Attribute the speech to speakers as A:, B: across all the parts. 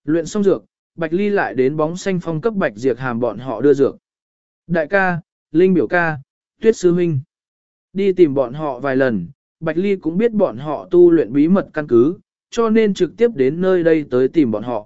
A: Luyện xong dược, Bạch Ly lại đến bóng xanh phong cấp Bạch Diệp Hàm bọn họ đưa dược. Đại ca, Linh biểu ca, Tuyết sư huynh. Đi tìm bọn họ vài lần, Bạch Ly cũng biết bọn họ tu luyện bí mật căn cứ, cho nên trực tiếp đến nơi đây tới tìm bọn họ.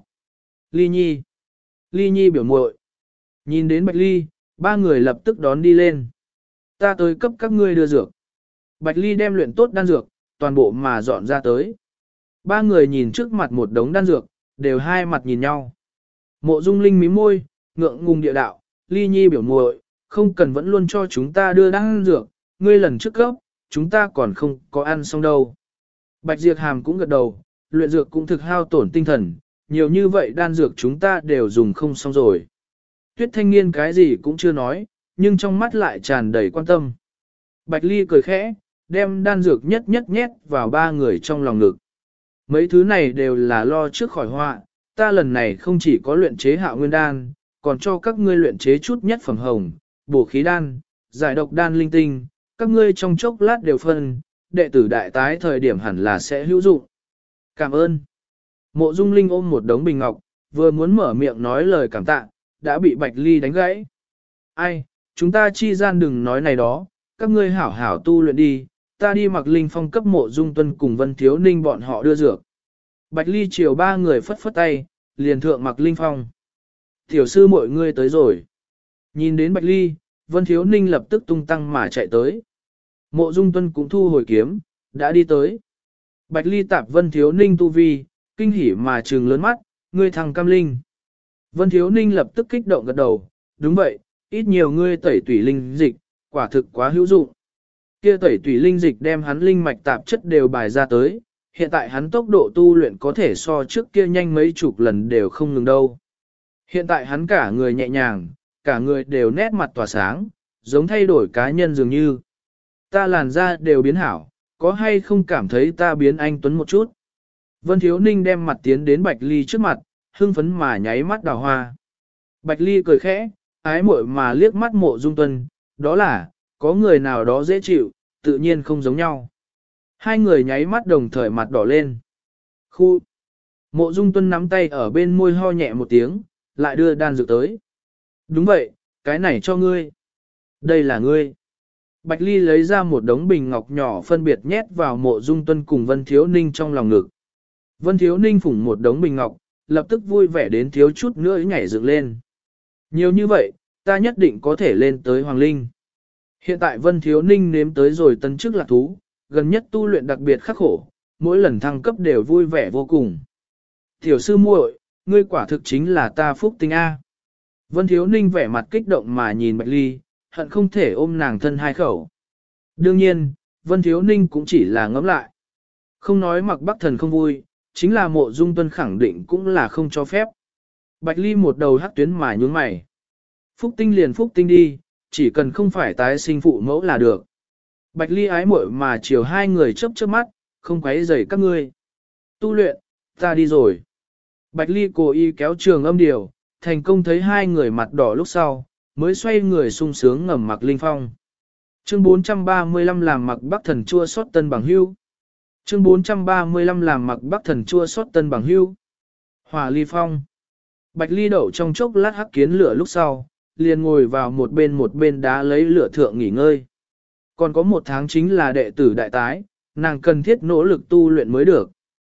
A: Ly Nhi biểu muội. Nhìn đến Bạch Ly, ba người lập tức đón đi lên. Ta tới cấp các ngươi đưa dược. Bạch Ly đem luyện tốt đan dược, toàn bộ mà dọn ra tới. Ba người nhìn trước mặt một đống đan dược, đều hai mặt nhìn nhau. Mộ Dung Linh mím môi, ngượng ngùng địa đạo, Ly Nhi biểu muội, không cần vẫn luôn cho chúng ta đưa đan dược, ngươi lần trước cấp, chúng ta còn không có ăn xong đâu. Bạch Diệp Hàm cũng gật đầu, luyện dược cũng thực hao tổn tinh thần, nhiều như vậy đan dược chúng ta đều dùng không xong rồi. Tuyết Thanh Niên cái gì cũng chưa nói, nhưng trong mắt lại tràn đầy quan tâm. Bạch Ly cười khẽ, đem đan dược nhất nhét vào ba người trong lòng ngực. Mấy thứ này đều là lo trước khỏi họa, ta lần này không chỉ có luyện chế hạo nguyên đan, còn cho các ngươi luyện chế chút nhất phẩm hồng, bổ khí đan, giải độc đan linh tinh, các ngươi trong chốc lát đều phân, đệ tử đại tái thời điểm hẳn là sẽ hữu dụng. Cảm ơn. Mộ Dung Linh ôm một đống bình ngọc, vừa muốn mở miệng nói lời cảm tạ, đã bị Bạch Ly đánh gãy. Ai, chúng ta chi gian đừng nói này đó, các ngươi hảo hảo tu luyện đi, ta đi mặc Linh Phong cấp Mộ Dung Tuân cùng Vân Thiếu Ninh bọn họ đưa dược. Bạch Ly chiều ba người phất phất tay, liền thượng mặc Linh Phong. Tiểu sư mọi người tới rồi. Nhìn đến Bạch Ly, Vân Thiếu Ninh lập tức tung tăng mà chạy tới. Mộ Dung Tuân cũng thu hồi kiếm, đã đi tới. Bạch Ly tạp Vân Thiếu Ninh tu vi, kinh hỉ mà trừng lớn mắt, ngươi thằng cam linh. Vân Thiếu Ninh lập tức kích động gật đầu, đúng vậy, ít nhiều ngươi tẩy tủy linh dịch, quả thực quá hữu dụng. Kia tẩy tủy linh dịch đem hắn linh mạch tạp chất đều bài ra tới, hiện tại hắn tốc độ tu luyện có thể so trước kia nhanh mấy chục lần đều không ngừng đâu. Hiện tại hắn cả người nhẹ nhàng, cả người đều nét mặt tỏa sáng, giống thay đổi cá nhân dường như. Ta làn da đều biến hảo, có hay không cảm thấy ta biến anh tuấn một chút? Vân Thiếu Ninh đem mặt tiến đến Bạch Ly trước mặt, hưng phấn mà nháy mắt đào hoa. Bạch Ly cười khẽ, ái muội mà liếc mắt Mộ Dung Tuân, đó là, có người nào đó dễ chịu, tự nhiên không giống nhau. Hai người nháy mắt đồng thời mặt đỏ lên. Khu! Mộ Dung Tuân nắm tay ở bên môi ho nhẹ một tiếng, lại đưa đan dược tới. Đúng vậy, cái này cho ngươi. Đây là ngươi. Bạch Ly lấy ra một đống bình ngọc nhỏ phân biệt nhét vào Mộ Dung Tuân cùng Vân Thiếu Ninh trong lòng ngực. Vân Thiếu Ninh phủng một đống bình ngọc, lập tức vui vẻ đến thiếu chút nữa nhảy dựng lên. Nhiều như vậy, ta nhất định có thể lên tới Hoàng Linh. Hiện tại Vân Thiếu Ninh nếm tới rồi tân chức lạc thú, gần nhất tu luyện đặc biệt khắc khổ, mỗi lần thăng cấp đều vui vẻ vô cùng. Tiểu sư muội, ngươi quả thực chính là ta phúc tinh A. Vân Thiếu Ninh vẻ mặt kích động mà nhìn Bạch Ly, hận không thể ôm nàng thân hai khẩu. Đương nhiên, Vân Thiếu Ninh cũng chỉ là ngẫm lại. Không nói mặc Bắc Thần không vui, chính là Mộ Dung Tuân khẳng định cũng là không cho phép. Bạch Ly một đầu hắc tuyến mà nhướng mày. Phúc tinh liền phúc tinh đi, chỉ cần không phải tái sinh phụ mẫu là được. Bạch Ly ái muội mà chiều hai người chớp chớp mắt, không quấy rầy các ngươi. Tu luyện, ta đi rồi. Bạch Ly cố ý kéo trường âm điều, thành công thấy hai người mặt đỏ lúc sau, mới xoay người sung sướng ngầm mặc Linh Phong. Chương 435 làm mặc Bắc Thần chua xót tân bằng hưu. Chương 435 làm mặc Bắc Thần chua xót tân bằng hưu. Hỏa Ly Phong. Bạch Ly đậu trong chốc lát hắc kiến lửa lúc sau, liền ngồi vào một bên đá lấy lửa thượng nghỉ ngơi. Còn có một tháng chính là đệ tử đại tái, nàng cần thiết nỗ lực tu luyện mới được.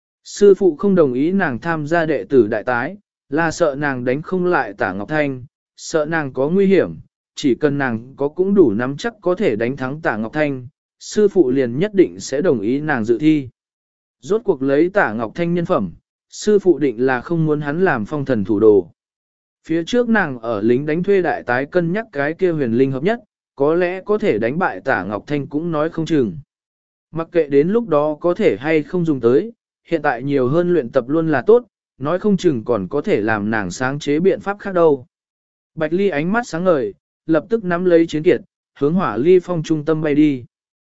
A: Sư phụ không đồng ý nàng tham gia đệ tử đại tái, là sợ nàng đánh không lại Tả Ngọc Thanh, sợ nàng có nguy hiểm, chỉ cần nàng có cũng đủ nắm chắc có thể đánh thắng Tả Ngọc Thanh, sư phụ liền nhất định sẽ đồng ý nàng dự thi. Rốt cuộc lấy Tả Ngọc Thanh nhân phẩm, sư phụ định là không muốn hắn làm phong thần thủ đồ. Phía trước nàng ở lính đánh thuê đại tái cân nhắc cái kia huyền linh hợp nhất, có lẽ có thể đánh bại Tả Ngọc Thanh cũng nói không chừng. Mặc kệ đến lúc đó có thể hay không dùng tới, hiện tại nhiều hơn luyện tập luôn là tốt, nói không chừng còn có thể làm nàng sáng chế biện pháp khác đâu. Bạch Ly ánh mắt sáng ngời, lập tức nắm lấy chiến kiệt, hướng Hỏa Ly Phong trung tâm bay đi.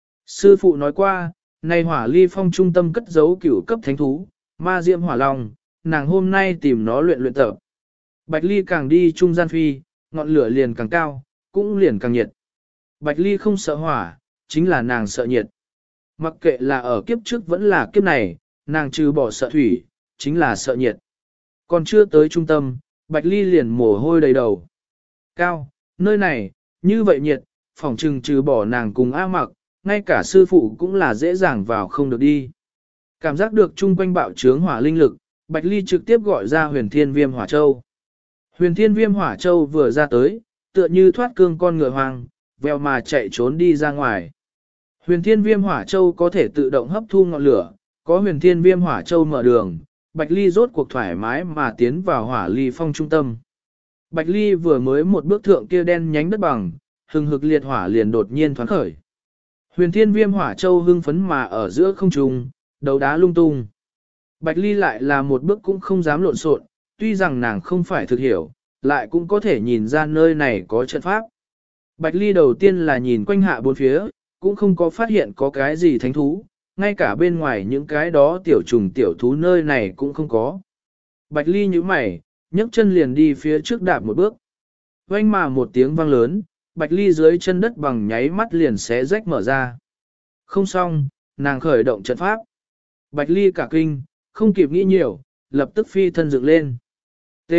A: Sư phụ nói qua, này Hỏa Ly Phong trung tâm cất giấu cửu cấp thánh thú, ma diệm hỏa long, nàng hôm nay tìm nó luyện tập. Bạch Ly càng đi trung gian phi, ngọn lửa liền càng cao, cũng liền càng nhiệt. Bạch Ly không sợ hỏa, chính là nàng sợ nhiệt. Mặc kệ là ở kiếp trước vẫn là kiếp này, nàng trừ bỏ sợ thủy, chính là sợ nhiệt. Còn chưa tới trung tâm, Bạch Ly liền mồ hôi đầy đầu. Cao, nơi này, như vậy nhiệt, phỏng trừng trừ bỏ nàng cùng A Mặc, ngay cả sư phụ cũng là dễ dàng vào không được đi. Cảm giác được chung quanh bạo trướng hỏa linh lực, Bạch Ly trực tiếp gọi ra huyền thiên viêm hỏa châu. Huyền thiên viêm hỏa châu vừa ra tới, tựa như thoát cương con ngựa hoang, vèo mà chạy trốn đi ra ngoài. Huyền thiên viêm hỏa châu có thể tự động hấp thu ngọn lửa, có huyền thiên viêm hỏa châu mở đường, Bạch Ly rốt cuộc thoải mái mà tiến vào hỏa ly phong trung tâm. Bạch Ly vừa mới một bước thượng kia đen nhánh đất bằng, hừng hực liệt hỏa liền đột nhiên thoáng khởi. Huyền thiên viêm hỏa châu hưng phấn mà ở giữa không trung, đầu đá lung tung. Bạch Ly lại là một bước cũng không dám lộn xộn, tuy rằng nàng không phải thực hiểu, lại cũng có thể nhìn ra nơi này có trận pháp. Bạch Ly đầu tiên là nhìn quanh hạ bốn phía, cũng không có phát hiện có cái gì thánh thú, ngay cả bên ngoài những cái đó tiểu trùng tiểu thú nơi này cũng không có. Bạch Ly nhíu mày, nhấc chân liền đi phía trước đạp một bước. Oanh mà một tiếng vang lớn, Bạch Ly dưới chân đất bằng nháy mắt liền xé rách mở ra. Không xong, nàng khởi động trận pháp. Bạch Ly cả kinh, không kịp nghĩ nhiều, lập tức phi thân dựng lên. T.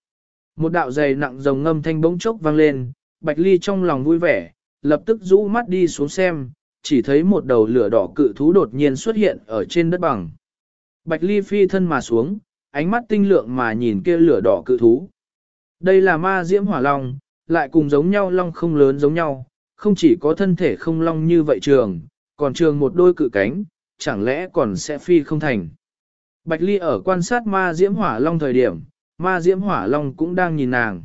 A: Một đạo dày nặng rồng ngâm thanh bỗng chốc vang lên, Bạch Ly trong lòng vui vẻ, lập tức rũ mắt đi xuống xem, chỉ thấy một đầu lửa đỏ cự thú đột nhiên xuất hiện ở trên đất bằng. Bạch Ly phi thân mà xuống, ánh mắt tinh lượng mà nhìn kia lửa đỏ cự thú. Đây là ma diễm hỏa long, lại cùng giống nhau long không lớn giống nhau, không chỉ có thân thể không long như vậy trường, còn trường một đôi cự cánh, chẳng lẽ còn sẽ phi không thành. Bạch Ly ở quan sát ma diễm hỏa long thời điểm, ma diễm hỏa long cũng đang nhìn nàng.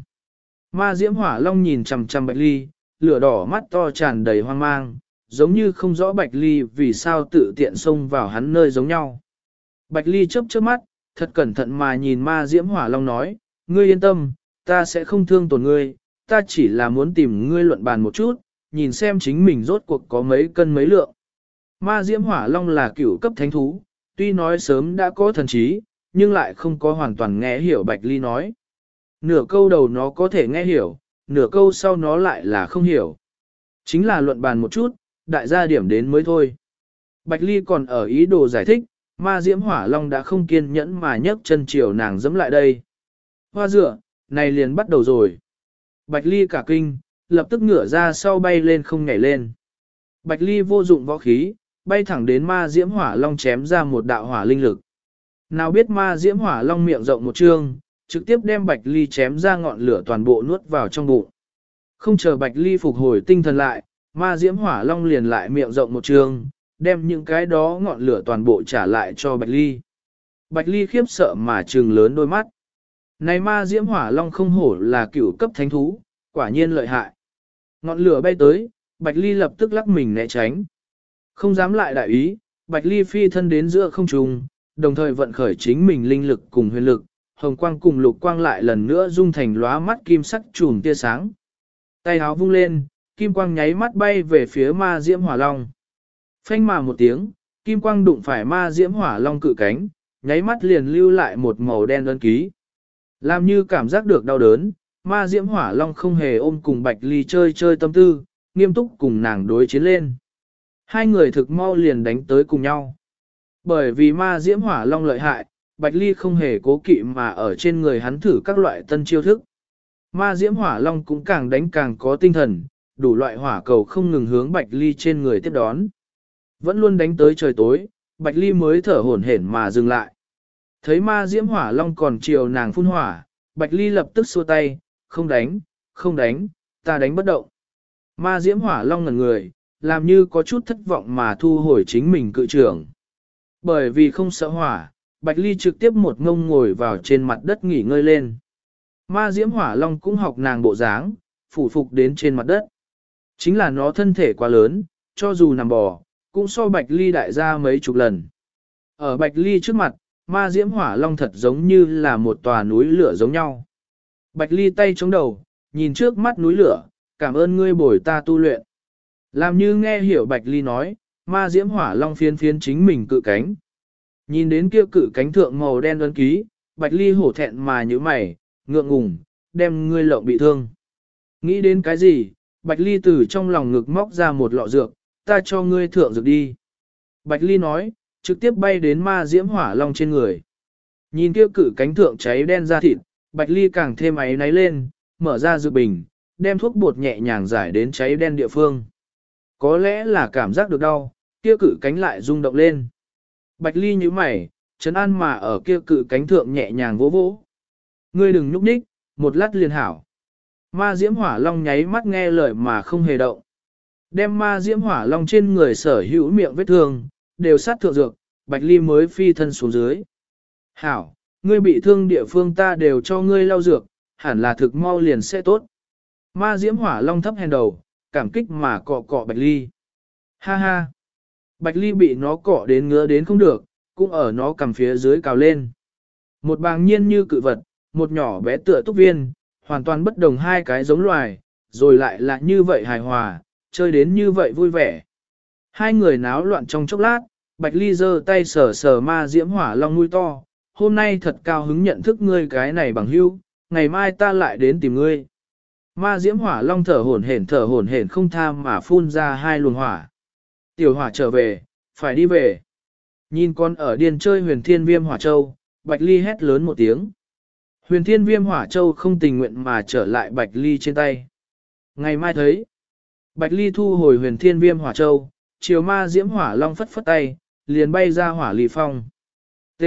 A: Ma diễm hỏa long nhìn chằm chằm Bạch Ly, lửa đỏ mắt to tràn đầy hoang mang, giống như không rõ Bạch Ly vì sao tự tiện xông vào hắn nơi giống nhau. Bạch Ly chớp chớp mắt, thật cẩn thận mà nhìn ma diễm hỏa long nói, ngươi yên tâm, ta sẽ không thương tổn ngươi, ta chỉ là muốn tìm ngươi luận bàn một chút, nhìn xem chính mình rốt cuộc có mấy cân mấy lượng. Ma diễm hỏa long là cửu cấp thánh thú, tuy nói sớm đã có thần trí, nhưng lại không có hoàn toàn nghe hiểu Bạch Ly nói. Nửa câu đầu nó có thể nghe hiểu, nửa câu sau nó lại là không hiểu. Chính là luận bàn một chút, đại gia điểm đến mới thôi. Bạch Ly còn ở ý đồ giải thích, ma diễm hỏa long đã không kiên nhẫn mà nhấc chân chiều nàng dẫm lại đây. Hoa dựa, này liền bắt đầu rồi. Bạch Ly cả kinh, lập tức ngửa ra sau bay lên không nhảy lên. Bạch Ly vô dụng võ khí, bay thẳng đến ma diễm hỏa long chém ra một đạo hỏa linh lực. Nào biết ma diễm hỏa long miệng rộng một trương, trực tiếp đem Bạch Ly chém ra ngọn lửa toàn bộ nuốt vào trong bụng. Không chờ Bạch Ly phục hồi tinh thần lại, ma diễm hỏa long liền lại miệng rộng một trương, đem những cái đó ngọn lửa toàn bộ trả lại cho Bạch Ly. Bạch Ly khiếp sợ mà trừng lớn đôi mắt. Này ma diễm hỏa long không hổ là cửu cấp thánh thú, quả nhiên lợi hại. Ngọn lửa bay tới, Bạch Ly lập tức lắc mình né tránh. Không dám lại đại ý, Bạch Ly phi thân đến giữa không trung, đồng thời vận khởi chính mình linh lực cùng huyền lực, hồng quang cùng lục quang lại lần nữa dung thành lóa mắt kim sắc chùm tia sáng. Tay áo vung lên, kim quang nháy mắt bay về phía ma diễm hỏa long. Phanh mà một tiếng, kim quang đụng phải ma diễm hỏa long cự cánh, nháy mắt liền lưu lại một màu đen ấn ký. Làm như cảm giác được đau đớn, ma diễm hỏa long không hề ôm cùng Bạch Ly chơi chơi tâm tư, nghiêm túc cùng nàng đối chiến lên. Hai người thực mau liền đánh tới cùng nhau. Bởi vì ma diễm hỏa long lợi hại, Bạch Ly không hề cố kỵ mà ở trên người hắn thử các loại tân chiêu thức. Ma diễm hỏa long cũng càng đánh càng có tinh thần, đủ loại hỏa cầu không ngừng hướng Bạch Ly trên người tiếp đón. Vẫn luôn đánh tới trời tối, Bạch Ly mới thở hổn hển mà dừng lại. Thấy ma diễm hỏa long còn chiều nàng phun hỏa, Bạch Ly lập tức xua tay, không đánh, không đánh, ta đánh bất động. Ma diễm hỏa long ngẩn người, làm như có chút thất vọng mà thu hồi chính mình cự trưởng. Bởi vì không sợ hỏa, Bạch Ly trực tiếp một ngông ngồi vào trên mặt đất nghỉ ngơi lên. Ma diễm hỏa long cũng học nàng bộ dáng, phủ phục đến trên mặt đất. Chính là nó thân thể quá lớn, cho dù nằm bò, cũng so Bạch Ly đại ra mấy chục lần. Ở Bạch Ly trước mặt, ma diễm hỏa long thật giống như là một tòa núi lửa giống nhau. Bạch Ly tay chống đầu, nhìn trước mắt núi lửa, cảm ơn ngươi bồi ta tu luyện. Làm như nghe hiểu Bạch Ly nói, ma diễm hỏa long phiến phiến chính mình cự cánh. Nhìn đến kia cự cánh thượng màu đen ấn ký, Bạch Ly hổ thẹn mà như mày, ngượng ngùng, đem ngươi lộng bị thương. Nghĩ đến cái gì, Bạch Ly từ trong lòng ngực móc ra một lọ dược, ta cho ngươi thượng dược đi. Bạch Ly nói, trực tiếp bay đến ma diễm hỏa long trên người. Nhìn kia cử cánh thượng cháy đen da thịt, Bạch Ly càng thêm áy náy lên, mở ra dược bình, đem thuốc bột nhẹ nhàng giải đến cháy đen địa phương. Có lẽ là cảm giác được đau, kia cử cánh lại rung động lên. Bạch Ly nhíu mày, trấn an mà ở kia cử cánh thượng nhẹ nhàng vỗ vỗ. Ngươi đừng nhúc nhích, một lát liền hảo. Ma diễm hỏa long nháy mắt nghe lời mà không hề động. Đem ma diễm hỏa long trên người sở hữu miệng vết thương, đều sát thượng dược, Bạch Ly mới phi thân xuống dưới. Hảo, ngươi bị thương địa phương ta đều cho ngươi lau dược, hẳn là thực mau liền sẽ tốt. Ma diễm hỏa long thấp hèn đầu, cảm kích mà cọ cọ Bạch Ly. Ha ha! Bạch Ly bị nó cọ đến ngứa đến không được, cũng ở nó cầm phía dưới cào lên. Một bàng nhiên như cự vật, một nhỏ bé tựa túc viên, hoàn toàn bất đồng hai cái giống loài, rồi lại là như vậy hài hòa, chơi đến như vậy vui vẻ. Hai người náo loạn trong chốc lát, Bạch Ly giơ tay sờ sờ ma diễm hỏa long nuôi to, hôm nay thật cao hứng nhận thức ngươi cái này bằng hữu, ngày mai ta lại đến tìm ngươi. Ma diễm hỏa long thở hổn hển không tha mà phun ra hai luồng hỏa. Tiểu hỏa trở về, phải đi về. Nhìn con ở điên chơi huyền thiên viêm hỏa châu, Bạch Ly hét lớn một tiếng. Huyền thiên viêm hỏa châu không tình nguyện mà trở lại Bạch Ly trên tay. Ngày mai thấy, Bạch Ly thu hồi huyền thiên viêm hỏa châu, chiều ma diễm hỏa long phất phất tay, liền bay ra hỏa ly phong. T.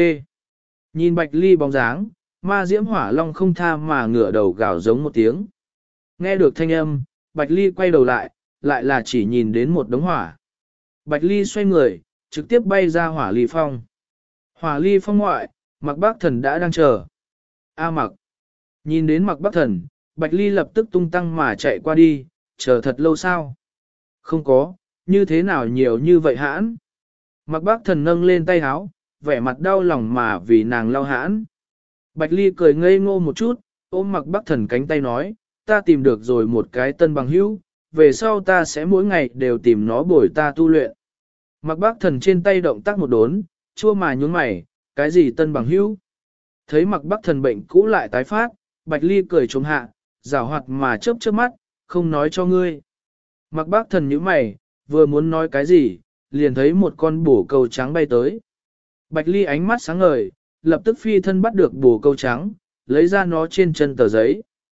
A: Nhìn Bạch Ly bóng dáng, ma diễm hỏa long không tha mà ngửa đầu gào giống một tiếng. Nghe được thanh âm, Bạch Ly quay đầu lại là chỉ nhìn đến một đống hỏa. Bạch Ly xoay người, trực tiếp bay ra hỏa ly phong. Hỏa ly phong ngoại, Mạc Bác Thần đã đang chờ. A Mặc. Nhìn đến Mạc Bác Thần, Bạch Ly lập tức tung tăng mà chạy qua đi, chờ thật lâu sao? Không có, như thế nào nhiều như vậy hãn? Mạc Bác Thần nâng lên tay háo, vẻ mặt đau lòng mà vì nàng lau hãn. Bạch Ly cười ngây ngô một chút, ôm Mạc Bác Thần cánh tay nói, ta tìm được rồi một cái tân bằng hữu, về sau ta sẽ mỗi ngày đều tìm nó bồi ta tu luyện. Mạc Bác Thần trên tay động tác một đốn, chua mà nhún mày, cái gì tân bằng hữu? Thấy Mạc Bác Thần bệnh cũ lại tái phát, Bạch Ly cười trống hạ, giảo hoạt mà chớp chớp mắt, không nói cho ngươi. Mạc Bác Thần nhíu mày, vừa muốn nói cái gì, liền thấy một con bổ câu trắng bay tới. Bạch Ly ánh mắt sáng ngời, lập tức phi thân bắt được bổ câu trắng, lấy ra nó trên chân tờ giấy.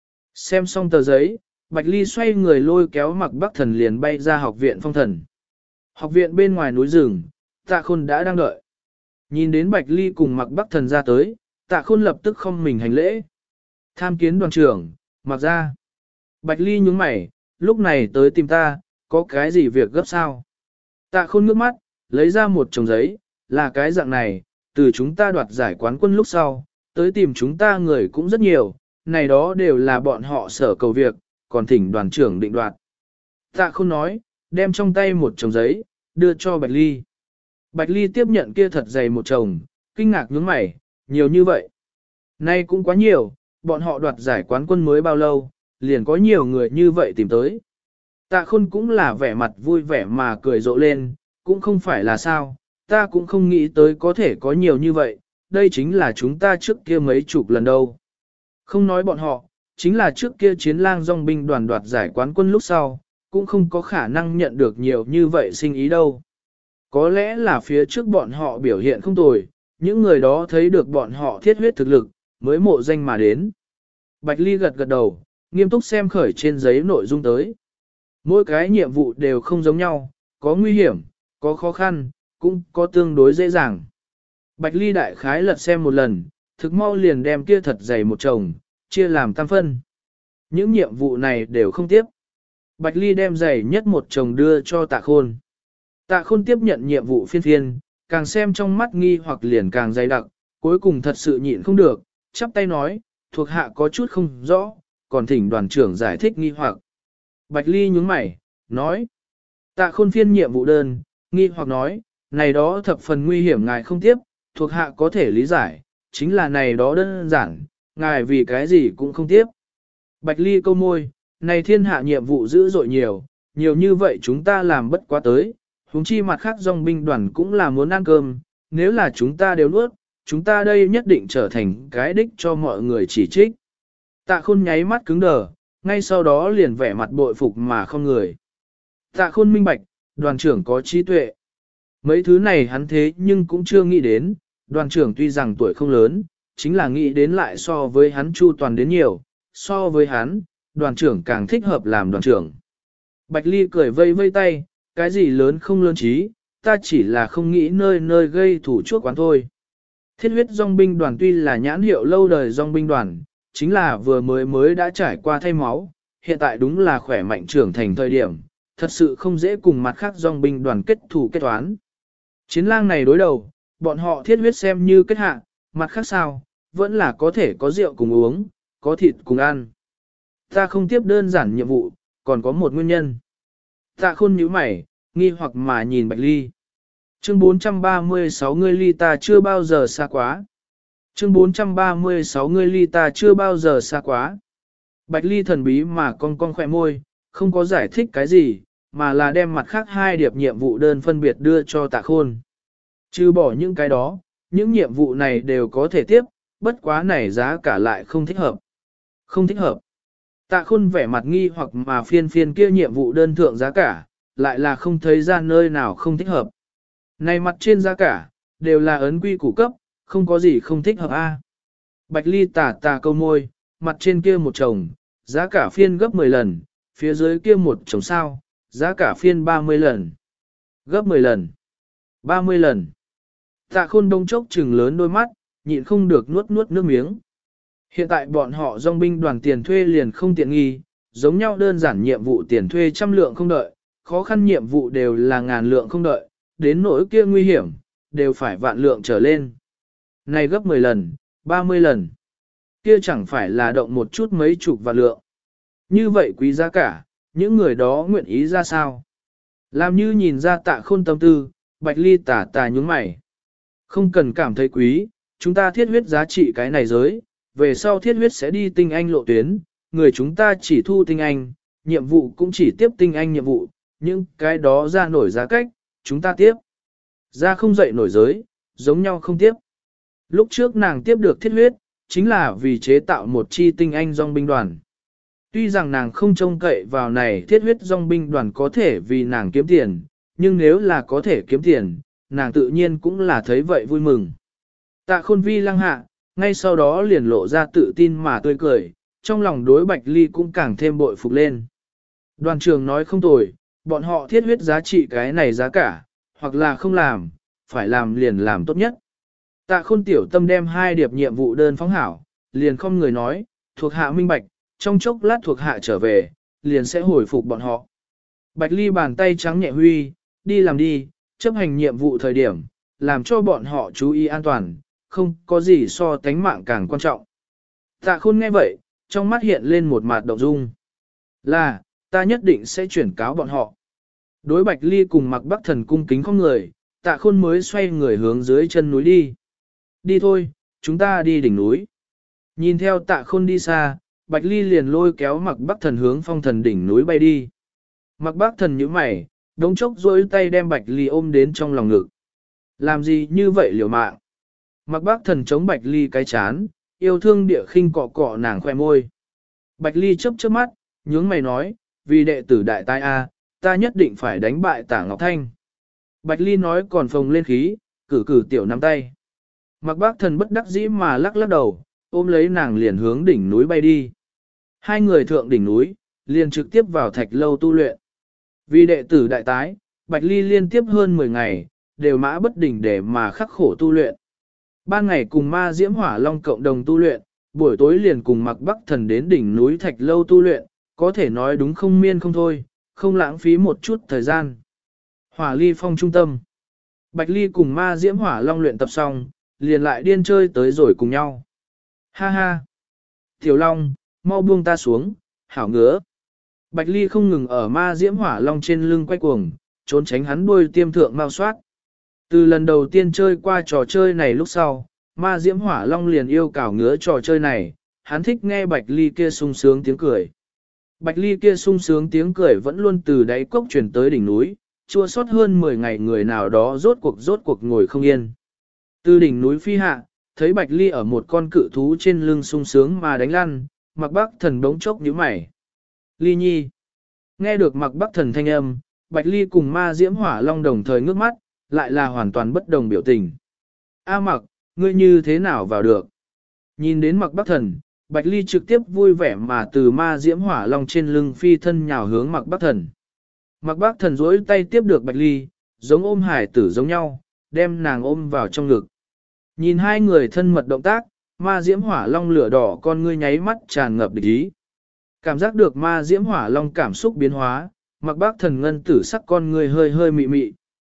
A: Xem xong tờ giấy, Bạch Ly xoay người lôi kéo Mạc Bác Thần liền bay ra học viện phong thần. Học viện bên ngoài núi rừng, Tạ Khôn đã đang đợi. Nhìn đến Bạch Ly cùng Mạc Bác Thần ra tới, Tạ Khôn lập tức không mình hành lễ. Tham kiến đoàn trưởng, Mạc ra. Bạch Ly nhướng mày, lúc này tới tìm ta, có cái gì việc gấp sao? Tạ Khôn ngước mắt, lấy ra một chồng giấy, là cái dạng này, từ chúng ta đoạt giải quán quân lúc sau, tới tìm chúng ta người cũng rất nhiều, này đó đều là bọn họ sở cầu việc, còn thỉnh đoàn trưởng định đoạt. Tạ Khôn nói, đem trong tay một chồng giấy, đưa cho Bạch Ly. Bạch Ly tiếp nhận kia thật dày một chồng, kinh ngạc nhướng mày, nhiều như vậy. Nay cũng quá nhiều, bọn họ đoạt giải quán quân mới bao lâu, liền có nhiều người như vậy tìm tới. Tạ Khôn cũng là vẻ mặt vui vẻ mà cười rộ lên, cũng không phải là sao, ta cũng không nghĩ tới có thể có nhiều như vậy, đây chính là chúng ta trước kia mấy chục lần đâu. Không nói bọn họ, chính là trước kia chiến lang dòng binh đoàn đoạt giải quán quân lúc sau, cũng không có khả năng nhận được nhiều như vậy sinh ý đâu. Có lẽ là phía trước bọn họ biểu hiện không tồi, những người đó thấy được bọn họ thiết huyết thực lực, mới mộ danh mà đến. Bạch Ly gật gật đầu, nghiêm túc xem khởi trên giấy nội dung tới. Mỗi cái nhiệm vụ đều không giống nhau, có nguy hiểm, có khó khăn, cũng có tương đối dễ dàng. Bạch Ly đại khái lật xem một lần, thực mau liền đem kia thật dày một chồng, chia làm tam phân. Những nhiệm vụ này đều không tiếp. Bạch Ly đem dày nhất một chồng đưa cho Tạ Khôn. Tạ Khôn tiếp nhận nhiệm vụ phiên, càng xem trong mắt nghi hoặc liền càng dày đặc, cuối cùng thật sự nhịn không được, chắp tay nói, thuộc hạ có chút không rõ, còn thỉnh đoàn trưởng giải thích nghi hoặc. Bạch Ly nhướng mày, nói, Tạ Khôn phiên nhiệm vụ đơn, nghi hoặc nói, này đó thập phần nguy hiểm ngài không tiếp, thuộc hạ có thể lý giải, chính là này đó đơn giản, ngài vì cái gì cũng không tiếp. Bạch Ly câu môi, này thiên hạ nhiệm vụ dữ dội nhiều, nhiều như vậy chúng ta làm bất quá tới, huống chi mặt khác dòng binh đoàn cũng là muốn ăn cơm, nếu là chúng ta đều nuốt, chúng ta đây nhất định trở thành cái đích cho mọi người chỉ trích. Tạ Khôn nháy mắt cứng đờ, ngay sau đó liền vẻ mặt bội phục mà không người. Tạ Khôn minh bạch, đoàn trưởng có trí tuệ. Mấy thứ này hắn thế nhưng cũng chưa nghĩ đến, đoàn trưởng tuy rằng tuổi không lớn, chính là nghĩ đến lại so với hắn chu toàn đến nhiều, so với hắn, đoàn trưởng càng thích hợp làm đoàn trưởng. Bạch Ly cười vây vây tay, cái gì lớn không lớn trí, ta chỉ là không nghĩ nơi nơi gây thủ chuốc quán thôi. Thiết huyết dòng binh đoàn tuy là nhãn hiệu lâu đời dòng binh đoàn, chính là vừa mới đã trải qua thay máu, hiện tại đúng là khỏe mạnh trưởng thành thời điểm, thật sự không dễ cùng mặt khác dòng binh đoàn kết thủ kết toán. Chiến lang này đối đầu, bọn họ thiết huyết xem như kết hạ, mặt khác sao, vẫn là có thể có rượu cùng uống, có thịt cùng ăn. Ta không tiếp đơn giản nhiệm vụ, còn có một nguyên nhân. Tạ Khôn nhíu mày, nghi hoặc mà nhìn Bạch Ly. Chương 436 ngươi ly ta chưa bao giờ xa quá. Chương 436 ngươi ly ta chưa bao giờ xa quá. Bạch Ly thần bí mà cong khỏe môi, không có giải thích cái gì, mà là đem mặt khác hai điệp nhiệm vụ đơn phân biệt đưa cho Tạ Khôn. Trừ bỏ những cái đó, những nhiệm vụ này đều có thể tiếp, bất quá này giá cả lại không thích hợp. Không thích hợp. Tạ Khôn vẻ mặt nghi hoặc mà phiên kia nhiệm vụ đơn thượng giá cả, lại là không thấy ra nơi nào không thích hợp. Này mặt trên giá cả, đều là ấn quy củ cấp, không có gì không thích hợp a. Bạch Ly tà câu môi, mặt trên kia một chồng, giá cả phiên gấp 10 lần, phía dưới kia một chồng sao, giá cả phiên 30 lần. Gấp 10 lần. 30 lần. Tạ Khôn đông chốc trừng lớn đôi mắt, nhịn không được nuốt nước miếng. Hiện tại bọn họ dòng binh đoàn tiền thuê liền không tiện nghi, giống nhau đơn giản nhiệm vụ tiền thuê trăm lượng không đợi, khó khăn nhiệm vụ đều là ngàn lượng không đợi, đến nỗi kia nguy hiểm, đều phải vạn lượng trở lên. Này gấp 10 lần, 30 lần. Kia chẳng phải là động một chút mấy chục vạn lượng. Như vậy quý giá cả, những người đó nguyện ý ra sao? Làm như nhìn ra Tạ Khôn tâm tư, Bạch Ly tà nhúng mày. Không cần cảm thấy quý, chúng ta thiết huyết giá trị cái này giới, về sau thiết huyết sẽ đi tinh anh lộ tuyến, người chúng ta chỉ thu tinh anh, nhiệm vụ cũng chỉ tiếp tinh anh nhiệm vụ, nhưng cái đó ra nổi giá cách, chúng ta tiếp. Ra không dậy nổi giới, giống nhau không tiếp. Lúc trước nàng tiếp được thiết huyết, chính là vì chế tạo một chi tinh anh dòng binh đoàn. Tuy rằng nàng không trông cậy vào này thiết huyết dòng binh đoàn có thể vì nàng kiếm tiền, nhưng nếu là có thể kiếm tiền, nàng tự nhiên cũng là thấy vậy vui mừng. Tạ Khôn vi lăng hạ, ngay sau đó liền lộ ra tự tin mà tươi cười, trong lòng đối Bạch Ly cũng càng thêm bội phục lên. Đoàn trưởng nói không tồi, bọn họ thiết huyết giá trị cái này giá cả, hoặc là không làm, phải làm liền làm tốt nhất. Tạ Khôn tiểu tâm đem hai điệp nhiệm vụ đơn phóng hảo, liền không người nói, thuộc hạ minh bạch, trong chốc lát thuộc hạ trở về, liền sẽ hồi phục bọn họ. Bạch Ly bàn tay trắng nhẹ huy, đi làm đi, chấp hành nhiệm vụ thời điểm, làm cho bọn họ chú ý an toàn, không có gì so tánh mạng càng quan trọng. Tạ Khôn nghe vậy, trong mắt hiện lên một mặt động dung. Là, ta nhất định sẽ chuyển cáo bọn họ. Đối Bạch Ly cùng Mặc Bắc Thần cung kính không người, Tạ Khôn mới xoay người hướng dưới chân núi đi. Đi thôi, chúng ta đi đỉnh núi. Nhìn theo Tạ Khôn đi xa, Bạch Ly liền lôi kéo Mặc Bắc Thần hướng Phong Thần đỉnh núi bay đi. Mặc Bắc Thần nhíu mày, đống chốc duỗi tay đem Bạch Ly ôm đến trong lòng ngực. Làm gì như vậy liều mạng? Mặc Bắc Thần chống Bạch Ly cái chán, yêu thương địa khinh cọ cọ nàng khoe môi. Bạch Ly chớp chớp mắt, nhướng mày nói, vì đệ tử đại tai A, ta nhất định phải đánh bại Tả Ngọc Thanh. Bạch Ly nói còn phồng lên khí, cử tiểu nắm tay. Mặc Bắc Thần bất đắc dĩ mà lắc lắc đầu, ôm lấy nàng liền hướng đỉnh núi bay đi. Hai người thượng đỉnh núi, liền trực tiếp vào thạch lâu tu luyện. Vì đệ tử đại tái, Bạch Ly liên tiếp hơn 10 ngày, đều mã bất đỉnh để mà khắc khổ tu luyện. Ban ngày cùng ma diễm hỏa long cộng đồng tu luyện, buổi tối liền cùng Mặc Bắc Thần đến đỉnh núi thạch lâu tu luyện, có thể nói đúng không miên không thôi, không lãng phí một chút thời gian. Hỏa ly phong trung tâm. Bạch Ly cùng ma diễm hỏa long luyện tập xong, liền lại điên chơi tới rồi cùng nhau. Ha ha! Tiểu Long, mau buông ta xuống, hảo ngứa. Bạch Ly không ngừng ở ma diễm hỏa long trên lưng quay cuồng, trốn tránh hắn đuôi tiêm thượng mau soát. Từ lần đầu tiên chơi qua trò chơi này lúc sau, ma diễm hỏa long liền yêu cào ngứa trò chơi này, hắn thích nghe Bạch Ly kia sung sướng tiếng cười. Bạch Ly kia sung sướng tiếng cười vẫn luôn từ đáy cốc truyền tới đỉnh núi, chua xót hơn 10 ngày người nào đó rốt cuộc ngồi không yên. Từ đỉnh núi phi hạ, thấy Bạch Ly ở một con cự thú trên lưng sung sướng mà đánh lăn, Mặc Bắc Thần bỗng chốc nhíu mày. Ly nhi. Nghe được Mặc Bắc Thần thanh âm, Bạch Ly cùng ma diễm hỏa long đồng thời ngước mắt, lại là hoàn toàn bất đồng biểu tình. A Mặc, ngươi như thế nào vào được? Nhìn đến Mạc Bắc Thần, Bạch Ly trực tiếp vui vẻ mà từ ma diễm hỏa long trên lưng phi thân nhào hướng Mạc Bắc Thần. Mạc Bắc Thần duỗi tay tiếp được Bạch Ly, giống ôm hải tử giống nhau, đem nàng ôm vào trong ngực. Nhìn hai người thân mật động tác, ma diễm hỏa long lửa đỏ con ngươi nháy mắt tràn ngập địch ý. Cảm giác được ma diễm hỏa long cảm xúc biến hóa, Mạc Bắc Thần ngân tử sắc con ngươi hơi hơi mị mị.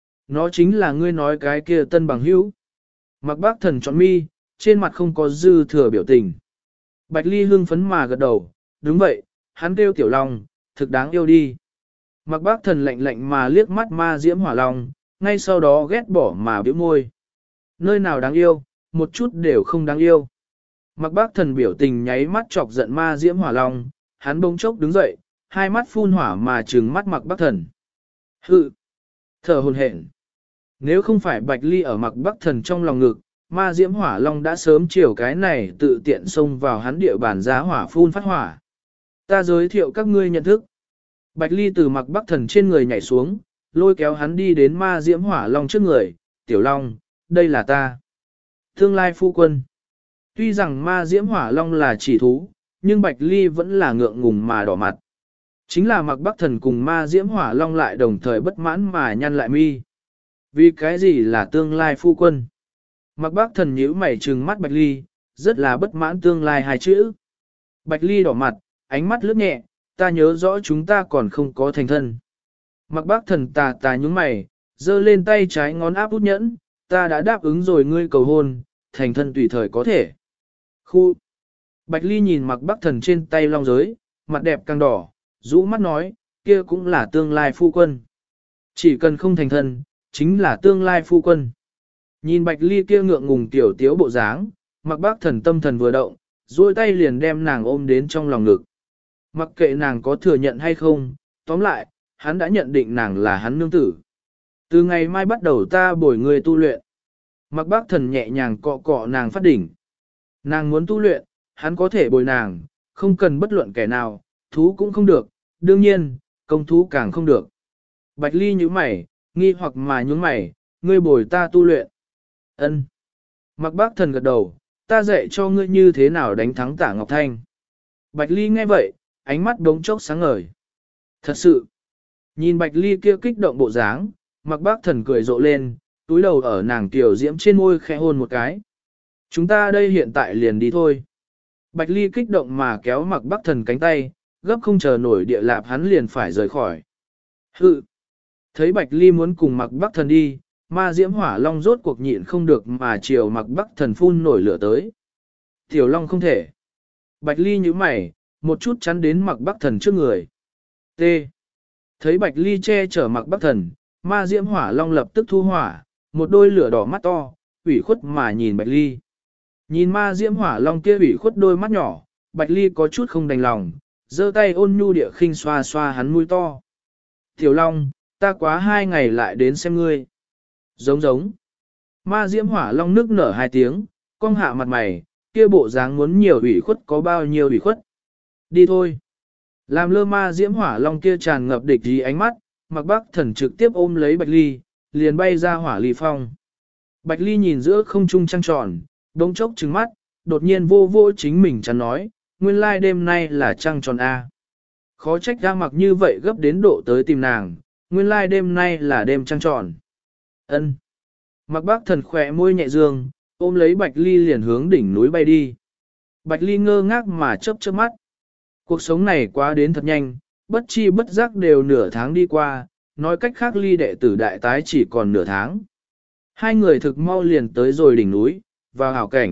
A: Nó chính là ngươi nói cái kia tân bằng hữu. Mạc Bắc Thần trọn mi, trên mặt không có dư thừa biểu tình. Bạch Ly hưng phấn mà gật đầu, đúng vậy, hắn kêu Tiểu Long, thực đáng yêu đi. Mạc Bắc Thần lạnh lạnh mà liếc mắt ma diễm hỏa long, ngay sau đó ghét bỏ mà bĩu môi. Nơi nào đáng yêu, một chút đều không đáng yêu. Mạc Bắc Thần biểu tình nháy mắt chọc giận ma diễm hỏa long, hắn bỗng chốc đứng dậy, hai mắt phun hỏa mà trừng mắt Mạc Bắc Thần. Hự! Thở hồn hển. Nếu không phải Bạch Ly ở Mạc Bắc Thần trong lòng ngực, ma diễm hỏa long đã sớm chiều cái này tự tiện xông vào hắn địa bàn giá hỏa phun phát hỏa. Ta giới thiệu các ngươi nhận thức. Bạch Ly từ Mạc Bắc Thần trên người nhảy xuống, lôi kéo hắn đi đến ma diễm hỏa long trước người, Tiểu Long, đây là ta. Tương lai phu quân. Tuy rằng ma diễm hỏa long là chỉ thú, nhưng Bạch Ly vẫn là ngượng ngùng mà đỏ mặt. Chính là Mạc Bắc Thần cùng ma diễm hỏa long lại đồng thời bất mãn mà nhăn lại mi. Vì cái gì là tương lai phu quân? Mạc Bắc Thần nhíu mày trừng mắt Bạch Ly, rất là bất mãn tương lai hai chữ. Bạch Ly đỏ mặt, ánh mắt lướt nhẹ, ta nhớ rõ chúng ta còn không có thành thân. Mạc Bắc Thần tà tà nhúng mày, giơ lên tay trái ngón áp út nhẫn, ta đã đáp ứng rồi ngươi cầu hôn, thành thân tùy thời có thể. Khu! Bạch Ly nhìn Mạc Bắc Thần trên tay long giới, mặt đẹp càng đỏ, rũ mắt nói, kia cũng là tương lai phu quân. Chỉ cần không thành thân, chính là tương lai phu quân. Nhìn Bạch Ly kia ngượng ngùng tiểu tiếu bộ dáng, Mạc Bắc Thần tâm thần vừa động, duỗi tay liền đem nàng ôm đến trong lòng ngực. Mặc kệ nàng có thừa nhận hay không, tóm lại, hắn đã nhận định nàng là hắn nương tử. Từ ngày mai bắt đầu ta bồi người tu luyện. Mạc Bắc Thần nhẹ nhàng cọ cọ nàng phát đỉnh. Nàng muốn tu luyện, hắn có thể bồi nàng, không cần bất luận kẻ nào, thú cũng không được, đương nhiên, công thú càng không được. Bạch Ly nhíu mày, nghi hoặc mà nhướng mày, ngươi bồi ta tu luyện. Ân. Mạc Bắc Thần gật đầu, ta dạy cho ngươi như thế nào đánh thắng Tả Ngọc Thanh. Bạch Ly nghe vậy, ánh mắt đống chốc sáng ngời. Thật sự, nhìn Bạch Ly kia kích động bộ dáng, Mạc Bắc Thần cười rộ lên, túi đầu ở nàng tiểu diễm trên môi khẽ hôn một cái. Chúng ta đây hiện tại liền đi thôi. Bạch Ly kích động mà kéo Mạc Bắc Thần cánh tay, gấp không chờ nổi địa lạp hắn liền phải rời khỏi. Hự! Thấy Bạch Ly muốn cùng Mạc Bắc Thần đi, ma diễm hỏa long rốt cuộc nhịn không được mà chiều Mạc Bắc Thần phun nổi lửa tới. Tiểu Long không thể. Bạch Ly nhíu mày, một chút chắn đến Mạc Bắc Thần trước người. T. Thấy Bạch Ly che chở Mạc Bắc Thần, ma diễm hỏa long lập tức thu hỏa, một đôi lửa đỏ mắt to, ủy khuất mà nhìn Bạch Ly. Nhìn ma diễm hỏa long kia ủy khuất đôi mắt nhỏ, Bạch Ly có chút không đành lòng, giơ tay ôn nhu địa khinh xoa xoa hắn mũi to. Tiểu Long, ta quá 2 ngày lại đến xem ngươi. Giống giống. Ma diễm hỏa long nước nở 2 tiếng, cong hạ mặt mày, kia bộ dáng muốn nhiều ủy khuất có bao nhiêu ủy khuất. Đi thôi. Làm lơ ma diễm hỏa long kia tràn ngập địch ý ánh mắt, Mạc Bắc Thần trực tiếp ôm lấy Bạch Ly, liền bay ra hỏa ly phong. Bạch Ly nhìn giữa không trung trăng tròn, đống chốc trừng mắt, đột nhiên vô vô chính mình chắn nói, nguyên lai đêm nay là trăng tròn A. Khó trách ra mặc như vậy gấp đến độ tới tìm nàng, nguyên lai đêm nay là đêm trăng tròn. Ân. Mạc Bắc Thần khỏe môi nhẹ dương, ôm lấy Bạch Ly liền hướng đỉnh núi bay đi. Bạch Ly ngơ ngác mà chớp chớp mắt. Cuộc sống này quá đến thật nhanh, bất chi bất giác đều nửa tháng đi qua, nói cách khác Ly đệ tử đại tái chỉ còn nửa tháng. Hai người thực mau liền tới rồi đỉnh núi, vào hảo cảnh.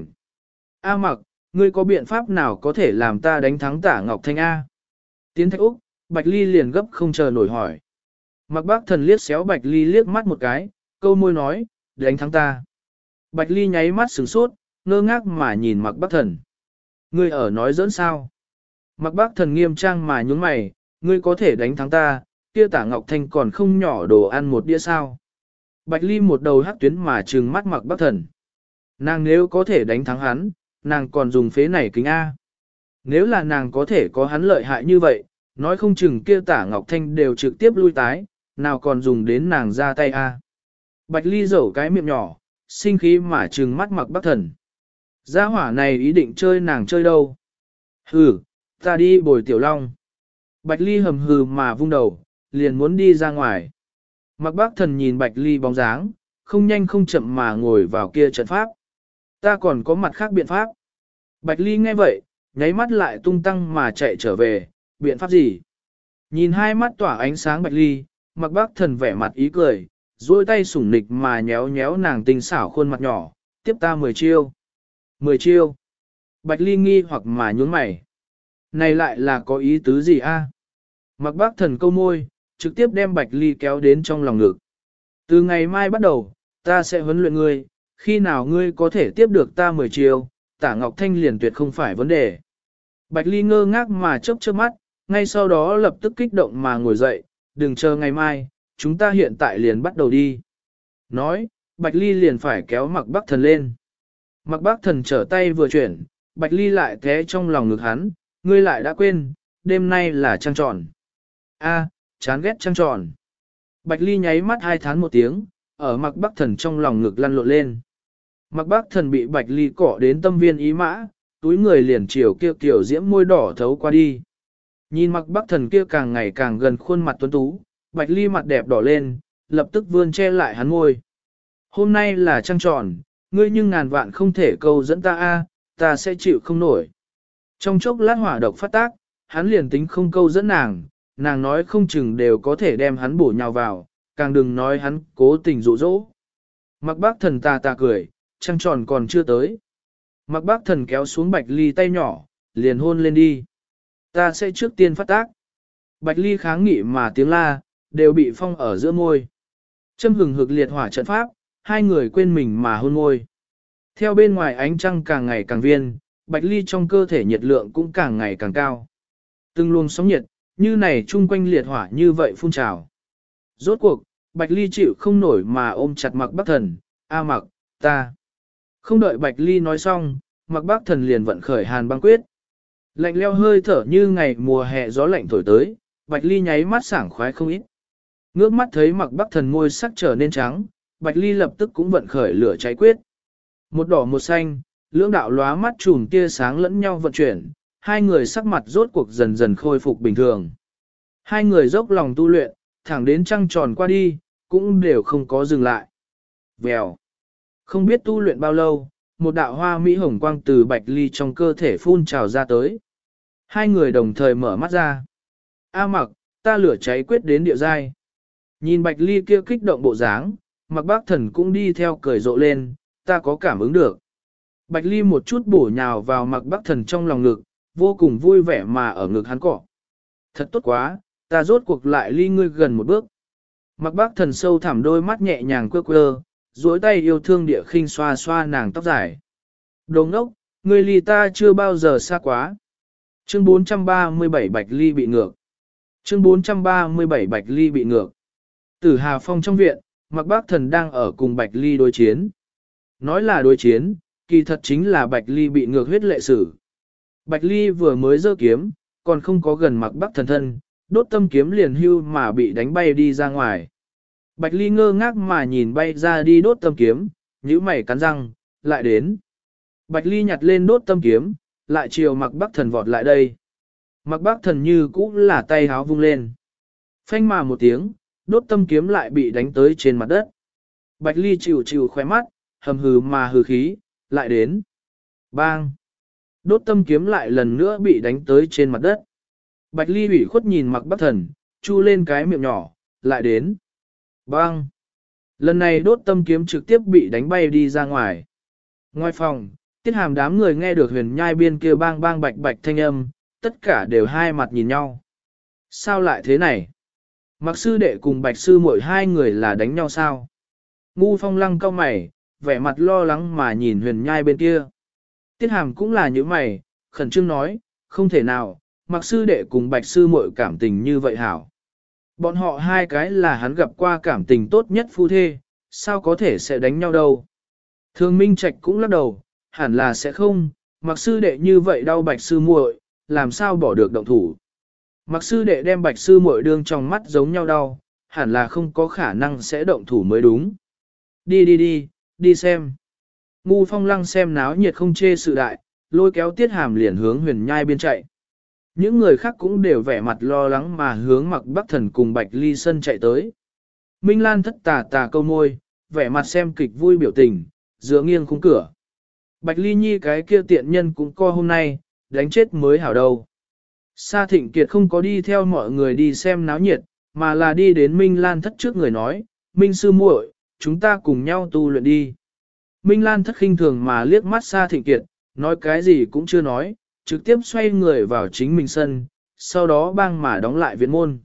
A: A Mặc, ngươi có biện pháp nào có thể làm ta đánh thắng Tả Ngọc Thanh A? Tiến Thạch Úc, Bạch Ly liền gấp không chờ nổi hỏi. Mạc Bắc Thần liếc xéo Bạch Ly liếc mắt một cái, câu môi nói, đánh thắng ta. Bạch Ly nháy mắt sửng sốt, ngơ ngác mà nhìn Mạc Bắc Thần. Ngươi ở nói giỡn sao? Mạc Bắc Thần nghiêm trang mà nhún mày, ngươi có thể đánh thắng ta, kia Tả Ngọc Thanh còn không nhỏ đồ ăn một đĩa sao? Bạch Ly một đầu hắc tuyến mà trừng mắt Mạc Bắc Thần. Nàng nếu có thể đánh thắng hắn, nàng còn dùng phế này kính A. Nếu là nàng có thể có hắn lợi hại như vậy, nói không chừng kia Tả Ngọc Thanh đều trực tiếp lui tái, nào còn dùng đến nàng ra tay A. Bạch Ly dẩu cái miệng nhỏ, sinh khí mà trừng mắt Mạc Bắc Thần. Gia hỏa này ý định chơi nàng chơi đâu? Hừ, ta đi bồi Tiểu Long. Bạch Ly hầm hừ mà vung đầu, liền muốn đi ra ngoài. Mạc Bác Thần nhìn Bạch Ly bóng dáng, không nhanh không chậm mà ngồi vào kia trận pháp. Ta còn có mặt khác biện pháp. Bạch Ly nghe vậy, nháy mắt lại tung tăng mà chạy trở về, biện pháp gì? Nhìn hai mắt tỏa ánh sáng Bạch Ly, Mạc Bác Thần vẻ mặt ý cười, duỗi tay sủng nịch mà nhéo nhéo nàng tinh xảo khuôn mặt nhỏ, tiếp ta 10 chiêu. 10 chiêu. Bạch Ly nghi hoặc mà nhướng mày. Này lại là có ý tứ gì a? Mạc Bác Thần câu môi, trực tiếp đem Bạch Ly kéo đến trong lòng ngực. Từ ngày mai bắt đầu, ta sẽ huấn luyện ngươi, khi nào ngươi có thể tiếp được ta 10 chiêu, Tả Ngọc Thanh liền tuyệt không phải vấn đề. Bạch Ly ngơ ngác mà chớp chớp mắt, ngay sau đó lập tức kích động mà ngồi dậy, đừng chờ ngày mai, chúng ta hiện tại liền bắt đầu đi. Nói, Bạch Ly liền phải kéo Mạc Bác Thần lên. Mạc Bác Thần trở tay vừa chuyển, Bạch Ly lại té trong lòng ngực hắn, ngươi lại đã quên, đêm nay là trăng tròn. A, chán ghét trăng tròn. Bạch Ly nháy mắt hai thán một tiếng, ở Mạc Bác Thần trong lòng ngực lăn lộn lên. Mạc Bác Thần bị Bạch Ly cỏ đến tâm viên ý mã, túi người liền chiều kia kiểu diễm môi đỏ thấu qua đi. Nhìn Mạc Bác Thần kia càng ngày càng gần khuôn mặt tuấn tú, Bạch Ly mặt đẹp đỏ lên, lập tức vươn che lại hắn môi. Hôm nay là trăng tròn, ngươi nhưng ngàn vạn không thể câu dẫn ta a, ta sẽ chịu không nổi. Trong chốc lát hỏa độc phát tác, hắn liền tính không câu dẫn nàng, nàng nói không chừng đều có thể đem hắn bổ nhào vào, càng đừng nói hắn cố tình dụ dỗ. Mạc Bác Thần tà tà cười, trăng tròn còn chưa tới. Mạc Bác Thần kéo xuống Bạch Ly tay nhỏ, liền hôn lên đi. Ta sẽ trước tiên phát tác. Bạch Ly kháng nghị mà tiếng la, đều bị phong ở giữa môi. Châm hừng hực liệt hỏa trận pháp, hai người quên mình mà hôn môi. Theo bên ngoài ánh trăng càng ngày càng viên, Bạch Ly trong cơ thể nhiệt lượng cũng càng ngày càng cao. Từng luồng sóng nhiệt, như này chung quanh liệt hỏa như vậy phun trào. Rốt cuộc, Bạch Ly chịu không nổi mà ôm chặt Mạc Bác Thần, a Mạc, ta. Không đợi Bạch Ly nói xong, Mạc Bác Thần liền vận khởi hàn băng quyết. Lạnh leo hơi thở như ngày mùa hè gió lạnh thổi tới, Bạch Ly nháy mắt sảng khoái không ít. Ngước mắt thấy Mạc Bác Thần môi sắc trở nên trắng, Bạch Ly lập tức cũng vận khởi lửa cháy quyết. Một đỏ một xanh, lưỡng đạo lóa mắt chùm tia sáng lẫn nhau vận chuyển, hai người sắc mặt rốt cuộc dần dần khôi phục bình thường. Hai người dốc lòng tu luyện, thẳng đến trăng tròn qua đi, cũng đều không có dừng lại. Vèo. Không biết tu luyện bao lâu, một đạo hoa mỹ hồng quang từ Bạch Ly trong cơ thể phun trào ra tới. Hai người đồng thời mở mắt ra. A Mặc, ta lửa cháy quyết đến địa giai. Nhìn Bạch Ly kia kích động bộ dáng, Mạc Bác Thần cũng đi theo cười rộ lên, ta có cảm ứng được. Bạch Ly một chút bổ nhào vào Mạc Bác Thần trong lòng ngực, vô cùng vui vẻ mà ở ngực hắn cọ. Thật tốt quá, ta rốt cuộc lại ly ngươi gần một bước. Mạc Bác Thần sâu thẳm đôi mắt nhẹ nhàng quơ quơ, duỗi tay yêu thương địa khinh xoa xoa nàng tóc dài. Đồ ngốc, ngươi ly ta chưa bao giờ xa quá. Chương 437 Bạch Ly bị ngược. Chương 437 Bạch Ly bị ngược. Tử Hà Phong trong viện, Mạc Bác Thần đang ở cùng Bạch Ly đối chiến. Nói là đối chiến, kỳ thật chính là Bạch Ly bị ngược huyết lệ sử. Bạch Ly vừa mới giơ kiếm, còn không có gần Mạc Bác Thần thân, đốt tâm kiếm liền hưu mà bị đánh bay đi ra ngoài. Bạch Ly ngơ ngác mà nhìn bay ra đi đốt tâm kiếm, nhíu mày cắn răng, lại đến. Bạch Ly nhặt lên đốt tâm kiếm, lại chiều Mạc Bác Thần vọt lại đây. Mạc Bác Thần như cũ là tay háo vung lên. Phanh mà một tiếng, đốt tâm kiếm lại bị đánh tới trên mặt đất. Bạch Ly chịu chịu khóe mắt, hầm hừ mà hừ khí, lại đến. Bang! Đốt tâm kiếm lại lần nữa bị đánh tới trên mặt đất. Bạch Ly ủy khuất nhìn Mạc Bác Thần, chu lên cái miệng nhỏ, lại đến. Bang! Lần này đốt tâm kiếm trực tiếp bị đánh bay đi ra ngoài. Ngoài phòng, Tiết Hàm đám người nghe được huyền nhai biên kia bang bang bạch bạch thanh âm, tất cả đều hai mặt nhìn nhau. Sao lại thế này? Mạc sư đệ cùng Bạch sư muội hai người là đánh nhau sao? Ngu Phong lăng cau mày, vẻ mặt lo lắng mà nhìn huyền nhai bên kia. Tiết Hàm cũng là như mày, khẩn trương nói, không thể nào, Mạc sư đệ cùng Bạch sư muội cảm tình như vậy hảo. Bọn họ hai cái là hắn gặp qua cảm tình tốt nhất phu thê, sao có thể sẽ đánh nhau đâu. Thường Minh Trạch cũng lắc đầu, hẳn là sẽ không, Mạc sư đệ như vậy đau Bạch sư muội, làm sao bỏ được động thủ. Mạc sư đệ đem Bạch sư muội đương trong mắt giống nhau đau, hẳn là không có khả năng sẽ động thủ mới đúng. Đi đi đi, đi xem. Ngu Phong Lăng xem náo nhiệt không chê sự đại, lôi kéo Tiết Hàm liền hướng Huyền Nhai biên chạy. Những người khác cũng đều vẻ mặt lo lắng mà hướng Mặc Bắc Thần cùng Bạch Ly Sân chạy tới. Minh Lan thất tà tà câu môi, vẻ mặt xem kịch vui biểu tình, dựa nghiêng khung cửa. Bạch Ly Nhi cái kia tiện nhân cũng co hôm nay, đánh chết mới hảo đâu. Sa Thịnh Kiệt không có đi theo mọi người đi xem náo nhiệt, mà là đi đến Minh Lan thất trước người nói, Minh sư muội, chúng ta cùng nhau tu luyện đi. Minh Lan thất khinh thường mà liếc mắt Sa Thịnh Kiệt, nói cái gì cũng chưa nói, trực tiếp xoay người vào chính mình sân, sau đó bang mà đóng lại viện môn.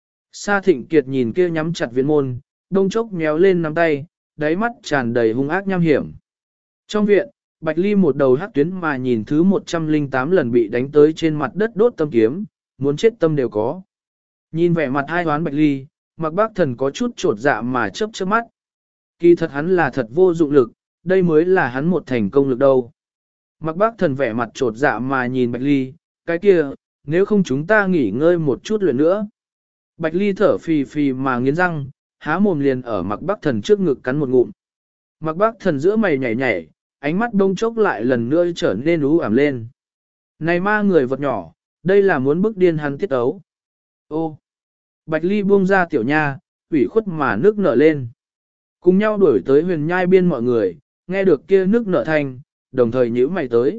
A: Sa Thịnh Kiệt nhìn kia nhắm chặt viện môn, đông chốc méo lên nắm tay, đáy mắt tràn đầy hung ác nham hiểm. Trong viện, Bạch Ly một đầu hắc tuyến mà nhìn thứ 108 lần bị đánh tới trên mặt đất đốt tâm kiếm, muốn chết tâm đều có. Nhìn vẻ mặt hai hoán Bạch Ly, Mặc Bác Thần có chút trột dạ mà chớp chớp mắt. Kỳ thật hắn là thật vô dụng lực, đây mới là hắn một thành công lực đâu. Mặc Bác Thần vẻ mặt trột dạ mà nhìn Bạch Ly, cái kia, nếu không chúng ta nghỉ ngơi một chút luyện nữa. Bạch Ly thở phì phì mà nghiến răng, há mồm liền ở Mặc Bác Thần trước ngực cắn một ngụm. Mặc Bác Thần giữa mày nhảy nhảy, ánh mắt đông chốc lại lần nữa trở nên u ảm lên. Này ma người vật nhỏ, đây là muốn bức điên hắn tiết ấu. Ô! Bạch Ly buông ra tiểu nha, ủy khuất mà nước nở lên. Cùng nhau đuổi tới Huyền Nhai biên mọi người, nghe được kia nước nở thanh, đồng thời nhíu mày tới.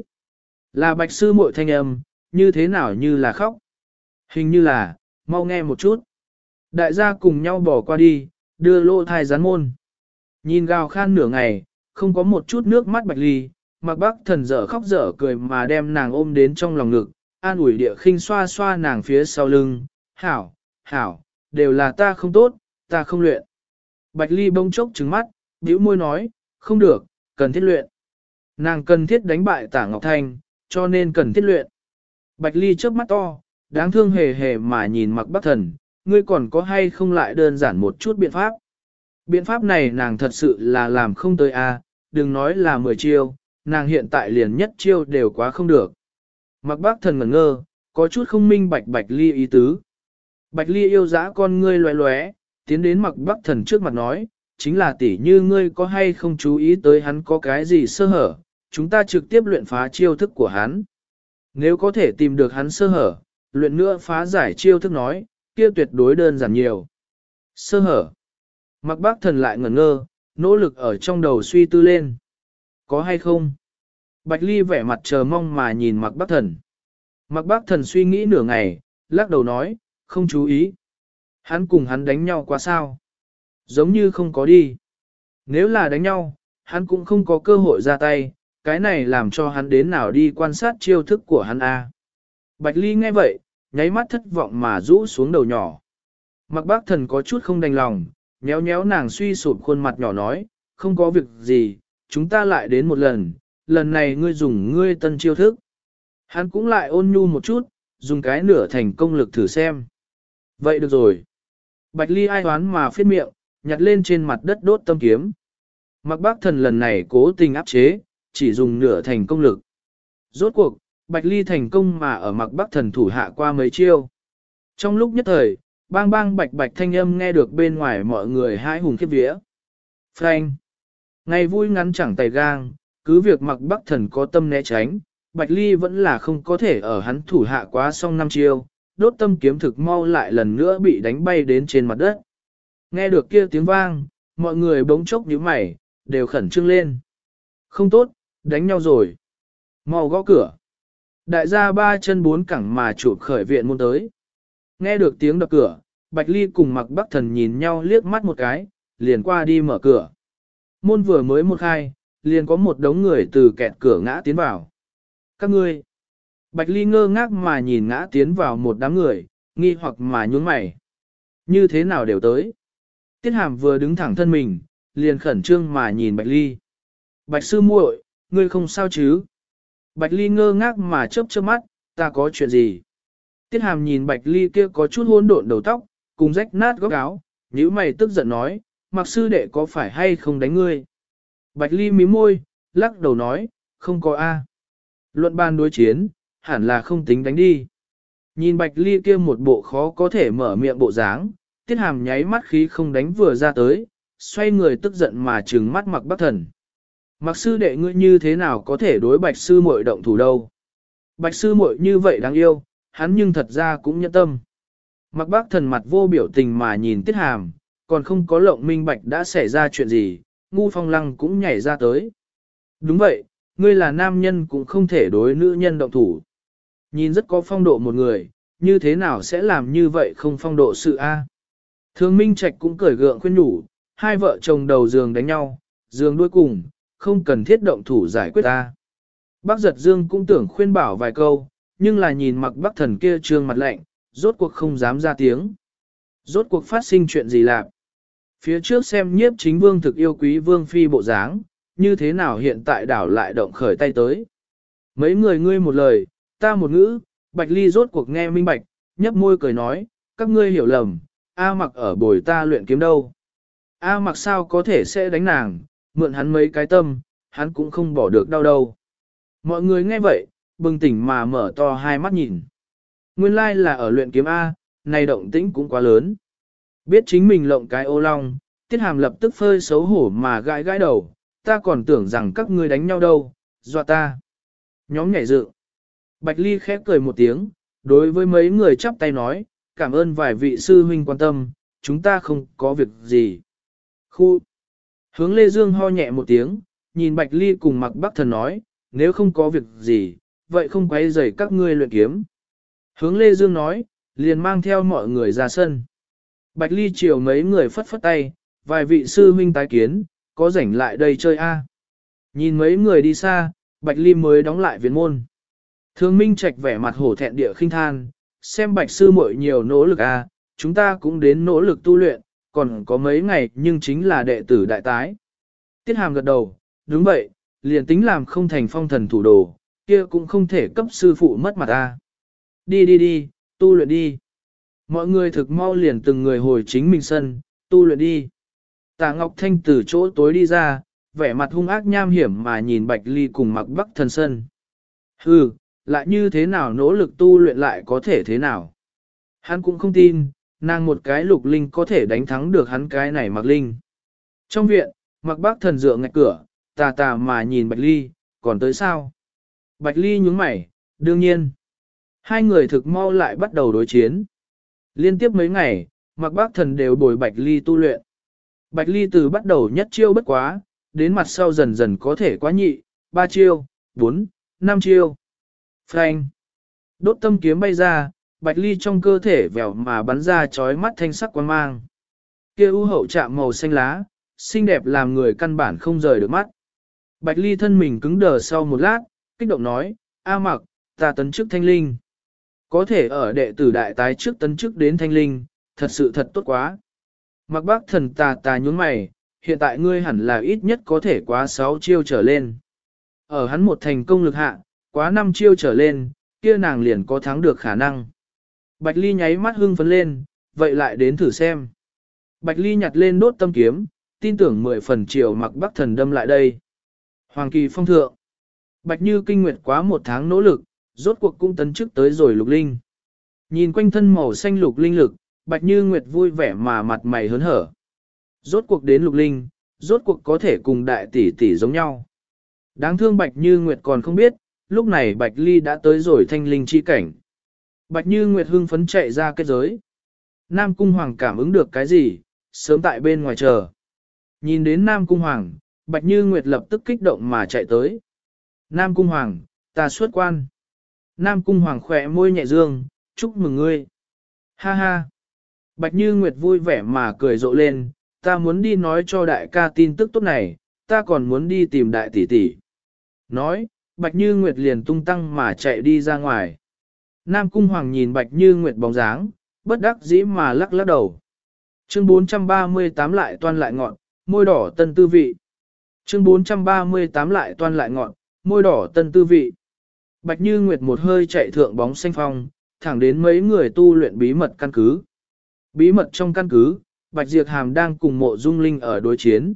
A: Là Bạch sư muội thanh âm, như thế nào như là khóc. Hình như là, mau nghe một chút. Đại gia cùng nhau bỏ qua đi, đưa lô thai rán môn. Nhìn gào khan nửa ngày, không có một chút nước mắt Bạch Ly, Mặc Bác Thần dở khóc dở cười mà đem nàng ôm đến trong lòng ngực, an ủi địa khinh xoa xoa nàng phía sau lưng, hảo, hảo, đều là ta không tốt, ta không luyện. Bạch Ly bông chốc trừng mắt, bĩu môi nói, không được, cần thiết luyện. Nàng cần thiết đánh bại Tả Ngọc Thanh, cho nên cần thiết luyện. Bạch Ly chớp mắt to, đáng thương hề hề mà nhìn Mặc Bác Thần, ngươi còn có hay không lại đơn giản một chút biện pháp. Biện pháp này nàng thật sự là làm không tới a, đừng nói là 10 chiêu, nàng hiện tại liền nhất chiêu đều quá không được. Mặc Bác Thần ngẩn ngơ, có chút không minh bạch Bạch Ly ý tứ. Bạch Ly yêu dã con ngươi loé loé, tiến đến Mặc Bác Thần trước mặt nói, chính là tỷ như ngươi có hay không chú ý tới hắn có cái gì sơ hở, chúng ta trực tiếp luyện phá chiêu thức của hắn. Nếu có thể tìm được hắn sơ hở, luyện nữa phá giải chiêu thức nói, kia tuyệt đối đơn giản nhiều. Sơ hở. Mặc Bác Thần lại ngẩn ngơ, nỗ lực ở trong đầu suy tư lên. Có hay không? Bạch Ly vẻ mặt chờ mong mà nhìn Mặc Bác Thần. Mặc Bác Thần suy nghĩ nửa ngày, lắc đầu nói, không chú ý. Hắn cùng hắn đánh nhau quá sao? Giống như không có đi. Nếu là đánh nhau, hắn cũng không có cơ hội ra tay, cái này làm cho hắn đến nào đi quan sát chiêu thức của hắn a. Bạch Ly nghe vậy, nháy mắt thất vọng mà rũ xuống đầu nhỏ. Mặc Bác Thần có chút không đành lòng, nhéo nhéo nàng suy sụp khuôn mặt nhỏ nói, không có việc gì, chúng ta lại đến một lần này ngươi dùng ngươi tân chiêu thức. Hắn cũng lại ôn nhu một chút, dùng cái nửa thành công lực thử xem. Vậy được rồi. Bạch Ly ai toán mà phết miệng, nhặt lên trên mặt đất đốt tâm kiếm. Mặc Bác Thần lần này cố tình áp chế, chỉ dùng nửa thành công lực. Rốt cuộc, Bạch Ly thành công mà ở Mặc Bác Thần thủ hạ qua mấy chiêu. Trong lúc nhất thời, bang bang bạch bạch thanh âm nghe được bên ngoài mọi người hãi hùng khiếp vía. Frank. Ngày vui ngắn chẳng tay gang, cứ việc Mặc Bác Thần có tâm né tránh, Bạch Ly vẫn là không có thể ở hắn thủ hạ quá xong 5 chiêu, đốt tâm kiếm thực mau lại lần nữa bị đánh bay đến trên mặt đất. Nghe được kia tiếng vang, mọi người bỗng chốc nhíu mày, đều khẩn trương lên. Không tốt, đánh nhau rồi. Mau gõ cửa. Đại gia 3 chân 4 cẳng mà chụp khởi viện môn tới. Nghe được tiếng đập cửa, Bạch Ly cùng Mặc Bác Thần nhìn nhau liếc mắt một cái, liền qua đi mở cửa. Môn vừa mới một khai, liền có một đống người từ kẹt cửa ngã tiến vào. Các ngươi. Bạch Ly ngơ ngác mà nhìn ngã tiến vào một đám người, nghi hoặc mà nhún mày. Như thế nào đều tới. Tiết Hàm vừa đứng thẳng thân mình, liền khẩn trương mà nhìn Bạch Ly. Bạch sư muội, ngươi không sao chứ? Bạch Ly ngơ ngác mà chớp chớp mắt, ta có chuyện gì? Tiết Hàm nhìn Bạch Ly kia có chút hỗn độn đầu tóc, cùng rách nát góc áo, nhíu mày tức giận nói, Mặc sư đệ có phải hay không đánh ngươi? Bạch Ly mím môi, lắc đầu nói, không có a. Luận bàn đối chiến, hẳn là không tính đánh đi. Nhìn Bạch Ly kia một bộ khó có thể mở miệng bộ dáng, Tiết Hàm nháy mắt khí không đánh vừa ra tới, xoay người tức giận mà trừng mắt Mặc Bác Thần. Mặc sư đệ ngươi như thế nào có thể đối bạch sư muội động thủ đâu. Bạch sư muội như vậy đáng yêu, hắn nhưng thật ra cũng nhẫn tâm. Mặc bác thần mặt vô biểu tình mà nhìn Tiết Hàm, còn không có lộng minh bạch đã xảy ra chuyện gì, Ngu Phong Lăng cũng nhảy ra tới. Đúng vậy, ngươi là nam nhân cũng không thể đối nữ nhân động thủ. Nhìn rất có phong độ một người, như thế nào sẽ làm như vậy không phong độ sự a? Thường Minh Trạch cũng cởi gượng khuyên nhủ, hai vợ chồng đầu giường đánh nhau, giường đuôi cùng, không cần thiết động thủ giải quyết ta. Bác Giật Dương cũng tưởng khuyên bảo vài câu, nhưng là nhìn Mặc Bắc Thần kia trương mặt lạnh, rốt cuộc không dám ra tiếng. Rốt cuộc phát sinh chuyện gì lạc? Phía trước xem nhiếp chính vương thực yêu quý vương phi bộ dáng, như thế nào hiện tại đảo lại động khởi tay tới. Mấy người ngươi một lời, ta một ngữ, Bạch Ly rốt cuộc nghe minh bạch, nhấp môi cười nói, các ngươi hiểu lầm, A Mặc ở bồi ta luyện kiếm đâu. A Mặc sao có thể sẽ đánh nàng, mượn hắn mấy cái tâm, hắn cũng không bỏ được đau đâu. Mọi người nghe vậy, bừng tỉnh mà mở to hai mắt nhìn. Nguyên lai là ở luyện kiếm A, này động tĩnh cũng quá lớn. Biết chính mình lộng cái ô long, Tiết Hàm lập tức phơi xấu hổ mà gãi gãi đầu, ta còn tưởng rằng các ngươi đánh nhau đâu, dọa ta. Nhóm nhảy dựng. Bạch Ly khép cười một tiếng, đối với mấy người chắp tay nói, cảm ơn vài vị sư huynh quan tâm, chúng ta không có việc gì. Khu. Hướng Lê Dương ho nhẹ một tiếng, nhìn Bạch Ly cùng Mặc Bắc Thần nói, nếu không có việc gì, vậy không quấy rầy các ngươi luyện kiếm. Hướng Lê Dương nói, liền mang theo mọi người ra sân. Bạch Ly chiều mấy người phất phất tay, vài vị sư huynh tái kiến, có rảnh lại đây chơi a. Nhìn mấy người đi xa, Bạch Ly mới đóng lại viện môn. Thương Minh Trạch vẻ mặt hổ thẹn địa khinh than, xem Bạch sư muội nhiều nỗ lực a, chúng ta cũng đến nỗ lực tu luyện, còn có mấy ngày nhưng chính là đệ tử đại tái. Tiết Hàm gật đầu, đúng vậy, liền tính làm không thành phong thần thủ đồ, kia cũng không thể cấp sư phụ mất mặt a. Đi đi đi, tu luyện đi. Mọi người thực mau liền từng người hồi chính mình sân, tu luyện đi. Tạ Ngọc Thanh từ chỗ tối đi ra, vẻ mặt hung ác nham hiểm mà nhìn Bạch Ly cùng Mặc Bắc Thần sân. Hừ, lại như thế nào nỗ lực tu luyện lại có thể thế nào? Hắn cũng không tin, nàng một cái lục linh có thể đánh thắng được hắn cái này Mặc Linh. Trong viện, Mặc Bắc Thần dựa ngạch cửa, tà tà mà nhìn Bạch Ly, còn tới sao? Bạch Ly nhướng mày, đương nhiên. Hai người thực mau lại bắt đầu đối chiến. Liên tiếp mấy ngày, Mặc Bắc Thần đều bồi Bạch Ly tu luyện. Bạch Ly từ bắt đầu nhất chiêu bất quá, đến mặt sau dần dần có thể quá nhị, 3 chiêu, 4, 5 chiêu. Phanh. Đốt tâm kiếm bay ra, Bạch Ly trong cơ thể vèo mà bắn ra chói mắt thanh sắc quang mang. Kia u hậu chạm màu xanh lá, xinh đẹp làm người căn bản không rời được mắt. Bạch Ly thân mình cứng đờ sau một lát, kích động nói, A Mặc, ta tấn chức thanh linh. Có thể ở đệ tử đại tái trước tấn chức đến thanh linh, thật sự thật tốt quá. Mặc Bác Thần tà tà nhún mày, hiện tại ngươi hẳn là ít nhất có thể quá 6 chiêu trở lên. Ở hắn một thành công lực hạ, quá 5 chiêu trở lên, kia nàng liền có thắng được khả năng. Bạch Ly nháy mắt hưng phấn lên, vậy lại đến thử xem. Bạch Ly nhặt lên đốt tâm kiếm, tin tưởng 10 phần chiều Mặc Bắc Thần đâm lại đây. Hoàng kỳ phong thượng. Bạch Như kinh nguyệt quá 1 tháng nỗ lực, rốt cuộc cũng tấn chức tới rồi lục linh. Nhìn quanh thân màu xanh lục linh lực, Bạch Như Nguyệt vui vẻ mà mặt mày hớn hở. Rốt cuộc đến lục linh, rốt cuộc có thể cùng đại tỷ tỷ giống nhau. Đáng thương Bạch Như Nguyệt còn không biết, lúc này Bạch Ly đã tới rồi thanh linh chi cảnh. Bạch Như Nguyệt hưng phấn chạy ra kết giới. Nam Cung Hoàng cảm ứng được cái gì, sớm tại bên ngoài chờ. Nhìn đến Nam Cung Hoàng, Bạch Như Nguyệt lập tức kích động mà chạy tới. Nam Cung Hoàng, ta xuất quan. Nam Cung Hoàng khỏe môi nhẹ dương, chúc mừng ngươi. Ha ha. Bạch Như Nguyệt vui vẻ mà cười rộ lên, ta muốn đi nói cho đại ca tin tức tốt này, ta còn muốn đi tìm đại tỷ tỷ. Nói, Bạch Như Nguyệt liền tung tăng mà chạy đi ra ngoài. Nam Cung Hoàng nhìn Bạch Như Nguyệt bóng dáng, bất đắc dĩ mà lắc lắc đầu. Chương 438 lại toan lại ngọn, môi đỏ tân tư vị. Chương 438 lại toan lại ngọn, môi đỏ tân tư vị. Bạch Như Nguyệt một hơi chạy thượng bóng xanh phong, thẳng đến mấy người tu luyện bí mật căn cứ. Bí mật trong căn cứ, Bạch Diệp Hàm đang cùng Mộ Dung Linh ở đối chiến.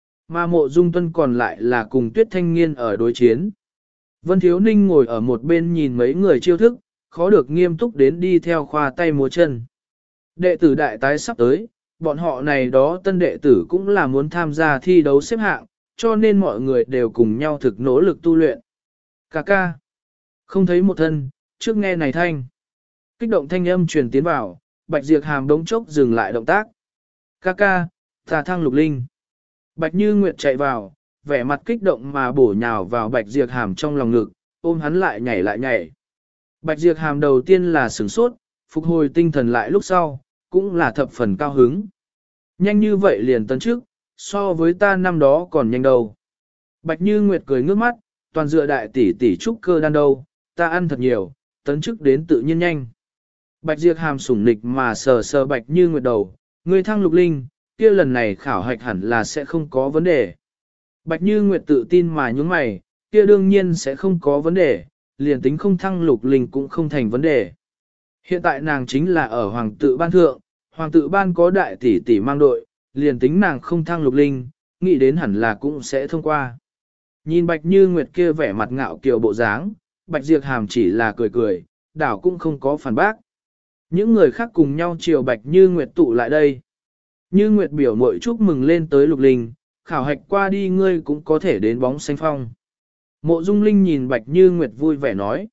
A: Mà Mộ Dung Tuân còn lại là cùng Tuyết Thanh Nghiên ở đối chiến. Vân Thiếu Ninh ngồi ở một bên nhìn mấy người chiêu thức, khó được nghiêm túc đến đi theo khoa tay múa chân. Đệ tử đại tái sắp tới, bọn họ này đó tân đệ tử cũng là muốn tham gia thi đấu xếp hạng, cho nên mọi người đều cùng nhau thực nỗ lực tu luyện. Ca ca, không thấy một thân, trước nghe này thanh. Kích động thanh âm truyền tiến vào, Bạch Diệp Hàm đống chốc dừng lại động tác. Ca ca, ta thăng lục linh. Bạch Như Nguyệt chạy vào, vẻ mặt kích động mà bổ nhào vào Bạch Diệp Hàm trong lòng ngực, ôm hắn lại nhảy. Bạch Diệp Hàm đầu tiên là sửng sốt, phục hồi tinh thần lại lúc sau, cũng là thập phần cao hứng. Nhanh như vậy liền tấn trước, so với ta năm đó còn nhanh đâu. Bạch Như Nguyệt cười ngước mắt, toàn dựa đại tỷ tỷ trúc cơ đan đâu, ta ăn thật nhiều, tấn chức đến tự nhiên nhanh. Bạch Diệp Hàm sủng nịch mà sờ Bạch Như Nguyệt đầu, ngươi thăng lục linh, kia lần này khảo hạch hẳn là sẽ không có vấn đề. Bạch Như Nguyệt tự tin mà nhướng mày, kia đương nhiên sẽ không có vấn đề, liền tính không thăng lục linh cũng không thành vấn đề. Hiện tại nàng chính là ở Hoàng tự ban thượng, Hoàng tự ban có đại tỷ tỷ mang đội, liền tính nàng không thăng lục linh, nghĩ đến hẳn là cũng sẽ thông qua. Nhìn Bạch Như Nguyệt kia vẻ mặt ngạo kiều bộ dáng, Bạch Diệp Hàm chỉ là cười, đảo cũng không có phản bác. Những người khác cùng nhau chiều Bạch Như Nguyệt tụ lại đây. Như Nguyệt biểu mội chúc mừng lên tới lục linh, khảo hạch qua đi ngươi cũng có thể đến bóng xanh phong. Mộ Dung Linh nhìn Bạch Như Nguyệt vui vẻ nói.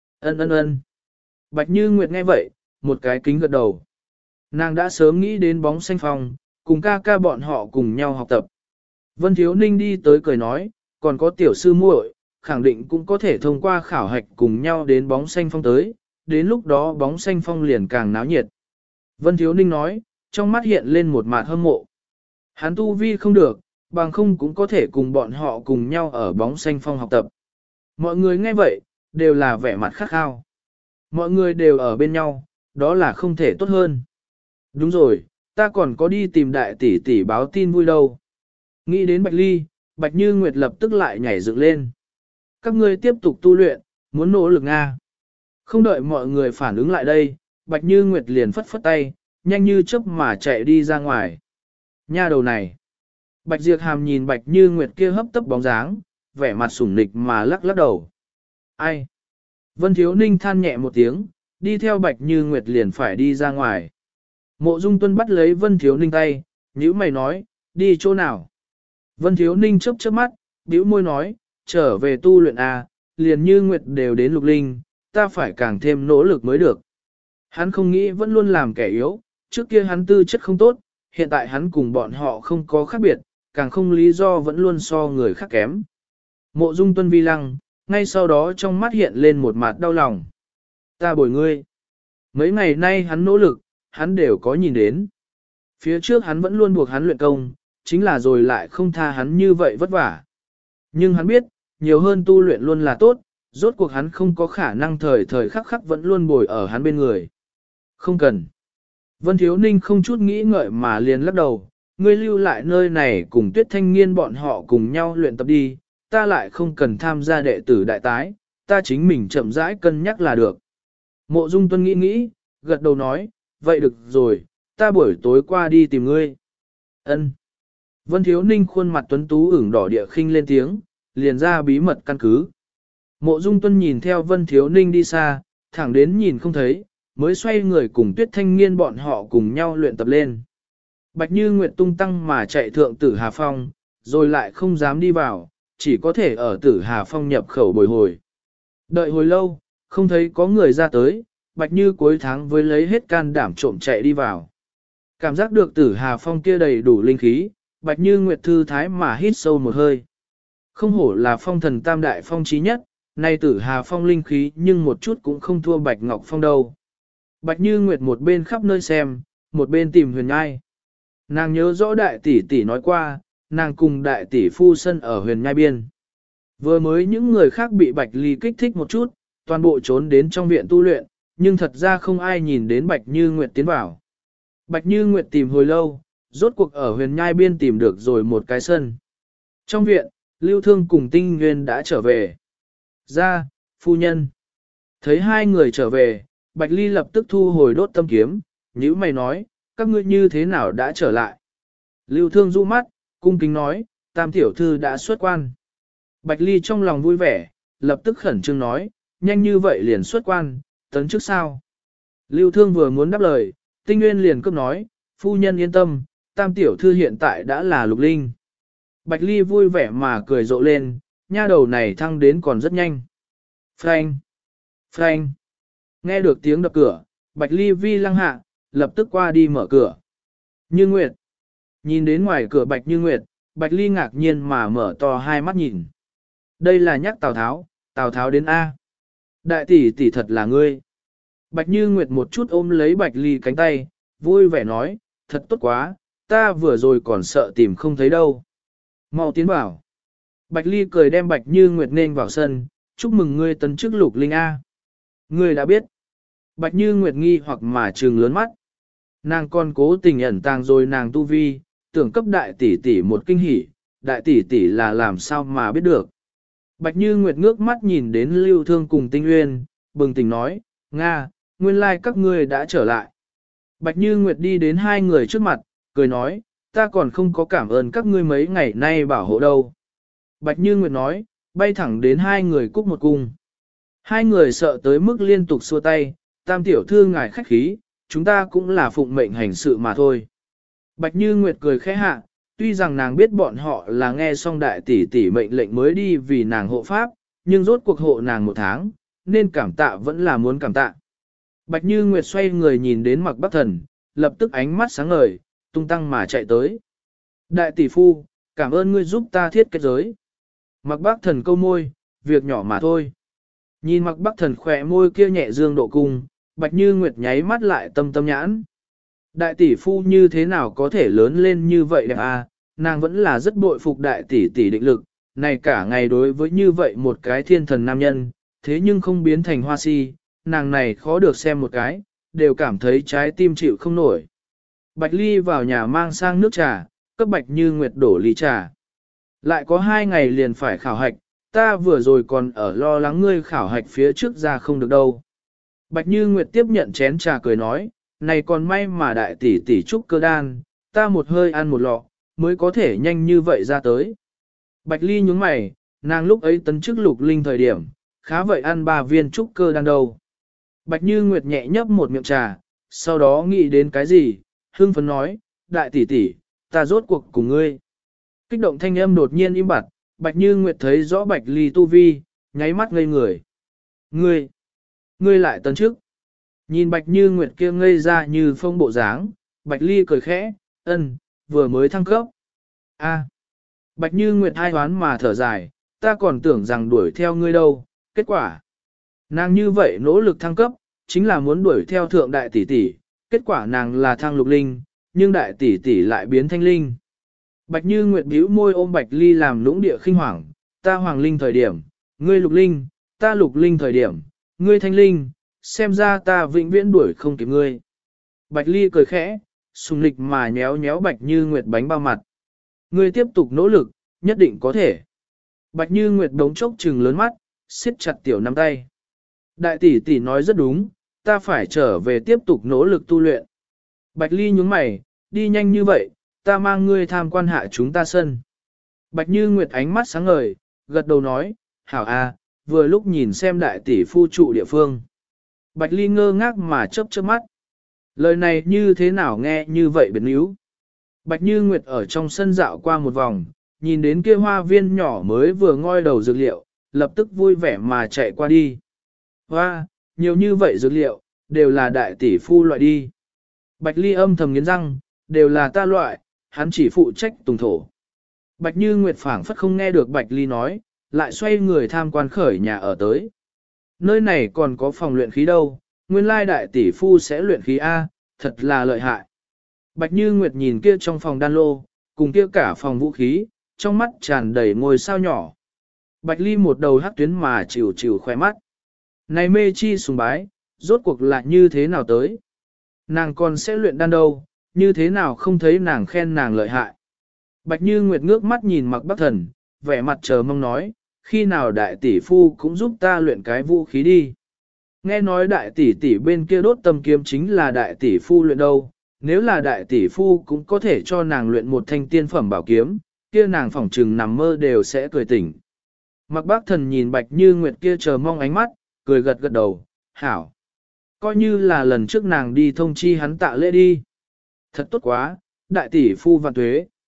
A: Ân. Bạch Như Nguyệt nghe vậy, một cái kính gật đầu. Nàng đã sớm nghĩ đến bóng xanh phong, cùng ca ca bọn họ cùng nhau học tập. Vân Thiếu Ninh đi tới cười nói, còn có tiểu sư muội, khẳng định cũng có thể thông qua khảo hạch cùng nhau đến bóng xanh phong tới, đến lúc đó bóng xanh phong liền càng náo nhiệt. Vân Thiếu Ninh nói, trong mắt hiện lên một mạt hâm mộ. Hắn tu vi không được, bằng không cũng có thể cùng bọn họ cùng nhau ở bóng xanh phong học tập. Mọi người nghe vậy, đều là vẻ mặt khát khao. Mọi người đều ở bên nhau, đó là không thể tốt hơn. Đúng rồi, ta còn có đi tìm đại tỷ tỷ báo tin vui đâu. Nghĩ đến Bạch Ly, Bạch Như Nguyệt lập tức lại nhảy dựng lên. Các ngươi tiếp tục tu luyện, muốn nỗ lực Nga. Không đợi mọi người phản ứng lại đây, Bạch Như Nguyệt liền phất phất tay, nhanh như chớp mà chạy đi ra ngoài. Nha đầu này. Bạch Diệp Hàm nhìn Bạch Như Nguyệt kia hấp tấp bóng dáng, vẻ mặt sủng nịch mà lắc đầu. Ai? Vân Thiếu Ninh than nhẹ một tiếng, đi theo Bạch Như Nguyệt liền phải đi ra ngoài. Mộ Dung Tuân bắt lấy Vân Thiếu Ninh tay, nhíu mày nói, đi chỗ nào? Vân Thiếu Ninh chớp mắt, bĩu môi nói, trở về tu luyện A, liền Như Nguyệt đều đến lục linh, ta phải càng thêm nỗ lực mới được. Hắn không nghĩ vẫn luôn làm kẻ yếu, trước kia hắn tư chất không tốt, hiện tại hắn cùng bọn họ không có khác biệt, càng không lý do vẫn luôn so người khác kém. Mộ Dung Tuân vi lăng, ngay sau đó trong mắt hiện lên một mặt đau lòng. Ta bồi ngươi. Mấy ngày nay hắn nỗ lực, hắn đều có nhìn đến. Phía trước hắn vẫn luôn buộc hắn luyện công, chính là rồi lại không tha hắn như vậy vất vả. Nhưng hắn biết, nhiều hơn tu luyện luôn là tốt, rốt cuộc hắn không có khả năng thời khắc vẫn luôn bồi ở hắn bên người. Không cần. Vân Thiếu Ninh không chút nghĩ ngợi mà liền lắc đầu, ngươi lưu lại nơi này cùng Tuyết Thanh Nghiên bọn họ cùng nhau luyện tập đi, ta lại không cần tham gia đệ tử đại tái, ta chính mình chậm rãi cân nhắc là được. Mộ Dung Tuân nghĩ, gật đầu nói, vậy được rồi, ta buổi tối qua đi tìm ngươi. Ân. Vân Thiếu Ninh khuôn mặt tuấn tú ửng đỏ địa khinh lên tiếng, liền ra bí mật căn cứ. Mộ Dung Tuân nhìn theo Vân Thiếu Ninh đi xa, thẳng đến nhìn không thấy, mới xoay người cùng Tuyết Thanh Nghiên bọn họ cùng nhau luyện tập lên. Bạch Như Nguyệt tung tăng mà chạy thượng Tử Hà Phong, rồi lại không dám đi vào, chỉ có thể ở Tử Hà Phong nhập khẩu bồi hồi. Đợi hồi lâu, không thấy có người ra tới, Bạch Như cuối tháng với lấy hết can đảm trộm chạy đi vào. Cảm giác được Tử Hà Phong kia đầy đủ linh khí, Bạch Như Nguyệt thư thái mà hít sâu một hơi. Không hổ là phong thần tam đại phong trí nhất, nay Tử Hà Phong linh khí nhưng một chút cũng không thua Bạch Ngọc Phong đâu. Bạch Như Nguyệt một bên khắp nơi xem, một bên tìm Huyền Nhai. Nàng nhớ rõ đại tỷ tỷ nói qua, nàng cùng đại tỷ phu sân ở Huyền Nhai biên. Vừa mới những người khác bị Bạch Ly kích thích một chút, toàn bộ trốn đến trong viện tu luyện, nhưng thật ra không ai nhìn đến Bạch Như Nguyệt tiến vào. Bạch Như Nguyệt tìm hồi lâu, rốt cuộc ở Huyền Nhai biên tìm được rồi một cái sân. Trong viện, Lưu Thương cùng Tinh Nguyên đã trở về. Ra, phu nhân. Thấy hai người trở về, Bạch Ly lập tức thu hồi đốt tâm kiếm, nhữ mày nói, các ngươi như thế nào đã trở lại. Lưu Thương du mắt, cung kính nói, Tam tiểu thư đã xuất quan. Bạch Ly trong lòng vui vẻ, lập tức khẩn trương nói, nhanh như vậy liền xuất quan, tấn chức sao. Lưu Thương vừa muốn đáp lời, Tinh Nguyên liền cấp nói, phu nhân yên tâm, Tam tiểu thư hiện tại đã là lục linh. Bạch Ly vui vẻ mà cười rộ lên, nha đầu này thăng đến còn rất nhanh. Phanh! Phanh! Nghe được tiếng đập cửa, Bạch Ly vi lăng hạ, lập tức qua đi mở cửa. Như Nguyệt! Nhìn đến ngoài cửa Bạch Như Nguyệt, Bạch Ly ngạc nhiên mà mở to hai mắt nhìn. Đây là nhắc Tào Tháo đến A. Đại tỷ tỷ thật là ngươi. Bạch Như Nguyệt một chút ôm lấy Bạch Ly cánh tay, vui vẻ nói, thật tốt quá, ta vừa rồi còn sợ tìm không thấy đâu. Mau tiến vào. Bạch Ly cười đem Bạch Như Nguyệt nên vào sân, chúc mừng ngươi tấn chức lục linh A. Ngươi đã biết. Bạch Như Nguyệt nghi hoặc mà trừng lớn mắt. Nàng còn cố tình ẩn tàng rồi nàng tu vi, tưởng cấp đại tỷ tỷ một kinh hỉ, đại tỷ tỷ là làm sao mà biết được. Bạch Như Nguyệt ngước mắt nhìn đến Lưu Thương cùng Tinh Uyên, bừng tỉnh nói, Nga, nguyên lai các ngươi đã trở lại. Bạch Như Nguyệt đi đến hai người trước mặt, cười nói, ta còn không có cảm ơn các ngươi mấy ngày nay bảo hộ đâu. Bạch Như Nguyệt nói, bay thẳng đến hai người cúc một cung. Hai người sợ tới mức liên tục xua tay, tam tiểu thư ngài khách khí, chúng ta cũng là phụng mệnh hành sự mà thôi. Bạch Như Nguyệt cười khẽ hạ, tuy rằng nàng biết bọn họ là nghe xong đại tỷ tỷ mệnh lệnh mới đi vì nàng hộ pháp, nhưng rốt cuộc hộ nàng một tháng, nên cảm tạ vẫn là muốn cảm tạ. Bạch Như Nguyệt xoay người nhìn đến Mạc Bắc Thần, lập tức ánh mắt sáng ngời, tung tăng mà chạy tới. Đại tỷ phu, cảm ơn ngươi giúp ta thiết kết giới. Mạc Bắc Thần câu môi, việc nhỏ mà thôi. Nhìn Mạc Bắc Thần khỏe môi kia nhẹ dương độ cung, Bạch Như Nguyệt nháy mắt lại tâm tâm nhãn. Đại tỷ phu như thế nào có thể lớn lên như vậy đẹp à, nàng vẫn là rất bội phục đại tỷ tỷ định lực, này cả ngày đối với như vậy một cái thiên thần nam nhân, thế nhưng không biến thành hoa si, nàng này khó được xem một cái, đều cảm thấy trái tim chịu không nổi. Bạch Ly vào nhà mang sang nước trà, cấp Bạch Như Nguyệt đổ ly trà. Lại có 2 ngày liền phải khảo hạch, ta vừa rồi còn ở lo lắng ngươi khảo hạch phía trước ra không được đâu. Bạch Như Nguyệt tiếp nhận chén trà cười nói, này còn may mà đại tỷ tỷ trúc cơ đan, ta một hơi ăn một lọ, mới có thể nhanh như vậy ra tới. Bạch Ly nhúng mày, nàng lúc ấy tấn chức lục linh thời điểm, khá vậy ăn 3 viên trúc cơ đan đâu. Bạch Như Nguyệt nhẹ nhấp một miệng trà, sau đó nghĩ đến cái gì, hưng phấn nói, đại tỷ tỷ, ta rốt cuộc cùng ngươi. Kích động thanh âm đột nhiên im bặt, Bạch Như Nguyệt thấy rõ Bạch Ly tu vi, nháy mắt ngây người. Ngươi lại tấn chức. Nhìn Bạch Như Nguyệt kia ngây ra như phong bộ dáng, Bạch Ly cười khẽ, vừa mới thăng cấp. A. Bạch Như Nguyệt hai hoán mà thở dài, ta còn tưởng rằng đuổi theo ngươi đâu, kết quả. Nàng như vậy nỗ lực thăng cấp, chính là muốn đuổi theo thượng đại tỷ tỷ, kết quả nàng là thăng lục linh, nhưng đại tỷ tỷ lại biến thanh linh. Bạch Như Nguyệt bĩu môi ôm Bạch Ly làm lũng địa khinh hoảng, ta hoàng linh thời điểm, ngươi lục linh, ta lục linh thời điểm, ngươi thanh linh, xem ra ta vĩnh viễn đuổi không kịp ngươi. Bạch Ly cười khẽ, sùng lịch mà nhéo nhéo Bạch Như Nguyệt bánh bao mặt. Ngươi tiếp tục nỗ lực, nhất định có thể. Bạch Như Nguyệt đống chốc trừng lớn mắt, siết chặt tiểu nắm tay. Đại tỷ tỷ nói rất đúng, ta phải trở về tiếp tục nỗ lực tu luyện. Bạch Ly nhúng mày, đi nhanh như vậy, ta mang ngươi tham quan hạ chúng ta sân. Bạch Như Nguyệt ánh mắt sáng ngời, gật đầu nói, hảo a, vừa lúc nhìn xem đại tỷ phu trụ địa phương. Bạch Ly ngơ ngác mà chớp chớp mắt. Lời này như thế nào nghe như vậy biến yếu. Bạch Như Nguyệt ở trong sân dạo qua một vòng, nhìn đến kia hoa viên nhỏ mới vừa ngoi đầu dược liệu, lập tức vui vẻ mà chạy qua đi. Hoa, nhiều như vậy dược liệu, đều là đại tỷ phu loại đi. Bạch Ly âm thầm nghiến răng, đều là ta loại, hắn chỉ phụ trách tùng thổ. Bạch Như Nguyệt phảng phất không nghe được Bạch Ly nói, lại xoay người tham quan khởi nhà ở tới. Nơi này còn có phòng luyện khí đâu, nguyên lai đại tỷ phu sẽ luyện khí A, thật là lợi hại. Bạch Như Nguyệt nhìn kia trong phòng đan lô, cùng kia cả phòng vũ khí, trong mắt tràn đầy ngôi sao nhỏ. Bạch Ly một đầu hắc tuyến mà chịu chịu khoe mắt. Này mê chi sùng bái, rốt cuộc là như thế nào tới? Nàng còn sẽ luyện đan đâu, như thế nào không thấy nàng khen nàng lợi hại? Bạch Như Nguyệt ngước mắt nhìn Mạc Bắc Thần, vẻ mặt chờ mong nói, khi nào đại tỷ phu cũng giúp ta luyện cái vũ khí đi. Nghe nói đại tỷ tỷ bên kia đốt tâm kiếm chính là đại tỷ phu luyện đâu, nếu là đại tỷ phu cũng có thể cho nàng luyện một thanh tiên phẩm bảo kiếm, kia nàng phỏng trừng nằm mơ đều sẽ cười tỉnh. Mạc Bắc Thần nhìn Bạch Như Nguyệt kia chờ mong ánh mắt, cười gật gật đầu, hảo. Coi như là lần trước nàng đi thông chi hắn tạ lễ đi. Thật tốt quá, đại tỷ phu vạn tuế.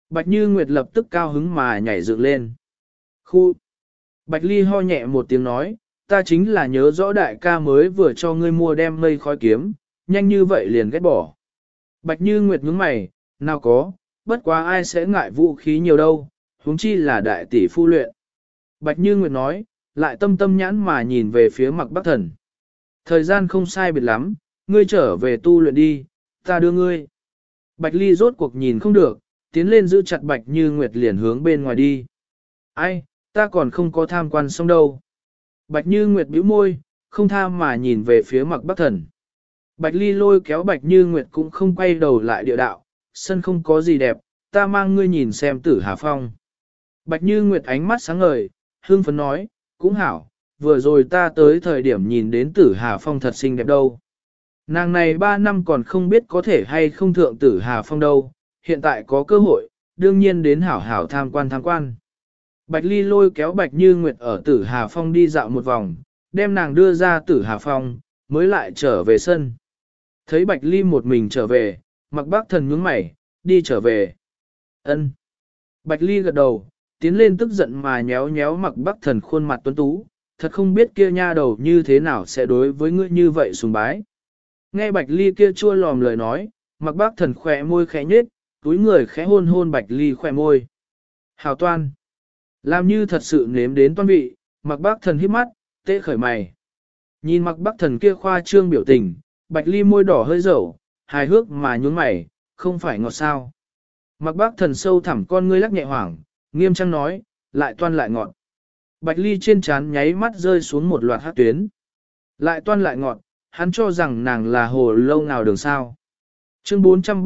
A: Bạch Như Nguyệt lập tức cao hứng mà nhảy dựng lên. Khu! Bạch Ly ho nhẹ một tiếng nói, ta chính là nhớ rõ đại ca mới vừa cho ngươi mua đem mây khói kiếm, nhanh như vậy liền ghét bỏ. Bạch Như Nguyệt nhướng mày, nào có, bất quá ai sẽ ngại vũ khí nhiều đâu, huống chi là đại tỷ phu luyện. Bạch Như Nguyệt nói, lại tâm tâm nhãn mà nhìn về phía Mạc Bắc Thần. Thời gian không sai biệt lắm, ngươi trở về tu luyện đi, ta đưa ngươi. Bạch Ly rốt cuộc nhìn không được, tiến lên giữ chặt Bạch Như Nguyệt liền hướng bên ngoài đi. Ai, ta còn không có tham quan xong đâu. Bạch Như Nguyệt bĩu môi, không tham mà nhìn về phía Mạc Bắc Thần. Bạch Ly lôi kéo Bạch Như Nguyệt cũng không quay đầu lại địa đạo, sân không có gì đẹp, ta mang ngươi nhìn xem Tử Hà Phong. Bạch Như Nguyệt ánh mắt sáng ngời, hương phấn nói, cũng hảo, vừa rồi ta tới thời điểm nhìn đến Tử Hà Phong thật xinh đẹp đâu. Nàng này 3 năm còn không biết có thể hay không thượng Tử Hà Phong đâu, hiện tại có cơ hội, đương nhiên đến hảo hảo tham quan tham quan. Bạch Ly lôi kéo Bạch Như Nguyệt ở Tử Hà Phong đi dạo một vòng, đem nàng đưa ra Tử Hà Phong, mới lại trở về sân. Thấy Bạch Ly một mình trở về, Mạc Bắc Thần nhướng mày, đi trở về. Ân. Bạch Ly gật đầu, tiến lên tức giận mà nhéo nhéo Mạc Bắc Thần khuôn mặt tuấn tú, thật không biết kia nha đầu như thế nào sẽ đối với ngươi như vậy sùng bái. Nghe Bạch Ly kia chua lòm lời nói, Mạc Bắc Thần khỏe môi khẽ nhếch, túi người khẽ hôn hôn Bạch Ly khỏe môi. Hào toan. Làm như thật sự nếm đến toan vị, Mạc Bắc Thần hít mắt, tê khởi mày. Nhìn Mạc Bắc Thần kia khoa trương biểu tình, Bạch Ly môi đỏ hơi dầu, hài hước mà nhún mày, không phải ngọt sao. Mạc Bắc Thần sâu thẳm con ngươi lắc nhẹ hoảng, nghiêm trang nói, lại toan lại ngọt. Bạch Ly trên trán nháy mắt rơi xuống một loạt hát tuyến. Lại toan lại ngọt, hắn cho rằng nàng là hồ lâu nào đường sao. Chương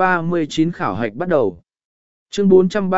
A: 439 khảo hạch bắt đầu. Chương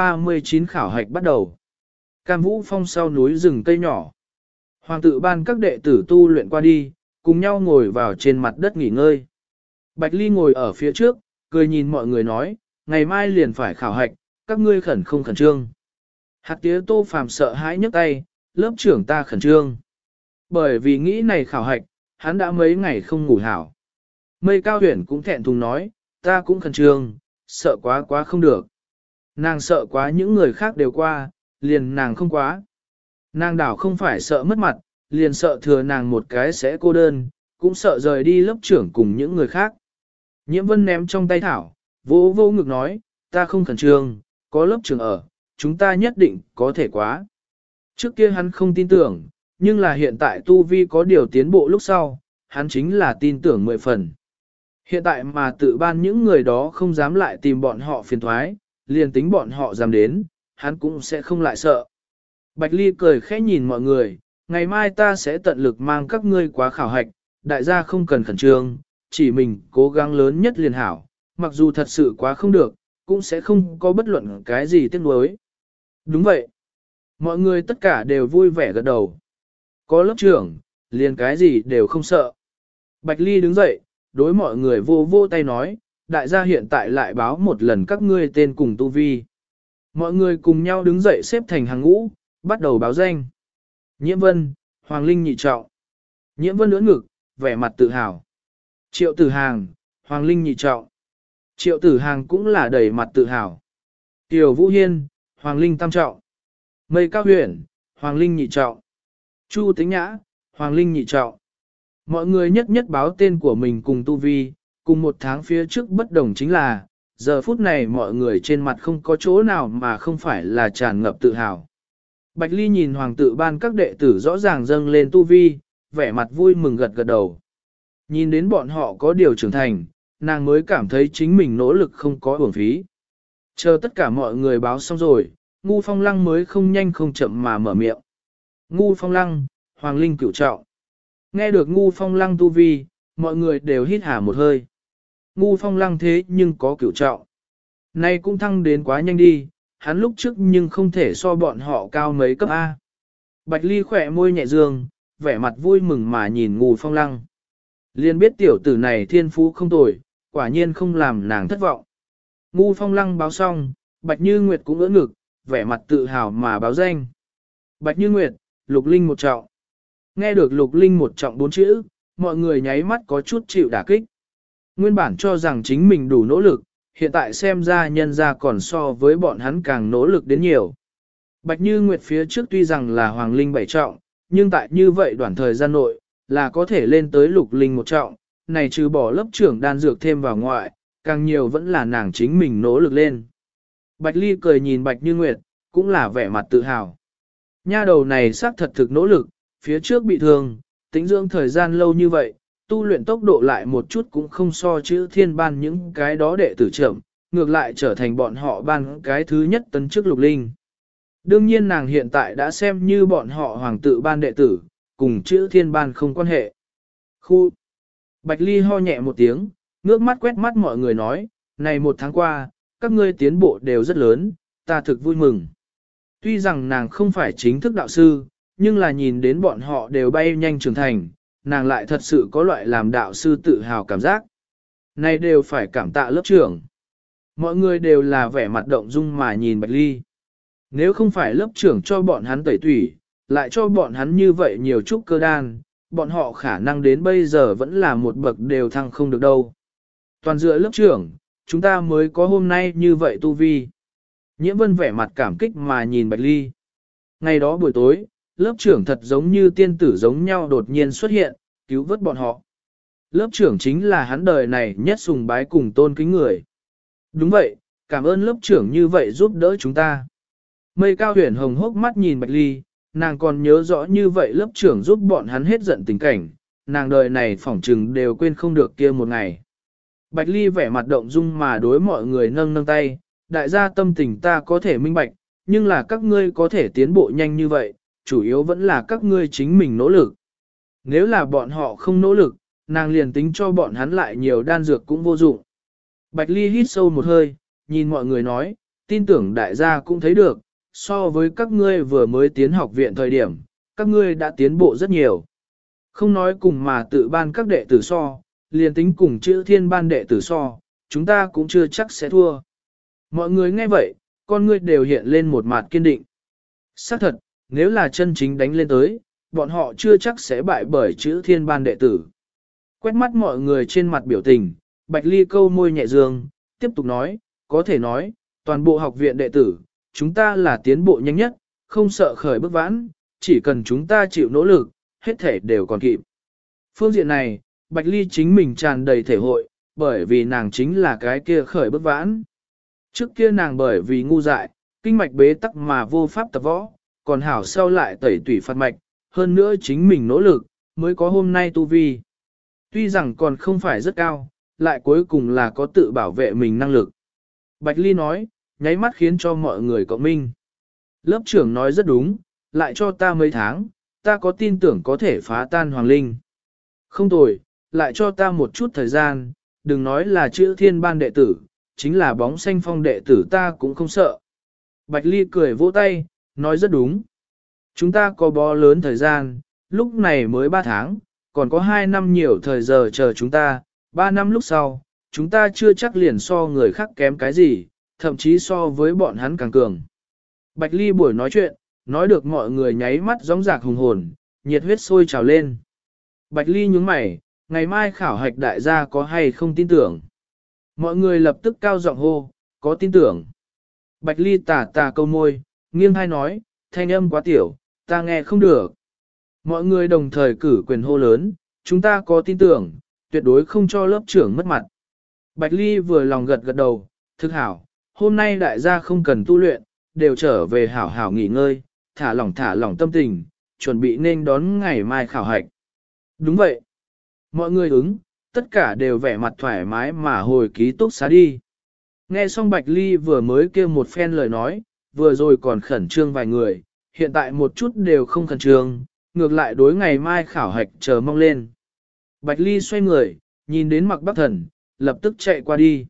A: 439 khảo hạch bắt đầu. Cam Vũ Phong sau núi rừng cây nhỏ. Hoàng tự ban các đệ tử tu luyện qua đi, cùng nhau ngồi vào trên mặt đất nghỉ ngơi. Bạch Ly ngồi ở phía trước, cười nhìn mọi người nói, ngày mai liền phải khảo hạch, các ngươi khẩn không khẩn trương. Hạt tía Tô Phàm sợ hãi nhấc tay, lớp trưởng ta khẩn trương. Bởi vì nghĩ này khảo hạch, hắn đã mấy ngày không ngủ hảo. Mây Cao Huyền cũng thẹn thùng nói, ta cũng khẩn trương, sợ quá quá không được. Nàng sợ quá những người khác đều qua, liền nàng không quá. Nàng đảo không phải sợ mất mặt, liền sợ thừa nàng một cái sẽ cô đơn, cũng sợ rời đi lớp trưởng cùng những người khác. Nhiễm Vân ném trong tay thảo, vô vô ngực nói, ta không khẩn trương, có lớp trưởng ở, chúng ta nhất định có thể quá. Trước kia hắn không tin tưởng, nhưng là hiện tại tu vi có điều tiến bộ lúc sau, hắn chính là tin tưởng 10 phần. Hiện tại mà tự ban những người đó không dám lại tìm bọn họ phiền thoái, liền tính bọn họ dám đến, hắn cũng sẽ không lại sợ. Bạch Ly cười khẽ nhìn mọi người, ngày mai ta sẽ tận lực mang các ngươi quá khảo hạch, đại gia không cần khẩn trương, chỉ mình cố gắng lớn nhất liền hảo, mặc dù thật sự quá không được, cũng sẽ không có bất luận cái gì tiếc nuối. Đúng vậy. Mọi người tất cả đều vui vẻ gật đầu. Có lớp trưởng, liền cái gì đều không sợ. Bạch Ly đứng dậy, đối mọi người vô vô tay nói, đại gia hiện tại lại báo một lần các ngươi tên cùng tu vi. Mọi người cùng nhau đứng dậy xếp thành hàng ngũ, bắt đầu báo danh. Nhiễm Vân, Hoàng Linh nhị trọng. Nhiễm Vân ưỡn ngực, vẻ mặt tự hào. Triệu Tử Hàng, Hoàng Linh nhị trọng. Triệu Tử Hàng cũng là đầy mặt tự hào. Tiểu Vũ Hiên, Hoàng Linh tam trọng. Mây Cao Huyền, Hoàng Linh nhị trọng. Chu Tĩnh Nhã, Hoàng Linh nhị trọng. Mọi người nhất nhất báo tên của mình cùng tu vi, cùng một tháng phía trước bất đồng chính là, giờ phút này mọi người trên mặt không có chỗ nào mà không phải là tràn ngập tự hào. Bạch Ly nhìn hoàng tự ban các đệ tử rõ ràng dâng lên tu vi, vẻ mặt vui mừng gật gật đầu. Nhìn đến bọn họ có điều trưởng thành, nàng mới cảm thấy chính mình nỗ lực không có uổng phí. Chờ tất cả mọi người báo xong rồi, Ngu Phong Lăng mới không nhanh không chậm mà mở miệng. Ngu Phong Lăng, Hoàng Linh cửu trọng. Nghe được Ngu Phong Lăng tu vi, mọi người đều hít hà một hơi. Ngu Phong Lăng thế nhưng có cửu trọng. Nay cũng thăng đến quá nhanh đi, hắn lúc trước nhưng không thể so bọn họ cao mấy cấp A. Bạch Ly khỏe môi nhẹ dương, vẻ mặt vui mừng mà nhìn Ngu Phong Lăng. Liên biết tiểu tử này thiên phú không tồi, quả nhiên không làm nàng thất vọng. Ngu Phong Lăng báo xong, Bạch Như Nguyệt cũng ưỡn ngực, vẻ mặt tự hào mà báo danh. Bạch Như Nguyệt, Lục Linh một trọng. Nghe được Lục Linh một trọng 4 chữ, mọi người nháy mắt có chút chịu đả kích. Nguyên bản cho rằng chính mình đủ nỗ lực, hiện tại xem ra nhân ra còn so với bọn hắn càng nỗ lực đến nhiều. Bạch Như Nguyệt phía trước tuy rằng là hoàng linh 7 trọng, nhưng tại như vậy đoạn thời gian nội, là có thể lên tới lục linh 1 trọng, này trừ bỏ lớp trưởng đan dược thêm vào ngoại, càng nhiều vẫn là nàng chính mình nỗ lực lên. Bạch Ly cười nhìn Bạch Như Nguyệt, cũng là vẻ mặt tự hào. Nha đầu này xác thật thực nỗ lực, phía trước bị thương, tĩnh dưỡng thời gian lâu như vậy, tu luyện tốc độ lại một chút cũng không so chữ thiên ban những cái đó đệ tử trưởng, ngược lại trở thành bọn họ ban cái thứ nhất tấn chức lục linh. Đương nhiên nàng hiện tại đã xem như bọn họ hoàng tự ban đệ tử, cùng chữ thiên ban không quan hệ. Khu! Bạch Ly ho nhẹ một tiếng, ngước mắt quét mắt mọi người nói, này 1 tháng qua, các ngươi tiến bộ đều rất lớn, ta thực vui mừng. Tuy rằng nàng không phải chính thức đạo sư, nhưng là nhìn đến bọn họ đều bay nhanh trưởng thành, nàng lại thật sự có loại làm đạo sư tự hào cảm giác. Này đều phải cảm tạ lớp trưởng. Mọi người đều là vẻ mặt động dung mà nhìn Bạch Ly. Nếu không phải lớp trưởng cho bọn hắn tẩy tủy, lại cho bọn hắn như vậy nhiều trúc cơ đan, bọn họ khả năng đến bây giờ vẫn là một bậc đều thăng không được đâu. Toàn dựa lớp trưởng, chúng ta mới có hôm nay như vậy tu vi. Nhiễm Vân vẻ mặt cảm kích mà nhìn Bạch Ly. Ngày đó buổi tối, lớp trưởng thật giống như tiên tử giống nhau đột nhiên xuất hiện, cứu vớt bọn họ. Lớp trưởng chính là hắn đời này nhất sùng bái cùng tôn kính người. Đúng vậy, cảm ơn lớp trưởng như vậy giúp đỡ chúng ta. Mây Cao Huyền hồng hốc mắt nhìn Bạch Ly, nàng còn nhớ rõ như vậy lớp trưởng giúp bọn hắn hết giận tình cảnh, nàng đời này phỏng trừng đều quên không được kia một ngày. Bạch Ly vẻ mặt động dung mà đối mọi người nâng nâng tay, đại gia tâm tình ta có thể minh bạch, nhưng là các ngươi có thể tiến bộ nhanh như vậy, chủ yếu vẫn là các ngươi chính mình nỗ lực. Nếu là bọn họ không nỗ lực, nàng liền tính cho bọn hắn lại nhiều đan dược cũng vô dụng. Bạch Ly hít sâu một hơi, nhìn mọi người nói, tin tưởng đại gia cũng thấy được, so với các ngươi vừa mới tiến học viện thời điểm, các ngươi đã tiến bộ rất nhiều. Không nói cùng mà tự ban các đệ tử so, liền tính cùng chữ thiên ban đệ tử so, chúng ta cũng chưa chắc sẽ thua. Mọi người nghe vậy, con ngươi đều hiện lên một mặt kiên định. Xác thật, nếu là chân chính đánh lên tới, bọn họ chưa chắc sẽ bại bởi chữ thiên ban đệ tử. Quét mắt mọi người trên mặt biểu tình, Bạch Ly câu môi nhẹ dương, tiếp tục nói, có thể nói, toàn bộ học viện đệ tử, chúng ta là tiến bộ nhanh nhất, không sợ khởi bước vãn, chỉ cần chúng ta chịu nỗ lực, hết thể đều còn kịp. Phương diện này, Bạch Ly chính mình tràn đầy thể hội, bởi vì nàng chính là cái kia khởi bước vãn. Trước kia nàng bởi vì ngu dại, kinh mạch bế tắc mà vô pháp tập võ, còn hảo sau lại tẩy tủy phạt mạch, hơn nữa chính mình nỗ lực, mới có hôm nay tu vi. Tuy rằng còn không phải rất cao, lại cuối cùng là có tự bảo vệ mình năng lực. Bạch Ly nói, nháy mắt khiến cho mọi người cộng minh. Lớp trưởng nói rất đúng, lại cho ta mấy tháng, ta có tin tưởng có thể phá tan hoàng linh. Không tồi, lại cho ta một chút thời gian, đừng nói là chữ thiên ban đệ tử, chính là bóng xanh phong đệ tử ta cũng không sợ. Bạch Ly cười vỗ tay, nói rất đúng. Chúng ta có bó lớn thời gian, lúc này mới 3 tháng, còn có 2 năm nhiều thời giờ chờ chúng ta, 3 năm lúc sau, chúng ta chưa chắc liền so người khác kém cái gì, thậm chí so với bọn hắn càng cường. Bạch Ly buổi nói chuyện, nói được mọi người nháy mắt gióng giạc hùng hồn, nhiệt huyết sôi trào lên. Bạch Ly nhướng mày, ngày mai khảo hạch đại gia có hay không tin tưởng. Mọi người lập tức cao giọng hô, có tin tưởng. Bạch Ly tà tà câu môi, nghiêng hai nói, thanh âm quá tiểu, ta nghe không được. Mọi người đồng thời cử quyền hô lớn, chúng ta có tin tưởng, tuyệt đối không cho lớp trưởng mất mặt. Bạch Ly vừa lòng gật gật đầu, thực hảo, hôm nay đại gia không cần tu luyện, đều trở về hảo hảo nghỉ ngơi, thả lỏng tâm tình, chuẩn bị nên đón ngày mai khảo hạch. Đúng vậy. Mọi người ứng, tất cả đều vẻ mặt thoải mái mà hồi ký túc xá đi. Nghe xong Bạch Ly vừa mới kêu một phen lời nói, vừa rồi còn khẩn trương vài người, hiện tại một chút đều không khẩn trương, ngược lại đối ngày mai khảo hạch chờ mong lên. Bạch Ly xoay người, nhìn đến Mạc Bắc Thần, lập tức chạy qua đi.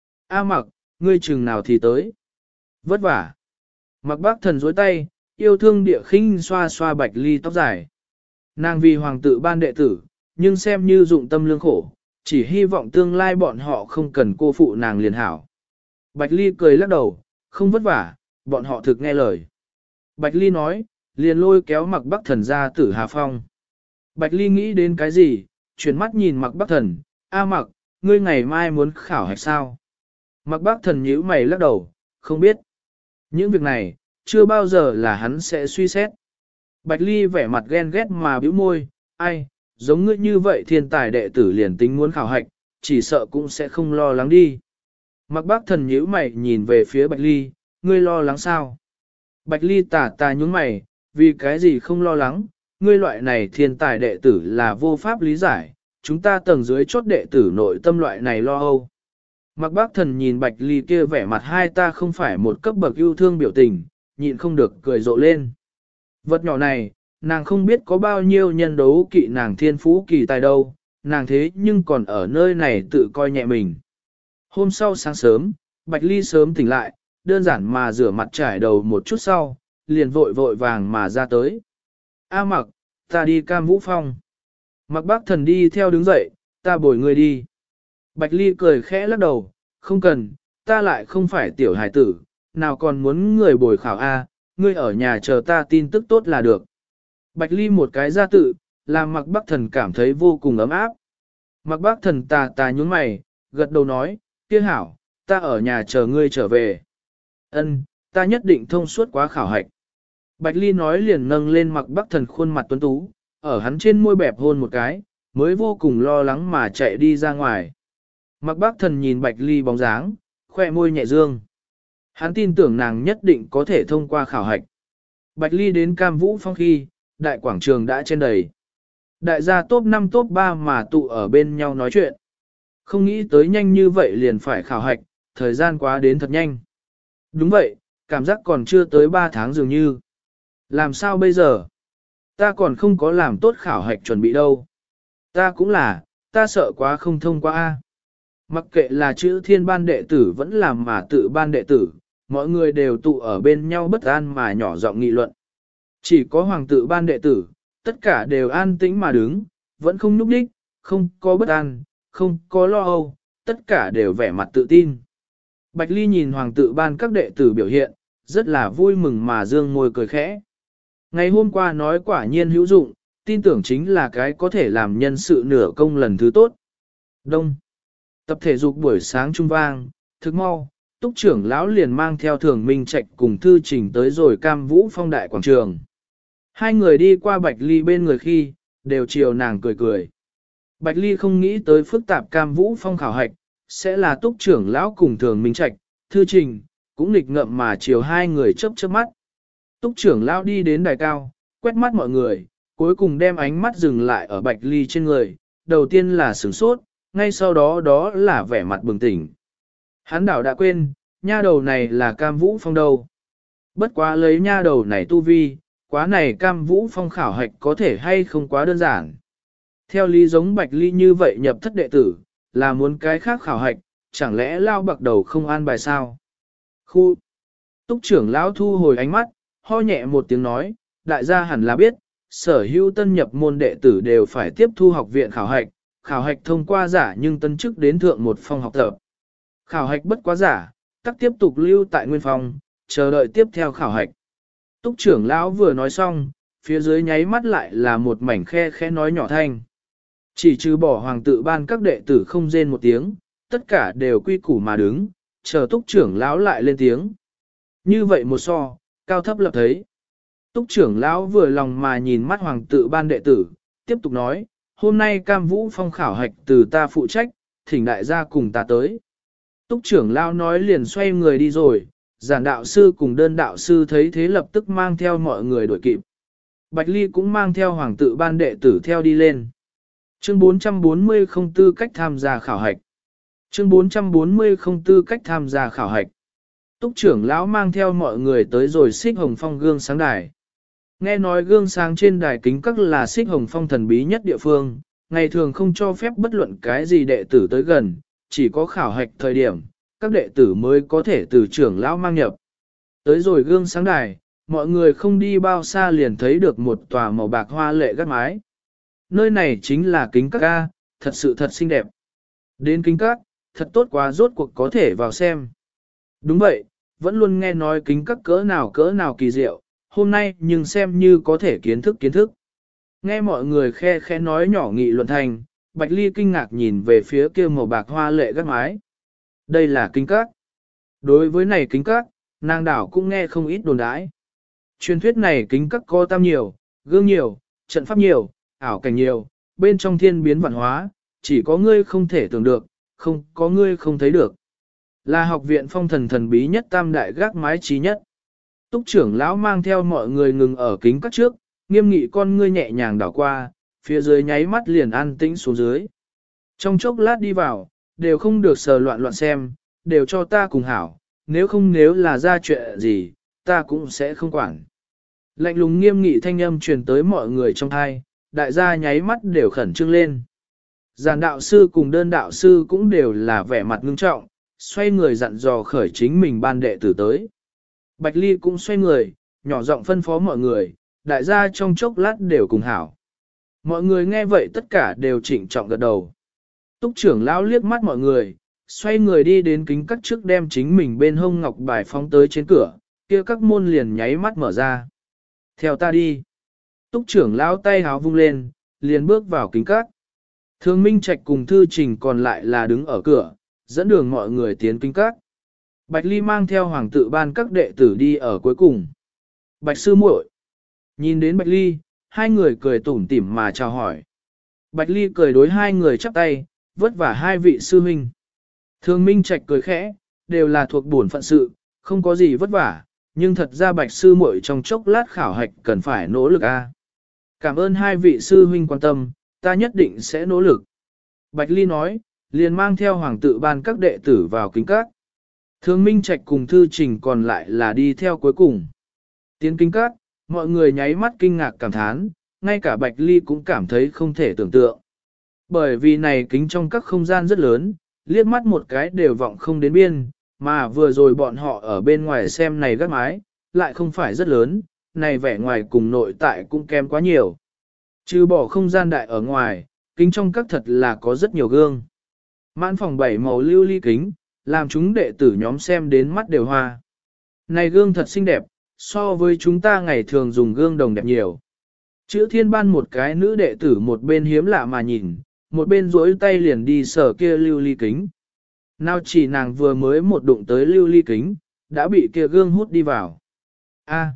A: A Mạc, ngươi chừng nào thì tới. Vất vả. Mạc Bắc Thần dối tay, yêu thương địa khinh xoa xoa Bạch Ly tóc dài. Nàng vì hoàng tự ban đệ tử, nhưng xem như dụng tâm lương khổ, chỉ hy vọng tương lai bọn họ không cần cô phụ nàng liền hảo. Bạch Ly cười lắc đầu, không vất vả, bọn họ thực nghe lời. Bạch Ly nói, liền lôi kéo Mạc Bắc Thần ra Tử Hà Phong. Bạch Ly nghĩ đến cái gì, chuyển mắt nhìn Mạc Bắc Thần, A Mạc, ngươi ngày mai muốn khảo hạch sao? Mạc Bác Thần nhíu mày lắc đầu, không biết. Những việc này, chưa bao giờ là hắn sẽ suy xét. Bạch Ly vẻ mặt ghen ghét mà bĩu môi, ai, giống ngươi như vậy thiên tài đệ tử liền tính muốn khảo hạch, chỉ sợ cũng sẽ không lo lắng đi. Mạc Bác Thần nhíu mày nhìn về phía Bạch Ly, ngươi lo lắng sao? Bạch Ly tà nhún mày, vì cái gì không lo lắng, ngươi loại này thiên tài đệ tử là vô pháp lý giải, chúng ta tầng dưới chốt đệ tử nội tâm loại này lo âu. Mạc Bác Thần nhìn Bạch Ly kia vẻ mặt hai ta không phải một cấp bậc yêu thương biểu tình, nhịn không được cười rộ lên. Vật nhỏ này, nàng không biết có bao nhiêu nhân đấu kỵ nàng thiên phú kỳ tài đâu, nàng thế nhưng còn ở nơi này tự coi nhẹ mình. Hôm sau sáng sớm, Bạch Ly sớm tỉnh lại, đơn giản mà rửa mặt trải đầu một chút sau, liền vội vàng mà ra tới. A Mặc, ta đi Cam Vũ Phong. Mạc Bác Thần đi theo đứng dậy, ta bồi ngươi đi. Bạch Ly cười khẽ lắc đầu, không cần, ta lại không phải tiểu hải tử, nào còn muốn người bồi khảo A, ngươi ở nhà chờ ta tin tức tốt là được. Bạch Ly một cái ra tự, làm Mạc Bác Thần cảm thấy vô cùng ấm áp. Mạc Bác Thần tà nhún mày, gật đầu nói, kia hảo, ta ở nhà chờ ngươi trở về. Ân, ta nhất định thông suốt quá khảo hạch. Bạch Ly nói liền nâng lên Mạc Bác Thần khuôn mặt tuấn tú, ở hắn trên môi bẹp hôn một cái, mới vô cùng lo lắng mà chạy đi ra ngoài. Mạc Bác Thần nhìn Bạch Ly bóng dáng, khoe môi nhẹ dương. Hắn tin tưởng nàng nhất định có thể thông qua khảo hạch. Bạch Ly đến Cam Vũ Phong khi, đại quảng trường đã trên đầy. Đại gia top 5 top 3 mà tụ ở bên nhau nói chuyện. Không nghĩ tới nhanh như vậy liền phải khảo hạch, thời gian quá đến thật nhanh. Đúng vậy, cảm giác còn chưa tới 3 tháng dường như. Làm sao bây giờ? Ta còn không có làm tốt khảo hạch chuẩn bị đâu. Ta cũng là, ta sợ quá không thông qua A. Mặc kệ là chữ thiên ban đệ tử vẫn làm mà tự ban đệ tử, mọi người đều tụ ở bên nhau bất an mà nhỏ giọng nghị luận. Chỉ có hoàng tự ban đệ tử, tất cả đều an tĩnh mà đứng, vẫn không nhúc đích, không có bất an, không có lo âu, tất cả đều vẻ mặt tự tin. Bạch Ly nhìn hoàng tự ban các đệ tử biểu hiện, rất là vui mừng mà dương môi cười khẽ. Ngày hôm qua nói quả nhiên hữu dụng, tin tưởng chính là cái có thể làm nhân sự nửa công lần thứ tốt. Đông. Tập thể dục buổi sáng trung vang, thức mau, túc trưởng lão liền mang theo Thường Minh Trạch cùng Thư Trình tới rồi Cam Vũ Phong đại quảng trường. Hai người đi qua Bạch Ly bên người khi, đều chiều nàng cười cười. Bạch Ly không nghĩ tới phức tạp Cam Vũ Phong khảo hạch, sẽ là túc trưởng lão cùng Thường Minh Trạch, Thư Trình, cũng nghịch ngợm mà chiều hai người chớp chớp mắt. Túc trưởng lão đi đến đài cao, quét mắt mọi người, cuối cùng đem ánh mắt dừng lại ở Bạch Ly trên người, đầu tiên là sửng sốt, ngay sau đó đó là vẻ mặt bừng tỉnh. Hắn đảo đã quên, nha đầu này là Cam Vũ Phong đâu. Bất quá lấy nha đầu này tu vi, quá này Cam Vũ Phong khảo hạch có thể hay không quá đơn giản. Theo lý giống Bạch Ly như vậy nhập thất đệ tử, là muốn cái khác khảo hạch, chẳng lẽ lao bạc đầu không an bài sao? Khu! Túc trưởng lão thu hồi ánh mắt, ho nhẹ một tiếng nói, đại gia hẳn là biết, sở hữu tân nhập môn đệ tử đều phải tiếp thu học viện khảo hạch thông qua giả nhưng tân chức đến thượng một phòng học tập. Khảo hạch bất quá giả, tắc tiếp tục lưu tại nguyên phòng, chờ đợi tiếp theo khảo hạch. Túc trưởng lão vừa nói xong, phía dưới nháy mắt lại là một mảnh khe khẽ nói nhỏ thanh. Chỉ trừ bỏ hoàng tự ban các đệ tử không rên một tiếng, tất cả đều quy củ mà đứng, chờ túc trưởng lão lại lên tiếng. Như vậy một so, cao thấp lập thấy. Túc trưởng lão vừa lòng mà nhìn mắt hoàng tự ban đệ tử, tiếp tục nói, hôm nay Cam Vũ Phong khảo hạch từ ta phụ trách, thỉnh đại gia cùng ta tới. Túc trưởng lão nói liền xoay người đi rồi, giản đạo sư cùng đơn đạo sư thấy thế lập tức mang theo mọi người đuổi kịp. Bạch Ly cũng mang theo hoàng tự ban đệ tử theo đi lên. Chương 440 không tư cách tham gia khảo hạch. Chương 440 không tư cách tham gia khảo hạch. Túc trưởng lão mang theo mọi người tới rồi Xích Hồng Phong gương sáng đài. Nghe nói gương sáng trên đài kính các là Xích Hồng Phong thần bí nhất địa phương, ngày thường không cho phép bất luận cái gì đệ tử tới gần, chỉ có khảo hạch thời điểm, các đệ tử mới có thể từ trưởng lão mang nhập. Tới rồi gương sáng đài, mọi người không đi bao xa liền thấy được một tòa màu bạc hoa lệ gác mái. Nơi này chính là kính các ca, thật sự thật xinh đẹp. Đến kính các, thật tốt quá rốt cuộc có thể vào xem. Đúng vậy, vẫn luôn nghe nói kính các cỡ nào kỳ diệu, hôm nay nhưng xem như có thể kiến thức. Nghe mọi người khe khẽ nói nhỏ nghị luận thành, Bạch Ly kinh ngạc nhìn về phía kia màu bạc hoa lệ gác mái. Đây là kính các. Đối với này kính các, nàng đảo cũng nghe không ít đồn đãi. Truyền thuyết này kính các có tam nhiều, gương nhiều, trận pháp nhiều, ảo cảnh nhiều, bên trong thiên biến vạn hóa, chỉ có ngươi không thể tưởng được, không có ngươi không thấy được. Là học viện phong thần thần bí nhất tam đại gác mái trí nhất. Túc trưởng lão mang theo mọi người ngừng ở kính các trước, nghiêm nghị con ngươi nhẹ nhàng đảo qua, phía dưới nháy mắt liền an tĩnh xuống dưới. Trong chốc lát đi vào, đều không được sờ loạn loạn xem, đều cho ta cùng hảo, nếu là ra chuyện gì, ta cũng sẽ không quản. Lạnh lùng nghiêm nghị thanh âm truyền tới mọi người trong thai, đại gia nháy mắt đều khẩn trương lên. Giàn đạo sư cùng đơn đạo sư cũng đều là vẻ mặt ngưng trọng, xoay người dặn dò khởi chính mình ban đệ tử tới. Bạch Ly cũng xoay người, nhỏ giọng phân phó mọi người, đại gia trong chốc lát đều cùng hảo. Mọi người nghe vậy tất cả đều trịnh trọng gật đầu. Túc trưởng lão liếc mắt mọi người, xoay người đi đến kính cắt trước đem chính mình bên hông ngọc bài phóng tới trên cửa, kia các môn liền nháy mắt mở ra. Theo ta đi. Túc trưởng lão tay háo vung lên, liền bước vào kính cắt. Thương Minh Trạch cùng Thư Trình còn lại là đứng ở cửa, dẫn đường mọi người tiến kính cắt. Bạch Ly mang theo hoàng tự ban các đệ tử đi ở cuối cùng. Bạch sư muội. Nhìn đến Bạch Ly, hai người cười tủm tỉm mà chào hỏi. Bạch Ly cười đối hai người chắp tay, vất vả hai vị sư huynh. Thương Minh Trạch cười khẽ, đều là thuộc bổn phận sự, không có gì vất vả, nhưng thật ra Bạch sư muội trong chốc lát khảo hạch cần phải nỗ lực a. Cảm ơn hai vị sư huynh quan tâm, ta nhất định sẽ nỗ lực. Bạch Ly nói, liền mang theo hoàng tự ban các đệ tử vào kính các. Thương Minh Trạch cùng Thư Trình còn lại là đi theo cuối cùng. Tiến kính các, mọi người nháy mắt kinh ngạc cảm thán, ngay cả Bạch Ly cũng cảm thấy không thể tưởng tượng. Bởi vì này kính trong các không gian rất lớn, liếc mắt một cái đều vọng không đến biên, mà vừa rồi bọn họ ở bên ngoài xem này gác mái, lại không phải rất lớn, này vẻ ngoài cùng nội tại cũng kém quá nhiều. Trừ bỏ không gian đại ở ngoài, kính trong các thật là có rất nhiều gương. Mãn phòng 7 màu lưu ly kính, làm chúng đệ tử nhóm xem đến mắt đều hoa. Này gương thật xinh đẹp, so với chúng ta ngày thường dùng gương đồng đẹp nhiều. Chữ thiên ban một cái nữ đệ tử một bên hiếm lạ mà nhìn, một bên duỗi tay liền đi sờ kia lưu ly kính. Nào chỉ nàng vừa mới một đụng tới lưu ly kính, đã bị kia gương hút đi vào. A,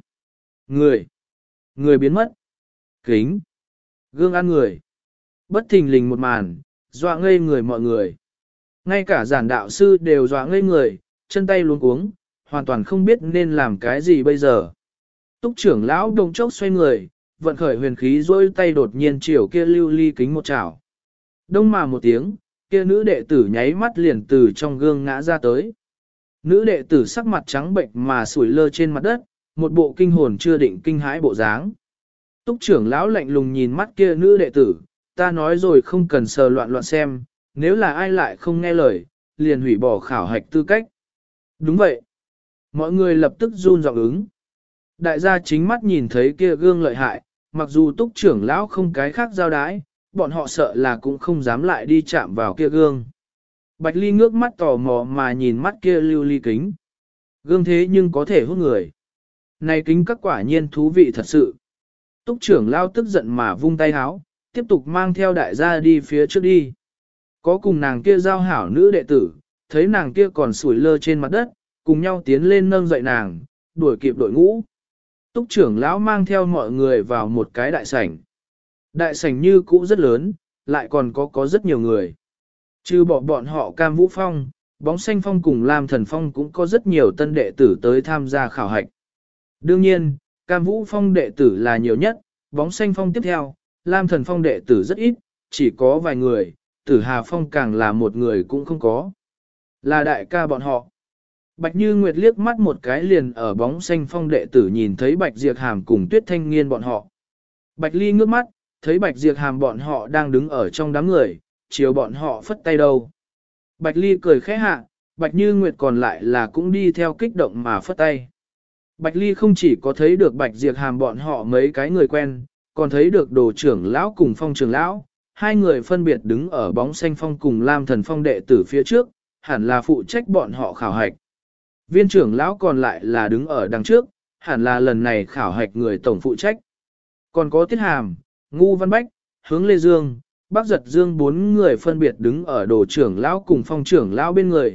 A: người biến mất. Kính, gương ăn người. Bất thình lình một màn, dọa ngây người mọi người. Ngay cả giản đạo sư đều dọa ngây người, chân tay luống cuống, hoàn toàn không biết nên làm cái gì bây giờ. Túc trưởng lão đồng chốc xoay người, vận khởi huyền khí dôi tay đột nhiên chiều kia lưu ly kính một chảo. Đông mà một tiếng, kia nữ đệ tử nháy mắt liền từ trong gương ngã ra tới. Nữ đệ tử sắc mặt trắng bệnh mà sủi lơ trên mặt đất, một bộ kinh hồn chưa định kinh hãi bộ dáng. Túc trưởng lão lạnh lùng nhìn mắt kia nữ đệ tử, ta nói rồi không cần sờ loạn loạn xem, nếu là ai lại không nghe lời, liền hủy bỏ khảo hạch tư cách. Đúng vậy. Mọi người lập tức run giọng ứng. Đại gia chính mắt nhìn thấy kia gương lợi hại, mặc dù túc trưởng lão không cái khác giao đái, bọn họ sợ là cũng không dám lại đi chạm vào kia gương. Bạch Ly ngước mắt tò mò mà nhìn mắt kia lưu ly kính. Gương thế nhưng có thể hút người. Này kính các quả nhiên thú vị thật sự. Túc trưởng lão tức giận mà vung tay háo, tiếp tục mang theo đại gia đi phía trước đi. Có cùng nàng kia giao hảo nữ đệ tử, thấy nàng kia còn sủi lơ trên mặt đất, cùng nhau tiến lên nâng dậy nàng, đuổi kịp đội ngũ. Túc trưởng lão mang theo mọi người vào một cái đại sảnh. Đại sảnh như cũ rất lớn, lại còn có rất nhiều người. Trừ bỏ bọn họ Cam Vũ Phong, Bóng Xanh Phong cùng Lam Thần Phong cũng có rất nhiều tân đệ tử tới tham gia khảo hạch. Đương nhiên, Cam Vũ Phong đệ tử là nhiều nhất, Bóng Xanh Phong tiếp theo, Lam Thần Phong đệ tử rất ít, chỉ có vài người, Tử Hà Phong càng là một người cũng không có. Là đại ca bọn họ. Bạch Như Nguyệt liếc mắt một cái liền ở Bóng Xanh Phong đệ tử nhìn thấy Bạch Diệp Hàm cùng Tuyết Thanh Nghiên bọn họ. Bạch Ly ngước mắt, thấy Bạch Diệp Hàm bọn họ đang đứng ở trong đám người, chiều bọn họ phất tay đầu. Bạch Ly cười khẽ hạ, Bạch Như Nguyệt còn lại là cũng đi theo kích động mà phất tay. Bạch Ly không chỉ có thấy được Bạch Diệp Hàm bọn họ mấy cái người quen, còn thấy được Đồ trưởng lão cùng Phong trưởng lão, hai người phân biệt đứng ở Bóng Xanh Phong cùng Lam Thần Phong đệ tử phía trước, hẳn là phụ trách bọn họ khảo hạch. Viên trưởng lão còn lại là đứng ở đằng trước, hẳn là lần này khảo hạch người tổng phụ trách. Còn có Tiết Hàm, Ngu Văn Bách, Hướng Lê Dương, Bác Giật Dương bốn người phân biệt đứng ở Đồ trưởng lão cùng Phong trưởng lão bên người,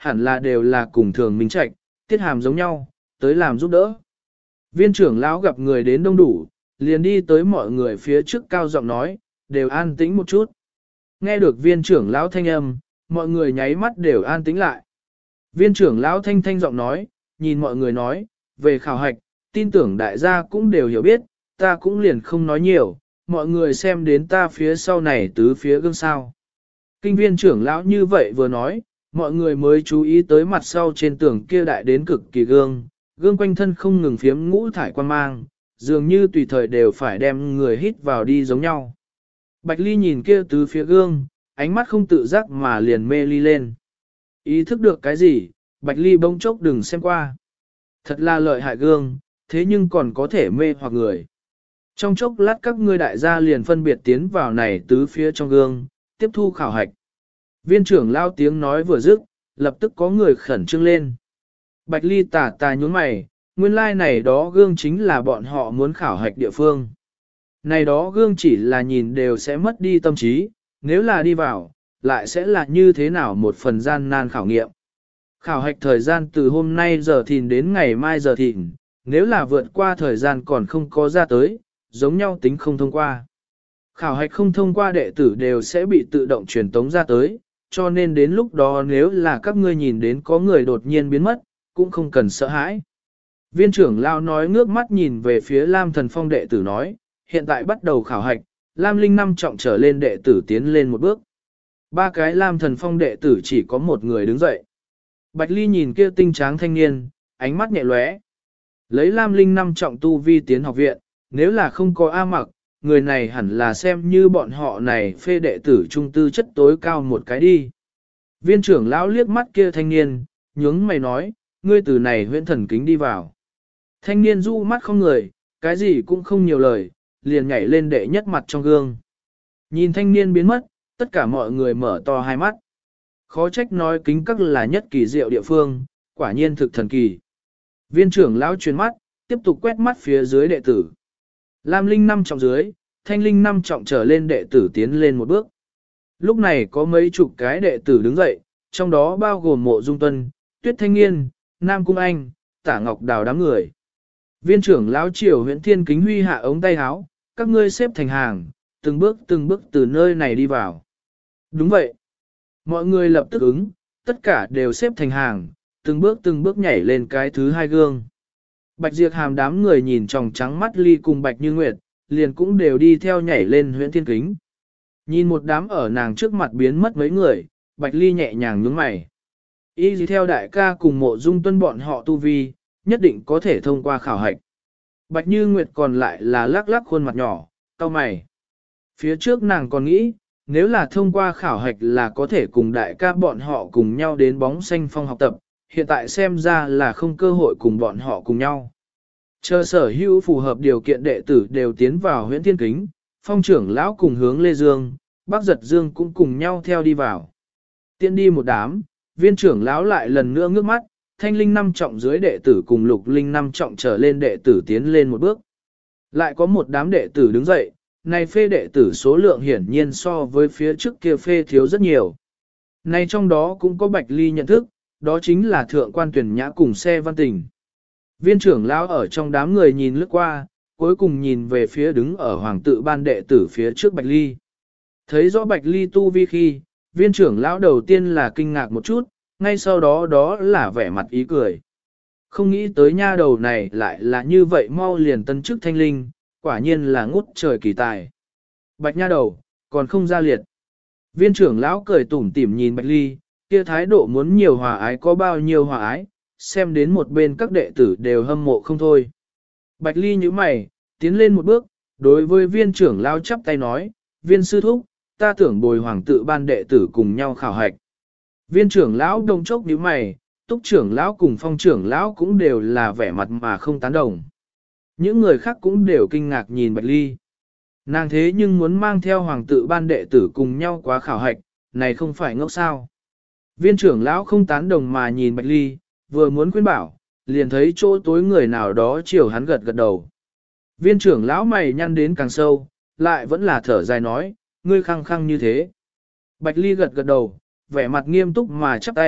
A: hẳn là đều là cùng thường minh trạch, tiết hàm giống nhau, tới làm giúp đỡ. Viên trưởng lão gặp người đến đông đủ, liền đi tới mọi người phía trước cao giọng nói, đều an tĩnh một chút. Nghe được viên trưởng lão thanh âm, mọi người nháy mắt đều an tĩnh lại. Viên trưởng lão thanh thanh giọng nói, nhìn mọi người nói, về khảo hạch, tin tưởng đại gia cũng đều hiểu biết, ta cũng liền không nói nhiều, mọi người xem đến ta phía sau này tứ phía gương sao. Kinh viên trưởng lão như vậy vừa nói, mọi người mới chú ý tới mặt sau trên tường kia đại đến cực kỳ gương, gương quanh thân không ngừng phiếm ngũ thải quan mang, dường như tùy thời đều phải đem người hít vào đi giống nhau. Bạch Ly nhìn kia tứ phía gương, ánh mắt không tự giác mà liền mê ly lên. Ý thức được cái gì, Bạch Ly bỗng chốc đừng xem qua. Thật là lợi hại gương, thế nhưng còn có thể mê hoặc người. Trong chốc lát các ngươi đại gia liền phân biệt tiến vào này tứ phía trong gương, tiếp thu khảo hạch. Viên trưởng lao tiếng nói vừa dứt, lập tức có người khẩn trương lên. Bạch Ly tà tà nhún mày, nguyên lai này đó gương chính là bọn họ muốn khảo hạch địa phương. Này đó gương chỉ là nhìn đều sẽ mất đi tâm trí, nếu là đi vào, lại sẽ là như thế nào một phần gian nan khảo nghiệm. Khảo hạch thời gian từ hôm nay giờ thìn đến ngày mai giờ thìn, nếu là vượt qua thời gian còn không có ra tới, giống nhau tính không thông qua. Khảo hạch không thông qua đệ tử đều sẽ bị tự động truyền tống ra tới, cho nên đến lúc đó nếu là các ngươi nhìn đến có người đột nhiên biến mất, cũng không cần sợ hãi. Viên trưởng lao nói ngước mắt nhìn về phía Lam Thần Phong đệ tử nói, hiện tại bắt đầu khảo hạch, Lam Linh năm trọng trở lên đệ tử tiến lên một bước. Ba cái Lam Thần Phong đệ tử chỉ có một người đứng dậy. Bạch Ly nhìn kia tinh tráng thanh niên, ánh mắt nhẹ lóe. Lấy Lam Linh năm trọng tu vi tiến học viện, nếu là không có A Mặc, người này hẳn là xem như bọn họ này phê đệ tử trung tư chất tối cao một cái đi. Viên trưởng lão liếc mắt kia thanh niên, nhướng mày nói, ngươi từ này huyễn thần kính đi vào. Thanh niên du mắt không người, cái gì cũng không nhiều lời, liền nhảy lên đệ nhất mặt trong gương. Nhìn thanh niên biến mất, tất cả mọi người mở to hai mắt. Khó trách nói kính các là nhất kỳ diệu địa phương, quả nhiên thực thần kỳ. Viên trưởng lão chuyển mắt, tiếp tục quét mắt phía dưới đệ tử. Lam Linh năm trọng dưới, Thanh Linh năm trọng trở lên đệ tử tiến lên một bước. Lúc này có mấy chục cái đệ tử đứng dậy, trong đó bao gồm Mộ Dung Tuân, Tuyết Thanh Nghiên, Nam Cung Anh, Tả Ngọc Đào đám người. Viên trưởng lão triều huyện thiên kính huy hạ ống tay áo, các ngươi xếp thành hàng, từng bước từ nơi này đi vào. Đúng vậy. Mọi người lập tức ứng, tất cả đều xếp thành hàng, từng bước nhảy lên cái thứ hai gương. Bạch Diệp Hàm đám người nhìn tròng trắng mắt Ly cùng Bạch Như Nguyệt, liền cũng đều đi theo nhảy lên huyễn thiên kính. Nhìn một đám ở nàng trước mặt biến mất mấy người, Bạch Ly nhẹ nhàng nhướng mày. Y gì theo đại ca cùng Mộ Dung Tuân bọn họ tu vi, nhất định có thể thông qua khảo hạch. Bạch Như Nguyệt còn lại là lắc lắc khuôn mặt nhỏ, cau mày. Phía trước nàng còn nghĩ, nếu là thông qua khảo hạch là có thể cùng đại ca bọn họ cùng nhau đến bóng xanh phong học tập, hiện tại xem ra là không cơ hội cùng bọn họ cùng nhau. Chờ sở hữu phù hợp điều kiện đệ tử đều tiến vào huyễn thiên kính, phong trưởng lão cùng hướng Lê Dương, Bác Giật Dương cũng cùng nhau theo đi vào. Tiến đi một đám, viên trưởng lão lại lần nữa ngước mắt, Thanh Linh năm trọng dưới đệ tử cùng Lục Linh năm trọng trở lên đệ tử tiến lên một bước. Lại có một đám đệ tử đứng dậy, này phê đệ tử số lượng hiển nhiên so với phía trước kia phê thiếu rất nhiều. Này trong đó cũng có Bạch Ly nhận thức, đó chính là thượng quan tuyển nhã cùng xe văn tình. Viên trưởng lão ở trong đám người nhìn lướt qua, cuối cùng nhìn về phía đứng ở hoàng tự ban đệ tử phía trước Bạch Ly. Thấy rõ Bạch Ly tu vi khi, viên trưởng lão đầu tiên là kinh ngạc một chút, ngay sau đó đó là vẻ mặt ý cười. Không nghĩ tới nha đầu này lại là như vậy mau liền tân chức thanh linh, quả nhiên là ngút trời kỳ tài. Bạch nha đầu, còn không ra liệt. Viên trưởng lão cười tủm tỉm nhìn Bạch Ly, kia thái độ muốn nhiều hòa ái có bao nhiêu hòa ái, xem đến một bên các đệ tử đều hâm mộ không thôi. Bạch Ly nhíu mày, tiến lên một bước, đối với viên trưởng lão chắp tay nói, viên sư thúc, ta tưởng bồi hoàng tự ban đệ tử cùng nhau khảo hạch. Viên trưởng lão đông chốc nhíu mày, túc trưởng lão cùng phong trưởng lão cũng đều là vẻ mặt mà không tán đồng. Những người khác cũng đều kinh ngạc nhìn Bạch Ly. Nàng thế nhưng muốn mang theo hoàng tự ban đệ tử cùng nhau quá khảo hạch, này không phải ngốc sao. Viên trưởng lão không tán đồng mà nhìn Bạch Ly, vừa muốn khuyên bảo, liền thấy chỗ tối người nào đó chiều hắn gật gật đầu. Viên trưởng lão mày nhăn đến càng sâu, lại vẫn là thở dài nói, ngươi khăng khăng như thế. Bạch Ly gật gật đầu, vẻ mặt nghiêm túc mà chắp tay,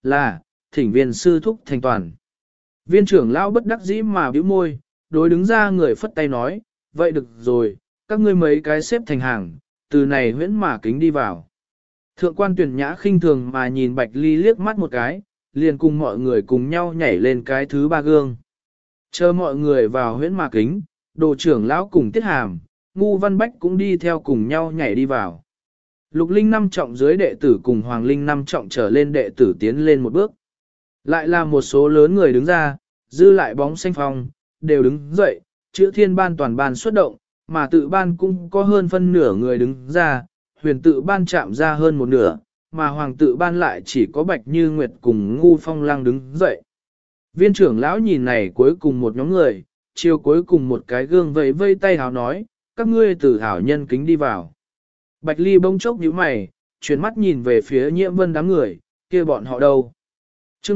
A: là, thỉnh viên sư thúc thành toàn. Viên trưởng lão bất đắc dĩ mà bĩu môi, đối đứng ra người phất tay nói, vậy được rồi, các ngươi mấy cái xếp thành hàng, từ này huyễn mà kính đi vào. Thượng quan tuyển nhã khinh thường mà nhìn Bạch Ly liếc mắt một cái, liền cùng mọi người cùng nhau nhảy lên cái thứ ba gương. Chờ mọi người vào huyễn mà kính, đồ trưởng lão cùng tiết hàm, ngu văn bách cũng đi theo cùng nhau nhảy đi vào. Lục linh năm trọng dưới đệ tử cùng hoàng linh năm trọng trở lên đệ tử tiến lên một bước. Lại là một số lớn người đứng ra, dư lại bóng xanh phong, đều đứng dậy, chữ thiên ban toàn ban xuất động, mà tự ban cũng có hơn phân nửa người đứng ra, huyền tự ban chạm ra hơn một nửa, mà hoàng tự ban lại chỉ có Bạch Như Nguyệt cùng Ngu Phong Lăng đứng dậy. Viên trưởng lão nhìn này cuối cùng một nhóm người, chiều cuối cùng một cái gương vẫy vây tay hào nói, các ngươi từ hảo nhân kính đi vào. Bạch Ly bỗng chốc nhíu mày, chuyển mắt nhìn về phía Nhiễm Vân đám người, kia bọn họ đâu? Chương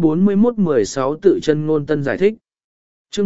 A: 441-16 tự chân ngôn tân giải thích. Chương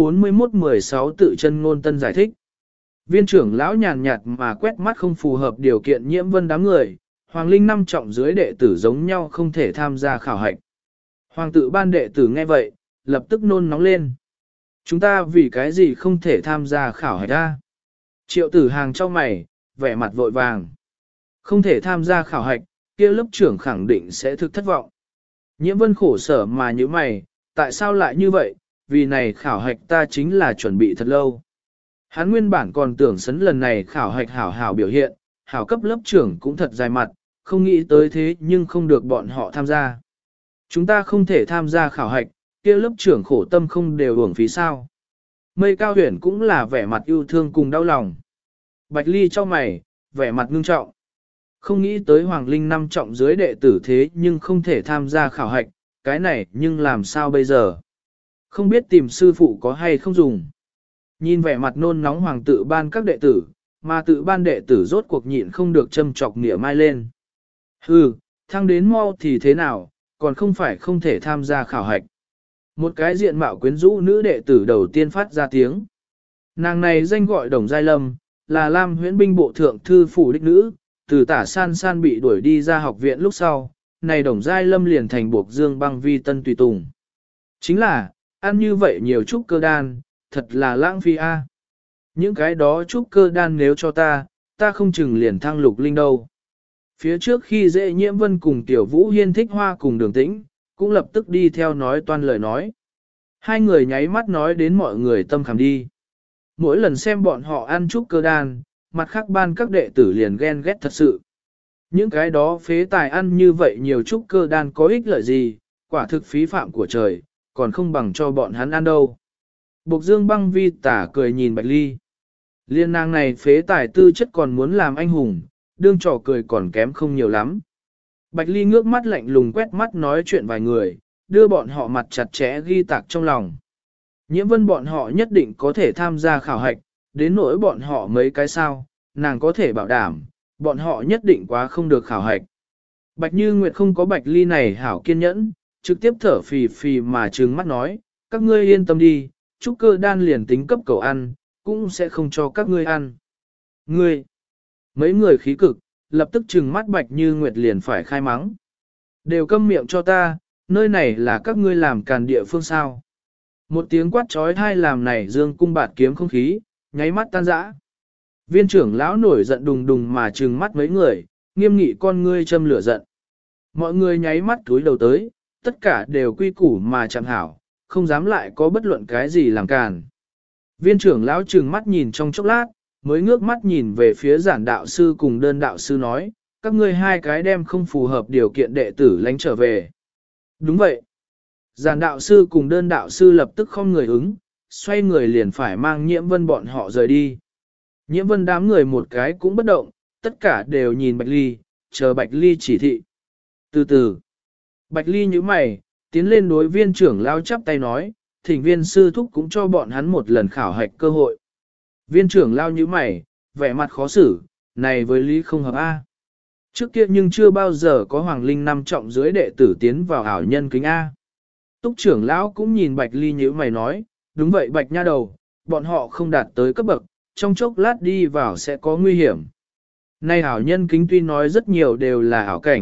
A: 441-16 tự chân ngôn tân giải thích. Viên trưởng lão nhàn nhạt mà quét mắt không phù hợp điều kiện Nhiễm Vân đám người, Hoàng Linh năm trọng dưới đệ tử giống nhau không thể tham gia khảo hạch. Hoàng tự ban đệ tử nghe vậy, lập tức nôn nóng lên. Chúng ta vì cái gì không thể tham gia khảo hạch ra? Triệu tử hàng trong mày, vẻ mặt vội vàng. Không thể tham gia khảo hạch, kia lớp trưởng khẳng định sẽ thực thất vọng. Nhiễm Vân khổ sở mà như mày, tại sao lại như vậy, vì này khảo hạch ta chính là chuẩn bị thật lâu. Hắn nguyên bản còn tưởng sấn lần này khảo hạch hảo biểu hiện, hảo cấp lớp trưởng cũng thật dài mặt, không nghĩ tới thế nhưng không được bọn họ tham gia. Chúng ta không thể tham gia khảo hạch, kia lớp trưởng khổ tâm không đều uổng phí sao. Mây Cao Huyền cũng là vẻ mặt yêu thương cùng đau lòng. Bạch Ly cho mày, vẻ mặt ngưng trọng. Không nghĩ tới Hoàng Linh năm trọng dưới đệ tử thế nhưng không thể tham gia khảo hạch, cái này nhưng làm sao bây giờ? Không biết tìm sư phụ có hay không dùng. Nhìn vẻ mặt nôn nóng hoàng tự ban các đệ tử, mà tự ban đệ tử rốt cuộc nhịn không được châm chọc nỉa mai lên. Hừ, thăng đến mau thì thế nào, còn không phải không thể tham gia khảo hạch. Một cái diện mạo quyến rũ nữ đệ tử đầu tiên phát ra tiếng. Nàng này danh gọi Đồng Giai Lâm, là Lam Huyễn binh bộ thượng thư phủ đích nữ, từ Tả San San bị đuổi đi ra học viện lúc sau, này Đồng Giai Lâm liền thành buộc Dương Băng Vi tân tùy tùng. Chính là, ăn như vậy nhiều trúc cơ đan, thật là lãng phí a. Những cái đó trúc cơ đan nếu cho ta không chừng liền thăng lục linh đâu. Phía trước khi dễ Nhiễm Vân cùng Tiểu Vũ Hiên Thích Hoa cùng Đường Tĩnh, cũng lập tức đi theo nói toan lời nói. Hai người nháy mắt nói đến mọi người tâm khảm đi. Mỗi lần xem bọn họ ăn trúc cơ đan, mặt khác ban các đệ tử liền ghen ghét thật sự. Những cái đó phế tài ăn như vậy nhiều trúc cơ đan có ích lợi gì, quả thực phí phạm của trời, còn không bằng cho bọn hắn ăn đâu. Bộc Dương Băng Vi tả cười nhìn Bạch Ly. Liên nàng này phế tài tư chất còn muốn làm anh hùng, đương trò cười còn kém không nhiều lắm. Bạch Ly ngước mắt lạnh lùng quét mắt nói chuyện vài người, đưa bọn họ mặt chặt chẽ ghi tạc trong lòng. Nhiễm Vân bọn họ nhất định có thể tham gia khảo hạch, đến nỗi bọn họ mấy cái sao, nàng có thể bảo đảm, bọn họ nhất định quá không được khảo hạch. Bạch Như Nguyệt không có Bạch Ly này hảo kiên nhẫn, trực tiếp thở phì phì mà trừng mắt nói, các ngươi yên tâm đi, trúc cơ đan liền tính cấp cầu ăn, cũng sẽ không cho các ngươi ăn. Ngươi, mấy người khí cực, lập tức trừng mắt Bạch Như Nguyệt liền phải khai mắng. Đều câm miệng cho ta, nơi này là các ngươi làm càn địa phương sao. Một tiếng quát trói thai làm này dương cung bạt kiếm không khí, nháy mắt tan rã. Viên trưởng lão nổi giận đùng đùng mà trừng mắt mấy người, nghiêm nghị con ngươi châm lửa giận. Mọi người nháy mắt túi đầu tới, tất cả đều quy củ mà chẳng hảo, không dám lại có bất luận cái gì làm càn. Viên trưởng lão trừng mắt nhìn trong chốc lát, mới ngước mắt nhìn về phía giản đạo sư cùng đơn đạo sư nói, các ngươi hai cái đem không phù hợp điều kiện đệ tử lánh trở về. Đúng vậy. Giản đạo sư cùng đơn đạo sư lập tức không người ứng, xoay người liền phải mang Nhiễm Vân bọn họ rời đi. Nhiễm Vân đám người một cái cũng bất động, tất cả đều nhìn Bạch Ly, chờ Bạch Ly chỉ thị. Từ từ, Bạch Ly nhíu mày, tiến lên đối viên trưởng lao chắp tay nói, thỉnh viên sư thúc cũng cho bọn hắn một lần khảo hạch cơ hội. Viên trưởng lao nhíu mày, vẻ mặt khó xử, này với lý không hợp A. Trước kia nhưng chưa bao giờ có Hoàng Linh năm trọng dưới đệ tử tiến vào ảo nhân kính A. Túc trưởng lão cũng nhìn Bạch Ly nhíu mày nói, đúng vậy Bạch nha đầu, bọn họ không đạt tới cấp bậc, trong chốc lát đi vào sẽ có nguy hiểm. Nay ảo nhân kính tuy nói rất nhiều đều là ảo cảnh,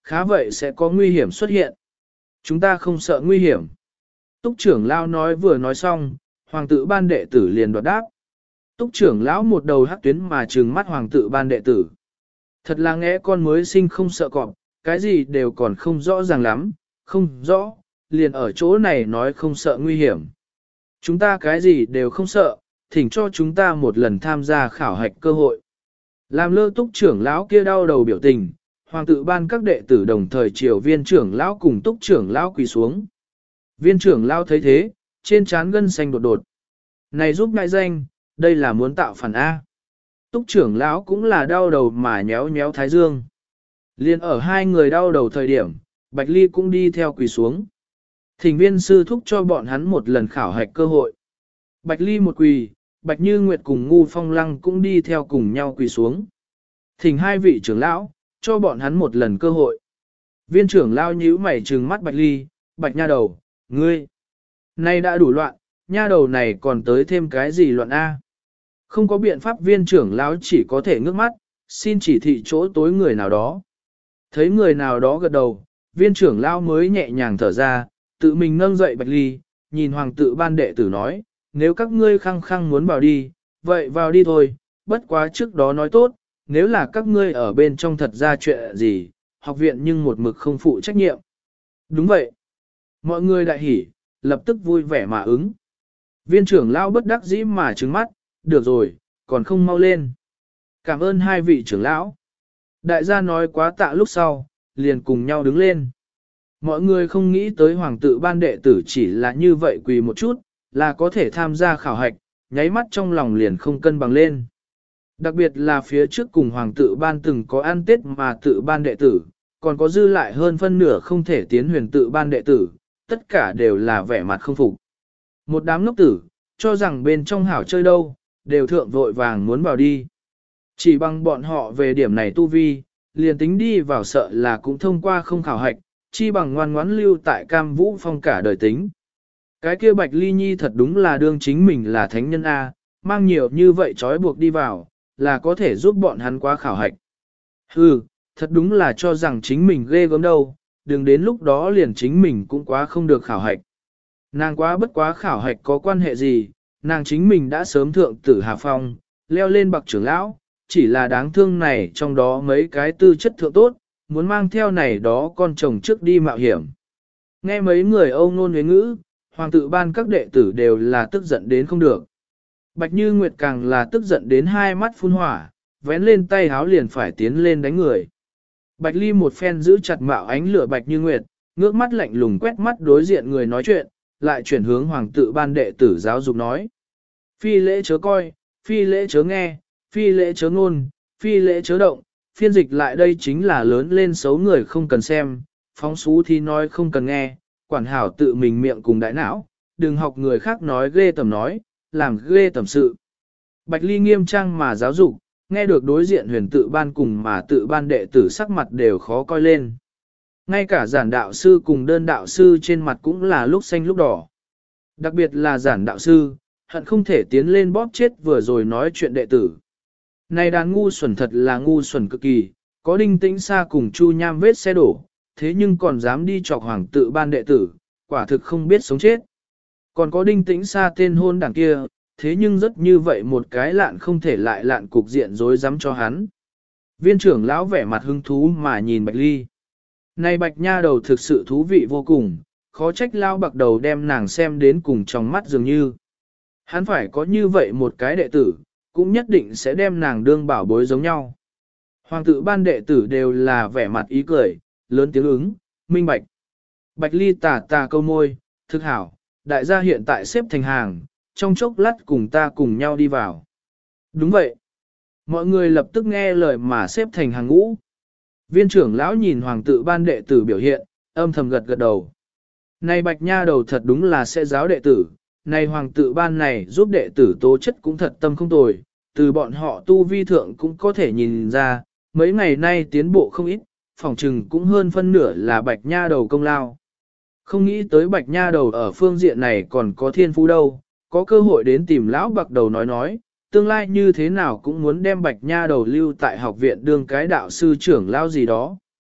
A: khá vậy sẽ có nguy hiểm xuất hiện. Chúng ta không sợ nguy hiểm. Túc trưởng lão nói vừa nói xong, hoàng tự ban đệ tử liền đoạt đáp. Túc trưởng lão một đầu hắc tuyến mà trừng mắt hoàng tự ban đệ tử. Thật là nghe con mới sinh không sợ cọp, cái gì đều còn không rõ ràng lắm, không rõ, liền ở chỗ này nói không sợ nguy hiểm. Chúng ta cái gì đều không sợ, thỉnh cho chúng ta một lần tham gia khảo hạch cơ hội. Làm lơ túc trưởng lão kia đau đầu biểu tình, hoàng tự ban các đệ tử đồng thời chiều viên trưởng lão cùng túc trưởng lão quỳ xuống. Viên trưởng lão thấy thế, trên trán gân xanh đột đột. Này giúp ngại danh, đây là muốn tạo phản A. Túc trưởng lão cũng là đau đầu mà nhéo nhéo thái dương. Liên ở hai người đau đầu thời điểm, Bạch Ly cũng đi theo quỳ xuống. Thỉnh viên sư thúc cho bọn hắn một lần khảo hạch cơ hội. Bạch Ly một quỳ, Bạch Như Nguyệt cùng Ngu Phong Lăng cũng đi theo cùng nhau quỳ xuống. Thỉnh hai vị trưởng lão, cho bọn hắn một lần cơ hội. Viên trưởng lão nhíu mày trừng mắt Bạch Ly, Bạch nha đầu, ngươi. Nay đã đủ loạn, nha đầu này còn tới thêm cái gì loạn A. Không có biện pháp viên trưởng lão chỉ có thể ngước mắt, xin chỉ thị chỗ tối người nào đó. Thấy người nào đó gật đầu, viên trưởng lão mới nhẹ nhàng thở ra, tự mình nâng dậy Bạch Ly, nhìn hoàng tự ban đệ tử nói, nếu các ngươi khăng khăng muốn vào đi, vậy vào đi thôi, bất quá trước đó nói tốt, nếu là các ngươi ở bên trong thật ra chuyện gì, học viện nhưng một mực không phụ trách nhiệm. Đúng vậy. Mọi người đại hỉ, lập tức vui vẻ mà ứng. Viên trưởng lão bất đắc dĩ mà trừng mắt, được rồi, còn không mau lên. Cảm ơn hai vị trưởng lão. Đại gia nói quá tạ lúc sau, liền cùng nhau đứng lên. Mọi người không nghĩ tới hoàng tự ban đệ tử chỉ là như vậy quỳ một chút, là có thể tham gia khảo hạch, nháy mắt trong lòng liền không cân bằng lên. Đặc biệt là phía trước cùng hoàng tự ban từng có ăn tết mà tự ban đệ tử, còn có dư lại hơn phân nửa không thể tiến huyền tự ban đệ tử, tất cả đều là vẻ mặt không phục. Một đám ngốc tử, cho rằng bên trong hảo chơi đâu, đều thượng vội vàng muốn vào đi. Chỉ bằng bọn họ về điểm này tu vi, liền tính đi vào sợ là cũng thông qua không khảo hạch, chi bằng ngoan ngoãn lưu tại Cam Vũ Phong cả đời tính. Cái kia Bạch Ly Nhi thật đúng là đương chính mình là thánh nhân A, mang nhiều như vậy trói buộc đi vào, là có thể giúp bọn hắn qua khảo hạch. Hừ, thật đúng là cho rằng chính mình ghê gớm đâu, đừng đến lúc đó liền chính mình cũng quá không được khảo hạch. Nàng quá bất quá khảo hạch có quan hệ gì, nàng chính mình đã sớm thượng tử Hà Phong, leo lên bậc trưởng lão, chỉ là đáng thương này trong đó mấy cái tư chất thượng tốt, muốn mang theo này đó con chồng trước đi mạo hiểm. Nghe mấy người Âu Nôn Huế ngữ, hoàng tự ban các đệ tử đều là tức giận đến không được. Bạch Như Nguyệt càng là tức giận đến hai mắt phun hỏa, vén lên tay háo liền phải tiến lên đánh người. Bạch Ly một phen giữ chặt mạo ánh lửa Bạch Như Nguyệt, ngước mắt lạnh lùng quét mắt đối diện người nói chuyện, lại chuyển hướng hoàng tự ban đệ tử giáo dục nói. Phi lễ chớ coi, phi lễ chớ nghe, phi lễ chớ ngôn, phi lễ chớ động, phiên dịch lại đây chính là lớn lên xấu người không cần xem, phóng xú thì nói không cần nghe, quản hảo tự mình miệng cùng đại não, đừng học người khác nói ghê tầm nói, làm ghê tầm sự. Bạch Ly nghiêm trang mà giáo dục, nghe được đối diện huyền tự ban cùng mà tự ban đệ tử sắc mặt đều khó coi lên. Ngay cả giản đạo sư cùng đơn đạo sư trên mặt cũng là lúc xanh lúc đỏ. Đặc biệt là giản đạo sư, hận không thể tiến lên bóp chết vừa rồi nói chuyện đệ tử. Này đàn ngu xuẩn thật là ngu xuẩn cực kỳ, có Đinh Tĩnh Sa cùng Chu Nham vết xe đổ, thế nhưng còn dám đi chọc hoàng tự ban đệ tử, quả thực không biết sống chết. Còn có Đinh Tĩnh Sa tên hôn đảng kia, thế nhưng rất như vậy một cái lạn không thể lại lạn cục diện rối rắm cho hắn. Viên trưởng lão vẻ mặt hứng thú mà nhìn Bạch Ly. Này Bạch nha đầu thực sự thú vị vô cùng, khó trách lão bạc đầu đem nàng xem đến cùng trong mắt dường như. Hắn phải có như vậy một cái đệ tử, cũng nhất định sẽ đem nàng đương bảo bối giống nhau. Hoàng tự ban đệ tử đều là vẻ mặt ý cười, lớn tiếng ứng, minh bạch. Bạch Ly tà tà câu môi, thực hảo, đại gia hiện tại xếp thành hàng, trong chốc lát cùng ta cùng nhau đi vào. Đúng vậy. Mọi người lập tức nghe lời mà xếp thành hàng ngũ. Viên trưởng lão nhìn hoàng tự ban đệ tử biểu hiện, âm thầm gật gật đầu. Này Bạch nha đầu thật đúng là sẽ giáo đệ tử, này hoàng tự ban này giúp đệ tử tố chất cũng thật tâm không tồi, từ bọn họ tu vi thượng cũng có thể nhìn ra, mấy ngày nay tiến bộ không ít, phòng trừng cũng hơn phân nửa là Bạch nha đầu công lao. Không nghĩ tới Bạch nha đầu ở phương diện này còn có thiên phú đâu, có cơ hội đến tìm lão bạc đầu nói, tương lai như thế nào cũng muốn đem Bạch nha đầu lưu tại học viện đương cái đạo sư trưởng lão gì đó.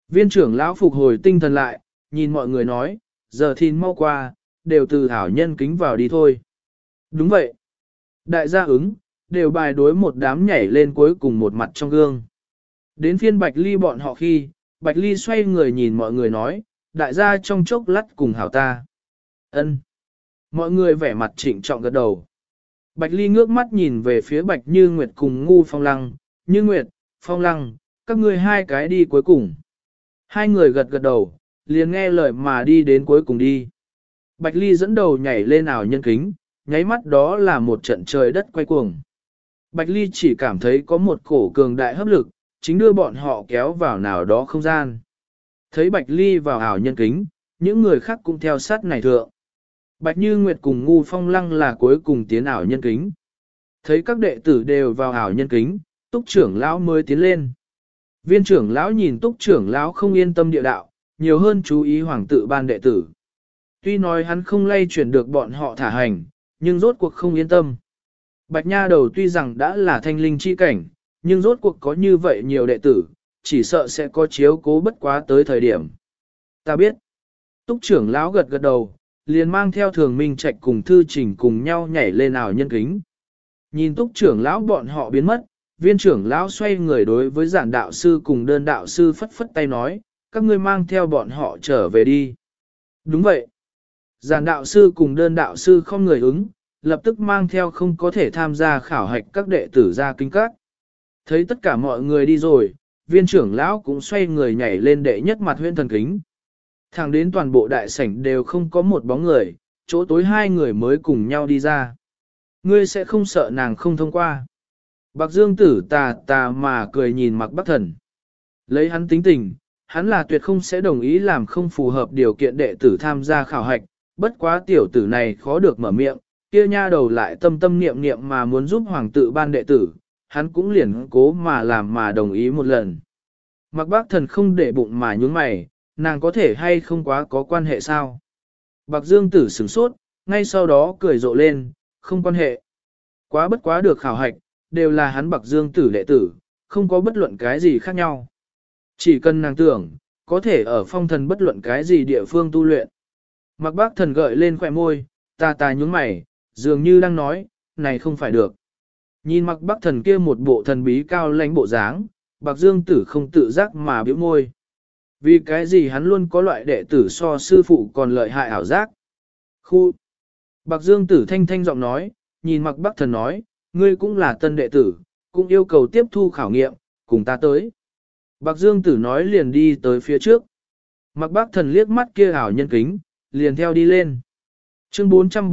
A: Viên trưởng lão phục hồi tinh thần lại, nhìn mọi người nói, giờ thìn mau qua, đều từ hảo nhân kính vào đi thôi. Đúng vậy. Đại gia ứng, đều bài đối một đám nhảy lên cuối cùng một mặt trong gương. Đến phiên Bạch Ly bọn họ khi, Bạch Ly xoay người nhìn mọi người nói, đại gia trong chốc lát cùng hảo ta. Ân. Mọi người vẻ mặt trịnh trọng gật đầu. Bạch Ly ngước mắt nhìn về phía Bạch Như Nguyệt cùng Ngu Phong Lăng, Như Nguyệt, Phong Lăng, các ngươi hai cái đi cuối cùng. Hai người gật gật đầu, liền nghe lời mà đi đến cuối cùng đi. Bạch Ly dẫn đầu nhảy lên ảo nhân kính, nháy mắt đó là một trận trời đất quay cuồng. Bạch Ly chỉ cảm thấy có một cổ cường đại hấp lực, chính đưa bọn họ kéo vào nào đó không gian. Thấy Bạch Ly vào ảo nhân kính, những người khác cũng theo sát này thượng. Bạch Như Nguyệt cùng Ngu Phong Lăng là cuối cùng tiến ảo nhân kính. Thấy các đệ tử đều vào ảo nhân kính, Túc trưởng lão mới tiến lên. Viên trưởng lão nhìn Túc trưởng lão không yên tâm địa đạo, nhiều hơn chú ý hoàng tự ban đệ tử. Tuy nói hắn không lay chuyển được bọn họ thả hành, nhưng rốt cuộc không yên tâm. Bạch Nha Đầu tuy rằng đã là thanh linh chi cảnh, nhưng rốt cuộc có như vậy nhiều đệ tử, chỉ sợ sẽ có chiếu cố bất quá tới thời điểm. Ta biết. Túc trưởng lão gật gật đầu, liền mang theo Thường Minh Trạch cùng Thư Trình cùng nhau nhảy lên ảo nhân kính. Nhìn Túc trưởng lão bọn họ biến mất, viên trưởng lão xoay người đối với giản đạo sư cùng đơn đạo sư phất phất tay nói, các ngươi mang theo bọn họ trở về đi. Đúng vậy. Giản đạo sư cùng đơn đạo sư không người ứng, lập tức mang theo không có thể tham gia khảo hạch các đệ tử ra kinh các. Thấy tất cả mọi người đi rồi, viên trưởng lão cũng xoay người nhảy lên đệ nhất mặt huyễn thần kính. Thẳng đến toàn bộ đại sảnh đều không có một bóng người, chỗ tối hai người mới cùng nhau đi ra. Ngươi sẽ không sợ nàng không thông qua. Bạc Dương Tử tà mà cười nhìn Mạc Bắc Thần. Lấy hắn tính tình, hắn là tuyệt không sẽ đồng ý làm không phù hợp điều kiện đệ tử tham gia khảo hạch, bất quá tiểu tử này khó được mở miệng, kia nha đầu lại tâm tâm niệm niệm mà muốn giúp hoàng tự ban đệ tử, hắn cũng liền cố mà làm mà đồng ý một lần. Mạc Bắc Thần không để bụng mà nhún mày, nàng có thể hay không quá có quan hệ sao? Bạc Dương Tử sửng sốt, ngay sau đó cười rộ lên, không quan hệ. Quá bất quá được khảo hạch, đều là hắn Bạc Dương Tử đệ tử, không có bất luận cái gì khác nhau. Chỉ cần nàng tưởng, có thể ở phong thần bất luận cái gì địa phương tu luyện. Mạc Bắc Thần gợi lên khỏe môi, ta nhún mày, dường như đang nói, này không phải được. Nhìn Mạc Bắc Thần kia một bộ thần bí cao lãnh bộ dáng, Bạc Dương Tử không tự giác mà bĩu môi. Vì cái gì hắn luôn có loại đệ tử so sư phụ còn lợi hại ảo giác. Khu! Bạc Dương Tử thanh thanh giọng nói, nhìn Mạc Bắc Thần nói, ngươi cũng là tân đệ tử, cũng yêu cầu tiếp thu khảo nghiệm, cùng ta tới. Bạc Dương Tử nói liền đi tới phía trước. Mạc Bắc Thần liếc mắt kia ảo nhân kính, liền theo đi lên. Chương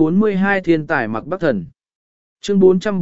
A: 442 Thiên tài Mạc Bắc Thần. Chương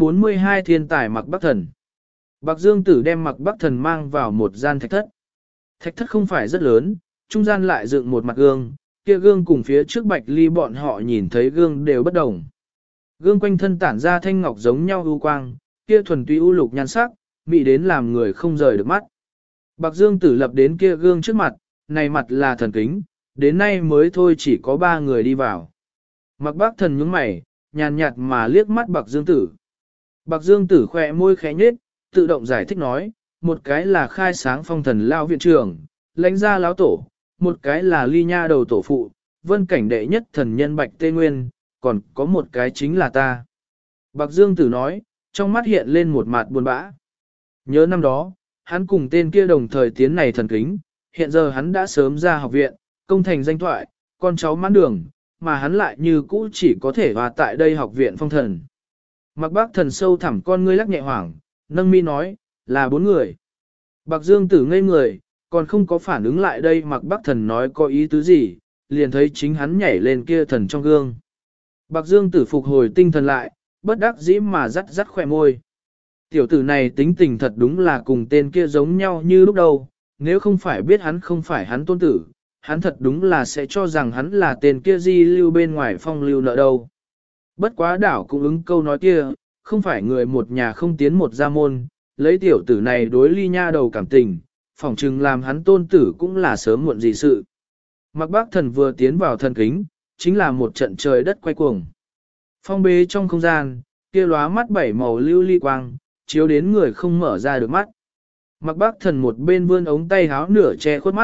A: 442 Thiên tài Mạc Bắc Thần. Bạc Dương Tử đem Mạc Bắc Thần mang vào một gian thạch thất. Thạch thất không phải rất lớn, trung gian lại dựng một mặt gương, kia gương cùng phía trước Bạch Ly bọn họ nhìn thấy gương đều bất đồng. Gương quanh thân tản ra thanh ngọc giống nhau ưu quang, kia thuần túy ưu lục nhan sắc, mỹ đến làm người không rời được mắt. Bạc Dương Tử lập đến kia gương trước mặt, này mặt là thần kính, đến nay mới thôi chỉ có 3 người đi vào. Mạc Bắc Thần nhướng mày, nhàn nhạt mà liếc mắt Bạc Dương Tử. Bạc Dương Tử khỏe môi khẽ nhếch, tự động giải thích nói, một cái là khai sáng phong thần lao viện trưởng, lãnh gia lão tổ, một cái là ly nha đầu tổ phụ, vân cảnh đệ nhất thần nhân Bạch Tê Nguyên, còn có một cái chính là ta. Bạc Dương Tử nói, trong mắt hiện lên một mặt buồn bã. Nhớ năm đó, hắn cùng tên kia đồng thời tiến này thần kính, hiện giờ hắn đã sớm ra học viện, công thành danh thoại, con cháu mãn đường, mà hắn lại như cũ chỉ có thể vào tại đây học viện phong thần. Mạc Bắc Thần sâu thẳm con ngươi lắc nhẹ hoảng, nâng mi nói, là 4 người. Bạc Dương Tử ngây người, còn không có phản ứng lại đây Mạc Bắc Thần nói có ý tứ gì, liền thấy chính hắn nhảy lên kia thần trong gương. Bạc Dương Tử phục hồi tinh thần lại, bất đắc dĩ mà rắt khỏe môi. Tiểu tử này tính tình thật đúng là cùng tên kia giống nhau như lúc đầu, nếu không phải biết hắn không phải hắn tôn tử, hắn thật đúng là sẽ cho rằng hắn là tên kia di lưu bên ngoài phong lưu nợ đâu. Bất quá đảo cũng ứng câu nói kia, không phải người một nhà không tiến một gia môn, lấy tiểu tử này đối ly nha đầu cảm tình, phỏng chừng làm hắn tôn tử cũng là sớm muộn gì sự. Mạc Bắc Thần vừa tiến vào thần kính, chính là một trận trời đất quay cuồng. Phong bế trong không gian, kia lóa mắt 7 màu lưu ly quang, chiếu đến người không mở ra được mắt. Mạc Bắc Thần một bên vươn ống tay háo nửa che khuất mắt,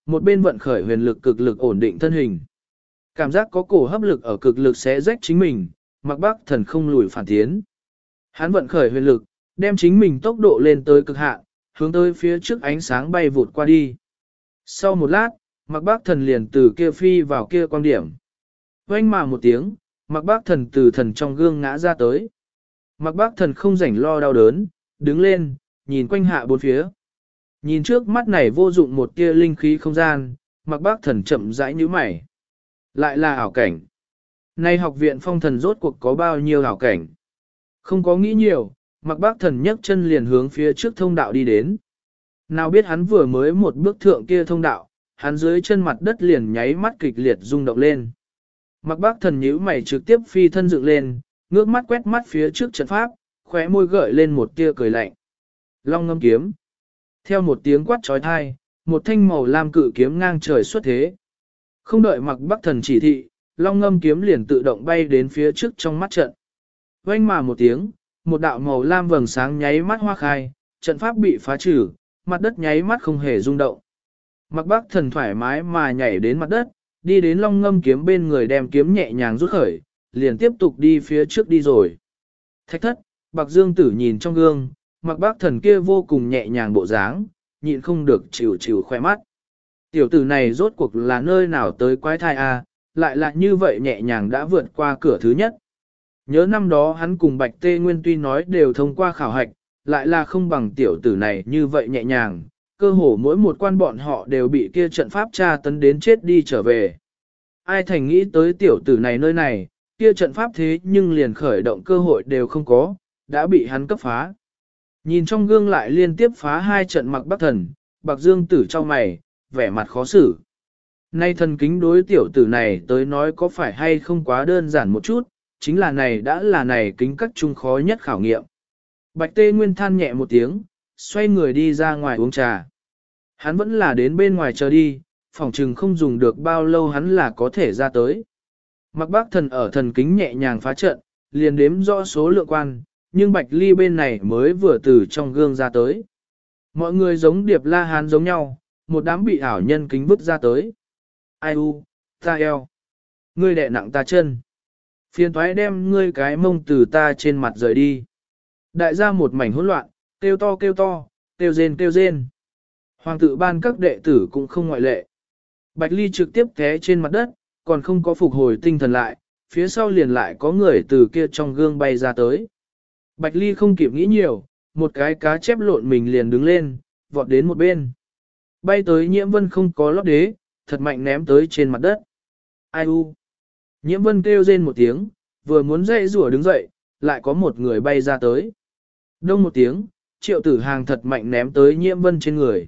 A: một bên vận khởi huyền lực cực lực ổn định thân hình. Cảm giác có cổ hấp lực ở cực lực xé rách chính mình, Mạc Bắc Thần không lùi phản tiến. Hắn vận khởi huyền lực, đem chính mình tốc độ lên tới cực hạn, hướng tới phía trước ánh sáng bay vụt qua đi. Sau một lát, Mạc Bắc Thần liền từ kia phi vào kia quan điểm. Oanh mà một tiếng, Mạc Bắc Thần từ thần trong gương ngã ra tới. Mạc Bắc Thần không rảnh lo đau đớn, đứng lên, nhìn quanh hạ bốn phía. Nhìn trước mắt này vô dụng một tia linh khí không gian, Mạc Bắc Thần chậm rãi nhíu mày. Lại là ảo cảnh. Nay học viện phong thần rốt cuộc có bao nhiêu ảo cảnh. Không có nghĩ nhiều, Mạc Bắc Thần nhấc chân liền hướng phía trước thông đạo đi đến. Nào biết hắn vừa mới một bước thượng kia thông đạo, hắn dưới chân mặt đất liền nháy mắt kịch liệt rung động lên. Mạc Bắc Thần nhíu mày trực tiếp phi thân dựng lên, ngước mắt quét mắt phía trước trận pháp, khóe môi gợi lên một tia cười lạnh. Long ngâm kiếm. Theo một tiếng quát trói thai, một thanh màu lam cự kiếm ngang trời xuất thế. Không đợi Mạc Bắc Thần chỉ thị, long ngâm kiếm liền tự động bay đến phía trước trong mắt trận. Oanh mà một tiếng, một đạo màu lam vầng sáng nháy mắt hoa khai, trận pháp bị phá trừ, mặt đất nháy mắt không hề rung động. Mạc Bắc Thần thoải mái mà nhảy đến mặt đất, đi đến long ngâm kiếm bên người đem kiếm nhẹ nhàng rút khởi, liền tiếp tục đi phía trước đi rồi. Thạch thất, Bạc Dương Tử nhìn trong gương, Mạc Bắc Thần kia vô cùng nhẹ nhàng bộ dáng, nhịn không được chịu chịu khoe mắt. Tiểu tử này rốt cuộc là nơi nào tới quái thai a, lại là như vậy nhẹ nhàng đã vượt qua cửa thứ nhất. Nhớ năm đó hắn cùng Bạch Tê Nguyên tuy nói đều thông qua khảo hạch, lại là không bằng tiểu tử này như vậy nhẹ nhàng, cơ hồ mỗi một quan bọn họ đều bị kia trận pháp tra tấn đến chết đi trở về. Ai thành nghĩ tới tiểu tử này nơi này, kia trận pháp thế nhưng liền khởi động cơ hội đều không có, đã bị hắn cấp phá. Nhìn trong gương lại liên tiếp phá hai trận Mạc Bắc Thần, Bạc Dương Tử trong mày, vẻ mặt khó xử. Nay thần kính đối tiểu tử này tới nói có phải hay không quá đơn giản một chút, chính là này đã là này kính cách chung khó nhất khảo nghiệm. Bạch Tê Nguyên than nhẹ một tiếng, xoay người đi ra ngoài uống trà. Hắn vẫn là đến bên ngoài chờ đi, phỏng chừng không dùng được bao lâu hắn là có thể ra tới. Mạc Bắc Thần ở thần kính nhẹ nhàng phá trận, liền đếm rõ số lượng quan, nhưng Bạch Ly bên này mới vừa từ trong gương ra tới. Mọi người giống Điệp La Hán giống nhau, một đám bị ảo nhân kính vứt ra tới. Ai u, ta eo. Ngươi đè nặng ta chân. Phiền thoái đem ngươi cái mông từ ta trên mặt rời đi. Đại gia một mảnh hỗn loạn, kêu to, kêu rên. Hoàng tự ban các đệ tử cũng không ngoại lệ. Bạch Ly trực tiếp té trên mặt đất, còn không có phục hồi tinh thần lại, phía sau liền lại có người từ kia trong gương bay ra tới. Bạch Ly không kịp nghĩ nhiều, một cái cá chép lộn mình liền đứng lên, vọt đến một bên. Bay tới Nhiễm Vân không có lót đế, thật mạnh ném tới trên mặt đất. Ai u? Nhiễm Vân kêu rên một tiếng, vừa muốn dậy rủa đứng dậy, lại có một người bay ra tới. Đông một tiếng, Triệu Tử Hàng thật mạnh ném tới Nhiễm Vân trên người.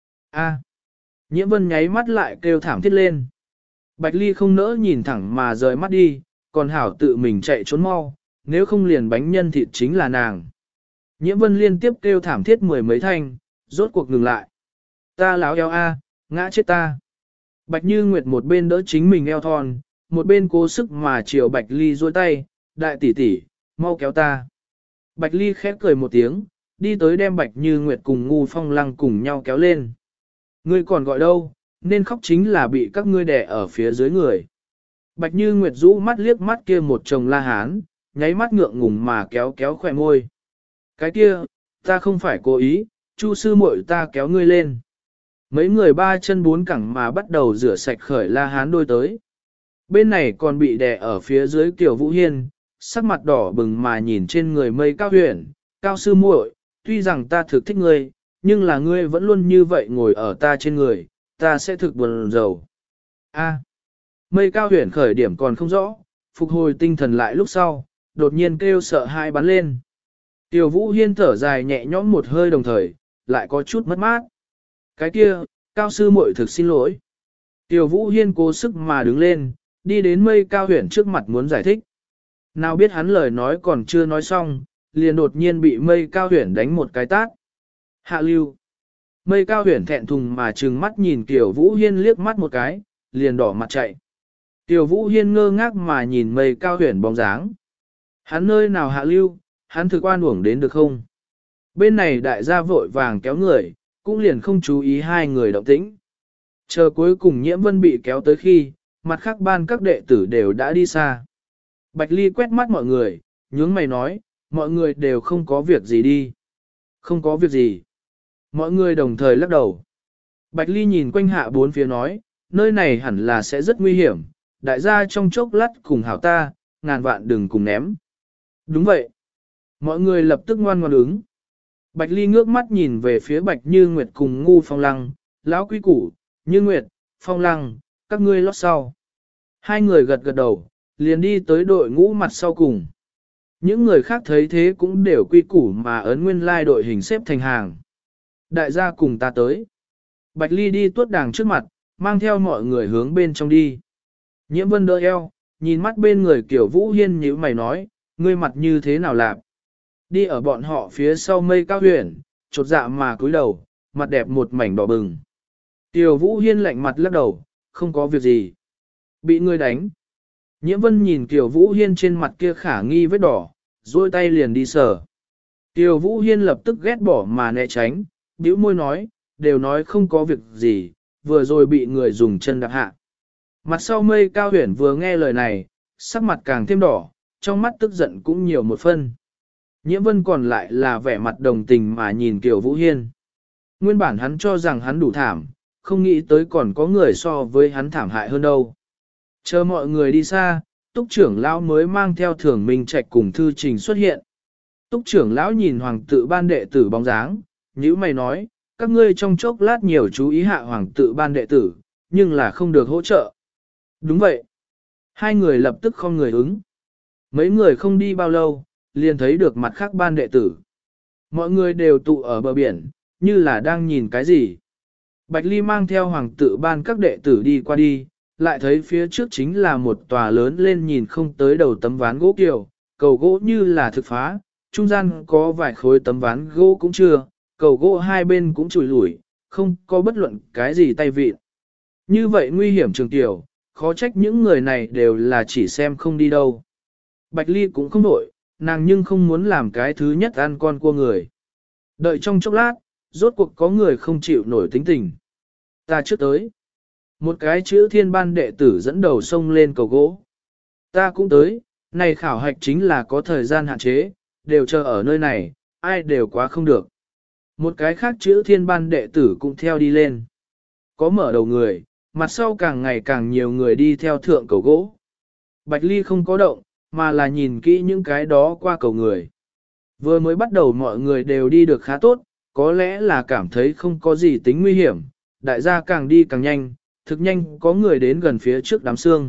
A: A! Nhiễm Vân nháy mắt lại kêu thảm thiết lên. Bạch Ly không nỡ nhìn thẳng mà rời mắt đi, còn hảo tự mình chạy trốn mau, nếu không liền bánh nhân thịt chính là nàng. Nhiễm Vân liên tiếp kêu thảm thiết mười mấy thanh, rốt cuộc ngừng lại. Ta láo eo a, ngã chết ta. Bạch Như Nguyệt một bên đỡ chính mình eo thon, một bên cố sức mà chiều Bạch Ly duỗi tay, đại tỷ tỷ, mau kéo ta. Bạch Ly khép cười một tiếng, đi tới đem Bạch Như Nguyệt cùng Ngu Phong Lăng cùng nhau kéo lên. Ngươi còn gọi đâu, nên khóc chính là bị các ngươi đè ở phía dưới người. Bạch Như Nguyệt rũ mắt liếc mắt kia một chồng La Hán, nháy mắt ngượng ngùng mà kéo kéo khỏe môi. Cái kia, ta không phải cố ý, Chu sư muội ta kéo ngươi lên. Mấy người ba chân bốn cẳng mà bắt đầu rửa sạch khởi La Hán đôi tới. Bên này còn bị đè ở phía dưới Kiều Vũ Hiên, sắc mặt đỏ bừng mà nhìn trên người Mây Cao Huyền, Cao sư muội, tuy rằng ta thực thích ngươi, nhưng là ngươi vẫn luôn như vậy ngồi ở ta trên người, ta sẽ thực buồn rầu. A. Mây Cao Huyền khởi điểm còn không rõ, phục hồi tinh thần lại lúc sau, đột nhiên kêu sợ hãi bắn lên. Tiểu Vũ Hiên thở dài nhẹ nhõm một hơi đồng thời, lại có chút mất mát. Cái kia, Cao sư muội thực xin lỗi. Tiểu Vũ Hiên cố sức mà đứng lên, đi đến Mây Cao Huyền trước mặt muốn giải thích. Nào biết hắn lời nói còn chưa nói xong, liền đột nhiên bị Mây Cao Huyền đánh một cái tát. Hạ lưu. Mây Cao Huyền thẹn thùng mà trừng mắt nhìn Tiểu Vũ Hiên liếc mắt một cái, liền đỏ mặt chạy. Tiểu Vũ Hiên ngơ ngác mà nhìn Mây Cao Huyền bóng dáng. Hắn nơi nào hạ lưu, hắn thực oan uổng đến được không? Bên này đại gia vội vàng kéo người, cũng liền không chú ý hai người động tĩnh. Chờ cuối cùng Nhiễm Vân bị kéo tới khi, mặt khác ban các đệ tử đều đã đi xa. Bạch Ly quét mắt mọi người, nhướng mày nói, mọi người đều không có việc gì đi. Không có việc gì. Mọi người đồng thời lắc đầu. Bạch Ly nhìn quanh hạ bốn phía nói, nơi này hẳn là sẽ rất nguy hiểm, đại gia trong chốc lát cùng hảo ta, ngàn vạn đừng cùng ném. Đúng vậy. Mọi người lập tức ngoan ngoãn ứng. Bạch Ly ngước mắt nhìn về phía Bạch Như Nguyệt cùng Ngu Phong Lăng, lão quý củ, Như Nguyệt, Phong Lăng, các ngươi lót sau. Hai người gật gật đầu, liền đi tới đội ngũ mặt sau cùng. Những người khác thấy thế cũng đều quy củ mà ấn nguyên lai đội hình xếp thành hàng. Đại gia cùng ta tới. Bạch Ly đi tuốt đàng trước mặt, mang theo mọi người hướng bên trong đi. Nhiễm Vân đỡ eo, nhìn mắt bên người Kiều Vũ Hiên nhíu mày nói, ngươi mặt như thế nào lạp? Đi ở bọn họ phía sau mây cao huyền, chột dạ mà cúi đầu, mặt đẹp một mảnh đỏ bừng. Kiều Vũ Hiên lạnh mặt lắc đầu, không có việc gì. Bị ngươi đánh. Nhiễm Vân nhìn Kiều Vũ Hiên trên mặt kia khả nghi vết đỏ, duỗi tay liền đi sờ. Kiều Vũ Hiên lập tức ghét bỏ mà né tránh, bĩu môi nói, đều nói không có việc gì, vừa rồi bị người dùng chân đạp hạ. Mặt sau mây cao huyền vừa nghe lời này, sắc mặt càng thêm đỏ, trong mắt tức giận cũng nhiều một phân. Nhiễm Vân còn lại là vẻ mặt đồng tình mà nhìn Kiều Vũ Hiên. Nguyên bản hắn cho rằng hắn đủ thảm, không nghĩ tới còn có người so với hắn thảm hại hơn đâu. Chờ mọi người đi xa, Túc trưởng lão mới mang theo Thường Minh Trạch cùng thư trình xuất hiện. Túc trưởng lão nhìn hoàng tự ban đệ tử bóng dáng, nhíu mày nói, các ngươi trong chốc lát nhiều chú ý hạ hoàng tự ban đệ tử, nhưng là không được hỗ trợ. Đúng vậy. Hai người lập tức không người ứng. Mấy người không đi bao lâu, liền thấy được mặt khác ban đệ tử. Mọi người đều tụ ở bờ biển, như là đang nhìn cái gì. Bạch Ly mang theo hoàng tự ban các đệ tử đi qua đi, lại thấy phía trước chính là một tòa lớn lên nhìn không tới đầu tấm ván gỗ kiều, cầu gỗ như là thực phá, trung gian có vài khối tấm ván gỗ cũng chưa, cầu gỗ hai bên cũng chùi lủi, không có bất luận cái gì tay vịn. Như vậy nguy hiểm trường tiểu, khó trách những người này đều là chỉ xem không đi đâu. Bạch Ly cũng không nổi, nàng nhưng không muốn làm cái thứ nhất ăn con cua người. Đợi trong chốc lát, rốt cuộc có người không chịu nổi tính tình. Ta trước tới. Một cái chữ thiên ban đệ tử dẫn đầu sông lên cầu gỗ. Ta cũng tới, này khảo hạch chính là có thời gian hạn chế, đều chờ ở nơi này, ai đều quá không được. Một cái khác chữ thiên ban đệ tử cũng theo đi lên. Có mở đầu người, mặt sau càng ngày càng nhiều người đi theo thượng cầu gỗ. Bạch Ly không có động, mà là nhìn kỹ những cái đó qua cầu người. Vừa mới bắt đầu mọi người đều đi được khá tốt, có lẽ là cảm thấy không có gì tính nguy hiểm, đại gia càng đi càng nhanh, thực nhanh có người đến gần phía trước đám xương.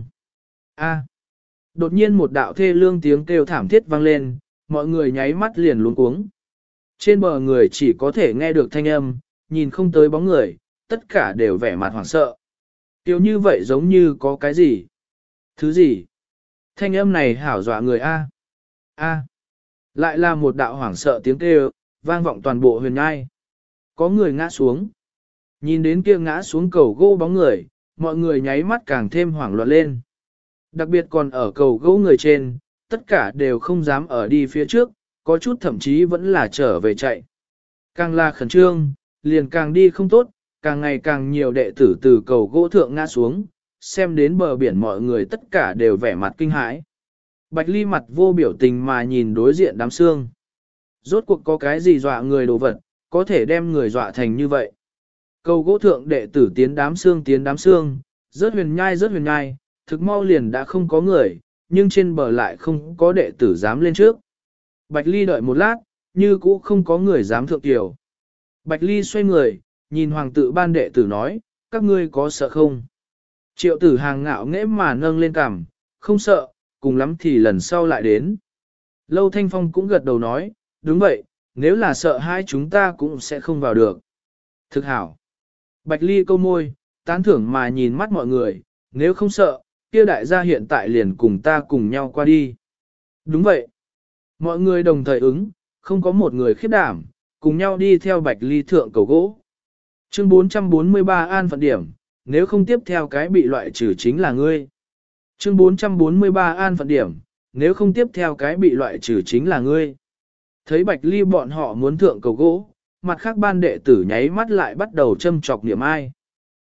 A: A. Đột nhiên một đạo thê lương tiếng kêu thảm thiết vang lên, mọi người nháy mắt liền luống cuống. Trên bờ người chỉ có thể nghe được thanh âm, nhìn không tới bóng người, tất cả đều vẻ mặt hoảng sợ. Kiểu như vậy giống như có cái gì? Thứ gì? Thanh âm này hảo dọa người A. A. Lại là một đạo hoảng sợ tiếng kêu, vang vọng toàn bộ huyền nhai. Có người ngã xuống. Nhìn đến kia ngã xuống cầu gỗ bóng người, mọi người nháy mắt càng thêm hoảng loạn lên. Đặc biệt còn ở cầu gỗ người trên, tất cả đều không dám ở đi phía trước, có chút thậm chí vẫn là trở về chạy. Càng là khẩn trương, liền càng đi không tốt, càng ngày càng nhiều đệ tử từ cầu gỗ thượng ngã xuống, xem đến bờ biển mọi người tất cả đều vẻ mặt kinh hãi. Bạch Ly mặt vô biểu tình mà nhìn đối diện đám xương. Rốt cuộc có cái gì dọa người đồ vật, có thể đem người dọa thành như vậy. Cầu gỗ thượng đệ tử tiến đám xương, rớt huyền nhai, thực mau liền đã không có người, nhưng trên bờ lại không có đệ tử dám lên trước. Bạch Ly đợi một lát, như cũ không có người dám thượng tiểu. Bạch Ly xoay người, nhìn hoàng tự ban đệ tử nói, các ngươi có sợ không? Triệu tử hàng ngạo nghễ mà nâng lên cằm, không sợ, cùng lắm thì lần sau lại đến. Lâu Thanh Phong cũng gật đầu nói, đúng vậy, nếu là sợ hai chúng ta cũng sẽ không vào được. Thực hảo. Bạch Ly câu môi, tán thưởng mà nhìn mắt mọi người, nếu không sợ, kia đại gia hiện tại liền cùng ta cùng nhau qua đi. Đúng vậy. Mọi người đồng thời ứng, không có một người khiếp đảm, cùng nhau đi theo Bạch Ly thượng cầu gỗ. Chương 443 an phận điểm, nếu không tiếp theo cái bị loại trừ chính là ngươi. Chương 443 an phận điểm, nếu không tiếp theo cái bị loại trừ chính là ngươi. Thấy Bạch Ly bọn họ muốn thượng cầu gỗ, mặt khác ban đệ tử nháy mắt lại bắt đầu châm chọc niệm ai.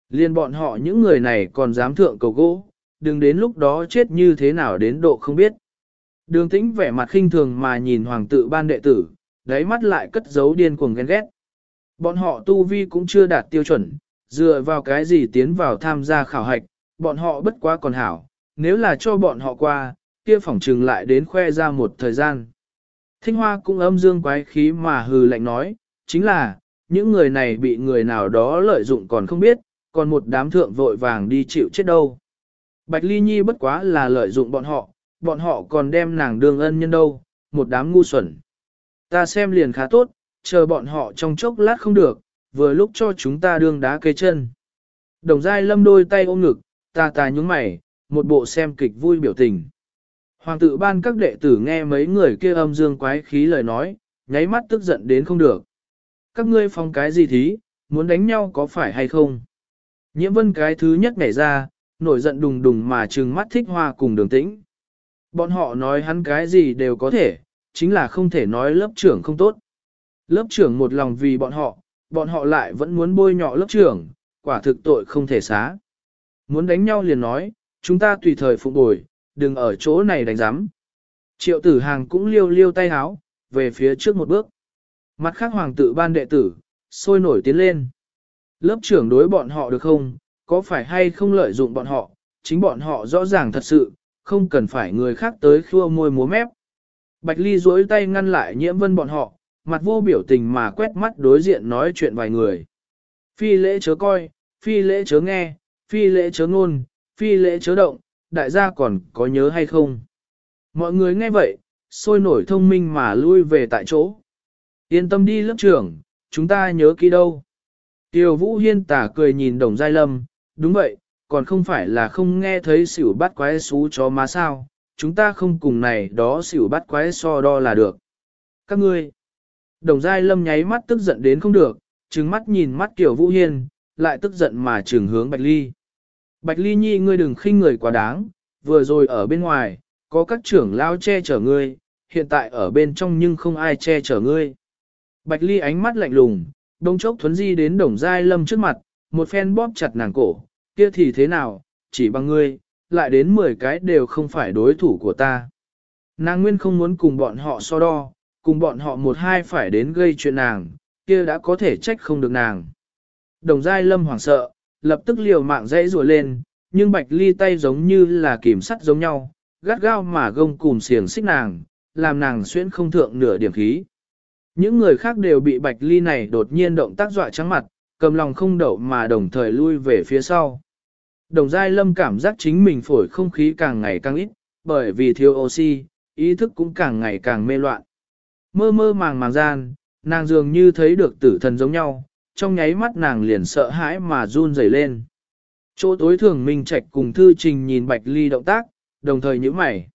A: Liên bọn họ những người này còn dám thượng cầu gỗ, đừng đến lúc đó chết như thế nào đến độ không biết. Đường Tĩnh vẻ mặt khinh thường mà nhìn hoàng tự ban đệ tử, đáy mắt lại cất giấu điên cuồng ghen ghét. Bọn họ tu vi cũng chưa đạt tiêu chuẩn, dựa vào cái gì tiến vào tham gia khảo hạch, bọn họ bất quá còn hảo, nếu là cho bọn họ qua, kia phỏng trừng lại đến khoe ra một thời gian. Thanh Hoa cũng âm dương quái khí mà hừ lạnh nói, chính là, những người này bị người nào đó lợi dụng còn không biết, còn một đám thượng vội vàng đi chịu chết đâu. Bạch Ly Nhi bất quá là lợi dụng bọn họ còn đem nàng đương ân nhân đâu, một đám ngu xuẩn. Ta xem liền khá tốt, chờ bọn họ trong chốc lát không được, vừa lúc cho chúng ta đương đá cây chân. Đồng Giai Lâm đôi tay ôm ngực, ta nhúng mày, một bộ xem kịch vui biểu tình. Hoàng tự ban các đệ tử nghe mấy người kia âm dương quái khí lời nói, nháy mắt tức giận đến không được. Các ngươi phong cái gì thí, muốn đánh nhau có phải hay không? Nhiễm Vân cái thứ nhất nhảy ra, nổi giận đùng đùng mà trừng mắt Thích Hoa cùng Đường Tĩnh. Bọn họ nói hắn cái gì đều có thể, chính là không thể nói lớp trưởng không tốt. Lớp trưởng một lòng vì bọn họ lại vẫn muốn bôi nhọ lớp trưởng, quả thực tội không thể xá. Muốn đánh nhau liền nói, chúng ta tùy thời phụng bồi, đừng ở chỗ này đánh giám. Triệu Tử Hàng cũng liêu liêu tay háo, về phía trước một bước. Mặt khác hoàng tự ban đệ tử, sôi nổi tiến lên. Lớp trưởng đối bọn họ được không, có phải hay không lợi dụng bọn họ, chính bọn họ rõ ràng thật sự, không cần phải người khác tới khua môi múa mép. Bạch Ly duỗi tay ngăn lại Nhiễm Vân bọn họ, mặt vô biểu tình mà quét mắt đối diện nói chuyện vài người. Phi lễ chớ coi, phi lễ chớ nghe, phi lễ chớ ngôn, phi lễ chớ động, đại gia còn có nhớ hay không? Mọi người nghe vậy, sôi nổi thông minh mà lui về tại chỗ. Yên tâm đi lớp trưởng, chúng ta nhớ kỹ đâu. Tiêu Vũ Hiên tả cười nhìn Đồng Giai Lâm, đúng vậy, còn không phải là không nghe thấy xỉu bắt quái xú chó má sao, chúng ta không cùng này đó xỉu bắt quái so đo là được. Các ngươi, Đồng Giai Lâm nháy mắt tức giận đến không được, trừng mắt nhìn mắt Tiêu Vũ Hiên, lại tức giận mà trừng hướng Bạch Ly. Bạch Ly Nhi ngươi đừng khinh người quá đáng, vừa rồi ở bên ngoài, có các trưởng lao che chở ngươi, hiện tại ở bên trong nhưng không ai che chở ngươi. Bạch Ly ánh mắt lạnh lùng, đông chốc thuấn di đến Đồng Giai Lâm trước mặt, một phen bóp chặt nàng cổ, kia thì thế nào, chỉ bằng ngươi, lại đến 10 cái đều không phải đối thủ của ta. Nàng nguyên không muốn cùng bọn họ so đo, cùng bọn họ một hai phải đến gây chuyện nàng, kia đã có thể trách không được nàng. Đồng Giai Lâm hoảng sợ, lập tức liều mạng dãy rùa lên, nhưng Bạch Ly tay giống như là kìm sắt giống nhau, gắt gao mà gông cùm xiềng xích nàng, làm nàng xuyên không thượng nửa điểm khí. Những người khác đều bị Bạch Ly này đột nhiên động tác dọa trắng mặt, cầm lòng không đậu mà đồng thời lui về phía sau. Đồng Giai Lâm cảm giác chính mình phổi không khí càng ngày càng ít, bởi vì thiếu oxy, ý thức cũng càng ngày càng mê loạn. Mơ mơ màng màng gian, nàng dường như thấy được tử thần giống nhau, trong nháy mắt nàng liền sợ hãi mà run rẩy lên. Chỗ tối thường Minh Trạch cùng Thư Trình nhìn Bạch Ly động tác, đồng thời nhíu mày.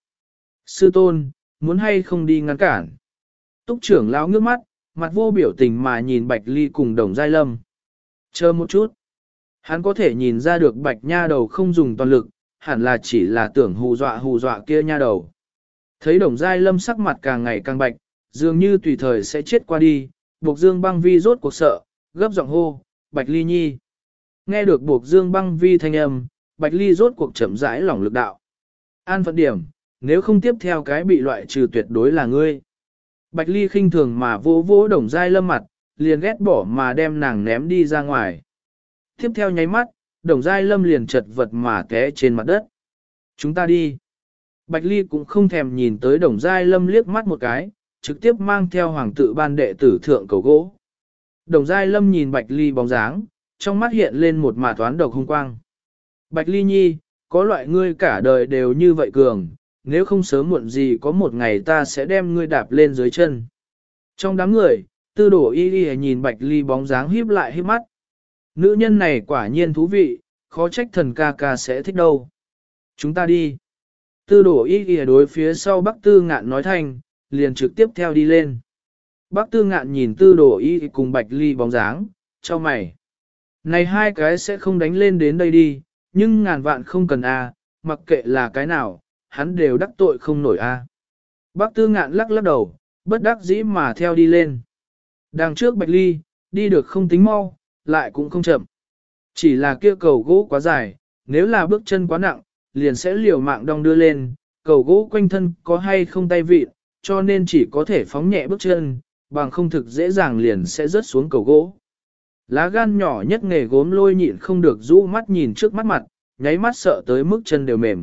A: Sư tôn, muốn hay không đi ngăn cản? Túc trưởng lão ngước mắt, mặt vô biểu tình mà nhìn Bạch Ly cùng Đồng Giai Lâm. Chờ một chút. Hắn có thể nhìn ra được Bạch nha đầu không dùng toàn lực, hẳn là chỉ là tưởng hù dọa kia nha đầu. Thấy Đồng Giai Lâm sắc mặt càng ngày càng bạch, dường như tùy thời sẽ chết qua đi, Buộc Dương Băng Vi rốt cuộc sợ, gấp giọng hô, Bạch Ly Nhi. Nghe được Buộc Dương Băng Vi thanh âm, Bạch Ly rốt cuộc chậm rãi lỏng lực đạo. An phận điểm, nếu không tiếp theo cái bị loại trừ tuyệt đối là ngươi. Bạch Ly khinh thường mà vỗ vỗ Đồng Giai Lâm mặt, liền ghét bỏ mà đem nàng ném đi ra ngoài. Tiếp theo nháy mắt, Đồng Giai Lâm liền chật vật mà té trên mặt đất. Chúng ta đi. Bạch Ly cũng không thèm nhìn tới Đồng Giai Lâm liếc mắt một cái, trực tiếp mang theo hoàng tự ban đệ tử thượng cầu gỗ. Đồng Giai Lâm nhìn Bạch Ly bóng dáng, trong mắt hiện lên một mả toán độc hung quang. Bạch Ly Nhi, có loại ngươi cả đời đều như vậy cường, nếu không sớm muộn gì có một ngày ta sẽ đem ngươi đạp lên dưới chân. Trong đám người, Tư Đồ Y Y nhìn Bạch Ly bóng dáng híp lại híp mắt. Nữ nhân này quả nhiên thú vị, khó trách thần ca ca sẽ thích đâu. Chúng ta đi. Tư Đồ Y Y đối phía sau Bắc Tư Ngạn nói thanh, liền trực tiếp theo đi lên. Bắc Tư Ngạn nhìn Tư Đồ Y cùng Bạch Ly bóng dáng, cho mày. Này hai cái sẽ không đánh lên đến đây đi, nhưng ngàn vạn không cần a, mặc kệ là cái nào, hắn đều đắc tội không nổi a. Bắc Tư Ngạn lắc lắc đầu, bất đắc dĩ mà theo đi lên. Đằng trước Bạch Ly, đi được không tính mau, lại cũng không chậm. Chỉ là kia cầu gỗ quá dài, nếu là bước chân quá nặng, liền sẽ liều mạng đong đưa lên, cầu gỗ quanh thân có hay không tay vịn, cho nên chỉ có thể phóng nhẹ bước chân, bằng không thực dễ dàng liền sẽ rớt xuống cầu gỗ. Lá gan nhỏ nhất Nghề Gốm Lôi nhịn không được rũ mắt nhìn trước mắt mặt, nháy mắt sợ tới mức chân đều mềm.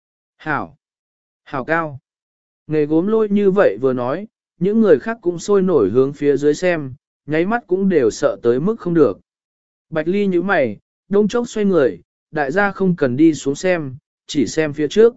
A: Hảo! Hảo cao! Nghề Gốm Lôi như vậy vừa nói, những người khác cũng sôi nổi hướng phía dưới xem, nháy mắt cũng đều sợ tới mức không được. Bạch Ly nhíu mày, đông chốc xoay người, đại gia không cần đi xuống xem, chỉ xem phía trước.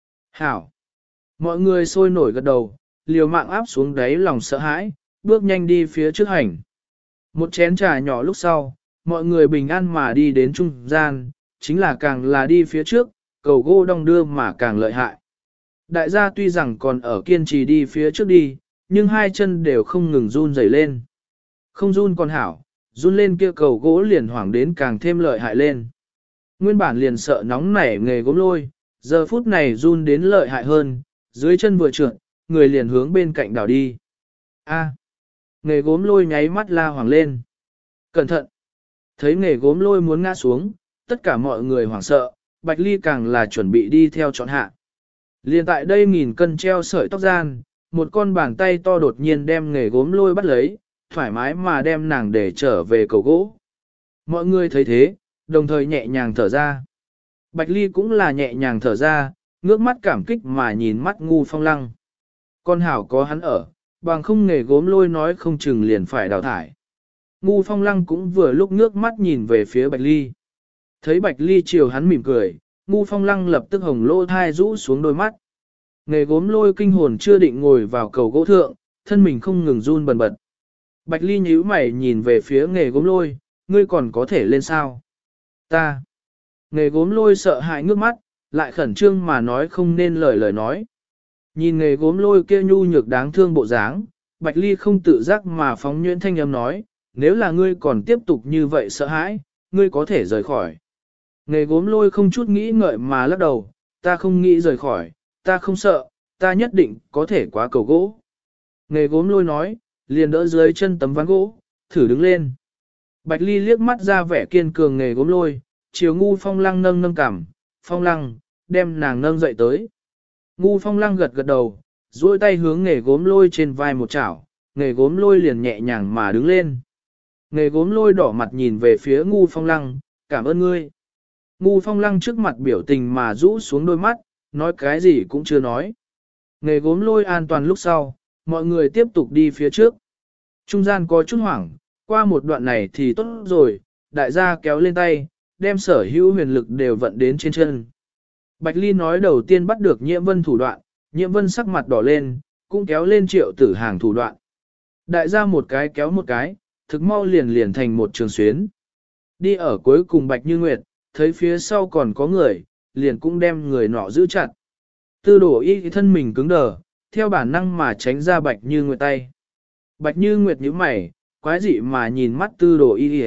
A: Hảo! Mọi người sôi nổi gật đầu, liều mạng áp xuống đáy lòng sợ hãi, bước nhanh đi phía trước hành. Một chén trà nhỏ lúc sau, mọi người bình an mà đi đến trung gian, chính là càng là đi phía trước, cầu gỗ đong đưa mà càng lợi hại. Đại gia tuy rằng còn ở kiên trì đi phía trước đi, nhưng hai chân đều không ngừng run rẩy lên. Không run còn hảo, run lên kia cầu gỗ liền hoảng đến càng thêm lợi hại lên. Nguyên bản liền sợ nóng nảy Nghề Gốm Lôi, giờ phút này run đến lợi hại hơn, dưới chân vừa trượt, người liền hướng bên cạnh đảo đi. A! Nghề Gốm Lôi nháy mắt la hoảng lên. Cẩn thận! Thấy Nghề Gốm Lôi muốn ngã xuống, tất cả mọi người hoảng sợ, Bạch Ly càng là chuẩn bị đi theo chọn hạ. Liền tại đây 1000 cân treo sợi tóc gian, một con bàn tay to đột nhiên đem Nghề Gốm Lôi bắt lấy, thoải mái mà đem nàng để trở về cầu gỗ. Mọi người thấy thế, đồng thời nhẹ nhàng thở ra. Bạch Ly cũng là nhẹ nhàng thở ra, ngước mắt cảm kích mà nhìn mắt Ngu Phong Lăng. Con hảo có hắn ở, bằng không Nghề Gốm Lôi nói không chừng liền phải đào thải. Ngu Phong Lăng cũng vừa lúc ngước mắt nhìn về phía Bạch Ly. Thấy Bạch Ly chiều hắn mỉm cười, Ngu Phong Lăng lập tức hồng lô thai rũ xuống đôi mắt. Nghề Gốm Lôi kinh hồn chưa định ngồi vào cầu gỗ thượng, thân mình không ngừng run bần bật. Bạch Ly nhíu mày nhìn về phía Nghề Gốm Lôi, ngươi còn có thể lên sao? Ta. Nghề Gốm Lôi sợ hãi ngước mắt, lại khẩn trương mà nói không nên lời nói. Nhìn Nghề Gốm Lôi kia nhu nhược đáng thương bộ dáng, Bạch Ly không tự giác mà phóng nhuyễn thanh âm nói, nếu là ngươi còn tiếp tục như vậy sợ hãi, ngươi có thể rời khỏi. Nghề Gốm Lôi không chút nghĩ ngợi mà lắc đầu, ta không nghĩ rời khỏi, ta không sợ, ta nhất định có thể qua cầu gỗ. Nghề Gốm Lôi nói, liền đỡ dưới chân tấm ván gỗ, thử đứng lên. Bạch Ly liếc mắt ra vẻ kiên cường Nghề Gốm Lôi, chiều Ngu Phong Lăng nâng cằm, Phong Lăng, đem nàng nâng dậy tới. Ngu Phong Lăng gật gật đầu, duỗi tay hướng Nghề Gốm Lôi trên vai một chảo, Nghề Gốm Lôi liền nhẹ nhàng mà đứng lên. Nghề Gốm Lôi đỏ mặt nhìn về phía Ngu Phong Lăng, cảm ơn ngươi. Ngu Phong Lăng trước mặt biểu tình mà rũ xuống đôi mắt, nói cái gì cũng chưa nói. Nghề Gốm Lôi an toàn lúc sau, mọi người tiếp tục đi phía trước. Trung gian có chút hoảng, qua một đoạn này thì tốt rồi, đại gia kéo lên tay, đem sở hữu huyền lực đều vận đến trên chân. Bạch Ly nói đầu tiên bắt được Nhiễm Vân thủ đoạn, Nhiễm Vân sắc mặt đỏ lên, cũng kéo lên Triệu Tử Hàng thủ đoạn. Đại gia một cái kéo một cái, thực mau liền thành một trường xuyến. Đi ở cuối cùng Bạch Như Nguyệt, thấy phía sau còn có người, liền cũng đem người nọ giữ chặt. Tư Đổ Y thân mình cứng đờ, theo bản năng mà tránh ra Bạch Như Nguyệt tay. Bạch Như Nguyệt nhíu mày, quái dị mà nhìn mắt Tư Đổ Y.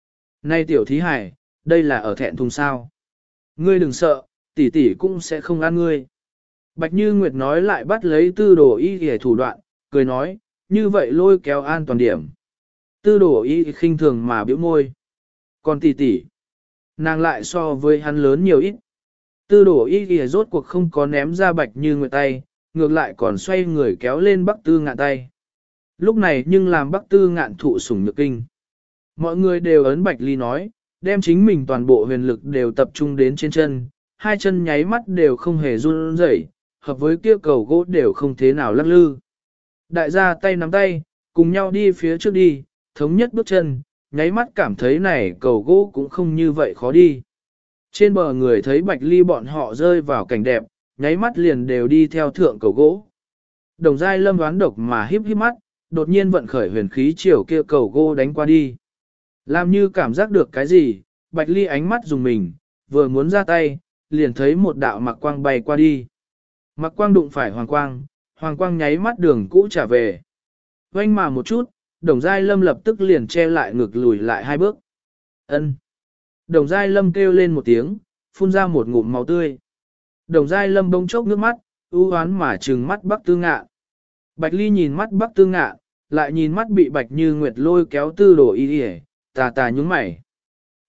A: Này tiểu thí hải, đây là ở thẹn thùng sao? Ngươi đừng sợ, tỷ tỷ cũng sẽ không ăn ngươi. Bạch Như Nguyệt nói lại bắt lấy Tư Đổ Y thủ đoạn, cười nói, như vậy lôi kéo an toàn điểm. Tư Đổ Y khinh thường mà bĩu môi. Còn tỷ tỷ, nàng lại so với hắn lớn nhiều ít. Tư Đổ Y rốt cuộc không có ném ra Bạch Như Nguyệt tay, ngược lại còn xoay người kéo lên Bắc Tư Ngạn tay. Lúc này nhưng làm Bắc Tư Ngạn thụ sủng nhược kinh. Mọi người đều ấn Bạch Ly nói, đem chính mình toàn bộ huyền lực đều tập trung đến trên chân, hai chân nháy mắt đều không hề run rẩy, hợp với kia cầu gỗ đều không thế nào lắc lư. Đại gia tay nắm tay, cùng nhau đi phía trước đi, thống nhất bước chân, nháy mắt cảm thấy này cầu gỗ cũng không như vậy khó đi. Trên bờ người thấy Bạch Ly bọn họ rơi vào cảnh đẹp, nháy mắt liền đều đi theo thượng cầu gỗ. Đồng Giai Lâm đoán độc mà híp híp mắt, đột nhiên vận khởi huyền khí chiều kia cầu gỗ đánh qua đi. Làm như cảm giác được cái gì, Bạch Ly ánh mắt dùng mình, vừa muốn ra tay, liền thấy một đạo mặc quang bay qua đi. Mặc quang đụng phải hoàng quang nháy mắt đường cũ trả về. Vanh mà một chút, Đồng Giai Lâm lập tức liền che lại ngực lùi lại hai bước. Ân. Đồng Giai Lâm kêu lên một tiếng, phun ra một ngụm máu tươi. Đồng Giai Lâm bỗng chốc nước mắt, ưu hoán mà trừng mắt Bắc Tư Ngạn. Bạch Ly nhìn mắt Bắc Tư Ngạn, lại nhìn mắt bị Bạch Như Nguyệt lôi kéo Tư Đổ Y, tà nhúng mày.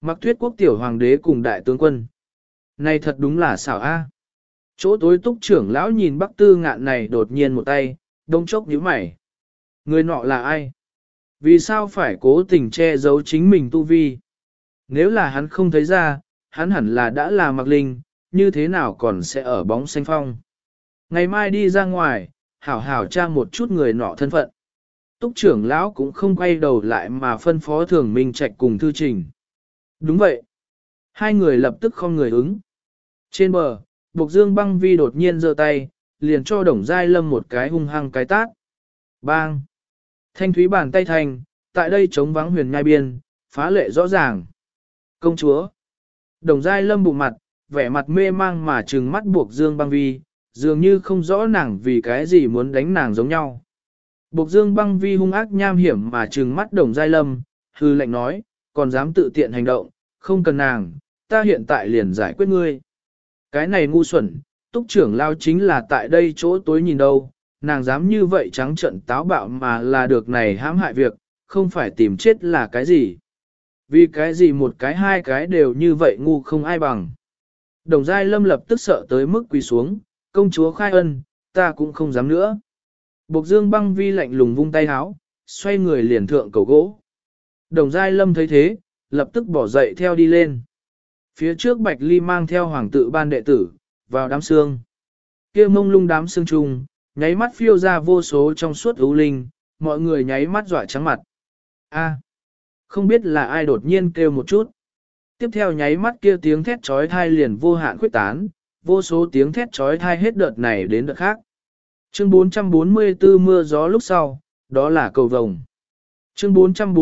A: Mặc Tuyết quốc tiểu hoàng đế cùng đại tướng quân. Này thật đúng là xảo a. Chỗ tối Túc trưởng lão nhìn Bắc Tư Ngạn này đột nhiên một tay, đông chốc nhíu mày. Người nọ là ai? Vì sao phải cố tình che giấu chính mình tu vi? Nếu là hắn không thấy ra, hắn hẳn là đã là Mạc Linh, như thế nào còn sẽ ở bóng xanh phong? Ngày mai đi ra ngoài, hảo hảo tra một chút người nọ thân phận. Túc trưởng lão cũng không quay đầu lại mà phân phó Thường Minh Trạch cùng Thư Trình. Đúng vậy. Hai người lập tức không người ứng. Trên bờ, Bộc Dương Băng Vi đột nhiên giơ tay, liền cho Đồng Giai Lâm một cái hung hăng cái tát. Bang! Thanh thúy bàn tay thành, tại đây trống vắng huyền nhai biên, phá lệ rõ ràng. Công chúa! Đồng Giai Lâm bụng mặt, vẻ mặt mê mang mà trừng mắt Bộc Dương Băng Vi, dường như không rõ nàng vì cái gì muốn đánh nàng giống nhau. Bộc Dương Băng Vi hung ác nham hiểm mà trừng mắt Đồng Giai Lâm, hư lệnh nói, còn dám tự tiện hành động, không cần nàng, ta hiện tại liền giải quyết ngươi. Cái này ngu xuẩn, Túc trưởng lao chính là tại đây chỗ tối nhìn đâu, nàng dám như vậy trắng trợn táo bạo mà là được này hãm hại việc, không phải tìm chết là cái gì. Vì cái gì một cái hai cái đều như vậy ngu không ai bằng. Đồng Giai Lâm lập tức sợ tới mức quỳ xuống, công chúa khai ân, ta cũng không dám nữa. Bộc Dương Băng Vi lạnh lùng vung tay háo, xoay người liền thượng cầu gỗ. Đồng Giai Lâm thấy thế, lập tức bỏ dậy theo đi lên. Phía trước Bạch Ly mang theo hoàng tự ban đệ tử, vào đám xương. Kia mông lung đám xương trùng, nháy mắt phiêu ra vô số trong suốt ưu linh, mọi người nháy mắt dọa trắng mặt. A, không biết là ai đột nhiên kêu một chút. Tiếp theo nháy mắt kia tiếng thét trói thai liền vô hạn khuyết tán, vô số tiếng thét trói thai hết đợt này đến đợt khác. Chương 444 mưa gió lúc sau, đó là cầu vồng. Chương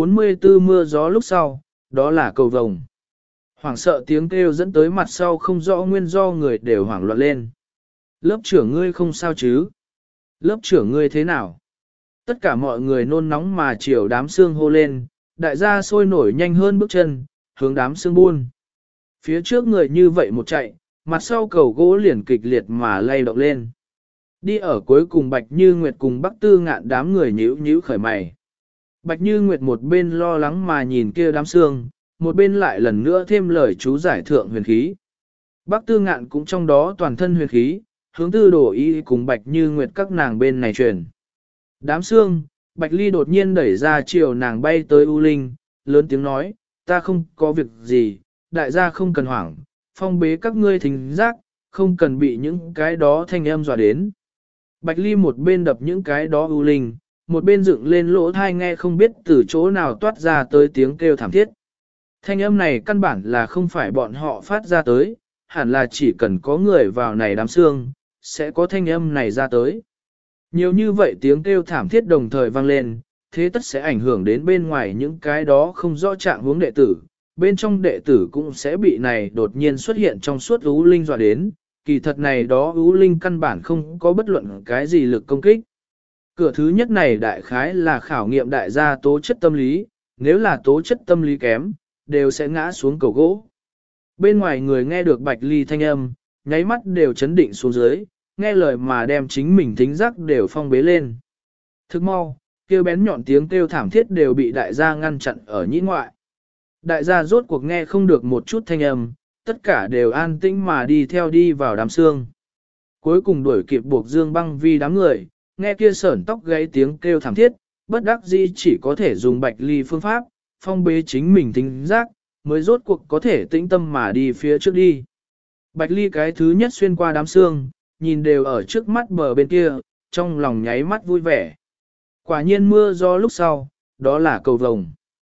A: 444 mưa gió lúc sau, đó là cầu vồng. Hoảng sợ tiếng kêu dẫn tới mặt sau không rõ nguyên do người đều hoảng loạn lên. Lớp trưởng ngươi không sao chứ? Lớp trưởng ngươi thế nào? Tất cả mọi người nôn nóng mà chiều đám xương hô lên, đại gia sôi nổi nhanh hơn bước chân, hướng đám xương buôn. Phía trước người như vậy một chạy, mặt sau cầu gỗ liền kịch liệt mà lay động lên. Đi ở cuối cùng Bạch Như Nguyệt cùng Bắc Tư Ngạn đám người nhíu nhíu khởi mày. Bạch Như Nguyệt một bên lo lắng mà nhìn kia đám xương, một bên lại lần nữa thêm lời chú giải thượng huyền khí. Bắc Tư Ngạn cũng trong đó toàn thân huyền khí, hướng Tư Đồ Y cùng Bạch Như Nguyệt các nàng bên này truyền. Đám xương, Bạch Ly đột nhiên đẩy ra chiều nàng bay tới U Linh, lớn tiếng nói, ta không có việc gì, đại gia không cần hoảng, phong bế các ngươi thính giác, không cần bị những cái đó thanh âm dọa đến. Bạch Ly một bên đập những cái đó U Linh, một bên dựng lên lỗ thai nghe không biết từ chỗ nào toát ra tới tiếng kêu thảm thiết. Thanh âm này căn bản là không phải bọn họ phát ra tới, hẳn là chỉ cần có người vào này đám xương, sẽ có thanh âm này ra tới. Nhiều như vậy tiếng kêu thảm thiết đồng thời vang lên, thế tất sẽ ảnh hưởng đến bên ngoài những cái đó không rõ trạng hướng đệ tử, bên trong đệ tử cũng sẽ bị này đột nhiên xuất hiện trong suốt ú linh dọa đến, kỳ thật này đó ú linh căn bản không có bất luận cái gì lực công kích. Cửa thứ nhất này đại khái là khảo nghiệm đại gia tố chất tâm lý, nếu là tố chất tâm lý kém, đều sẽ ngã xuống cầu gỗ. Bên ngoài người nghe được Bạch Ly thanh âm, nháy mắt đều chấn định xuống dưới, nghe lời mà đem chính mình thính giác đều phong bế lên. Thức mau, kêu bén nhọn tiếng kêu thảm thiết đều bị đại gia ngăn chặn ở nhĩ ngoại. Đại gia rốt cuộc nghe không được một chút thanh âm, tất cả đều an tĩnh mà đi theo đi vào đám xương. Cuối cùng đuổi kịp buộc Dương Băng Vi đám người, nghe kia sởn tóc gáy tiếng kêu thảm thiết, bất đắc dĩ chỉ có thể dùng Bạch Ly phương pháp, phong bế chính mình thính giác, mới rốt cuộc có thể tĩnh tâm mà đi phía trước đi. Bạch Ly cái thứ nhất xuyên qua đám xương, nhìn đều ở trước mắt bờ bên kia, trong lòng nháy mắt vui vẻ. Quả nhiên mưa gió lúc sau, đó là cầu vồng.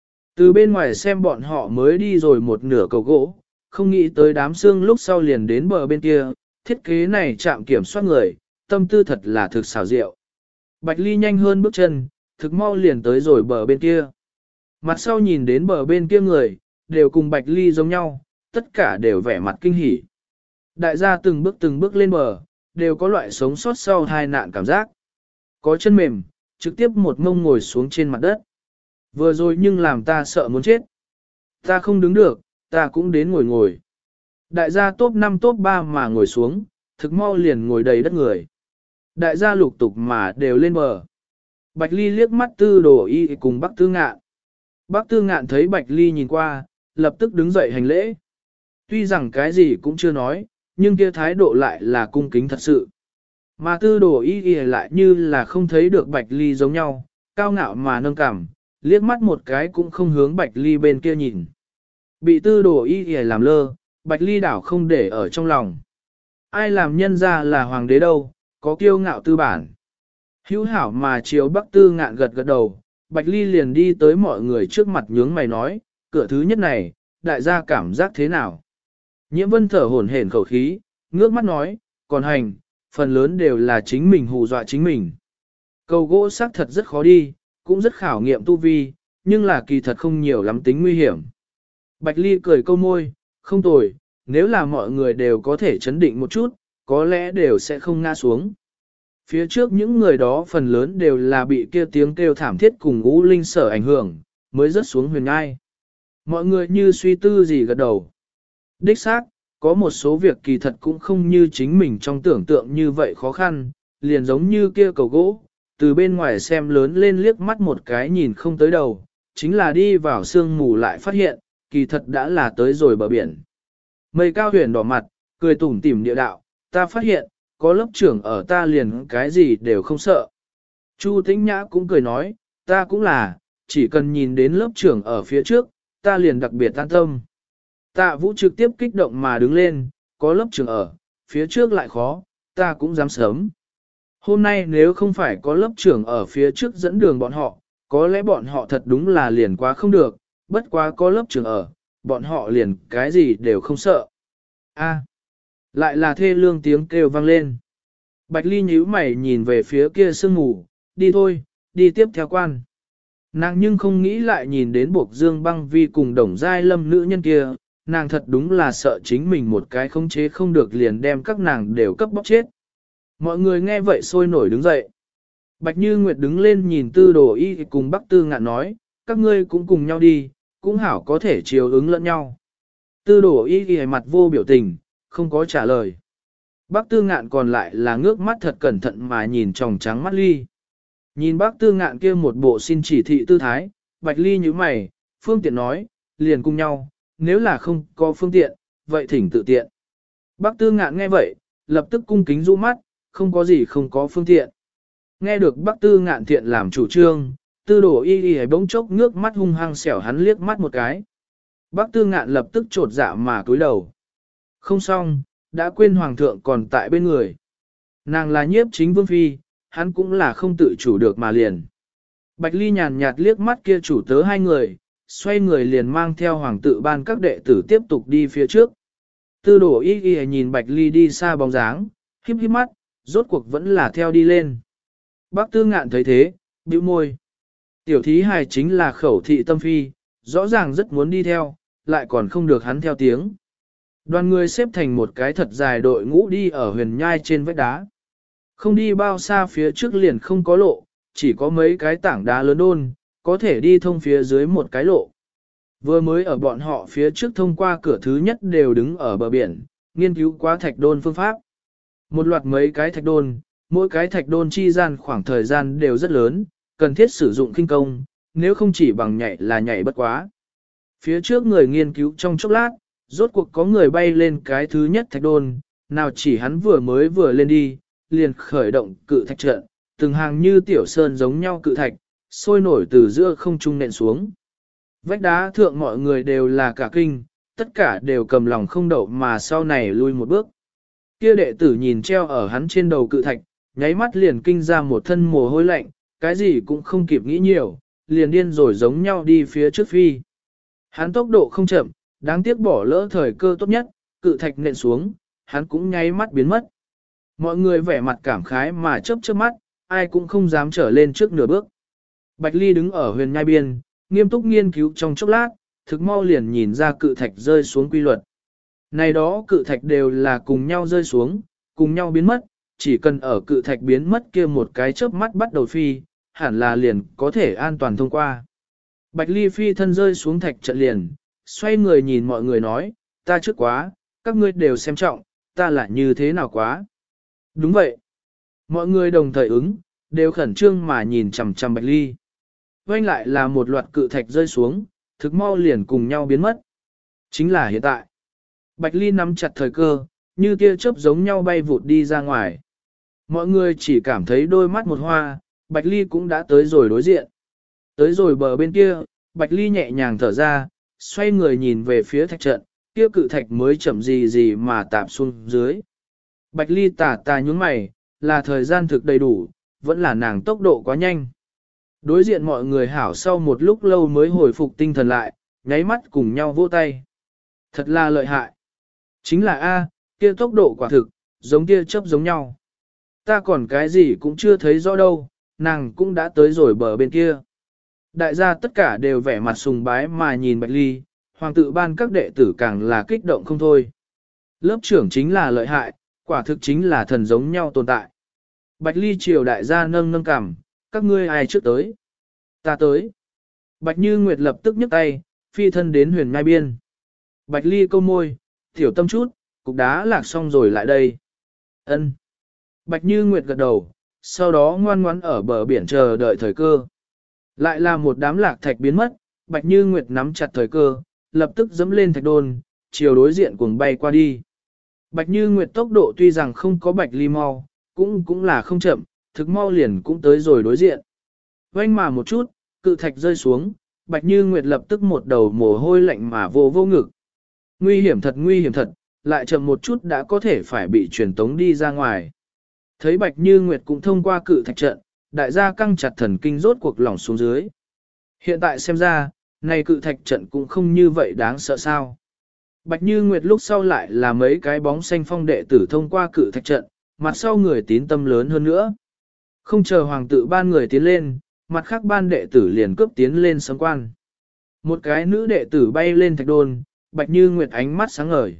A: Từ bên ngoài xem bọn họ mới đi rồi một nửa cầu gỗ, không nghĩ tới đám xương lúc sau liền đến bờ bên kia, thiết kế này chạm kiểm soát người, tâm tư thật là thực xảo diệu. Bạch Ly nhanh hơn bước chân, thực mau liền tới rồi bờ bên kia. Mặt sau nhìn đến bờ bên kia người, đều cùng Bạch Ly giống nhau, tất cả đều vẻ mặt kinh hỉ. Đại gia từng bước lên bờ, đều có loại sống sót sau tai nạn cảm giác. Có chân mềm, trực tiếp một mông ngồi xuống trên mặt đất. Vừa rồi nhưng làm ta sợ muốn chết. Ta không đứng được, ta cũng đến ngồi. Đại gia top 5 top 3 mà ngồi xuống, thực mau liền ngồi đầy đất người. Đại gia lục tục mà đều lên bờ. Bạch Ly liếc mắt Tư Đồ Y cùng Bắc Tư Ngạn. Bắc Tư Ngạn thấy Bạch Ly nhìn qua, lập tức đứng dậy hành lễ. Tuy rằng cái gì cũng chưa nói, nhưng kia thái độ lại là cung kính thật sự. Mà tư đồ y y lại như là không thấy được Bạch Ly giống nhau, cao ngạo mà nâng cằm, liếc mắt một cái cũng không hướng Bạch Ly bên kia nhìn. Bị tư đồ y y làm lơ, Bạch Ly đảo không để ở trong lòng. Ai làm nhân ra là hoàng đế đâu, có kiêu ngạo tư bản. Hữu hảo mà chiếu Bắc Tư Ngạn gật gật đầu, Bạch Ly liền đi tới mọi người trước mặt nhướng mày nói, cửa thứ nhất này, đại gia cảm giác thế nào? Nhiễm Vân thở hổn hển khẩu khí, ngước mắt nói, còn hành, phần lớn đều là chính mình hù dọa chính mình. Cầu gỗ xác thật rất khó đi, cũng rất khảo nghiệm tu vi, nhưng là kỳ thật không nhiều lắm tính nguy hiểm. Bạch Ly cười câu môi, không tồi, nếu là mọi người đều có thể chấn định một chút, có lẽ đều sẽ không ngã xuống. Phía trước những người đó phần lớn đều là bị kia tiếng kêu thảm thiết cùng ngũ linh sở ảnh hưởng, mới rớt xuống huyền ngai. Mọi người như suy tư gì gật đầu. Đích xác, có một số việc kỳ thật cũng không như chính mình trong tưởng tượng như vậy khó khăn, liền giống như kia cầu gỗ, từ bên ngoài xem lớn lên liếc mắt một cái nhìn không tới đầu, chính là đi vào sương mù lại phát hiện, kỳ thật đã là tới rồi bờ biển. Mây cao huyền đỏ mặt, cười tủm tỉm địa đạo, ta phát hiện, có lớp trưởng ở ta liền cái gì đều không sợ. Chu Tĩnh Nhã cũng cười nói, ta cũng là, chỉ cần nhìn đến lớp trưởng ở phía trước, ta liền đặc biệt an tâm. Tạ Vũ trực tiếp kích động mà đứng lên, có lớp trưởng ở, phía trước lại khó, ta cũng dám sớm. Hôm nay nếu không phải có lớp trưởng ở phía trước dẫn đường bọn họ, có lẽ bọn họ thật đúng là liền quá không được, bất quá có lớp trưởng ở, bọn họ liền cái gì đều không sợ. A, lại là thê lương tiếng kêu vang lên. Bạch Ly nhíu mày nhìn về phía kia sương mù, đi thôi, đi tiếp theo quan. Nàng nhưng không nghĩ lại nhìn đến Bộc Dương Băng Vi cùng Đồng Giai Lâm nữ nhân kia, nàng thật đúng là sợ chính mình một cái khống chế không được liền đem các nàng đều cấp bóc chết. Mọi người nghe vậy sôi nổi đứng dậy. Bạch Như Nguyệt đứng lên nhìn Tư Đồ Y cùng Bắc Tư Ngạn nói, các ngươi cũng cùng nhau đi, cũng hảo có thể chiều ứng lẫn nhau. Tư Đồ Y ghi mặt vô biểu tình, không có trả lời. Bắc Tư Ngạn còn lại là ngước mắt thật cẩn thận mà nhìn tròng trắng mắt Ly. Nhìn Bắc Tư Ngạn kia một bộ xin chỉ thị tư thái, Bạch Ly như mày, phương tiện nói, liền cùng nhau, nếu là không có phương tiện, vậy thỉnh tự tiện. Bắc Tư Ngạn nghe vậy, lập tức cung kính rũ mắt, không có gì không có phương tiện. Nghe được Bắc Tư Ngạn thiện làm chủ trương, Tư Đồ Y Y bỗng chốc ngước mắt hung hăng xẻo hắn liếc mắt một cái. Bắc Tư Ngạn lập tức trột dạ mà cúi đầu. Không xong, đã quên hoàng thượng còn tại bên người. Nàng là nhiếp chính vương phi, hắn cũng là không tự chủ được mà liền. Bạch Ly nhàn nhạt liếc mắt kia chủ tớ hai người, xoay người liền mang theo hoàng tự ban các đệ tử tiếp tục đi phía trước. Tư Đồ Y Y nhìn Bạch Ly đi xa bóng dáng, híp híp mắt, rốt cuộc vẫn là theo đi lên. Bác Tư Ngạn thấy thế, bĩu môi. Tiểu thí hài chính là khẩu thị tâm phi, rõ ràng rất muốn đi theo, lại còn không được hắn theo tiếng. Đoàn người xếp thành một cái thật dài đội ngũ đi ở huyền nhai trên vách đá. Không đi bao xa phía trước liền không có lộ, chỉ có mấy cái tảng đá lớn đôn, có thể đi thông phía dưới một cái lộ. Vừa mới ở bọn họ phía trước thông qua cửa thứ nhất đều đứng ở bờ biển, nghiên cứu quá thạch đôn phương pháp. Một loạt mấy cái thạch đôn, mỗi cái thạch đôn chi gian khoảng thời gian đều rất lớn, cần thiết sử dụng kinh công, nếu không chỉ bằng nhảy là nhảy bất quá. Phía trước người nghiên cứu trong chốc lát, rốt cuộc có người bay lên cái thứ nhất thạch đôn, nào chỉ hắn vừa lên đi, liền khởi động cự thạch trận, từng hàng như tiểu sơn giống nhau cự thạch, sôi nổi từ giữa không trung nện xuống. Vách đá thượng mọi người đều là cả kinh, tất cả đều cầm lòng không đậu mà sau này lui một bước. Kia đệ tử nhìn treo ở hắn trên đầu cự thạch, nháy mắt liền kinh ra một thân mồ hôi lạnh, cái gì cũng không kịp nghĩ nhiều, liền điên rồi giống nhau đi phía trước phi. Hắn tốc độ không chậm, đáng tiếc bỏ lỡ thời cơ tốt nhất, cự thạch nện xuống, hắn cũng nháy mắt biến mất. Mọi người vẻ mặt cảm khái mà chớp chớp mắt, ai cũng không dám trở lên trước nửa bước. Bạch Ly đứng ở huyền nhai biên, nghiêm túc nghiên cứu trong chốc lát, thực mau liền nhìn ra cự thạch rơi xuống quy luật. Này đó cự thạch đều là cùng nhau rơi xuống, cùng nhau biến mất, chỉ cần ở cự thạch biến mất kia một cái chớp mắt bắt đầu phi, hẳn là liền có thể an toàn thông qua. Bạch Ly phi thân rơi xuống thạch trận liền, xoay người nhìn mọi người nói, ta trước quá, các ngươi đều xem trọng, ta là như thế nào quá. Đúng vậy. Mọi người đồng thời ứng, đều khẩn trương mà nhìn chằm chằm Bạch Ly. Quanh lại là một loạt cự thạch rơi xuống, thực mau liền cùng nhau biến mất. Chính là hiện tại. Bạch Ly nắm chặt thời cơ, như tia chớp giống nhau bay vụt đi ra ngoài. Mọi người chỉ cảm thấy đôi mắt một hoa, Bạch Ly cũng đã tới rồi đối diện. Tới rồi bờ bên kia, Bạch Ly nhẹ nhàng thở ra, xoay người nhìn về phía thạch trận, kia cự thạch mới chậm gì gì mà tạp xuống dưới. Bạch Ly tà tà nhúng mày, là thời gian thực đầy đủ, vẫn là nàng tốc độ quá nhanh. Đối diện mọi người hảo sau một lúc lâu mới hồi phục tinh thần lại, nháy mắt cùng nhau vỗ tay. Thật là lợi hại. Chính là A, kia tốc độ quả thực, giống kia chớp giống nhau. Ta còn cái gì cũng chưa thấy rõ đâu, nàng cũng đã tới rồi bờ bên kia. Đại gia tất cả đều vẻ mặt sùng bái mà nhìn Bạch Ly, hoàng tự ban các đệ tử càng là kích động không thôi. Lớp trưởng chính là lợi hại, quả thực chính là thần giống nhau tồn tại. Bạch Ly triều đại gia nâng nâng cằm, các ngươi ai trước tới? Ta tới. Bạch Như Nguyệt lập tức nhấc tay, phi thân đến huyền ngai biên. Bạch Ly câu môi, tiểu tâm chút, cục đá lạc xong rồi lại đây. Ân. Bạch Như Nguyệt gật đầu, sau đó ngoan ngoãn ở bờ biển chờ đợi thời cơ. Lại là một đám lạc thạch biến mất, Bạch Như Nguyệt nắm chặt thời cơ, lập tức dẫm lên thạch đôn, chiều đối diện cuồng bay qua đi. Bạch Như Nguyệt tốc độ tuy rằng không có Bạch Ly mau, cũng là không chậm, thực mau liền cũng tới rồi đối diện. Vanh mà một chút, cự thạch rơi xuống, Bạch Như Nguyệt lập tức một đầu mồ hôi lạnh mà vô ngực. Nguy hiểm thật, lại chậm một chút đã có thể phải bị truyền tống đi ra ngoài. Thấy Bạch Như Nguyệt cũng thông qua cự thạch trận, đại gia căng chặt thần kinh rốt cuộc lỏng xuống dưới. Hiện tại xem ra, này cự thạch trận cũng không như vậy đáng sợ sao. Bạch Như Nguyệt lúc sau lại là mấy cái bóng xanh phong đệ tử thông qua cự thạch trận, mặt sau người tín tâm lớn hơn nữa. Không chờ hoàng tự ban người tiến lên, mặt khác ban đệ tử liền cướp tiến lên sấm quan. Một cái nữ đệ tử bay lên thạch đôn, Bạch Như Nguyệt ánh mắt sáng ngời.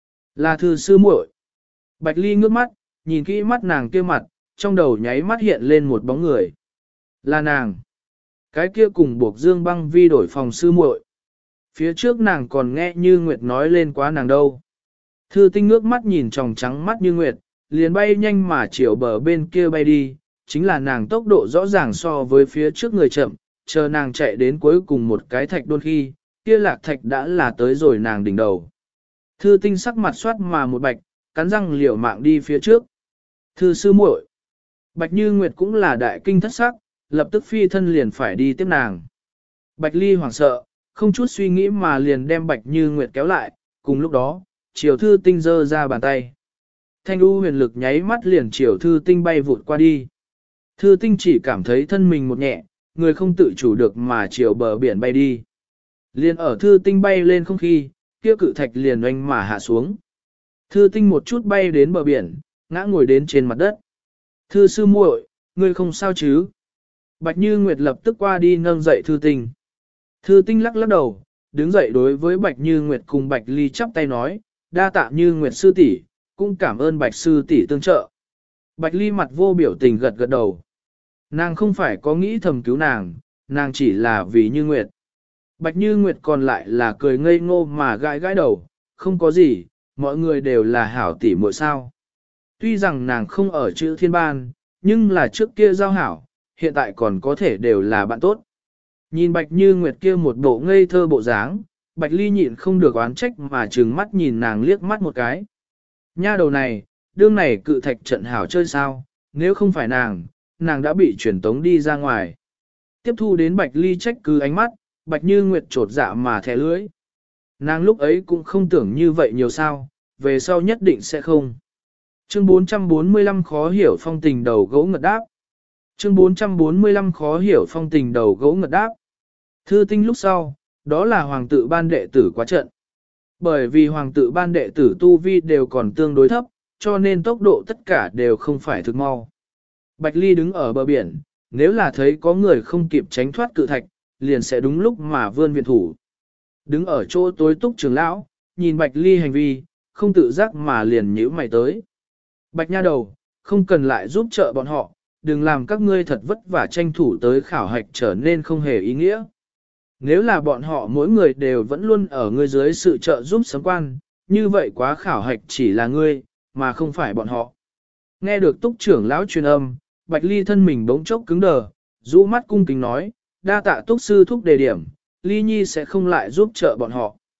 A: Là thư sư muội. Bạch Ly ngước mắt, nhìn kỹ mắt nàng kia mặt, trong đầu nháy mắt hiện lên một bóng người. Là nàng. Cái kia cùng buộc Dương Băng Vi đổi phòng sư muội. Phía trước nàng còn nghe Như Nguyệt nói lên quá nàng đâu. Thư Tinh ngước mắt nhìn tròng trắng mắt Như Nguyệt, liền bay nhanh mà chiều bờ bên kia bay đi, chính là nàng tốc độ rõ ràng so với phía trước người chậm, chờ nàng chạy đến cuối cùng một cái thạch đôn khi, kia lạc thạch đã là tới rồi nàng đỉnh đầu. Thư Tinh sắc mặt soát mà một bạch, cắn răng liều mạng đi phía trước. Thư sư muội. Bạch Như Nguyệt cũng là đại kinh thất sắc, lập tức phi thân liền phải đi tiếp nàng. Bạch Ly hoảng sợ, không chút suy nghĩ mà liền đem Bạch Như Nguyệt kéo lại, cùng lúc đó, Triều Thư Tinh giơ ra bàn tay. Thanh u huyền lực nháy mắt liền Triều Thư Tinh bay vụt qua đi. Thư Tinh chỉ cảm thấy thân mình một nhẹ, người không tự chủ được mà chiều bờ biển bay đi. Liền ở Thư Tinh bay lên không khí, kia cự thạch liền oanh mà hạ xuống. Thư Tinh một chút bay đến bờ biển, ngã ngồi đến trên mặt đất. Thư sư muội, ngươi không sao chứ? Bạch Như Nguyệt lập tức qua đi nâng dậy Thư Tinh. Thư Tinh lắc lắc đầu, đứng dậy đối với Bạch Như Nguyệt cùng Bạch Ly chắp tay nói, đa tạ Như Nguyệt sư tỷ, cũng cảm ơn Bạch sư tỷ tương trợ. Bạch Ly mặt vô biểu tình gật gật đầu. Nàng không phải có nghĩ thầm cứu nàng chỉ là vì Như Nguyệt. Bạch Như Nguyệt còn lại là cười ngây ngô mà gãi gãi đầu, không có gì, mọi người đều là hảo tỷ muội sao. Tuy rằng nàng không ở chữ thiên ban, nhưng là trước kia giao hảo, hiện tại còn có thể đều là bạn tốt. Nhìn Bạch Như Nguyệt kia một bộ ngây thơ bộ dáng, Bạch Ly nhịn không được oán trách mà trừng mắt nhìn nàng liếc mắt một cái. Nha đầu này, đương này cự thạch trận hảo chơi sao, nếu không phải nàng đã bị chuyển tống đi ra ngoài. Tiếp thu đến Bạch Ly trách cứ ánh mắt, Bạch Như Nguyệt trột dạ mà thẻ lưỡi. Nàng lúc ấy cũng không tưởng như vậy nhiều sao, về sau nhất định sẽ không. Chương 445 khó hiểu phong tình đầu gỗ ngật đáp. Chương 445 khó hiểu phong tình đầu gỗ ngật đáp. Thư Tinh lúc sau, đó là hoàng tự ban đệ tử quá trận. Bởi vì hoàng tự ban đệ tử tu vi đều còn tương đối thấp, cho nên tốc độ tất cả đều không phải thực mau. Bạch Ly đứng ở bờ biển, nếu là thấy có người không kịp tránh thoát cự thạch, liền sẽ đúng lúc mà vươn viện thủ. Đứng ở chỗ tối túc trưởng lão, nhìn Bạch Ly hành vi, không tự giác mà liền nhíu mày tới. Bạch nha đầu, không cần lại giúp trợ bọn họ, đừng làm các ngươi thật vất vả tranh thủ tới khảo hạch trở nên không hề ý nghĩa. Nếu là bọn họ mỗi người đều vẫn luôn ở ngươi dưới sự trợ giúp sấm quan, như vậy quá khảo hạch chỉ là ngươi, mà không phải bọn họ. Nghe được túc trưởng lão truyền âm, Bạch Ly thân mình bỗng chốc cứng đờ, rũ mắt cung kính nói, đa tạ túc sư thúc đề điểm, Ly Nhi sẽ không lại giúp trợ bọn họ.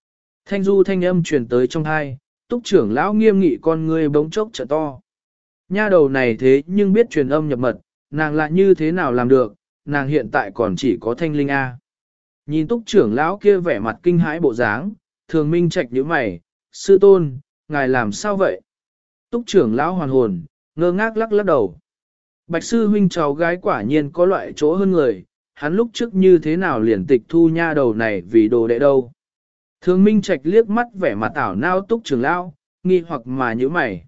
A: Thanh du thanh âm truyền tới trong thai, Túc trưởng lão nghiêm nghị con ngươi bỗng chốc trợ to. Nha đầu này thế nhưng biết truyền âm nhập mật, nàng lại như thế nào làm được, nàng hiện tại còn chỉ có thanh linh A. Nhìn Túc trưởng lão kia vẻ mặt kinh hãi bộ dáng, Thường Minh Trạch nhíu mày, sư tôn, ngài làm sao vậy? Túc trưởng lão hoàn hồn, ngơ ngác lắc lắc đầu. Bạch sư huynh cháu gái quả nhiên có loại chỗ hơn người, hắn lúc trước như thế nào liền tịch thu nha đầu này vì đồ đệ đâu. Thường Minh Trạch liếc mắt vẻ mặt ảo nao Túc trưởng lão, nghi hoặc mà nhíu mày.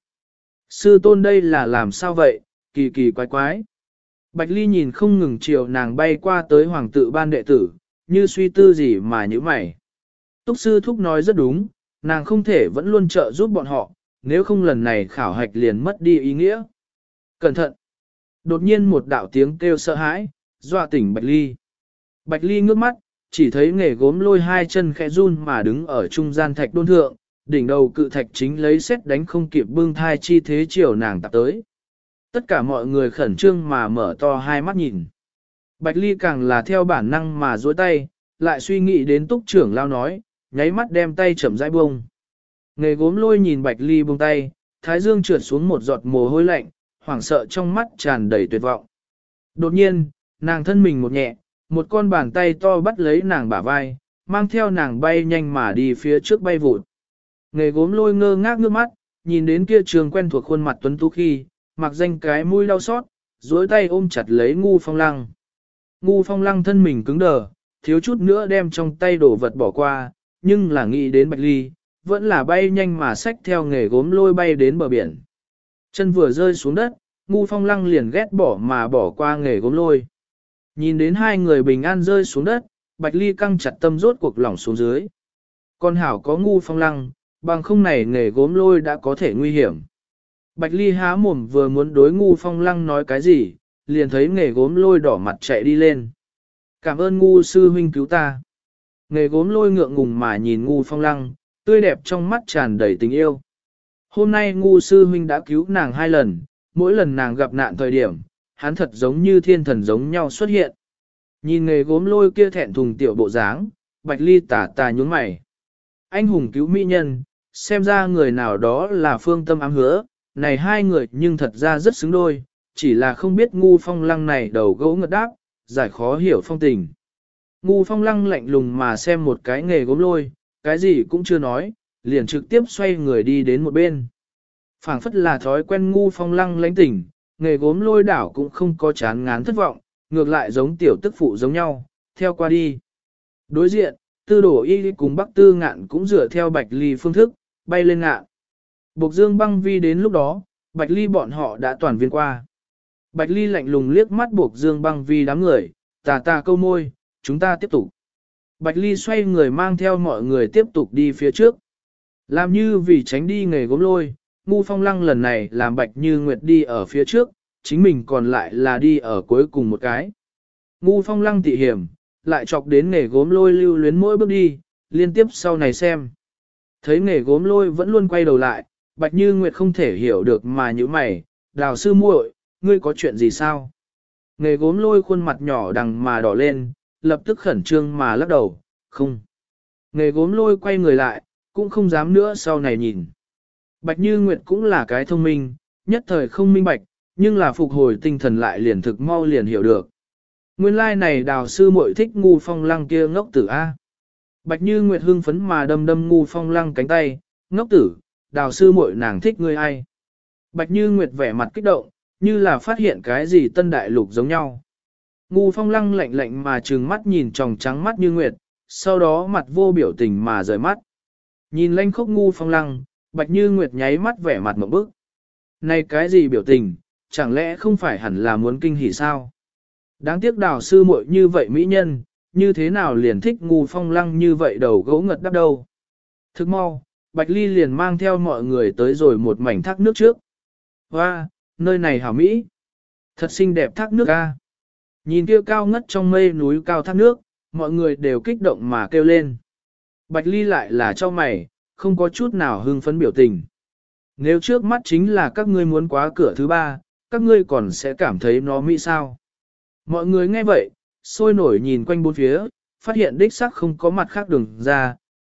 A: Sư tôn đây là làm sao vậy, kỳ kỳ quái quái. Bạch Ly nhìn không ngừng chiều nàng bay qua tới hoàng tự ban đệ tử, như suy tư gì mà nhíu mày. Túc sư thúc nói rất đúng, nàng không thể vẫn luôn trợ giúp bọn họ, nếu không lần này khảo hạch liền mất đi ý nghĩa. Cẩn thận! Đột nhiên một đạo tiếng kêu sợ hãi, dọa tỉnh Bạch Ly. Bạch Ly ngước mắt, chỉ thấy nghề gốm lôi hai chân khẽ run mà đứng ở trung gian thạch đôn thượng, đỉnh đầu cự thạch chính lấy xét đánh không kịp bưng thai chi thế chiều nàng tạp tới. Tất cả mọi người khẩn trương mà mở to hai mắt nhìn. Bạch Ly càng là theo bản năng mà duỗi tay, lại suy nghĩ đến Túc trưởng lao nói, nháy mắt đem tay chậm rãi buông. Nghề gốm lôi nhìn Bạch Ly buông tay, thái dương trượt xuống một giọt mồ hôi lạnh, hoảng sợ trong mắt tràn đầy tuyệt vọng. Đột nhiên, nàng thân mình một nhẹ, một con bàn tay to bắt lấy nàng bả vai, mang theo nàng bay nhanh mà đi phía trước bay vụt. Nghề gốm lôi ngơ ngác nước mắt, nhìn đến kia trường quen thuộc khuôn mặt tuấn tú khi, mặc danh cái mũi đau xót, duỗi tay ôm chặt lấy Ngu Phong Lăng. Ngu Phong Lăng thân mình cứng đờ, thiếu chút nữa đem trong tay đổ vật bỏ qua, nhưng là nghĩ đến Bạch Ly, vẫn là bay nhanh mà xách theo nghề gốm lôi bay đến bờ biển. Chân vừa rơi xuống đất, Ngu Phong Lăng liền ghét bỏ mà bỏ qua nghề gốm lôi. Nhìn đến hai người bình an rơi xuống đất, Bạch Ly căng chặt tâm rốt cuộc lỏng xuống dưới. Con hảo có Ngu Phong Lăng, bằng không này nghề gốm lôi đã có thể nguy hiểm. Bạch Ly há mồm vừa muốn đối Ngu Phong Lăng nói cái gì, liền thấy nghề gốm lôi đỏ mặt chạy đi lên. Cảm ơn Ngu sư huynh cứu ta. Nghề gốm lôi ngượng ngùng mà nhìn Ngu Phong Lăng, tươi đẹp trong mắt tràn đầy tình yêu. Hôm nay Ngu sư huynh đã cứu nàng 2 lần, mỗi lần nàng gặp nạn thời điểm, hắn thật giống như thiên thần giống nhau xuất hiện. Nhìn nghề gốm lôi kia thẹn thùng tiểu bộ dáng, Bạch Ly tà tà nhún mày. Anh hùng cứu mỹ nhân, xem ra người nào đó là phương tâm ám hứa, này hai người nhưng thật ra rất xứng đôi, chỉ là không biết Ngu Phong Lăng này đầu gỗ ngật đáp, giải khó hiểu phong tình. Ngu Phong Lăng lạnh lùng mà xem một cái nghề gốm lôi, cái gì cũng chưa nói, liền trực tiếp xoay người đi đến một bên. Phảng phất là thói quen Ngu Phong Lăng lãnh tỉnh, nghề gốm lôi đảo cũng không có chán ngán thất vọng, ngược lại giống tiểu tức phụ giống nhau, theo qua đi. Đối diện, Tư Đổ Y cùng Bắc Tư Ngạn cũng dựa theo Bạch Ly phương thức, bay lên ngạn. Bộc Dương Băng Vi đến lúc đó, Bạch Ly bọn họ đã toàn viên qua. Bạch Ly lạnh lùng liếc mắt Bộc Dương Băng Vi đám người, tà tà câu môi, chúng ta tiếp tục. Bạch Ly xoay người mang theo mọi người tiếp tục đi phía trước. Làm như vì tránh đi nghề gốm lôi, Ngu Phong Lăng lần này làm Bạch Như Nguyệt đi ở phía trước, chính mình còn lại là đi ở cuối cùng một cái. Ngu Phong Lăng tị hiểm, lại chọc đến nghề gốm lôi lưu luyến mỗi bước đi, liên tiếp sau này xem. Thấy nghề gốm lôi vẫn luôn quay đầu lại, Bạch Như Nguyệt không thể hiểu được mà như mày, Đào sư muội, ngươi có chuyện gì sao? Nghề gốm lôi khuôn mặt nhỏ đằng mà đỏ lên, lập tức khẩn trương mà lắc đầu, không. Nghề gốm lôi quay người lại, cũng không dám nữa sau này nhìn. Bạch Như Nguyệt cũng là cái thông minh, nhất thời không minh bạch, nhưng là phục hồi tinh thần lại liền thực mau liền hiểu được. Nguyên lai này Đào sư muội thích Ngu Phong Lăng kia ngốc tử A. Bạch Như Nguyệt hưng phấn mà đâm Ngu Phong Lăng cánh tay, ngốc tử, Đào sư muội nàng thích ngươi ai. Bạch Như Nguyệt vẻ mặt kích động, như là phát hiện cái gì tân đại lục giống nhau. Ngu Phong Lăng lạnh lạnh mà trừng mắt nhìn tròng trắng mắt Như Nguyệt, sau đó mặt vô biểu tình mà rời mắt. Nhìn lanh khốc Ngu Phong Lăng, Bạch Như Nguyệt nháy mắt vẻ mặt mộng bức. Này cái gì biểu tình, chẳng lẽ không phải hẳn là muốn kinh hỉ sao? Đáng tiếc Đào sư muội như vậy mỹ nhân, như thế nào liền thích Ngu Phong Lăng như vậy đầu gỗ ngật đắp đâu. Thức mau, Bạch Ly liền mang theo mọi người tới rồi một mảnh thác nước trước. Hoa, nơi này hảo mỹ. Thật xinh đẹp thác nước a. Nhìn kia cao ngất trong mây núi cao thác nước, mọi người đều kích động mà kêu lên. Bạch Ly lại là cho mày, không có chút nào hưng phấn biểu tình. Nếu trước mắt chính là các ngươi muốn quá cửa thứ 3, các ngươi còn sẽ cảm thấy nó mỹ sao. Mọi người nghe vậy, sôi nổi nhìn quanh bốn phía, phát hiện đích xác không có mặt khác đường ra,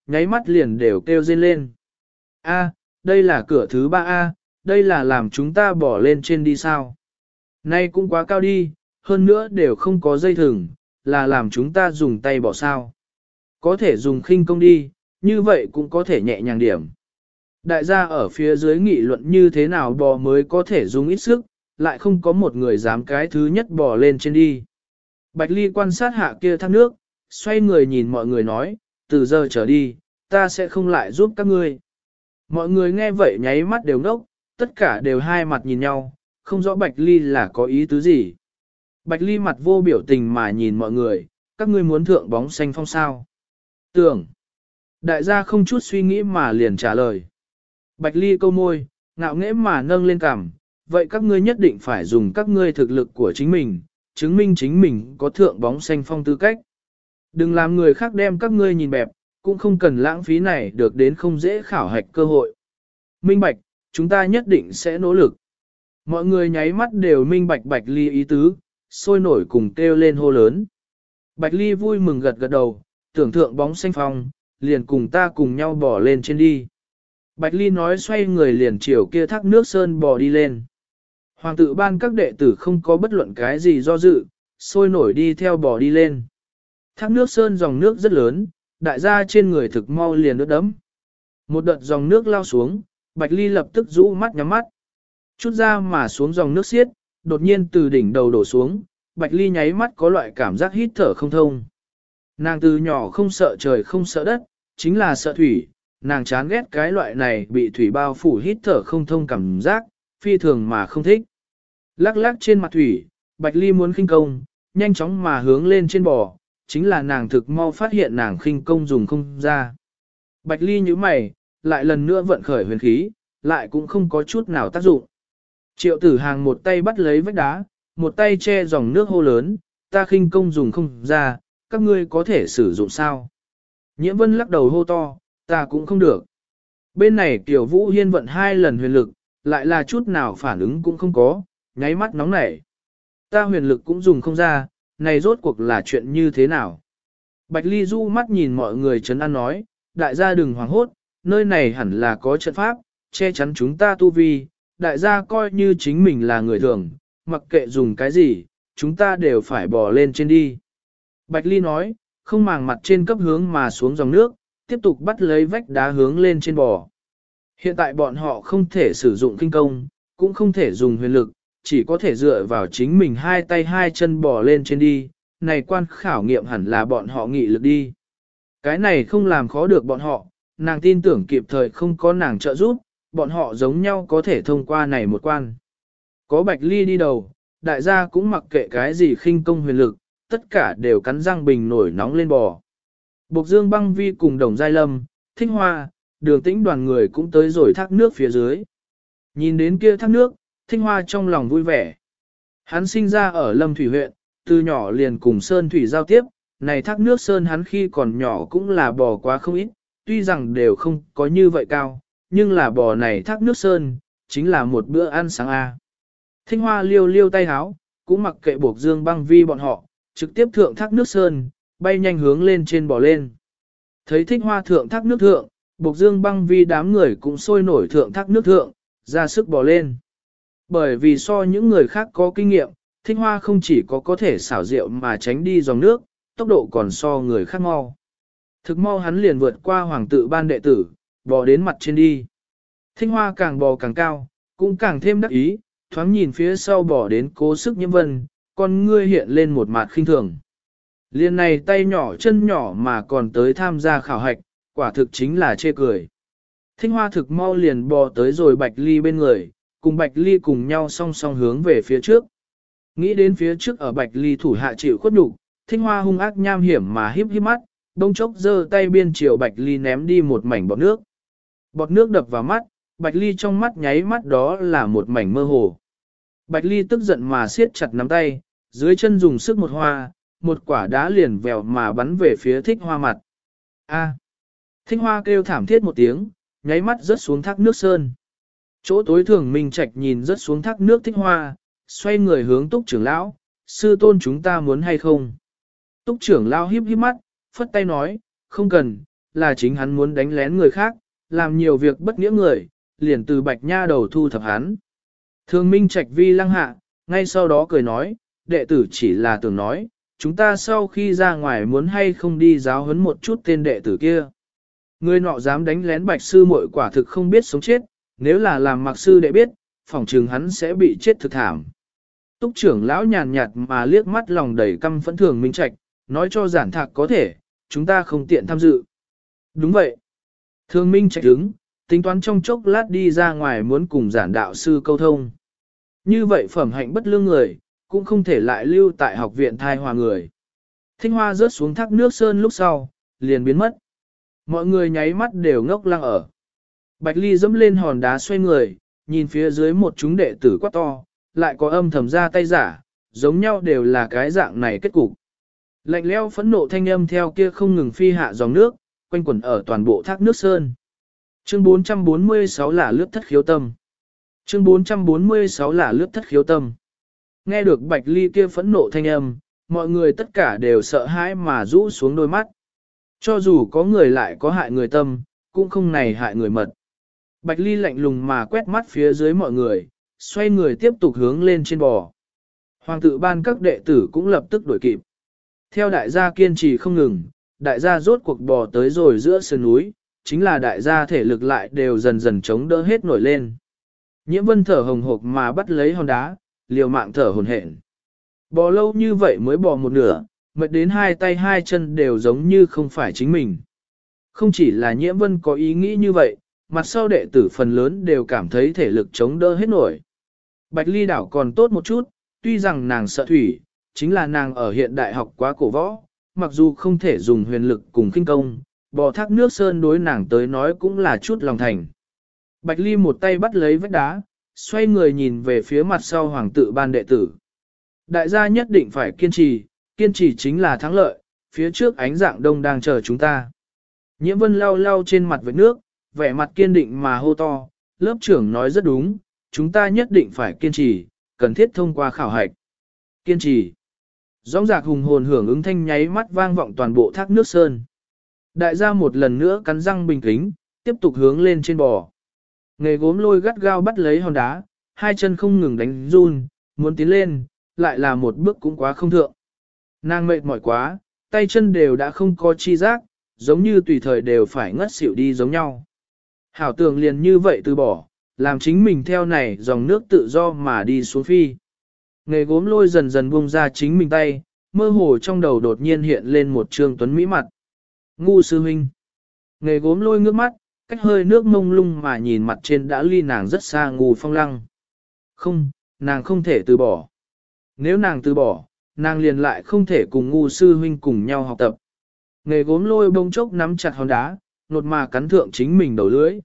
A: nháy mắt liền đều kêu rên lên. A, đây là cửa thứ 3A, đây là làm chúng ta bỏ lên trên đi sao? Nay cũng quá cao đi, hơn nữa đều không có dây thừng, là làm chúng ta dùng tay bỏ sao. Có thể dùng khinh công đi, như vậy cũng có thể nhẹ nhàng điểm. Đại gia ở phía dưới nghị luận như thế nào bò mới có thể dùng ít sức, lại không có một người dám cái thứ nhất bò lên trên đi. Bạch Ly quan sát hạ kia thác nước, xoay người nhìn mọi người nói, từ giờ trở đi, ta sẽ không lại giúp các ngươi. Mọi người nghe vậy nháy mắt đều ngốc, tất cả đều hai mặt nhìn nhau, không rõ Bạch Ly là có ý tứ gì. Bạch Ly mặt vô biểu tình mà nhìn mọi người, các ngươi muốn thượng bóng xanh phong sao. Tưởng. Đại gia không chút suy nghĩ mà liền trả lời. Bạch Ly câu môi, ngạo nghễ mà nâng lên cằm, vậy các ngươi nhất định phải dùng các ngươi thực lực của chính mình, chứng minh chính mình có thượng bóng xanh phong tư cách. Đừng làm người khác đem các ngươi nhìn bẹp, cũng không cần lãng phí này được đến không dễ khảo hạch cơ hội. Minh bạch, chúng ta nhất định sẽ nỗ lực. Mọi người nháy mắt đều minh bạch Bạch Ly ý tứ, sôi nổi cùng kêu lên hô lớn. Bạch Ly vui mừng gật gật đầu, tưởng thượng bóng xanh phong, liền cùng ta cùng nhau bỏ lên trên đi. Bạch Ly nói xoay người liền chiều kia thác nước sơn bò đi lên. Hoàng tự ban các đệ tử không có bất luận cái gì do dự, sôi nổi đi theo bò đi lên. Thác nước sơn dòng nước rất lớn, đại gia trên người thực mau liền ướt đẫm. Một đợt dòng nước lao xuống, Bạch Ly lập tức rũ mắt nhắm mắt. Chút ra mà xuống dòng nước xiết, đột nhiên từ đỉnh đầu đổ xuống, Bạch Ly nháy mắt có loại cảm giác hít thở không thông. Nàng từ nhỏ không sợ trời không sợ đất, chính là sợ thủy, nàng chán ghét cái loại này bị thủy bao phủ hít thở không thông cảm giác, phi thường mà không thích. Lắc lắc trên mặt thủy, Bạch Ly muốn khinh công, nhanh chóng mà hướng lên trên bò, chính là nàng thực mau phát hiện nàng khinh công dùng không ra. Bạch Ly nhíu mày, lại lần nữa vận khởi huyền khí, lại cũng không có chút nào tác dụng. Triệu Tử Hàng một tay bắt lấy vách đá, một tay che dòng nước hô lớn, ta khinh công dùng không ra, các ngươi có thể sử dụng sao? Nhiễm Vân lắc đầu hô to, ta cũng không được. Bên này Tiểu Vũ Hiên vận 2 lần huyền lực, lại là chút nào phản ứng cũng không có, nháy mắt nóng nảy. Ta huyền lực cũng dùng không ra, này rốt cuộc là chuyện như thế nào? Bạch Ly du mắt nhìn mọi người trấn an nói, đại gia đừng hoảng hốt, nơi này hẳn là có trận pháp, che chắn chúng ta tu vi, đại gia coi như chính mình là người thường, mặc kệ dùng cái gì, chúng ta đều phải bò lên trên đi. Bạch Ly nói, không màng mặt trên cấp hướng mà xuống dòng nước, tiếp tục bắt lấy vách đá hướng lên trên bò. Hiện tại bọn họ không thể sử dụng kinh công, cũng không thể dùng huyền lực, chỉ có thể dựa vào chính mình hai tay hai chân bò lên trên đi, này quan khảo nghiệm hẳn là bọn họ nghị lực đi. Cái này không làm khó được bọn họ, nàng tin tưởng kịp thời không có nàng trợ giúp, bọn họ giống nhau có thể thông qua này một quan. Có Bạch Ly đi đầu, đại gia cũng mặc kệ cái gì khinh công huyền lực, tất cả đều cắn răng bình nổi nóng lên bò. Bộc Dương Băng Vi cùng Đồng Giai Lâm, Thích Hoa, Đường Tĩnh đoàn người cũng tới rồi thác nước phía dưới. Nhìn đến kia thác nước, Thích Hoa trong lòng vui vẻ. Hắn sinh ra ở Lâm Thủy huyện, từ nhỏ liền cùng Sơn Thủy giao tiếp, này thác nước Sơn hắn khi còn nhỏ cũng là bò quá không ít, tuy rằng đều không có như vậy cao, nhưng là bò này thác nước Sơn, chính là một bữa ăn sáng A. Thích Hoa liêu liêu tay háo, cũng mặc kệ Bộc Dương Băng Vi bọn họ, trực tiếp thượng thác nước Sơn, bay nhanh hướng lên trên bò lên. Thấy Thích Hoa thượng thác nước thượng, Bộc Dương Băng Vi đám người cũng sôi nổi thượng thác nước thượng, ra sức bò lên. Bởi vì so những người khác có kinh nghiệm, Thích Hoa không chỉ có thể xảo diệu mà tránh đi dòng nước, tốc độ còn so người khác mau. Thực mau hắn liền vượt qua hoàng tự ban đệ tử, bò đến mặt trên đi. Thích Hoa càng bò càng cao, cũng càng thêm đắc ý, thoáng nhìn phía sau bò đến Cố Sức Nhiễm Vân, con ngươi hiện lên một mặt khinh thường. Liên này tay nhỏ chân nhỏ mà còn tới tham gia khảo hạch, quả thực chính là chê cười. Thích Hoa thực mau liền bò tới rồi Bạch Ly bên người, cùng Bạch Ly cùng nhau song song hướng về phía trước. Nghĩ đến phía trước ở Bạch Ly thủ hạ chịu khuất nhục, Thích Hoa hung ác nham hiểm mà híp híp mắt, bỗng chốc giơ tay biên chiều Bạch Ly ném đi một mảnh bọt nước. Bọt nước đập vào mắt, Bạch Ly trong mắt nháy mắt đó là một mảnh mơ hồ. Bạch Ly tức giận mà siết chặt nắm tay, dưới chân dùng sức một hoa, một quả đá liền vèo mà bắn về phía Thích Hoa mặt. A! Thích Hoa kêu thảm thiết một tiếng, nháy mắt rớt xuống thác nước sơn. Chỗ tối thường Minh Trạch nhìn rớt xuống thác nước Thích Hoa, xoay người hướng Túc trưởng lão, sư tôn chúng ta muốn hay không? Túc trưởng lão híp híp mắt, phất tay nói, không cần, là chính hắn muốn đánh lén người khác, làm nhiều việc bất nghĩa người, liền từ Bạch Nha đầu thu thập hắn. Thường Minh Trạch vi lăng hạ, ngay sau đó cười nói, đệ tử chỉ là tưởng nói, chúng ta sau khi ra ngoài muốn hay không đi giáo huấn một chút tên đệ tử kia. Người nọ dám đánh lén Bạch sư muội quả thực không biết sống chết, nếu là làm Mạc sư đệ biết, phỏng chừng hắn sẽ bị chết thực thảm. Túc trưởng lão nhàn nhạt mà liếc mắt lòng đầy căm phẫn Thường Minh Trạch, nói cho giản thạc có thể, chúng ta không tiện tham dự. Đúng vậy. Thường Minh Trạch đứng, tính toán trong chốc lát đi ra ngoài muốn cùng giản đạo sư câu thông. Như vậy phẩm hạnh bất lương người, cũng không thể lại lưu tại học viện thai hòa người. Thanh hoa rớt xuống thác nước sơn lúc sau, liền biến mất. Mọi người nháy mắt đều ngốc lăng ở. Bạch Ly dẫm lên hòn đá xoay người, nhìn phía dưới một chúng đệ tử quá to, lại có âm thầm ra tay giả, giống nhau đều là cái dạng này kết cục. Lạnh leo phẫn nộ thanh âm theo kia không ngừng phi hạ dòng nước, quanh quẩn ở toàn bộ thác nước sơn. Chương 446 là lướt thất khiếu tâm. Chương 446 là lướt thất khiếu tâm. Nghe được Bạch Ly kia phẫn nộ thanh âm, mọi người tất cả đều sợ hãi mà rũ xuống đôi mắt. Cho dù có người lại có hại người tâm, cũng không này hại người mật. Bạch Ly lạnh lùng mà quét mắt phía dưới mọi người, xoay người tiếp tục hướng lên trên bò. Hoàng tự ban các đệ tử cũng lập tức đuổi kịp. Theo đại gia kiên trì không ngừng, đại gia rốt cuộc bò tới rồi giữa sườn núi, chính là đại gia thể lực lại đều dần dần chống đỡ hết nổi lên. Nhiễm Vân thở hồng hộc mà bắt lấy hòn đá, liều mạng thở hổn hển. Bò lâu như vậy mới bò một nửa, mệt đến hai tay hai chân đều giống như không phải chính mình. Không chỉ là Nhiễm Vân có ý nghĩ như vậy, mặt sau đệ tử phần lớn đều cảm thấy thể lực chống đỡ hết nổi. Bạch Ly đảo còn tốt một chút, tuy rằng nàng sợ thủy, chính là nàng ở hiện đại học quá cổ võ, mặc dù không thể dùng huyền lực cùng khinh công, bò thác nước sơn đối nàng tới nói cũng là chút lòng thành. Bạch Ly một tay bắt lấy vách đá, xoay người nhìn về phía mặt sau hoàng tự ban đệ tử. Đại gia nhất định phải kiên trì chính là thắng lợi, phía trước ánh dạng đông đang chờ chúng ta. Nhiễm Vân lau lau trên mặt vết nước, vẻ mặt kiên định mà hô to, lớp trưởng nói rất đúng, chúng ta nhất định phải kiên trì, cần thiết thông qua khảo hạch. Kiên trì. Dõng dạc hùng hồn hưởng ứng thanh nháy mắt vang vọng toàn bộ thác nước sơn. Đại gia một lần nữa cắn răng bình tĩnh, tiếp tục hướng lên trên bò. Nghề gốm lôi gắt gao bắt lấy hòn đá, hai chân không ngừng đánh run, muốn tiến lên, lại là một bước cũng quá không thượng. Nàng mệt mỏi quá, tay chân đều đã không có chi giác, giống như tùy thời đều phải ngất xỉu đi giống nhau. Hảo tưởng liền như vậy từ bỏ, làm chính mình theo này dòng nước tự do mà đi xuống phi. Nghề gốm lôi dần dần buông ra chính mình tay, mơ hồ trong đầu đột nhiên hiện lên một trương tuấn mỹ mặt. Ngu sư huynh. Nghề gốm lôi ngước mắt, cách hơi nước mông lung mà nhìn mặt trên đã ly nàng rất xa Ngu Phong Lăng. Không, nàng không thể từ bỏ. Nếu nàng từ bỏ, nàng liền lại không thể cùng Ngu sư huynh cùng nhau học tập. Nghề gốm lôi bông chốc nắm chặt hòn đá, nột mà cắn thượng chính mình đầu lưỡi.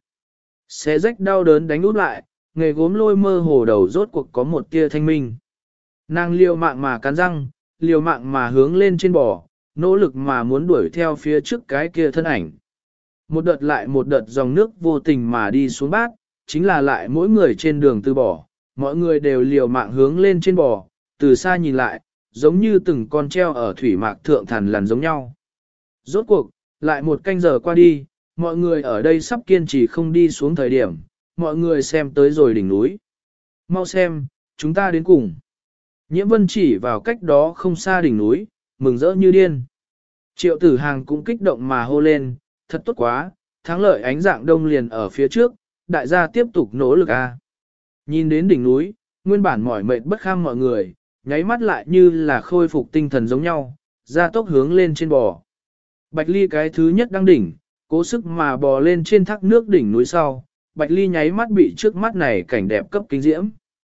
A: Xé rách đau đớn đánh út lại, nghề gốm lôi mơ hồ đầu rốt cuộc có một tia thanh minh. Nàng liều mạng mà cắn răng, liều mạng mà hướng lên trên bò, nỗ lực mà muốn đuổi theo phía trước cái kia thân ảnh. Một đợt lại một đợt dòng nước vô tình mà đi xuống bát, chính là lại mỗi người trên đường từ bỏ, mọi người đều liều mạng hướng lên trên bò, từ xa nhìn lại, giống như từng con treo ở thủy mạc thượng thằn lằn giống nhau. Rốt cuộc, lại một canh giờ qua đi, mọi người ở đây sắp kiên trì không đi xuống thời điểm, mọi người xem tới rồi đỉnh núi. Mau xem, chúng ta đến cùng. Nhiễm Vân chỉ vào cách đó không xa đỉnh núi, mừng rỡ như điên. Triệu Tử Hàng cũng kích động mà hô lên, thật tốt quá, thắng lợi ánh dạng đông liền ở phía trước, đại gia tiếp tục nỗ lực a. Nhìn đến đỉnh núi, nguyên bản mỏi mệt bất kham mọi người, nháy mắt lại như là khôi phục tinh thần giống nhau, ra tốc hướng lên trên bò. Bạch Ly cái thứ nhất đăng đỉnh, cố sức mà bò lên trên thác nước đỉnh núi sau, Bạch Ly nháy mắt bị trước mắt này cảnh đẹp cấp kinh diễm.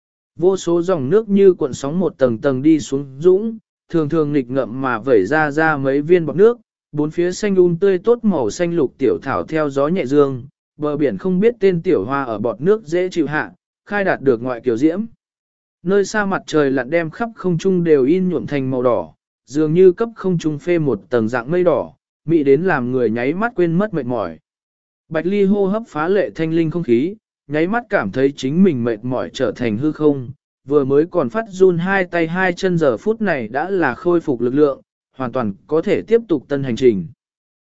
A: Vô số dòng nước như cuộn sóng một tầng tầng đi xuống dũng, thường thường nghịch ngậm mà vẩy ra mấy viên bọt nước, bốn phía xanh tươi tốt màu xanh lục tiểu thảo theo gió nhẹ dương, bờ biển không biết tên tiểu hoa ở bọt nước dễ chịu hạ, khai đạt được ngoại kiều diễm. Nơi xa mặt trời lặn đem khắp không trung đều in nhuộm thành màu đỏ, dường như cấp không trung phê một tầng dạng mây đỏ, mị đến làm người nháy mắt quên mất mệt mỏi. Bạch Ly hô hấp phá lệ thanh linh không khí, nháy mắt cảm thấy chính mình mệt mỏi trở thành hư không, vừa mới còn phát run hai tay hai chân giờ phút này đã là khôi phục lực lượng, hoàn toàn có thể tiếp tục tân hành trình.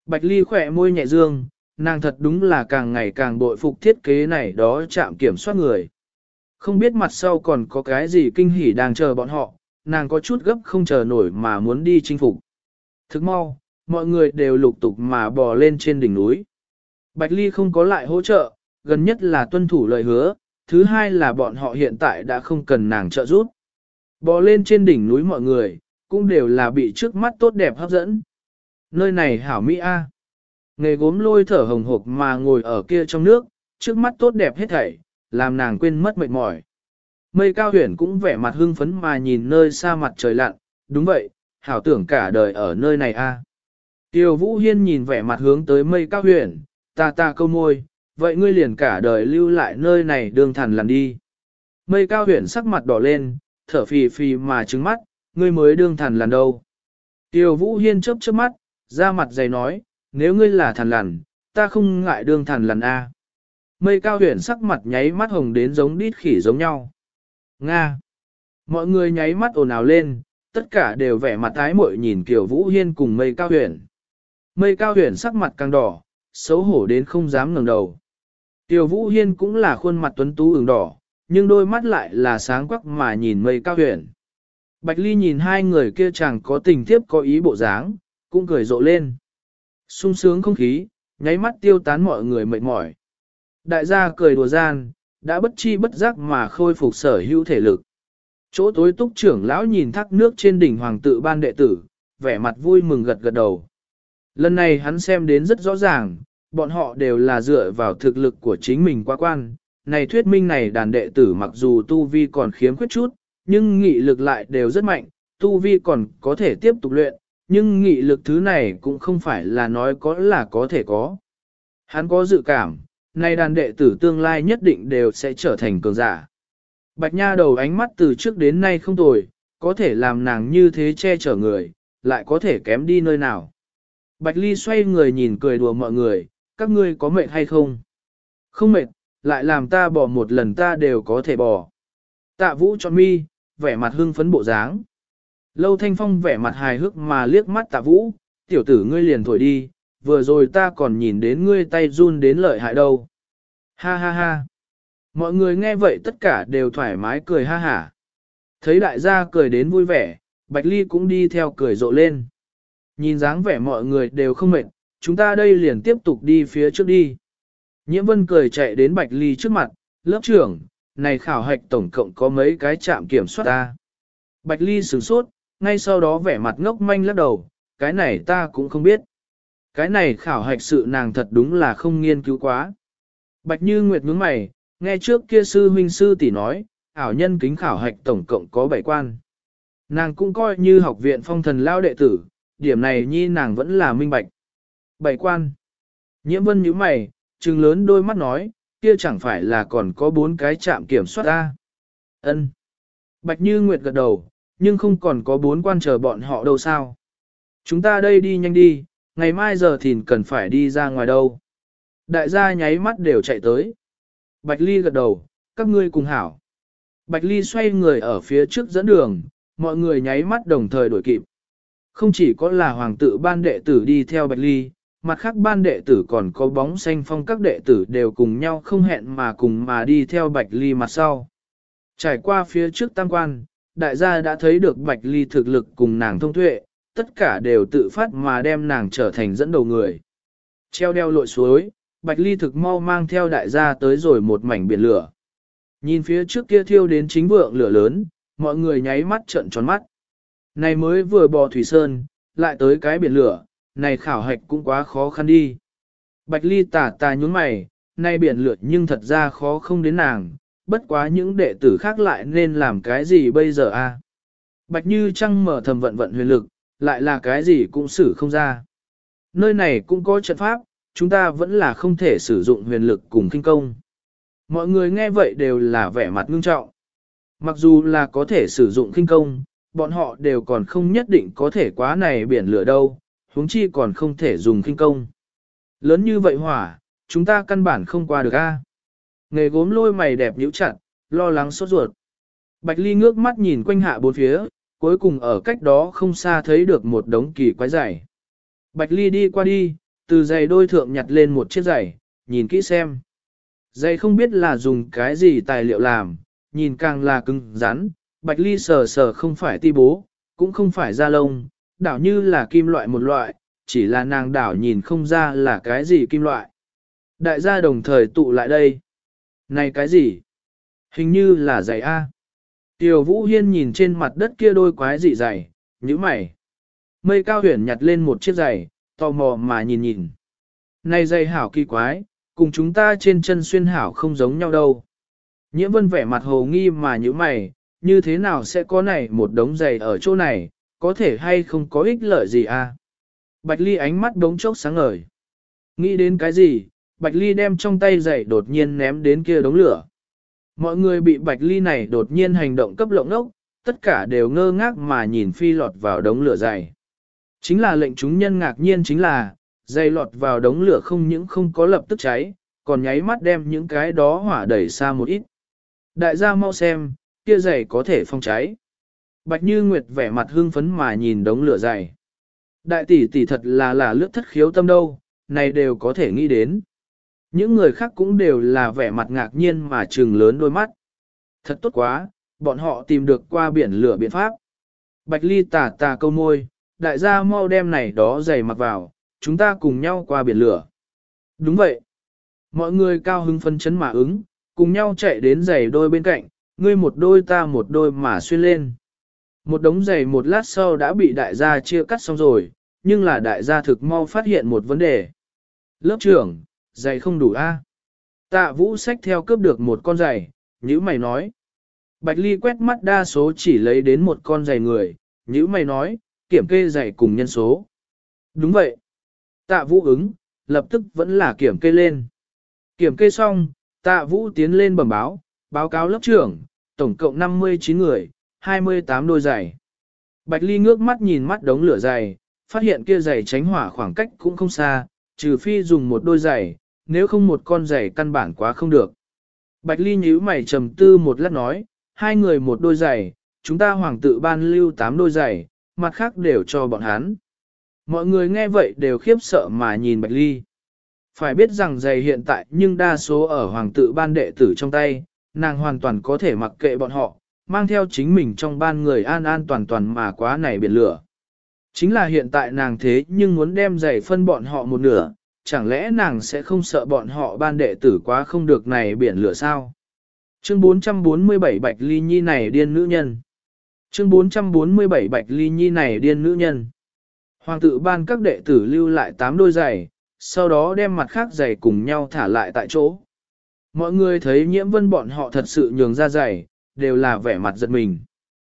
A: Bạch Ly khỏe môi nhẹ dương, nàng thật đúng là càng ngày càng bội phục thiết kế này đó chạm kiểm soát người. Không biết mặt sau còn có cái gì kinh hỉ đang chờ bọn họ, nàng có chút gấp không chờ nổi mà muốn đi chinh phục. Thức mau, mọi người đều lục tục mà bò lên trên đỉnh núi. Bạch Ly không có lại hỗ trợ, gần nhất là tuân thủ lời hứa, thứ hai là bọn họ hiện tại đã không cần nàng trợ giúp. Bò lên trên đỉnh núi mọi người, cũng đều là bị trước mắt tốt đẹp hấp dẫn. Nơi này hảo Mỹ A. Nghề gốm lôi thở hồng hộc mà ngồi ở kia trong nước, trước mắt tốt đẹp hết thảy, làm nàng quên mất mệt mỏi. Mây Cao Huyền cũng vẻ mặt hưng phấn mà nhìn nơi xa mặt trời lặn, đúng vậy, hảo tưởng cả đời ở nơi này A. Tiêu Vũ Hiên nhìn vẻ mặt hướng tới Mây Cao Huyền, ta câu môi, vậy ngươi liền cả đời lưu lại nơi này đường thần lặn đi. Mây Cao Huyền sắc mặt đỏ lên, thở phì phì mà trứng mắt, ngươi mới đương thần lằn đâu. Tiêu Vũ Hiên chớp chớp mắt, ra mặt dày nói, nếu ngươi là thần lằn, ta không ngại đương thần lằn A. Mây Cao Huyền sắc mặt nháy mắt hồng đến giống đít khỉ giống nhau. Nga. Mọi người nháy mắt ồn ào lên, tất cả đều vẻ mặt ái muội nhìn Kiều Vũ Hiên cùng Mây Cao Huyền. Mây Cao Huyền sắc mặt càng đỏ, xấu hổ đến không dám ngẩng đầu. Kiều Vũ Hiên cũng là khuôn mặt tuấn tú ửng đỏ, nhưng đôi mắt lại là sáng quắc mà nhìn Mây Cao Huyền. Bạch Ly nhìn hai người kia chẳng có tình thiếp có ý bộ dáng, cũng cười rộ lên. Sung sướng không khí, nháy mắt tiêu tán mọi người mệt mỏi. Đại gia cười đùa gian, đã bất chi bất giác mà khôi phục sở hữu thể lực. Chỗ tối túc trưởng lão nhìn thác nước trên đỉnh hoàng tự ban đệ tử, vẻ mặt vui mừng gật gật đầu. Lần này hắn xem đến rất rõ ràng, bọn họ đều là dựa vào thực lực của chính mình qua quan. Này thuyết minh này đàn đệ tử mặc dù tu vi còn khiếm khuyết chút, nhưng nghị lực lại đều rất mạnh, tu vi còn có thể tiếp tục luyện, nhưng nghị lực thứ này cũng không phải là nói có là có thể có. Hắn có dự cảm, này đàn đệ tử tương lai nhất định đều sẽ trở thành cường giả. Bạch Nha đầu ánh mắt từ trước đến nay không tồi, có thể làm nàng như thế che chở người, lại có thể kém đi nơi nào. Bạch Ly xoay người nhìn cười đùa mọi người, các ngươi có mệt hay không? Không mệt, lại làm ta bỏ một lần ta đều có thể bỏ. Tạ Vũ tròn mi, vẻ mặt hưng phấn bộ dáng. Lâu Thanh Phong vẻ mặt hài hước mà liếc mắt Tạ Vũ, tiểu tử ngươi liền thổi đi, vừa rồi ta còn nhìn đến ngươi tay run đến lợi hại đâu. Ha ha ha. Mọi người nghe vậy tất cả đều thoải mái cười ha hả. Thấy đại gia cười đến vui vẻ, Bạch Ly cũng đi theo cười rộ lên. Nhìn dáng vẻ mọi người đều không mệt, chúng ta đây liền tiếp tục đi phía trước đi. Nhiễm Vân cười chạy đến Bạch Ly trước mặt, lớp trưởng, này khảo hạch tổng cộng có mấy cái trạm kiểm soát ta. Bạch Ly sửng sốt, ngay sau đó vẻ mặt ngốc manh lắc đầu, cái này ta cũng không biết. Cái này khảo hạch sự nàng thật đúng là không nghiên cứu quá. Bạch Như Nguyệt nhướng mày, nghe trước kia sư huynh sư tỷ nói, ảo nhân kính khảo hạch tổng cộng có 7 quan. Nàng cũng coi như học viện phong thần lao đệ tử, điểm này nhi nàng vẫn là minh bạch. 7 quan. Nhiễm Vân nhíu mày, trừng lớn đôi mắt nói, kia chẳng phải là còn có 4 cái trạm kiểm soát ta. Ân. Bạch Như Nguyệt gật đầu, nhưng không còn có 4 quan chờ bọn họ đâu sao. Chúng ta đây đi nhanh đi, ngày mai giờ thìn cần phải đi ra ngoài đâu. Đại gia nháy mắt đều chạy tới. Bạch Ly gật đầu, các ngươi cùng hảo. Bạch Ly xoay người ở phía trước dẫn đường, mọi người nháy mắt đồng thời đuổi kịp. Không chỉ có là hoàng tự ban đệ tử đi theo Bạch Ly, mặt khác ban đệ tử còn có bóng xanh phong các đệ tử đều cùng nhau không hẹn mà cùng mà đi theo Bạch Ly mặt sau. Trải qua phía trước tam quan, đại gia đã thấy được Bạch Ly thực lực cùng nàng thông tuệ, tất cả đều tự phát mà đem nàng trở thành dẫn đầu người. Treo đeo lội suối, Bạch Ly thực mau mang theo đại gia tới rồi một mảnh biển lửa. Nhìn phía trước kia thiêu đến chính vượng lửa lớn, mọi người nháy mắt trợn tròn mắt. Này mới vừa bò thủy sơn, lại tới cái biển lửa, này khảo hạch cũng quá khó khăn đi. Bạch Ly tà nhún mày, này biển lửa nhưng thật ra khó không đến nàng, bất quá những đệ tử khác lại nên làm cái gì bây giờ a? Bạch Như Trăng mở thầm vận vận huyền lực, lại là cái gì cũng xử không ra. Nơi này cũng có trận pháp, chúng ta vẫn là không thể sử dụng huyền lực cùng kinh công. Mọi người nghe vậy đều là vẻ mặt ngưng trọng. Mặc dù là có thể sử dụng kinh công, bọn họ đều còn không nhất định có thể quá này biển lửa đâu, huống chi còn không thể dùng kinh công. Lớn như vậy hỏa, chúng ta căn bản không qua được a. Nghề gốm lôi mày đẹp nhíu chặt, lo lắng sốt ruột. Bạch Ly ngước mắt nhìn quanh hạ bốn phía, cuối cùng ở cách đó không xa thấy được một đống kỳ quái dày. Bạch Ly đi qua đi, từ giày đôi thượng nhặt lên một chiếc giày, nhìn kỹ xem. Giày không biết là dùng cái gì tài liệu làm, nhìn càng là cứng rắn, Bạch Ly sờ sờ không phải ti bố, cũng không phải da lông, đảo như là kim loại một loại, chỉ là nàng đảo nhìn không ra là cái gì kim loại. Đại gia đồng thời tụ lại đây. Này cái gì? Hình như là giày A. Tiểu Vũ Hiên nhìn trên mặt đất kia đôi quái dị giày, nhíu mày. Mây Cao Huyền nhặt lên một chiếc giày, tò mò mà nhìn nhìn. Này giày hảo kỳ quái, cùng chúng ta trên chân xuyên hảo không giống nhau đâu. Nhiễm Vân vẻ mặt hồ nghi mà nhíu mày, như thế nào sẽ có này một đống giày ở chỗ này, có thể hay không có ích lợi gì a? Bạch Ly ánh mắt đống chốc sáng ngời. Nghĩ đến cái gì, Bạch Ly đem trong tay giày đột nhiên ném đến kia đống lửa. Mọi người bị Bạch Ly này đột nhiên hành động cấp lộng ốc, tất cả đều ngơ ngác mà nhìn phi lọt vào đống lửa giày. Chính là lệnh chúng nhân ngạc nhiên chính là, giày lọt vào đống lửa không những không có lập tức cháy, còn nháy mắt đem những cái đó hỏa đẩy xa một ít. Đại gia mau xem, kia giày có thể phong cháy. Bạch Như Nguyệt vẻ mặt hưng phấn mà nhìn đống lửa giày. Đại tỷ tỷ thật là lướt thất khiếu tâm đâu, này đều có thể nghĩ đến. Những người khác cũng đều là vẻ mặt ngạc nhiên mà trừng lớn đôi mắt. Thật tốt quá, bọn họ tìm được qua biển lửa biện pháp. Bạch Ly tà tà câu môi, đại gia mau đem này đó giày mặc vào, chúng ta cùng nhau qua biển lửa. Đúng vậy. Mọi người cao hứng phấn chấn mà ứng, cùng nhau chạy đến giày đôi bên cạnh, ngươi một đôi ta một đôi mà xuyên lên. Một đống giày một lát sau đã bị đại gia chia cắt xong rồi, nhưng là đại gia thực mau phát hiện một vấn đề. Lớp trưởng, giày không đủ a. Tạ Vũ xách theo cướp được một con giày, nhữ mày nói. Bạch Ly quét mắt đa số chỉ lấy đến một con giày người, nhữ mày nói, kiểm kê giày cùng nhân số. Đúng vậy. Tạ Vũ ứng, lập tức vẫn là kiểm kê lên. Kiểm kê xong, Tạ Vũ tiến lên bẩm báo cáo lớp trưởng, tổng cộng 59 người, 28 đôi giày. Bạch Ly ngước mắt nhìn mắt đống lửa giày, phát hiện kia giày tránh hỏa khoảng cách cũng không xa, trừ phi dùng một đôi giày, nếu không một con giày căn bản quá không được. Bạch Ly nhíu mày trầm tư một lát nói, hai người một đôi giày, chúng ta hoàng tự ban lưu 8 đôi giày, mặt khác đều cho bọn hắn. Mọi người nghe vậy đều khiếp sợ mà nhìn Bạch Ly. Phải biết rằng giày hiện tại nhưng đa số ở hoàng tự ban đệ tử trong tay, nàng hoàn toàn có thể mặc kệ bọn họ, mang theo chính mình trong ban người an an toàn toàn mà quá này biển lửa. Chính là hiện tại nàng thế nhưng muốn đem giày phân bọn họ một nửa, chẳng lẽ nàng sẽ không sợ bọn họ ban đệ tử quá không được này biển lửa sao? Chương 447 Bạch Ly Nhi này điên nữ nhân. Chương 447 Bạch Ly Nhi này điên nữ nhân. Hoàng tự ban các đệ tử lưu lại 8 đôi giày, sau đó đem mặt khác giày cùng nhau thả lại tại chỗ. Mọi người thấy Nhiễm Vân bọn họ thật sự nhường ra giày, đều là vẻ mặt giật mình.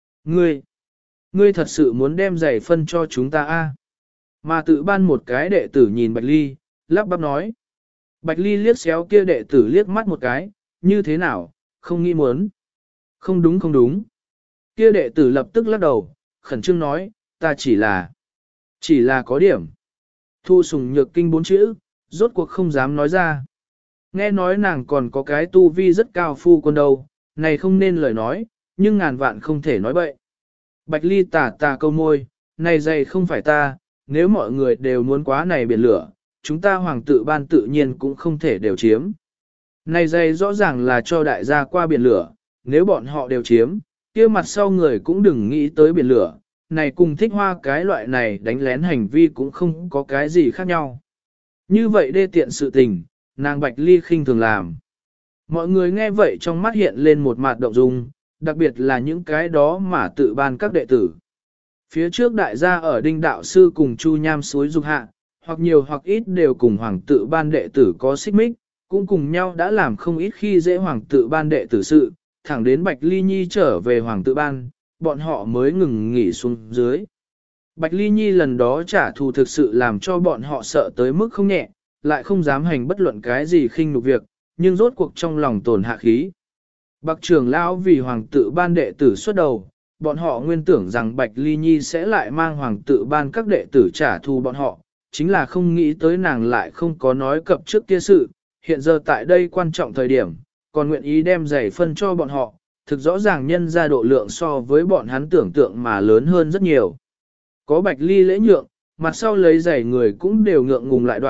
A: Ngươi thật sự muốn đem giày phân cho chúng ta a? Mà tự ban một cái đệ tử nhìn Bạch Ly, lắp bắp nói. Bạch Ly liếc xéo kia đệ tử liếc mắt một cái, như thế nào, không nghĩ muốn. Không đúng. Kia đệ tử lập tức lắc đầu, khẩn trương nói, ta chỉ là có điểm. Thu Sùng Nhược Kinh 4 chữ, rốt cuộc không dám nói ra. Nghe nói nàng còn có cái tu vi rất cao phu quân đâu, này không nên lời nói, nhưng ngàn vạn không thể nói bậy. Bạch Ly tà câu môi, này giày không phải ta, nếu mọi người đều muốn quá này biển lửa, chúng ta hoàng tự ban tự nhiên cũng không thể đều chiếm. Này giày rõ ràng là cho đại gia qua biển lửa, nếu bọn họ đều chiếm, kia mặt sau người cũng đừng nghĩ tới biển lửa, này cùng thích hoa cái loại này đánh lén hành vi cũng không có cái gì khác nhau. Như vậy đê tiện sự tình, nàng Bạch Ly khinh thường làm. Mọi người nghe vậy trong mắt hiện lên một mặt động dung, đặc biệt là những cái đó mà tự ban các đệ tử. Phía trước đại gia ở Đinh Đạo Sư cùng Chu Nham suối dục hạ, hoặc nhiều hoặc ít đều cùng hoàng tự ban đệ tử có xích mích, cũng cùng nhau đã làm không ít khi dễ hoàng tự ban đệ tử sự, thẳng đến Bạch Ly Nhi trở về hoàng tự ban, bọn họ mới ngừng nghỉ xuống dưới. Bạch Ly Nhi lần đó trả thù thực sự làm cho bọn họ sợ tới mức không nhẹ, lại không dám hành bất luận cái gì khinh nhục việc, nhưng rốt cuộc trong lòng tồn hạ khí. Bạc trưởng lão vì hoàng tự ban đệ tử xuất đầu, bọn họ nguyên tưởng rằng Bạch Ly Nhi sẽ lại mang hoàng tự ban các đệ tử trả thù bọn họ, chính là không nghĩ tới nàng lại không có nói cập trước kia sự, hiện giờ tại đây quan trọng thời điểm, còn nguyện ý đem giày phân cho bọn họ, thực rõ ràng nhân ra độ lượng so với bọn hắn tưởng tượng mà lớn hơn rất nhiều. Có Bạch Ly lễ nhượng, mặt sau lấy giày người cũng đều ngượng ngùng lại đoạn,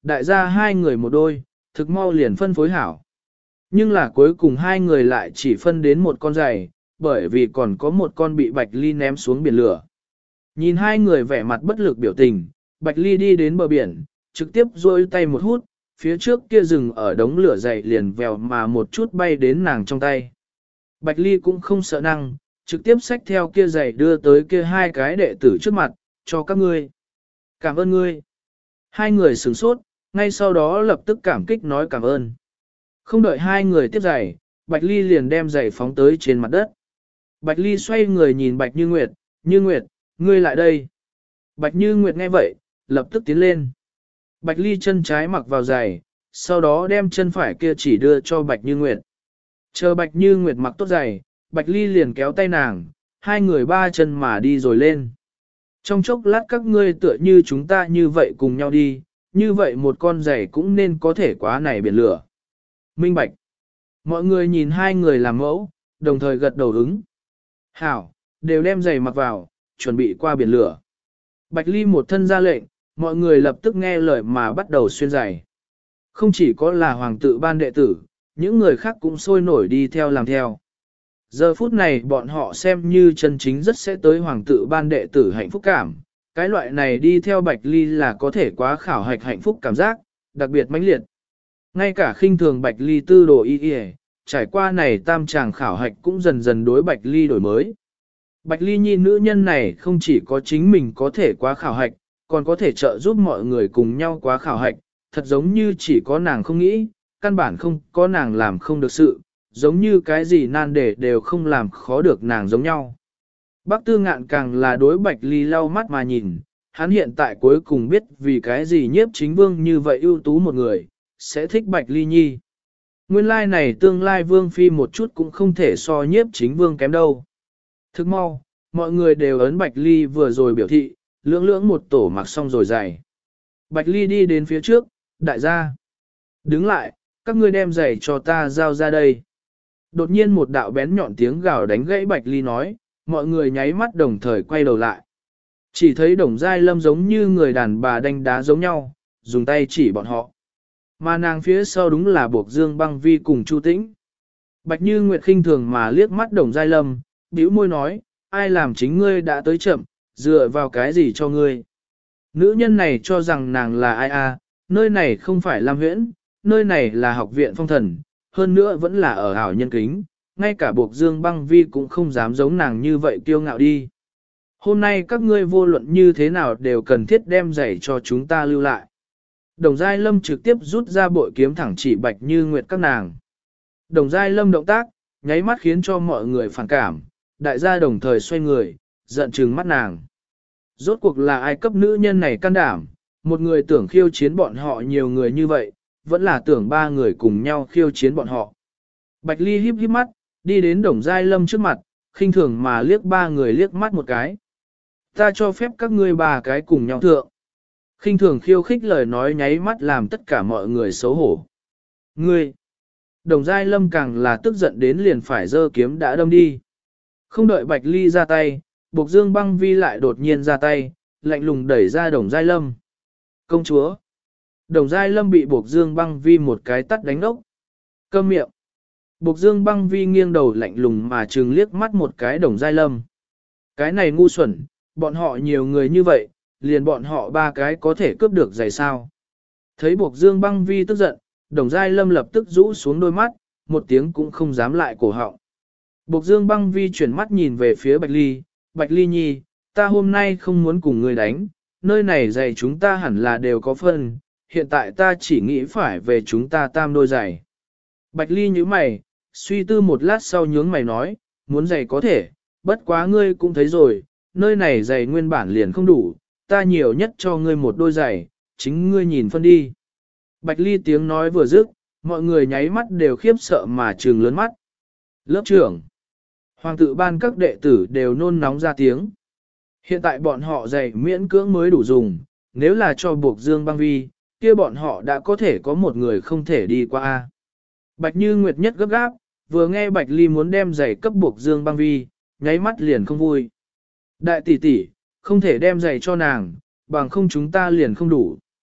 A: Đại gia hai người một đôi, thực mau liền phân phối hảo. Nhưng là cuối cùng hai người lại chỉ phân đến một con giày, bởi vì còn có một con bị Bạch Ly ném xuống biển lửa. Nhìn hai người vẻ mặt bất lực biểu tình, Bạch Ly đi đến bờ biển, trực tiếp duỗi tay một hút, phía trước kia rừng ở đống lửa dậy liền vèo mà một chút bay đến nàng trong tay. Bạch Ly cũng không sợ năng, trực tiếp xách theo kia giày đưa tới kia hai cái đệ tử trước mặt, cho các ngươi. Cảm ơn ngươi. Hai người sửng sốt, ngay sau đó lập tức cảm kích nói cảm ơn. Không đợi hai người tiếp giày, Bạch Ly liền đem giày phóng tới trên mặt đất. Bạch Ly xoay người nhìn Bạch Như Nguyệt, Như Nguyệt, ngươi lại đây. Bạch Như Nguyệt nghe vậy, lập tức tiến lên. Bạch Ly chân trái mặc vào giày, sau đó đem chân phải kia chỉ đưa cho Bạch Như Nguyệt. Chờ Bạch Như Nguyệt mặc tốt giày, Bạch Ly liền kéo tay nàng, hai người ba chân mà đi rồi lên. Trong chốc lát các ngươi tựa như chúng ta như vậy cùng nhau đi, như vậy một con giày cũng nên có thể quá này biển lửa. Minh Bạch. Mọi người nhìn hai người làm mẫu, đồng thời gật đầu ứng. Hảo, đều đem giày mặc vào, chuẩn bị qua biển lửa. Bạch Ly một thân ra lệnh, mọi người lập tức nghe lời mà bắt đầu xuyên giày. Không chỉ có là hoàng tự ban đệ tử, những người khác cũng sôi nổi đi theo làm theo. Giờ phút này bọn họ xem như chân chính rất sẽ tới hoàng tự ban đệ tử hạnh phúc cảm. Cái loại này đi theo Bạch Ly là có thể quá khảo hạch hạnh phúc cảm giác, đặc biệt mãnh liệt. Ngay cả khinh thường Bạch Ly tư đồ y y, trải qua này tam tràng khảo hạch cũng dần dần đối Bạch Ly đổi mới. Bạch Ly nhi nữ nhân này không chỉ có chính mình có thể quá khảo hạch, còn có thể trợ giúp mọi người cùng nhau quá khảo hạch, thật giống như chỉ có nàng không nghĩ, căn bản không có nàng làm không được sự, giống như cái gì nan đề đều không làm khó được nàng giống nhau. Bác Tư Ngạn càng là đối Bạch Ly lau mắt mà nhìn, hắn hiện tại cuối cùng biết vì cái gì Nhiếp Chính Vương như vậy ưu tú một người, sẽ thích Bạch Ly nhi. Nguyên lai này tương lai Vương Phi một chút cũng không thể so Nhiếp Chính Vương kém đâu. Thức mau, mọi người đều ấn Bạch Ly vừa rồi biểu thị, lưỡng lưỡng một tổ mặc xong rồi giày. Bạch Ly đi đến phía trước, đại gia. Đứng lại, các ngươi đem giày cho ta giao ra đây. Đột nhiên một đạo bén nhọn tiếng gào đánh gãy Bạch Ly nói, mọi người nháy mắt đồng thời quay đầu lại. Chỉ thấy Đồng Giai Lâm giống như người đàn bà đánh đá giống nhau, dùng tay chỉ bọn họ. Mà nàng phía sau đúng là Buộc Dương Băng Vi cùng Chu Tĩnh. Bạch Như Nguyệt khinh thường mà liếc mắt Đồng Giai Lâm, bĩu môi nói, ai làm chính ngươi đã tới chậm, dựa vào cái gì cho ngươi. Nữ nhân này cho rằng nàng là ai a? Nơi này không phải Lam Huyễn, nơi này là học viện phong thần, hơn nữa vẫn là ở ảo nhân kính, ngay cả Buộc Dương Băng Vi cũng không dám giống nàng như vậy kiêu ngạo đi. Hôm nay các ngươi vô luận như thế nào đều cần thiết đem giày cho chúng ta lưu lại. Đồng Giai Lâm trực tiếp rút ra bội kiếm thẳng chỉ Bạch Như Nguyệt các nàng. Đồng Giai Lâm động tác, nháy mắt khiến cho mọi người phản cảm, đại gia đồng thời xoay người, giận trừng mắt nàng. Rốt cuộc là ai cấp nữ nhân này can đảm, một người tưởng khiêu chiến bọn họ nhiều người như vậy, vẫn là tưởng ba người cùng nhau khiêu chiến bọn họ. Bạch Ly híp híp mắt, đi đến Đồng Giai Lâm trước mặt, khinh thường mà liếc ba người liếc mắt một cái. Ta cho phép các ngươi ba cái cùng nhau thượng. Khinh thường khiêu khích lời nói nháy mắt làm tất cả mọi người xấu hổ. Ngươi! Đồng Giai Lâm càng là tức giận đến liền phải giơ kiếm đã đâm đi. Không đợi Bạch Ly ra tay, Bộc Dương Băng Vi lại đột nhiên ra tay, lạnh lùng đẩy ra Đồng Giai Lâm. Công chúa! Đồng Giai Lâm bị Bộc Dương Băng Vi một cái tắt đánh ốc. Câm miệng! Bộc Dương Băng Vi nghiêng đầu lạnh lùng mà trừng liếc mắt một cái Đồng Giai Lâm. Cái này ngu xuẩn, bọn họ nhiều người như vậy, liền bọn họ ba cái có thể cướp được giày sao. Thấy Bộc Dương Băng Vi tức giận, Đồng Giai Lâm lập tức rũ xuống đôi mắt, một tiếng cũng không dám lại cổ họng. Bộc Dương Băng Vi chuyển mắt nhìn về phía Bạch Ly, Bạch Ly nhi, ta hôm nay không muốn cùng người đánh, nơi này giày chúng ta hẳn là đều có phân, hiện tại ta chỉ nghĩ phải về chúng ta tam đôi giày. Bạch Ly nhíu mày, suy tư một lát sau nhướng mày nói, muốn giày có thể, bất quá ngươi cũng thấy rồi, nơi này giày nguyên bản liền không đủ, ta nhiều nhất cho ngươi một đôi giày, chính ngươi nhìn phân đi. Bạch Ly tiếng nói vừa dứt, mọi người nháy mắt đều khiếp sợ mà trừng lớn mắt. Lớp trưởng, hoàng tự ban các đệ tử đều nôn nóng ra tiếng. Hiện tại bọn họ giày miễn cưỡng mới đủ dùng, nếu là cho Bộc Dương Băng Vi, kia bọn họ đã có thể có một người không thể đi qua. Bạch Như Nguyệt nhất gấp gáp, vừa nghe Bạch Ly muốn đem giày cấp Bộc Dương Băng Vi, nháy mắt liền không vui. Đại tỷ tỷ, không thể đem giày cho nàng, bằng không chúng ta liền không đủ.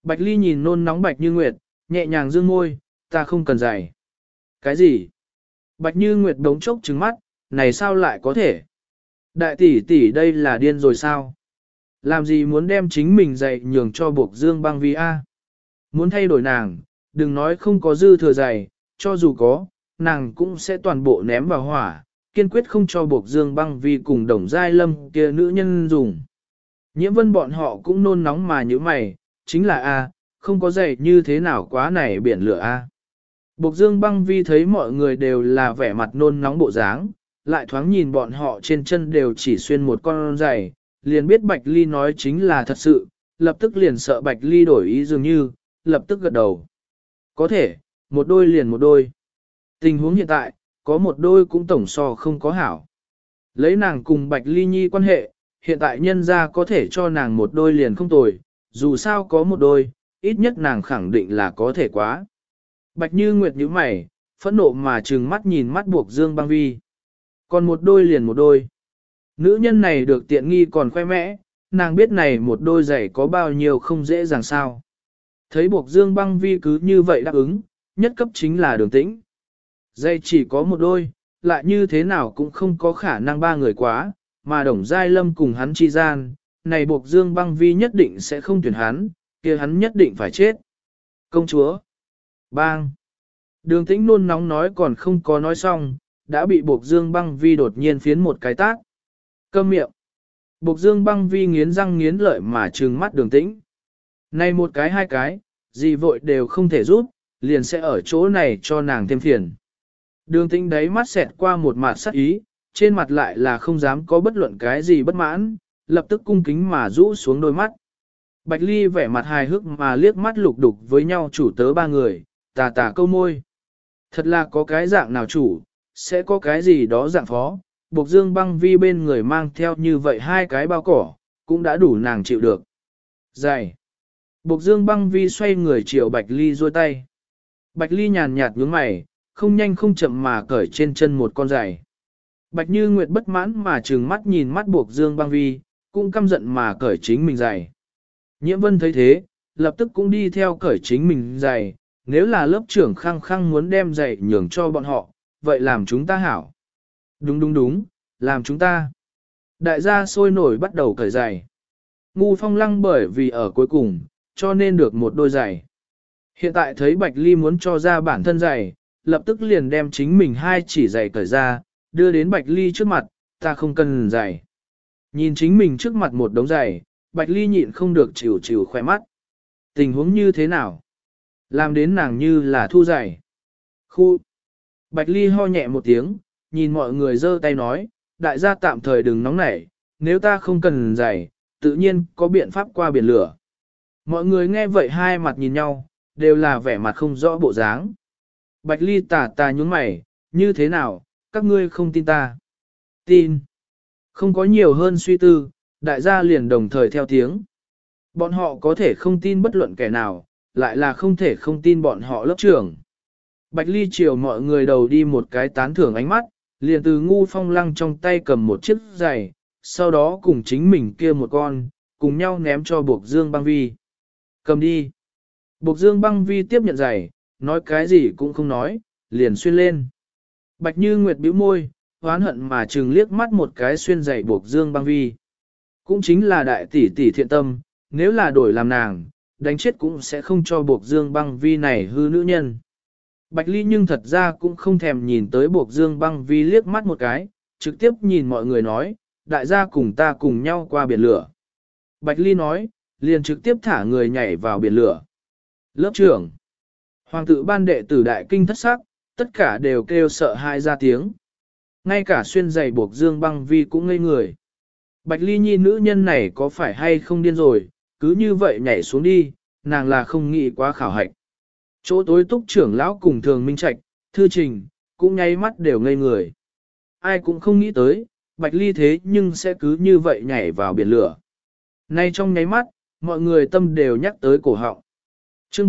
A: Bạch Ly nhìn nôn nóng Bạch Như Nguyệt, nhẹ nhàng dương môi, ta không cần giày. Cái gì? Bạch Như Nguyệt đống chốc trứng mắt, này sao lại có thể? Đại tỷ tỷ đây là điên rồi sao? Làm gì muốn đem chính mình giày nhường cho buộc Dương Băng Vi a? Muốn thay đổi nàng, đừng nói không có dư thừa giày, cho dù có, nàng cũng sẽ toàn bộ ném vào hỏa, kiên quyết không cho buộc Dương Băng Vi cùng Đồng Giai Lâm kia nữ nhân dùng. Nhiễm Vân bọn họ cũng nôn nóng mà như mày, chính là a, không có giày như thế nào quá này biển lửa a. Buộc Dương Băng Vi thấy mọi người đều là vẻ mặt nôn nóng bộ dáng, lại thoáng nhìn bọn họ trên chân đều chỉ xuyên một con giày, liền biết Bạch Ly nói chính là thật sự, lập tức liền sợ Bạch Ly đổi ý dường như, lập tức gật đầu. Có thể, một đôi liền một đôi. Tình huống hiện tại, có một đôi cũng tổng so không có hảo. Lấy nàng cùng Bạch Ly Nhi quan hệ, hiện tại nhân ra có thể cho nàng một đôi liền không tồi, dù sao có một đôi, ít nhất nàng khẳng định là có thể quá. Bạch Như Nguyệt nhíu mày, phẫn nộ mà trừng mắt nhìn mắt buộc Dương Băng Vi. Còn một đôi liền một đôi. Nữ nhân này được tiện nghi còn khoe mẽ, nàng biết này một đôi giày có bao nhiêu không dễ dàng sao. Thấy buộc Dương Băng Vi cứ như vậy đáp ứng, nhất cấp chính là Đường Tĩnh. Giày chỉ có một đôi, lại như thế nào cũng không có khả năng ba người quá, mà Đồng Giai Lâm cùng hắn chi gian, này buộc Dương Băng Vi nhất định sẽ không tuyển hắn, kia hắn nhất định phải chết. Công chúa! Bang! Đường Tĩnh nôn nóng nói còn không có nói xong, đã bị buộc Dương Băng Vi đột nhiên phiến một cái tát. Câm miệng! Buộc Dương Băng Vi nghiến răng nghiến lợi mà trừng mắt Đường Tĩnh. Này một cái hai cái, gì vội đều không thể giúp, liền sẽ ở chỗ này cho nàng thêm phiền. Đường Tĩnh đáy mắt xẹt qua một mặt sắc ý, trên mặt lại là không dám có bất luận cái gì bất mãn, lập tức cung kính mà rũ xuống đôi mắt. Bạch Ly vẻ mặt hài hước mà liếc mắt lục đục với nhau chủ tớ ba người, tà tà câu môi. Thật là có cái dạng nào chủ, sẽ có cái gì đó dạng phó, buộc Dương Băng Vi bên người mang theo như vậy hai cái bao cỏ, cũng đã đủ nàng chịu được. Dài. Buộc Dương Băng Vi xoay người chiều Bạch Ly duỗi tay. Bạch Ly nhàn nhạt nhướng mày, không nhanh không chậm mà cởi trên chân một con giày. Bạch Như Nguyệt bất mãn mà trừng mắt nhìn mắt buộc Dương Băng Vi, cũng căm giận mà cởi chính mình giày. Nhiễm Vân thấy thế, lập tức cũng đi theo cởi chính mình giày, nếu là lớp trưởng khăng khăng muốn đem giày nhường cho bọn họ, vậy làm chúng ta hảo. Đúng đúng đúng, làm chúng ta. Đại gia sôi nổi bắt đầu cởi giày. Ngu Phong Lăng bởi vì ở cuối cùng, cho nên được một đôi giày. Hiện tại thấy Bạch Ly muốn cho ra bản thân giày, lập tức liền đem chính mình hai chỉ giày cởi ra, đưa đến Bạch Ly trước mặt, ta không cần giày. Nhìn chính mình trước mặt một đống giày, Bạch Ly nhịn không được chịu chịu khoe mắt. Tình huống như thế nào? Làm đến nàng như là thu giày. Khu. Bạch Ly ho nhẹ một tiếng, nhìn mọi người giơ tay nói, đại gia tạm thời đừng nóng nảy, nếu ta không cần giày, tự nhiên có biện pháp qua biển lửa. Mọi người nghe vậy hai mặt nhìn nhau, đều là vẻ mặt không rõ bộ dáng. Bạch Ly tà tà nhún mày, như thế nào, các ngươi không tin ta? Tin. Không có nhiều hơn suy tư, đại gia liền đồng thời theo tiếng. Bọn họ có thể không tin bất luận kẻ nào, lại là không thể không tin bọn họ lớp trưởng. Bạch Ly chiều mọi người đầu đi một cái tán thưởng ánh mắt, liền từ Ngu Phong Lăng trong tay cầm một chiếc giày, sau đó cùng chính mình kia một con, cùng nhau ném cho Buộc Dương Băng Vi. Cầm đi. Buộc Dương Băng Vi tiếp nhận giày, nói cái gì cũng không nói, liền xuyên lên. Bạch Như Nguyệt bĩu môi, hoán hận mà trừng liếc mắt một cái xuyên giày Buộc Dương Băng Vi. Cũng chính là đại tỷ tỷ thiện tâm, nếu là đổi làm nàng, đánh chết cũng sẽ không cho Buộc Dương Băng Vi này hư nữ nhân. Bạch Ly nhưng thật ra cũng không thèm nhìn tới Buộc Dương Băng Vi liếc mắt một cái, trực tiếp nhìn mọi người nói, đại gia cùng ta cùng nhau qua biển lửa. Bạch Ly nói, liền trực tiếp thả người nhảy vào biển lửa. Lớp trưởng, hoàng tử ban đệ tử đại kinh thất sắc, tất cả đều kêu sợ hãi ra tiếng. Ngay cả xuyên giày Buộc Dương Băng Vi cũng ngây người. Bạch Ly Nhi nữ nhân này có phải hay không điên rồi, cứ như vậy nhảy xuống đi, nàng là không nghĩ quá khảo hạch. Chỗ tối túc trưởng lão cùng thường minh trạch, thư trình, cũng nháy mắt đều ngây người. Ai cũng không nghĩ tới, Bạch Ly thế nhưng sẽ cứ như vậy nhảy vào biển lửa. Nay trong nháy mắt, mọi người tâm đều nhắc tới cổ họng. Chương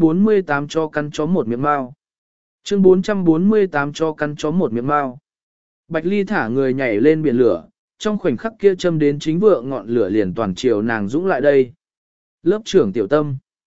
A: 448 cho căn chó một miệng mao. Chương 448 cho căn chó một miệng mao. Bạch Ly thả người nhảy lên biển lửa, trong khoảnh khắc kia châm đến chính vượng ngọn lửa liền toàn chiều nàng dũng lại đây. Lớp trưởng tiểu tâm.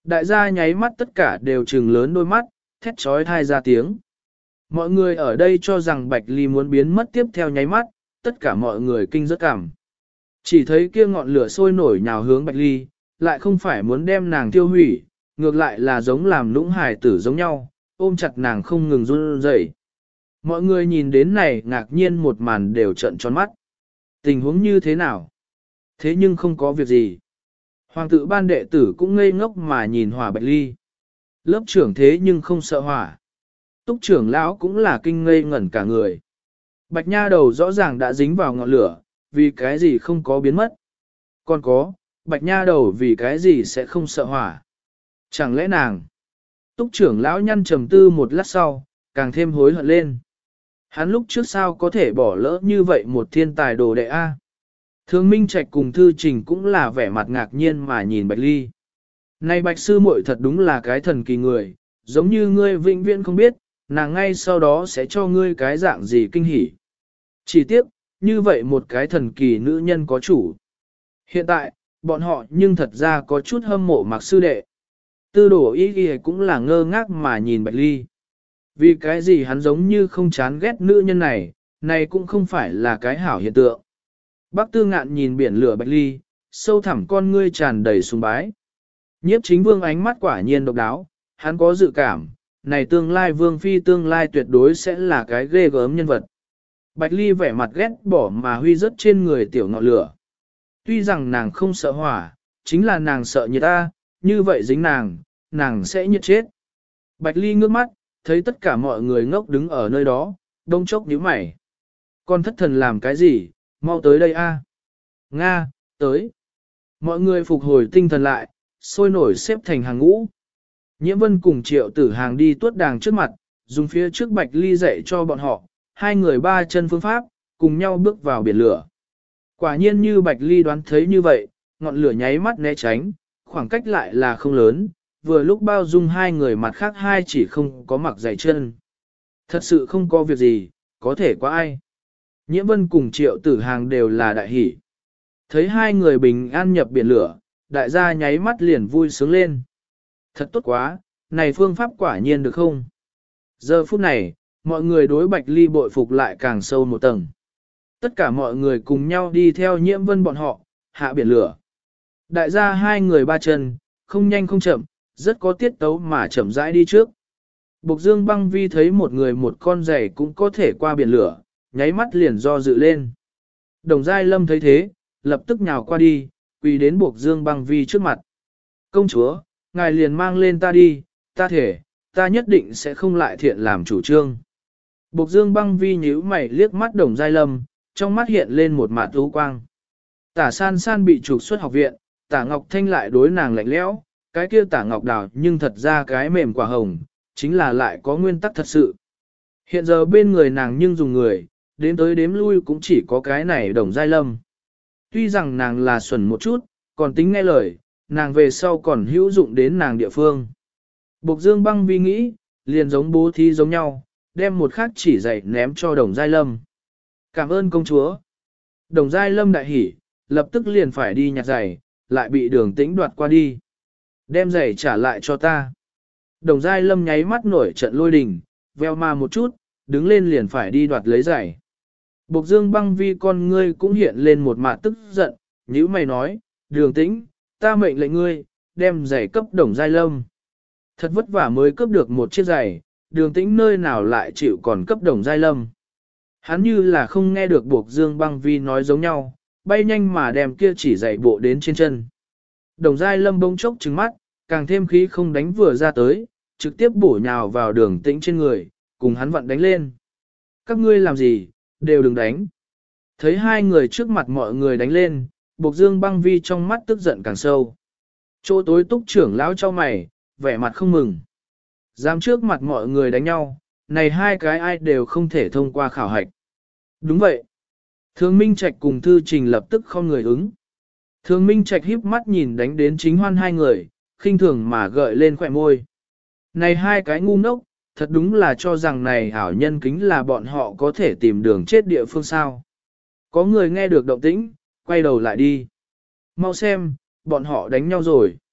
A: Đại gia nháy mắt tất cả đều trừng lớn đôi mắt, thét trói thai ra tiếng. Mọi người ở đây cho rằng Bạch Ly muốn biến mất tiếp theo nháy mắt, tất cả mọi người kinh rất cảm. Chỉ thấy kia ngọn lửa sôi nổi nhào hướng Bạch Ly, lại không phải muốn đem nàng tiêu hủy, ngược lại là giống làm lũng hài tử giống nhau, ôm chặt nàng không ngừng run rẩy. Mọi người nhìn đến này ngạc nhiên một màn đều trợn tròn mắt. Tình huống như thế nào? Thế nhưng không có việc gì. Hoàng tử ban đệ tử cũng ngây ngốc mà nhìn Hỏa Bạch Ly. Lớp trưởng thế nhưng không sợ hỏa. Túc trưởng lão cũng là kinh ngây ngẩn cả người. Bạch nha đầu rõ ràng đã dính vào ngọn lửa, vì cái gì không có biến mất. Còn có, bạch nha đầu vì cái gì sẽ không sợ hỏa. Chẳng lẽ nàng? Túc trưởng lão nhăn trầm tư một lát sau, càng thêm hối hận lên. Hắn lúc trước sao có thể bỏ lỡ như vậy một thiên tài đồ đệ A. Thương Minh Trạch cùng Thư Trình cũng là vẻ mặt ngạc nhiên mà nhìn Bạch Ly. Này Bạch sư muội thật đúng là cái thần kỳ người, giống như ngươi vĩnh viễn không biết, nàng ngay sau đó sẽ cho ngươi cái dạng gì kinh hỉ. Chỉ tiếc, như vậy một cái thần kỳ nữ nhân có chủ. Hiện tại, bọn họ nhưng thật ra có chút hâm mộ Mạc sư đệ. Tư đổ ý cũng là ngơ ngác mà nhìn Bạch Ly. Vì cái gì hắn giống như không chán ghét nữ nhân này, này cũng không phải là cái hảo hiện tượng. Bác Tư Ngạn nhìn biển lửa Bạch Ly, sâu thẳm con ngươi tràn đầy sùng bái. Nhiếp Chính Vương ánh mắt quả nhiên độc đáo, hắn có dự cảm, này tương lai Vương Phi tương lai tuyệt đối sẽ là cái ghê gớm nhân vật. Bạch Ly vẻ mặt ghét bỏ mà huy rớt trên người tiểu ngọn lửa. Tuy rằng nàng không sợ hỏa, chính là nàng sợ nhiệt ta, như vậy dính nàng sẽ nhiệt chết. Bạch Ly ngước mắt, thấy tất cả mọi người ngốc đứng ở nơi đó, đông chốc nhíu mày. Con thất thần làm cái gì, mau tới đây a. Nga, tới. Mọi người phục hồi tinh thần lại, sôi nổi xếp thành hàng ngũ. Nhiễm Vân cùng Triệu Tử Hàng đi tuốt đàng trước mặt, dùng phía trước Bạch Ly dạy cho bọn họ, hai người ba chân phương pháp, cùng nhau bước vào biển lửa. Quả nhiên như Bạch Ly đoán thấy như vậy, ngọn lửa nháy mắt né tránh, khoảng cách lại là không lớn, vừa lúc bao dung hai người mặt khác hai chỉ không có mặc giày chân. Thật sự không có việc gì, có thể có ai. Nhiễm Vân cùng Triệu Tử Hàng đều là đại hỷ. Thấy hai người bình an nhập biển lửa, đại gia nháy mắt liền vui sướng lên. Thật tốt quá, này phương pháp quả nhiên được không? Giờ phút này, mọi người đối Bạch Ly bội phục lại càng sâu một tầng. Tất cả mọi người cùng nhau đi theo Nhiễm Vân bọn họ, hạ biển lửa. Đại gia hai người ba chân, không nhanh không chậm, rất có tiết tấu mà chậm rãi đi trước. Bộc Dương Băng Vi thấy một người một con giày cũng có thể qua biển lửa, nháy mắt liền do dự lên. Đồng Giai Lâm thấy thế, lập tức nhào qua đi, quỳ đến Bộc Dương Băng Vi trước mặt. Công chúa, ngài liền mang lên ta đi, ta thể, ta nhất định sẽ không lại thiện làm chủ trương. Bộc Dương Băng Vi nhíu mày liếc mắt Đồng Giai Lâm, trong mắt hiện lên một mạt u quang. Tả San San bị trục xuất học viện, Tả Ngọc Thanh lại đối nàng lạnh lẽo, cái kia Tả Ngọc Đào nhưng thật ra cái mềm quả hồng, chính là lại có nguyên tắc thật sự. Hiện giờ bên người nàng nhưng dùng người, đếm tới đếm lui cũng chỉ có cái này Đồng Giai Lâm. Tuy rằng nàng là xuẩn một chút, còn tính nghe lời, nàng về sau còn hữu dụng đến nàng địa phương. Bộc Dương Băng Vi nghĩ, liền giống bố thí giống nhau, đem một khắc chỉ dạy ném cho Đồng Giai Lâm. Cảm ơn công chúa. Đồng Giai Lâm đại hỉ, lập tức liền phải đi nhặt giày, lại bị Đường Tĩnh đoạt qua đi. Đem giày trả lại cho ta. Đồng Giai Lâm nháy mắt nổi trận lôi đình, veo ma một chút, đứng lên liền phải đi đoạt lấy giày. Bộc Dương Băng Vi con ngươi cũng hiện lên một mặt tức giận, nhíu mày nói, Đường Tĩnh, ta mệnh lệnh ngươi, đem giày cấp Đồng Giai Lâm. Thật vất vả mới cấp được một chiếc giày, Đường Tĩnh nơi nào lại chịu còn cấp Đồng Giai Lâm. Hắn như là không nghe được Bộc Dương Băng Vi nói giống nhau, bay nhanh mà đem kia chỉ giày bộ đến trên chân. Đồng Giai Lâm bỗng chốc trừng mắt, càng thêm khí không đánh vừa ra tới, trực tiếp bổ nhào vào Đường Tĩnh trên người, cùng hắn vặn đánh lên. Các ngươi làm gì, đều đừng đánh. Thấy hai người trước mặt mọi người đánh lên, Bộc Dương Băng Vi trong mắt tức giận càng sâu. Chỗ tối Túc trưởng lão cho mày, vẻ mặt không mừng. Dám trước mặt mọi người đánh nhau, này hai cái ai đều không thể thông qua khảo hạch. Đúng vậy. Thường Minh Trạch cùng Thư Trình lập tức không người ứng. Thường Minh Trạch híp mắt nhìn đánh đến Chính Hoan hai người, khinh thường mà gợi lên khỏe môi. Này hai cái ngu ngốc, thật đúng là cho rằng này hảo nhân kính là bọn họ có thể tìm đường chết địa phương sao. Có người nghe được động tĩnh, quay đầu lại đi. Mau xem, bọn họ đánh nhau rồi.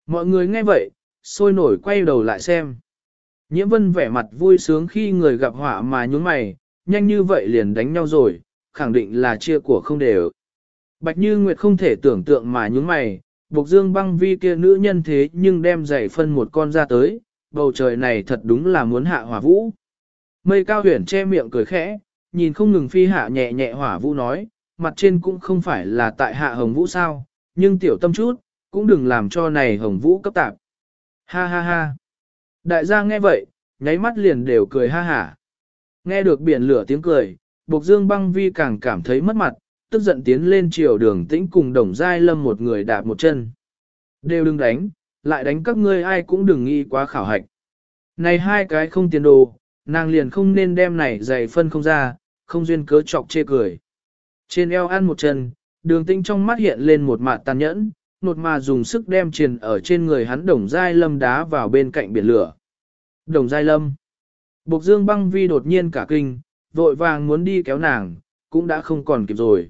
A: Mọi người nghe vậy, sôi nổi quay đầu lại xem. Nhiễm Vân vẻ mặt vui sướng khi người gặp họa mà nhún mày, nhanh như vậy liền đánh nhau rồi, khẳng định là chia của không đều. Bạch Như Nguyệt không thể tưởng tượng mà nhún mày, Bộc Dương Băng Vi kia nữ nhân thế nhưng đem giày phân một con ra tới, bầu trời này thật đúng là muốn hạ hỏa vũ. Mây Cao Huyền che miệng cười khẽ, nhìn không ngừng phi hạ nhẹ nhẹ hỏa vũ nói, mặt trên cũng không phải là tại hạ hồng vũ sao, nhưng tiểu tâm chút, cũng đừng làm cho này hồng vũ cấp tạp. Ha ha ha. Đại gia nghe vậy, nháy mắt liền đều cười ha hả. Nghe được biển lửa tiếng cười, Bộc Dương Băng Vi càng cảm thấy mất mặt, tức giận tiến lên chiều Đường Tĩnh cùng Đồng Giai Lâm một người đạp một chân. Đều đừng đánh, lại đánh các ngươi ai cũng đừng nghĩ quá khảo hạch. Này hai cái không tiền đồ, nàng liền không nên đem này giày phân không ra, không duyên cớ chọc chê cười. Trên eo ăn một chân, Đường Tĩnh trong mắt hiện lên một mạt tàn nhẫn, nột mà dùng sức đem triền ở trên người hắn Đồng Giai Lâm đá vào bên cạnh biển lửa. Đồng Giai Lâm. Bộc Dương Băng Vi đột nhiên cả kinh, vội vàng muốn đi kéo nàng, cũng đã không còn kịp rồi.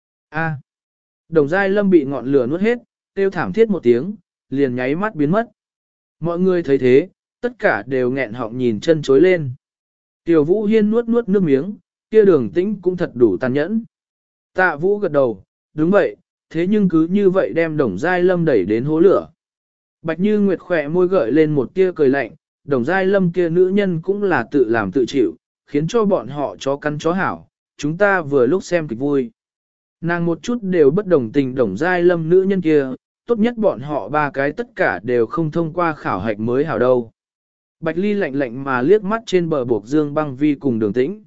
A: A. Đồng Giai Lâm bị ngọn lửa nuốt hết, kêu thảm thiết một tiếng, liền nháy mắt biến mất. Mọi người thấy thế, tất cả đều nghẹn họng nhìn chân chối lên. Tiểu Vũ Hiên nuốt nuốt nước miếng, kia Đường Tĩnh cũng thật đủ tàn nhẫn. Tạ Vũ gật đầu, đúng vậy, thế nhưng cứ như vậy đem Đồng Giai Lâm đẩy đến hố lửa. Bạch Như Nguyệt khỏe môi gợi lên một tia cười lạnh, Đồng Giai Lâm kia nữ nhân cũng là tự làm tự chịu, khiến cho bọn họ chó cắn chó hảo, chúng ta vừa lúc xem kịch vui. Nàng một chút đều bất đồng tình Đồng Giai Lâm nữ nhân kia, tốt nhất bọn họ ba cái tất cả đều không thông qua khảo hạch mới hảo đâu. Bạch Ly lạnh lạnh mà liếc mắt trên bờ Bộc Dương Băng Vi cùng Đường Tĩnh.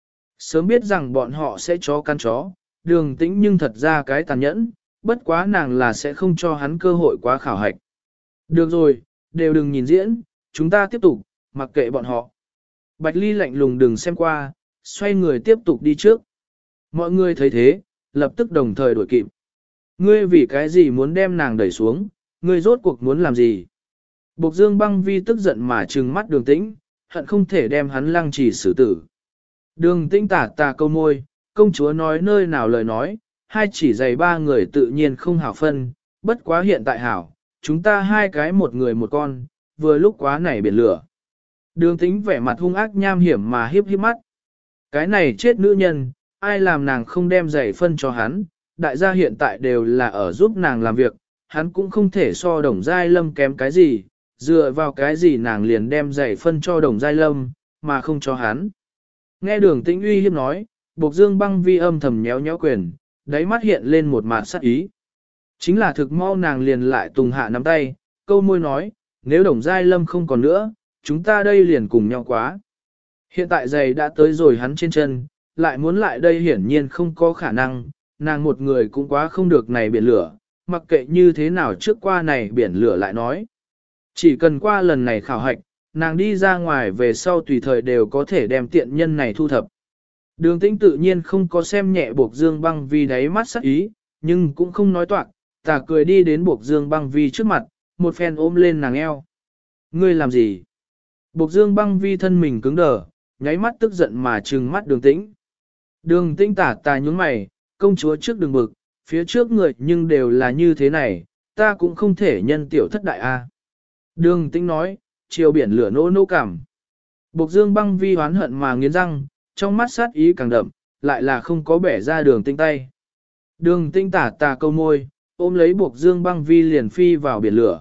A: Sớm biết rằng bọn họ sẽ chó cắn chó, Đường Tĩnh nhưng thật ra cái tàn nhẫn, bất quá nàng là sẽ không cho hắn cơ hội quá khảo hạch. Được rồi, đều đừng nhìn diễn, chúng ta tiếp tục, mặc kệ bọn họ. Bạch Ly lạnh lùng đừng xem qua, xoay người tiếp tục đi trước. Mọi người thấy thế, lập tức đồng thời đuổi kịp. Ngươi vì cái gì muốn đem nàng đẩy xuống, ngươi rốt cuộc muốn làm gì? Bộc Dương Băng Vi tức giận mà trừng mắt Đường Tĩnh, hận không thể đem hắn lăng trì xử tử. Đường Tĩnh tả tà câu môi, công chúa nói nơi nào lời nói, hai chỉ giày ba người tự nhiên không hảo phân, bất quá hiện tại hảo, chúng ta hai cái một người một con, vừa lúc quá nảy biển lửa. Đường Tĩnh vẻ mặt hung ác nham hiểm mà hiếp hiếp mắt. Cái này chết nữ nhân, ai làm nàng không đem giày phân cho hắn, đại gia hiện tại đều là ở giúp nàng làm việc, hắn cũng không thể so Đồng Giai Lâm kém cái gì, dựa vào cái gì nàng liền đem giày phân cho Đồng Giai Lâm, mà không cho hắn. Nghe Đường Tĩnh uy hiếp nói, Bộc Dương Băng Vi âm thầm nhéo nhéo quyền, đáy mắt hiện lên một mạt sát ý. Chính là thực mau nàng liền lại tùng hạ nắm tay, câu môi nói, nếu Đồng Giai Lâm không còn nữa, chúng ta đây liền cùng nhau quá. Hiện tại giày đã tới rồi hắn trên chân, lại muốn lại đây hiển nhiên không có khả năng, nàng một người cũng quá không được này biển lửa, mặc kệ như thế nào trước qua này biển lửa lại nói. Chỉ cần qua lần này khảo hạch, nàng đi ra ngoài về sau tùy thời đều có thể đem tiện nhân này thu thập. Đường Tĩnh tự nhiên không có xem nhẹ Bộc Dương Băng Vi đáy mắt sắc ý, nhưng cũng không nói toạc, tà cười đi đến Bộc Dương Băng Vi trước mặt, một phen ôm lên nàng eo. Ngươi làm gì? Bộc Dương Băng Vi thân mình cứng đờ, nháy mắt tức giận mà trừng mắt Đường Tĩnh. Đường Tĩnh tả tà nhướng mày, công chúa trước đừng bực, phía trước người nhưng đều là như thế này, ta cũng không thể nhân tiểu thất đại a. Đường Tĩnh nói, chiều biển lửa nô nô cảm. Bộc Dương Băng Vi hoán hận mà nghiến răng, trong mắt sát ý càng đậm, lại là không có bẻ ra Đường Tĩnh tay. Đường Tĩnh tả tà câu môi, ôm lấy Bộc Dương Băng Vi liền phi vào biển lửa.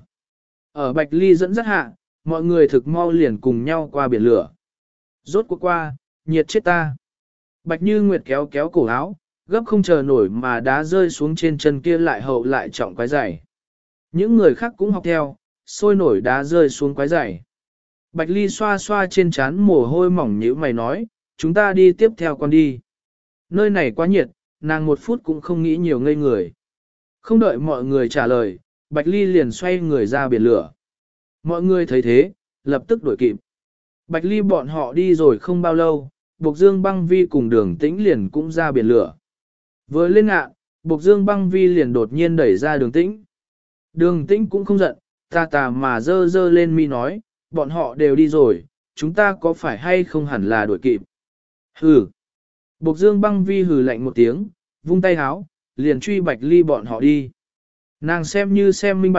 A: Ở Bạch Ly dẫn dắt hạ, mọi người thực mau liền cùng nhau qua biển lửa. Rốt cuộc qua, nhiệt chết ta. Bạch Như Nguyệt kéo kéo cổ áo, gấp không chờ nổi mà đá rơi xuống trên chân kia lại hậu lại trọng quái giày. Những người khác cũng học theo, sôi nổi đá rơi xuống quái giày. Bạch Ly xoa xoa trên trán mồ hôi mỏng nhíu mày nói, chúng ta đi tiếp theo con đi. Nơi này quá nhiệt, nàng một phút cũng không nghĩ nhiều ngây người. Không đợi mọi người trả lời, Bạch Ly liền xoay người ra biển lửa. Mọi người thấy thế, lập tức đuổi kịp. Bạch Ly bọn họ đi rồi không bao lâu, Bộc Dương Băng Vi cùng Đường Tĩnh liền cũng ra biển lửa. Vừa lên ngạn, Bộc Dương Băng Vi liền đột nhiên đẩy ra Đường Tĩnh. Đường Tĩnh cũng không giận, tà tà mà dơ dơ lên mi nói, bọn họ đều đi rồi, chúng ta có phải hay không hẳn là đuổi kịp. Hừ. Bộc Dương Băng Vi hừ lạnh một tiếng, vung tay háo, liền truy Bạch Ly bọn họ đi. Nàng xem như xem minh bạch,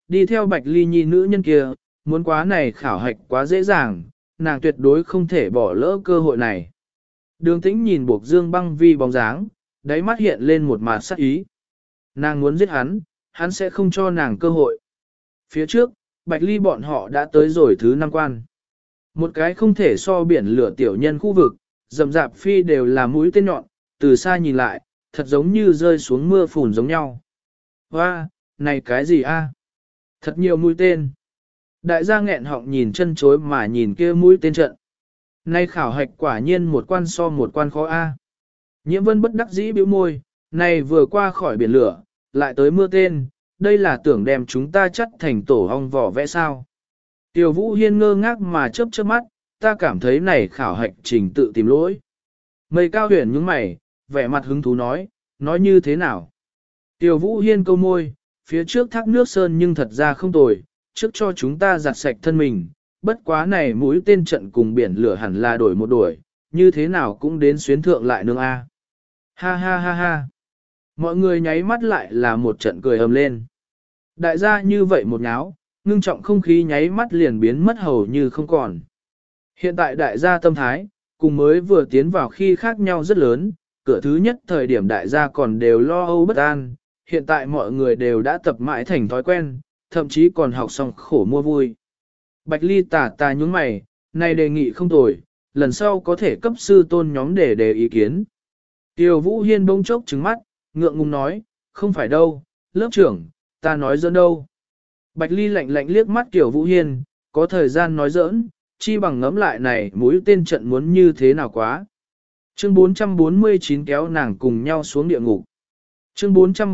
A: đi theo Bạch Ly nhi nữ nhân kia, muốn quá này khảo hạch quá dễ dàng, nàng tuyệt đối không thể bỏ lỡ cơ hội này. Đường Tĩnh nhìn Buộc Dương Băng Vi bóng dáng, đáy mắt hiện lên một mạt sắc ý. Nàng muốn giết hắn sẽ không cho nàng cơ hội. Phía trước, Bạch Ly bọn họ đã tới rồi thứ 5 quan. Một cái không thể so biển lửa tiểu nhân khu vực, rậm rạp phi đều là mũi tên nhọn, từ xa nhìn lại, thật giống như rơi xuống mưa phùn giống nhau. Hoa, này cái gì a? Thật nhiều mũi tên. Đại gia nghẹn họng nhìn chân chối mà nhìn kia mũi tên trận. Nay khảo hạch quả nhiên một quan so một quan khó a. Nhiễm Vân bất đắc dĩ bĩu môi, này vừa qua khỏi biển lửa, lại tới mưa tên, đây là tưởng đem chúng ta chắt thành tổ ong vỏ vẽ sao. Tiểu Vũ Hiên ngơ ngác mà chớp chớp mắt, ta cảm thấy này khảo hạch trình tự tìm lỗi. Mây Cao Huyền nhướng mày, vẻ mặt hứng thú nói như thế nào. Tiểu Vũ Hiên câu môi, phía trước thác nước sơn nhưng thật ra không tồi, trước cho chúng ta giặt sạch thân mình, bất quá này mũi tên trận cùng biển lửa hẳn là đổi một đuổi, như thế nào cũng đến xuyến thượng lại nương A. Ha ha ha ha. Mọi người nháy mắt lại là một trận cười ầm lên. Đại gia như vậy một nháo, ngưng trọng không khí nháy mắt liền biến mất hầu như không còn. Hiện tại đại gia tâm thái, cùng mới vừa tiến vào khi khác nhau rất lớn, cửa thứ nhất thời điểm đại gia còn đều lo âu bất an, hiện tại mọi người đều đã tập mãi thành thói quen, thậm chí còn học xong khổ mua vui. Bạch Ly tà nhúng mày, này đề nghị không tồi, lần sau có thể cấp sư tôn nhóm để đề ý kiến. Tiêu Vũ Hiên bỗng chốc trừng mắt, ngượng ngùng nói, không phải đâu, lớp trưởng, ta nói giỡn đâu. Bạch Ly lạnh lạnh liếc mắt Tiêu Vũ Hiên, có thời gian nói giỡn, chi bằng ngẫm lại này mũi tên trận muốn như thế nào quá. Chương 449 kéo nàng cùng nhau xuống địa ngục. Chương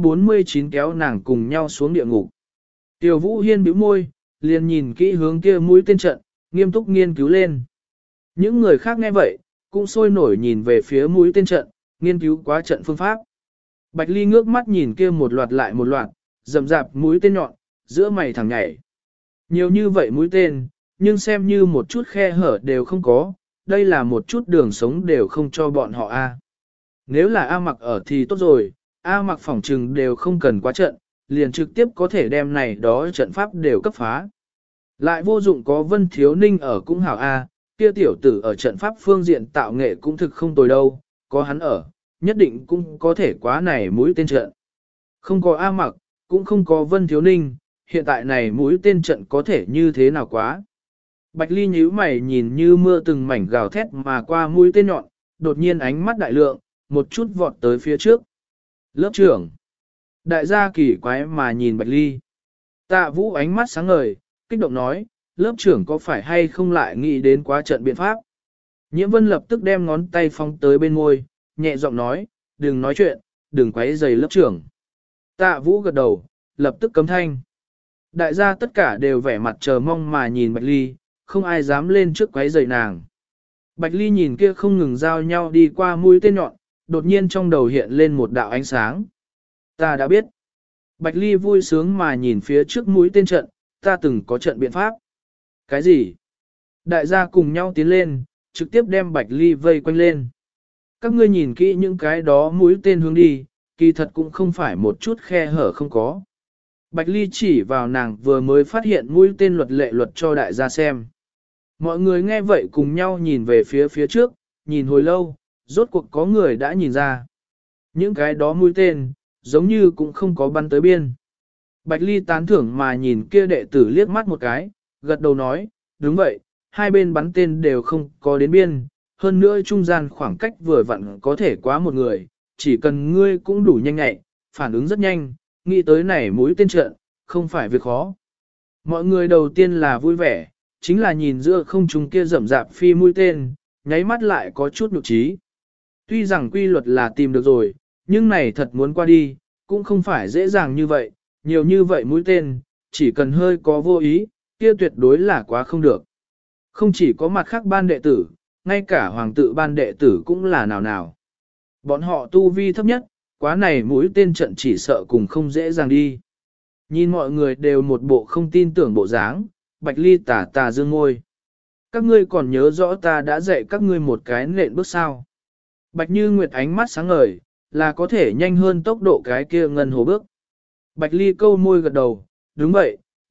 A: 449 kéo nàng cùng nhau xuống địa ngục. Tiêu Vũ Hiên bĩu môi, liền nhìn kỹ hướng kia mũi tên trận, nghiêm túc nghiên cứu lên. Những người khác nghe vậy, cũng sôi nổi nhìn về phía mũi tên trận, nghiên cứu quá trận phương pháp. Bạch Ly ngước mắt nhìn kia một loạt lại một loạt, rậm rạp mũi tên nhọn, giữa mày thẳng nhảy. Nhiều như vậy mũi tên, nhưng xem như một chút khe hở đều không có, đây là một chút đường sống đều không cho bọn họ A. Nếu là A Mặc ở thì tốt rồi, A Mặc phỏng trừng đều không cần quá trận, liền trực tiếp có thể đem này đó trận pháp đều cấp phá. Lại vô dụng có Vân Thiếu Ninh ở cũng hảo A, kia tiểu tử ở trận pháp phương diện tạo nghệ cũng thực không tồi đâu, có hắn ở, nhất định cũng có thể quá này mũi tên trận. Không có A Mặc, cũng không có Vân Thiếu Ninh, hiện tại này mũi tên trận có thể như thế nào quá. Bạch Ly nhíu mày nhìn như mưa từng mảnh gào thét mà qua mũi tên nhọn, đột nhiên ánh mắt đại lượng, một chút vọt tới phía trước. Lớp trưởng. Đại gia kỳ quái mà nhìn Bạch Ly. Tạ Vũ ánh mắt sáng ngời, kích động nói, lớp trưởng có phải hay không lại nghĩ đến quá trận biện pháp. Nhiễm Vân lập tức đem ngón tay phóng tới bên môi, nhẹ giọng nói, đừng nói chuyện, đừng quấy rầy lớp trưởng. Tạ Vũ gật đầu, lập tức cấm thanh. Đại gia tất cả đều vẻ mặt chờ mong mà nhìn Bạch Ly, không ai dám lên trước quấy rầy nàng. Bạch Ly nhìn kia không ngừng giao nhau đi qua mũi tên nhọn, đột nhiên trong đầu hiện lên một đạo ánh sáng. Ta đã biết. Bạch Ly vui sướng mà nhìn phía trước mũi tên trận, ta từng có trận biện pháp. Cái gì? Đại gia cùng nhau tiến lên, trực tiếp đem Bạch Ly vây quanh lên. Các ngươi nhìn kỹ những cái đó mũi tên hướng đi, kỳ thật cũng không phải một chút khe hở không có. Bạch Ly chỉ vào nàng vừa mới phát hiện mũi tên luật cho đại gia xem. Mọi người nghe vậy cùng nhau nhìn về phía trước, nhìn hồi lâu, rốt cuộc có người đã nhìn ra. Những cái đó mũi tên, giống như cũng không có bắn tới biên. Bạch Ly tán thưởng mà nhìn kia đệ tử liếc mắt một cái, gật đầu nói, đúng vậy, hai bên bắn tên đều không có đến biên, hơn nữa trung gian khoảng cách vừa vặn có thể quá một người, chỉ cần ngươi cũng đủ nhanh nhạy, phản ứng rất nhanh, nghĩ tới này mũi tên trận, không phải việc khó. Mọi người đầu tiên là vui vẻ, chính là nhìn giữa không trung kia rậm rạp phi mũi tên, nháy mắt lại có chút nhục trí. Tuy rằng quy luật là tìm được rồi, nhưng này thật muốn qua đi, cũng không phải dễ dàng như vậy, nhiều như vậy mũi tên, chỉ cần hơi có vô ý, kia tuyệt đối là quá không được. Không chỉ có mặt khác ban đệ tử, ngay cả hoàng tự ban đệ tử cũng là nào nào. Bọn họ tu vi thấp nhất, quá này mũi tên trận chỉ sợ cùng không dễ dàng đi. Nhìn mọi người đều một bộ không tin tưởng bộ dáng, Bạch Ly tà dương ngôi. Các ngươi còn nhớ rõ ta đã dạy các ngươi một cái nện bước sao. Bạch Như Nguyệt ánh mắt sáng ngời, là có thể nhanh hơn tốc độ cái kia ngân hồ bước. Bạch Ly câu môi gật đầu, đúng vậy,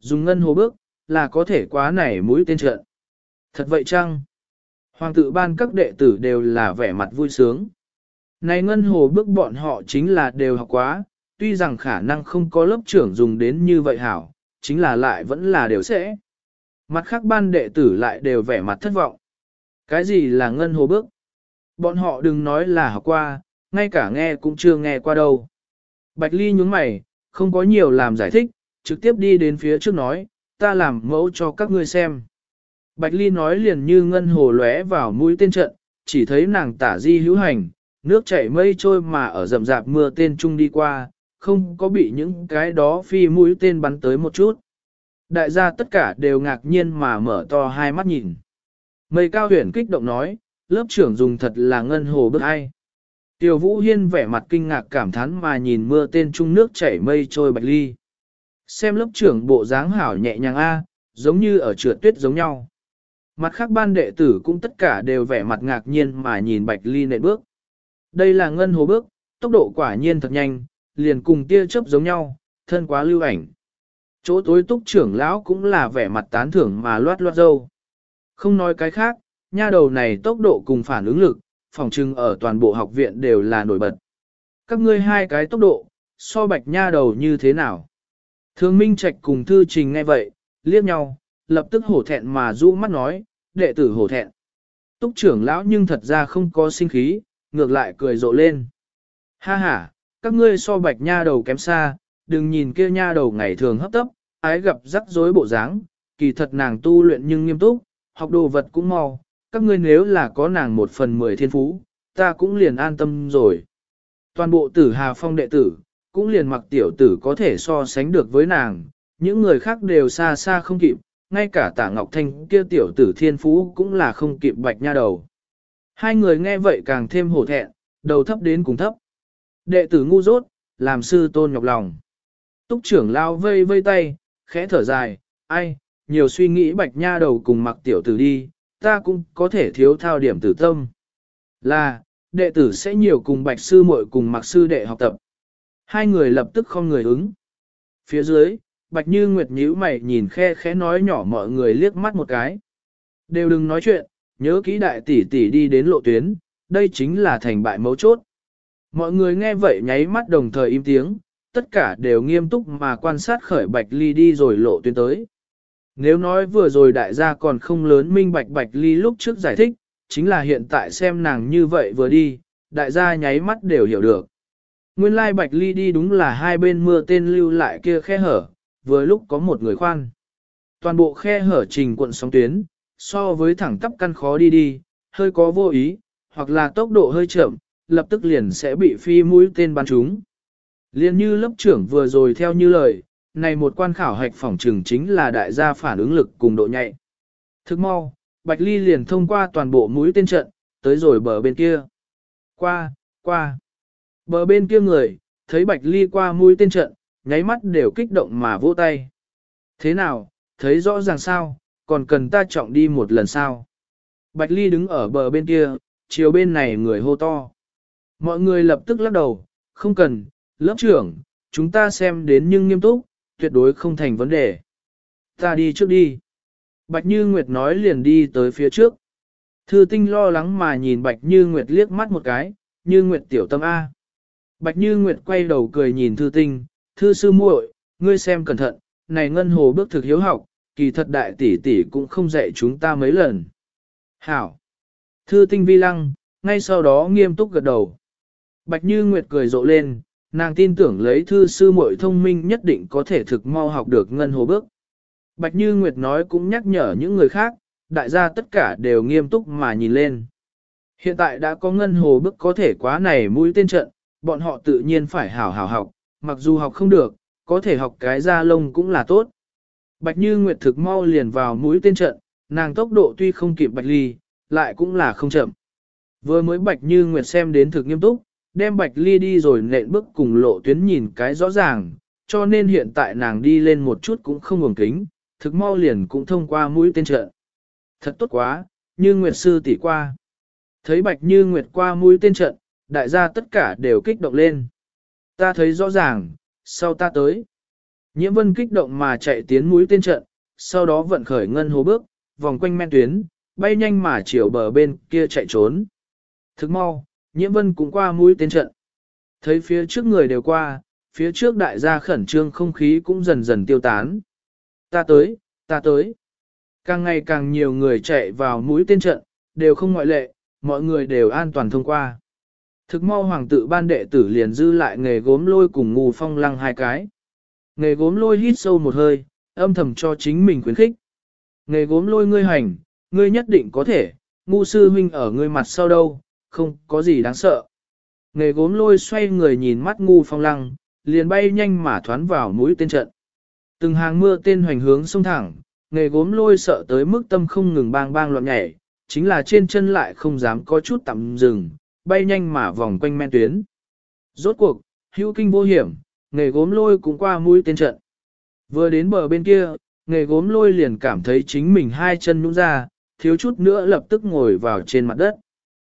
A: dùng ngân hồ bước, là có thể quá nảy mũi tên trận. Thật vậy chăng? Hoàng tự ban các đệ tử đều là vẻ mặt vui sướng. Này ngân hồ bước bọn họ chính là đều học quá, tuy rằng khả năng không có lớp trưởng dùng đến như vậy hảo, chính là lại vẫn là đều sẽ. Mặt khác ban đệ tử lại đều vẻ mặt thất vọng. Cái gì là ngân hồ bước? Bọn họ đừng nói là học qua, ngay cả nghe cũng chưa nghe qua đâu. Bạch Ly nhúng mày, không có nhiều làm giải thích, trực tiếp đi đến phía trước nói, ta làm mẫu cho các ngươi xem. Bạch Ly nói liền như ngân hồ lóe vào mũi tên trận, chỉ thấy nàng tả di hữu hành, nước chảy mây trôi mà ở rậm rạp mưa tên trung đi qua, không có bị những cái đó phi mũi tên bắn tới một chút. Đại gia tất cả đều ngạc nhiên mà mở to hai mắt nhìn. Mây cao huyền kích động nói, lớp trưởng dùng thật là ngân hồ bước ai. Tiểu Vũ Hiên vẻ mặt kinh ngạc cảm thán mà nhìn mưa tên trung nước chảy mây trôi Bạch Ly. Xem lớp trưởng bộ dáng hảo nhẹ nhàng a, giống như ở trượt tuyết giống nhau. Mặt khác ban đệ tử cũng tất cả đều vẻ mặt ngạc nhiên mà nhìn Bạch Ly nện bước. Đây là ngân hồ bước, tốc độ quả nhiên thật nhanh, liền cùng tia chớp giống nhau, thân quá lưu ảnh. Chỗ tối túc trưởng lão cũng là vẻ mặt tán thưởng mà loát loát dâu. Không nói cái khác, nha đầu này tốc độ cùng phản ứng lực, phòng trưng ở toàn bộ học viện đều là nổi bật. Các ngươi hai cái tốc độ, so Bạch nha đầu như thế nào? Thương Minh Trạch cùng Thư Trình nghe vậy, liếc nhau, lập tức hổ thẹn mà rũ mắt nói, đệ tử hổ thẹn. Túc trưởng lão nhưng thật ra không có sinh khí, ngược lại cười rộ lên. Ha ha, các ngươi so Bạch nha đầu kém xa, đừng nhìn kia nha đầu ngày thường hấp tấp, ái gặp rắc rối bộ dáng, kỳ thật nàng tu luyện nhưng nghiêm túc, học đồ vật cũng mau, các ngươi nếu là có nàng 1/10 thiên phú, ta cũng liền an tâm rồi. Toàn bộ Tử Hà Phong đệ tử, cũng liền mặc tiểu tử có thể so sánh được với nàng, những người khác đều xa xa không kịp, ngay cả Tả Ngọc Thanh kia tiểu tử thiên phú cũng là không kịp Bạch nha đầu. Hai người nghe vậy càng thêm hổ thẹn, đầu thấp đến cùng thấp. Đệ tử ngu dốt, làm sư tôn nhọc lòng. Túc trưởng lao vây vây tay, khẽ thở dài, ai, nhiều suy nghĩ Bạch nha đầu cùng mặc tiểu tử đi, ta cũng có thể thiếu thao điểm tử tâm. Là, đệ tử sẽ nhiều cùng Bạch sư muội cùng mặc sư đệ học tập. Hai người lập tức không người ứng. Phía dưới, Bạch Như Nguyệt nhíu mày nhìn khe khẽ nói nhỏ mọi người liếc mắt một cái. Đều đừng nói chuyện, nhớ kỹ đại tỷ tỷ đi đến lộ tuyến, đây chính là thành bại mấu chốt. Mọi người nghe vậy nháy mắt đồng thời im tiếng, tất cả đều nghiêm túc mà quan sát khởi Bạch Ly đi rồi lộ tuyến tới. Nếu nói vừa rồi đại gia còn không lớn minh bạch Bạch Ly lúc trước giải thích, chính là hiện tại xem nàng như vậy vừa đi, đại gia nháy mắt đều hiểu được. Nguyên lai Bạch Ly đi đúng là hai bên mưa tên lưu lại kia khe hở, vừa lúc có một người khoan. Toàn bộ khe hở trình cuộn sóng tuyến, so với thẳng tắp căn khó đi đi, hơi có vô ý, hoặc là tốc độ hơi chậm, lập tức liền sẽ bị phi mũi tên bắn trúng. Liên như lớp trưởng vừa rồi theo như lời, này một quan khảo hạch phỏng trừng chính là đại gia phản ứng lực cùng độ nhạy. Thức mau, Bạch Ly liền thông qua toàn bộ mũi tên trận, tới rồi bờ bên kia. Qua. Bờ bên kia người, thấy Bạch Ly qua mũi tên trận, nháy mắt đều kích động mà vỗ tay. Thế nào, thấy rõ ràng sao, còn cần ta trọng đi một lần sao? Bạch Ly đứng ở bờ bên kia, chiều bên này người hô to. Mọi người lập tức lắc đầu, không cần, lớp trưởng, chúng ta xem đến nhưng nghiêm túc, tuyệt đối không thành vấn đề. Ta đi trước đi. Bạch Như Nguyệt nói liền đi tới phía trước. Thư Tinh lo lắng mà nhìn Bạch Như Nguyệt liếc mắt một cái, Như Nguyệt tiểu tâm A. Bạch Như Nguyệt quay đầu cười nhìn Thư Tinh, Thư sư muội, ngươi xem cẩn thận, này ngân hồ bước thực hiếu học, kỳ thật đại tỷ tỷ cũng không dạy chúng ta mấy lần. Hảo. Thư Tinh vi lăng, ngay sau đó nghiêm túc gật đầu. Bạch Như Nguyệt cười rộ lên, nàng tin tưởng lấy thư sư muội thông minh nhất định có thể thực mau học được ngân hồ bước. Bạch Như Nguyệt nói cũng nhắc nhở những người khác, đại gia tất cả đều nghiêm túc mà nhìn lên. Hiện tại đã có ngân hồ bước có thể quá này mũi tên trận, bọn họ tự nhiên phải hảo hảo học, mặc dù học không được, có thể học cái da lông cũng là tốt. Bạch Như Nguyệt thực mau liền vào mũi tên trận, nàng tốc độ tuy không kịp Bạch Ly, lại cũng là không chậm. Vừa mới Bạch Như Nguyệt xem đến thực nghiêm túc, đem Bạch Ly đi rồi nện bước cùng lộ tuyến nhìn cái rõ ràng, cho nên hiện tại nàng đi lên một chút cũng không ngừng kính, thực mau liền cũng thông qua mũi tên trận. Thật tốt quá, Như Nguyệt sư tỷ qua. Thấy Bạch Như Nguyệt qua mũi tên trận, đại gia tất cả đều kích động lên. Ta thấy rõ ràng, sau ta tới. Nhiễm Vân kích động mà chạy tiến mũi tên trận, sau đó vận khởi ngân hồ bước, vòng quanh men tuyến, bay nhanh mà chiều bờ bên kia chạy trốn. Thức mau, Nhiễm Vân cũng qua mũi tên trận. Thấy phía trước người đều qua, phía trước đại gia khẩn trương không khí cũng dần dần tiêu tán. Ta tới, ta tới. Càng ngày càng nhiều người chạy vào mũi tên trận, đều không ngoại lệ, mọi người đều an toàn thông qua. Thực mau hoàng tự ban đệ tử liền dư lại nghề gốm lôi cùng Ngù Phong Lăng hai cái. Nghề gốm lôi hít sâu một hơi, âm thầm cho chính mình khuyến khích. Nghề gốm lôi ngươi hành, ngươi nhất định có thể, Ngu sư huynh ở ngươi mặt sau đâu, không có gì đáng sợ. Nghề gốm lôi xoay người nhìn mắt Ngu Phong Lăng, liền bay nhanh mà thoán vào mũi tên trận. Từng hàng mưa tên hoành hướng sông thẳng, nghề gốm lôi sợ tới mức tâm không ngừng bang bang loạn nhảy, chính là trên chân lại không dám có chút tạm dừng, bay nhanh mà vòng quanh men tuyến. Rốt cuộc, hữu kinh vô hiểm, nghề gốm lôi cũng qua mũi tên trận. Vừa đến bờ bên kia, nghề gốm lôi liền cảm thấy chính mình hai chân nhũn ra, thiếu chút nữa lập tức ngồi vào trên mặt đất.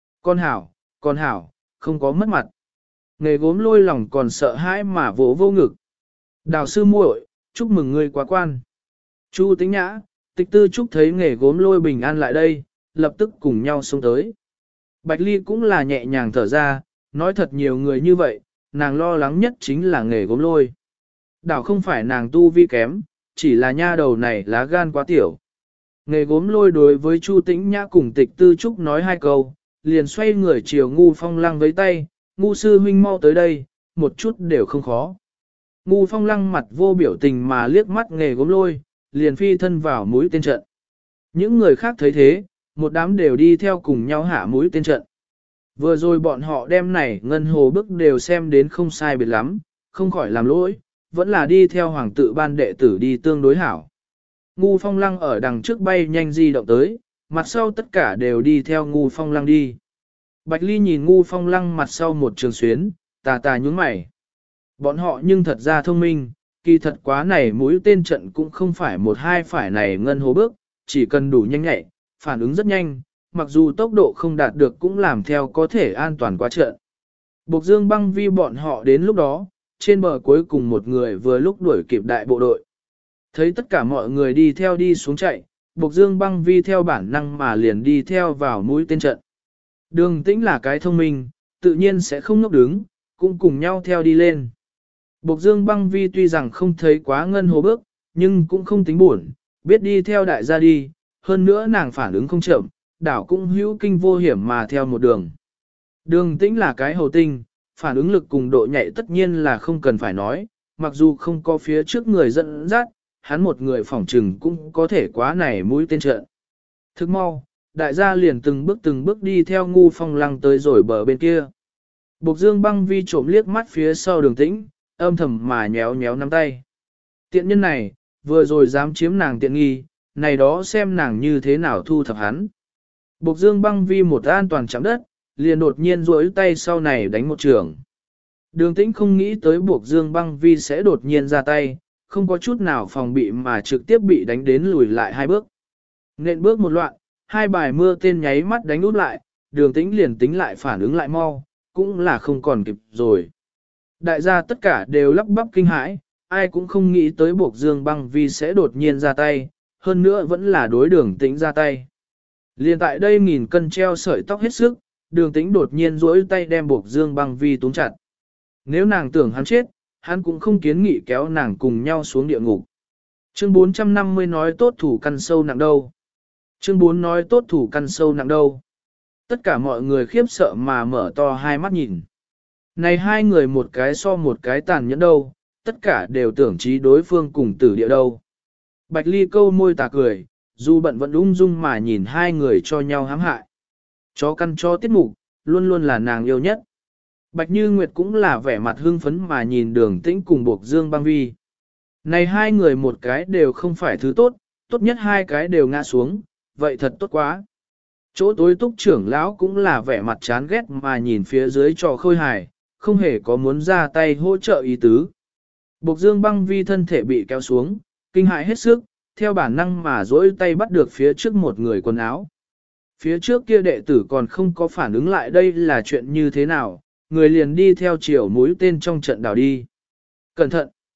A: Con hảo, không có mất mặt. Nghề gốm lôi lòng còn sợ hãi mà vỗ vô ngực. Đào sư muội, chúc mừng ngươi quá quan. Chu Tĩnh Nhã, Tịch Tư Trúc thấy nghề gốm lôi bình an lại đây, lập tức cùng nhau xông tới. Bạch Ly cũng là nhẹ nhàng thở ra, nói thật nhiều người như vậy, nàng lo lắng nhất chính là nghề gốm lôi. Đảo không phải nàng tu vi kém, chỉ là nha đầu này lá gan quá tiểu. Nghề gốm lôi đối với Chu Tĩnh Nhã cùng Tịch Tư Trúc nói hai câu, liền xoay người chiều Ngu Phong Lăng với tay, Ngu sư huynh mau tới đây, một chút đều không khó. Ngu Phong Lăng mặt vô biểu tình mà liếc mắt nghề gốm lôi, liền phi thân vào mũi tên trận. Những người khác thấy thế, một đám đều đi theo cùng nhau hạ mũi tên trận. Vừa rồi bọn họ đem này ngân hồ bức đều xem đến không sai biệt lắm, không khỏi làm lỗi, vẫn là đi theo hoàng tự ban đệ tử đi tương đối hảo. Ngu Phong Lăng ở đằng trước bay nhanh di động tới, mặt sau tất cả đều đi theo Ngu Phong Lăng đi. Bạch Ly nhìn Ngu Phong Lăng mặt sau một trường xuyến, tà tà nhướng mày. Bọn họ nhưng thật ra thông minh, kỳ thật quá này mũi tên trận cũng không phải một hai phải này ngân hồ bước, chỉ cần đủ nhanh nhạy, phản ứng rất nhanh, mặc dù tốc độ không đạt được cũng làm theo có thể an toàn qua trận. Bộc Dương Băng Vi bọn họ đến lúc đó, trên bờ cuối cùng một người vừa lúc đuổi kịp đại bộ đội. Thấy tất cả mọi người đi theo đi xuống chạy, Bộc Dương Băng Vi theo bản năng mà liền đi theo vào mũi tên trận. Đường Tĩnh là cái thông minh, tự nhiên sẽ không ngốc đứng, cũng cùng nhau theo đi lên. Bộc Dương Băng Vi tuy rằng không thấy quá ngân hồ bước, nhưng cũng không tính buồn, biết đi theo đại gia đi, hơn nữa nàng phản ứng không chậm, đảo cũng hữu kinh vô hiểm mà theo một đường. Đường Tĩnh là cái hầu tinh, phản ứng lực cùng độ nhạy tất nhiên là không cần phải nói, mặc dù không có phía trước người dẫn dắt, hắn một người phỏng trừng cũng có thể quá này mũi tên trận. Thức mau, đại gia liền từng bước đi theo Ngu Phong Lăng tới rồi bờ bên kia. Bộc Dương Băng Vi trộm liếc mắt phía sau Đường Tĩnh, âm thầm mà nhéo nhéo nắm tay. Tiện nhân này, vừa rồi dám chiếm nàng tiện nghi, này đó xem nàng như thế nào thu thập hắn. Bộc Dương Băng Vi một an toàn chạm đất, liền đột nhiên duỗi tay sau này đánh một trường. Đường Tĩnh không nghĩ tới Bộc Dương Băng Vi sẽ đột nhiên ra tay, không có chút nào phòng bị mà trực tiếp bị đánh đến lùi lại hai bước. Nện bước một loạn, hai bài mưa tên nháy mắt đánh út lại, Đường Tĩnh liền tính lại phản ứng lại mau, cũng là không còn kịp rồi. Đại gia tất cả đều lắp bắp kinh hãi, ai cũng không nghĩ tới Bộc Dương Băng Vi sẽ đột nhiên ra tay, hơn nữa vẫn là đối Đường Tĩnh ra tay. Liên tại đây nghìn cân treo sợi tóc hết sức, Đường Tĩnh đột nhiên duỗi tay đem Bộc Dương Băng Vi túm chặt. Nếu nàng tưởng hắn chết, hắn cũng không kiến nghị kéo nàng cùng nhau xuống địa ngục. Chương 450 nói tốt thủ căn sâu nặng đâu. Chương 4 nói tốt thủ căn sâu nặng đâu. Tất cả mọi người khiếp sợ mà mở to hai mắt nhìn. Này hai người một cái so một cái tàn nhẫn đâu, tất cả đều tưởng chí đối phương cùng tử địa đâu. Bạch Ly câu môi tà cười, dù bận vẫn ung dung mà nhìn hai người cho nhau hãm hại. Chó căn cho tiết mục, luôn luôn là nàng yêu nhất. Bạch Như Nguyệt cũng là vẻ mặt hưng phấn mà nhìn Đường Tĩnh cùng Bộc Dương Băng Vi. Này hai người một cái đều không phải thứ tốt, tốt nhất hai cái đều ngã xuống, vậy thật tốt quá. Chỗ tối túc trưởng lão cũng là vẻ mặt chán ghét mà nhìn phía dưới trò khôi hài, không hề có muốn ra tay hỗ trợ ý tứ. Bộc Dương Băng Vi thân thể bị kéo xuống, kinh hãi hết sức, theo bản năng mà duỗi tay bắt được phía trước một người quần áo. Phía trước kia đệ tử còn không có phản ứng lại đây là chuyện như thế nào, người liền đi theo chiều mũi tên trong trận đảo đi. Cẩn thận!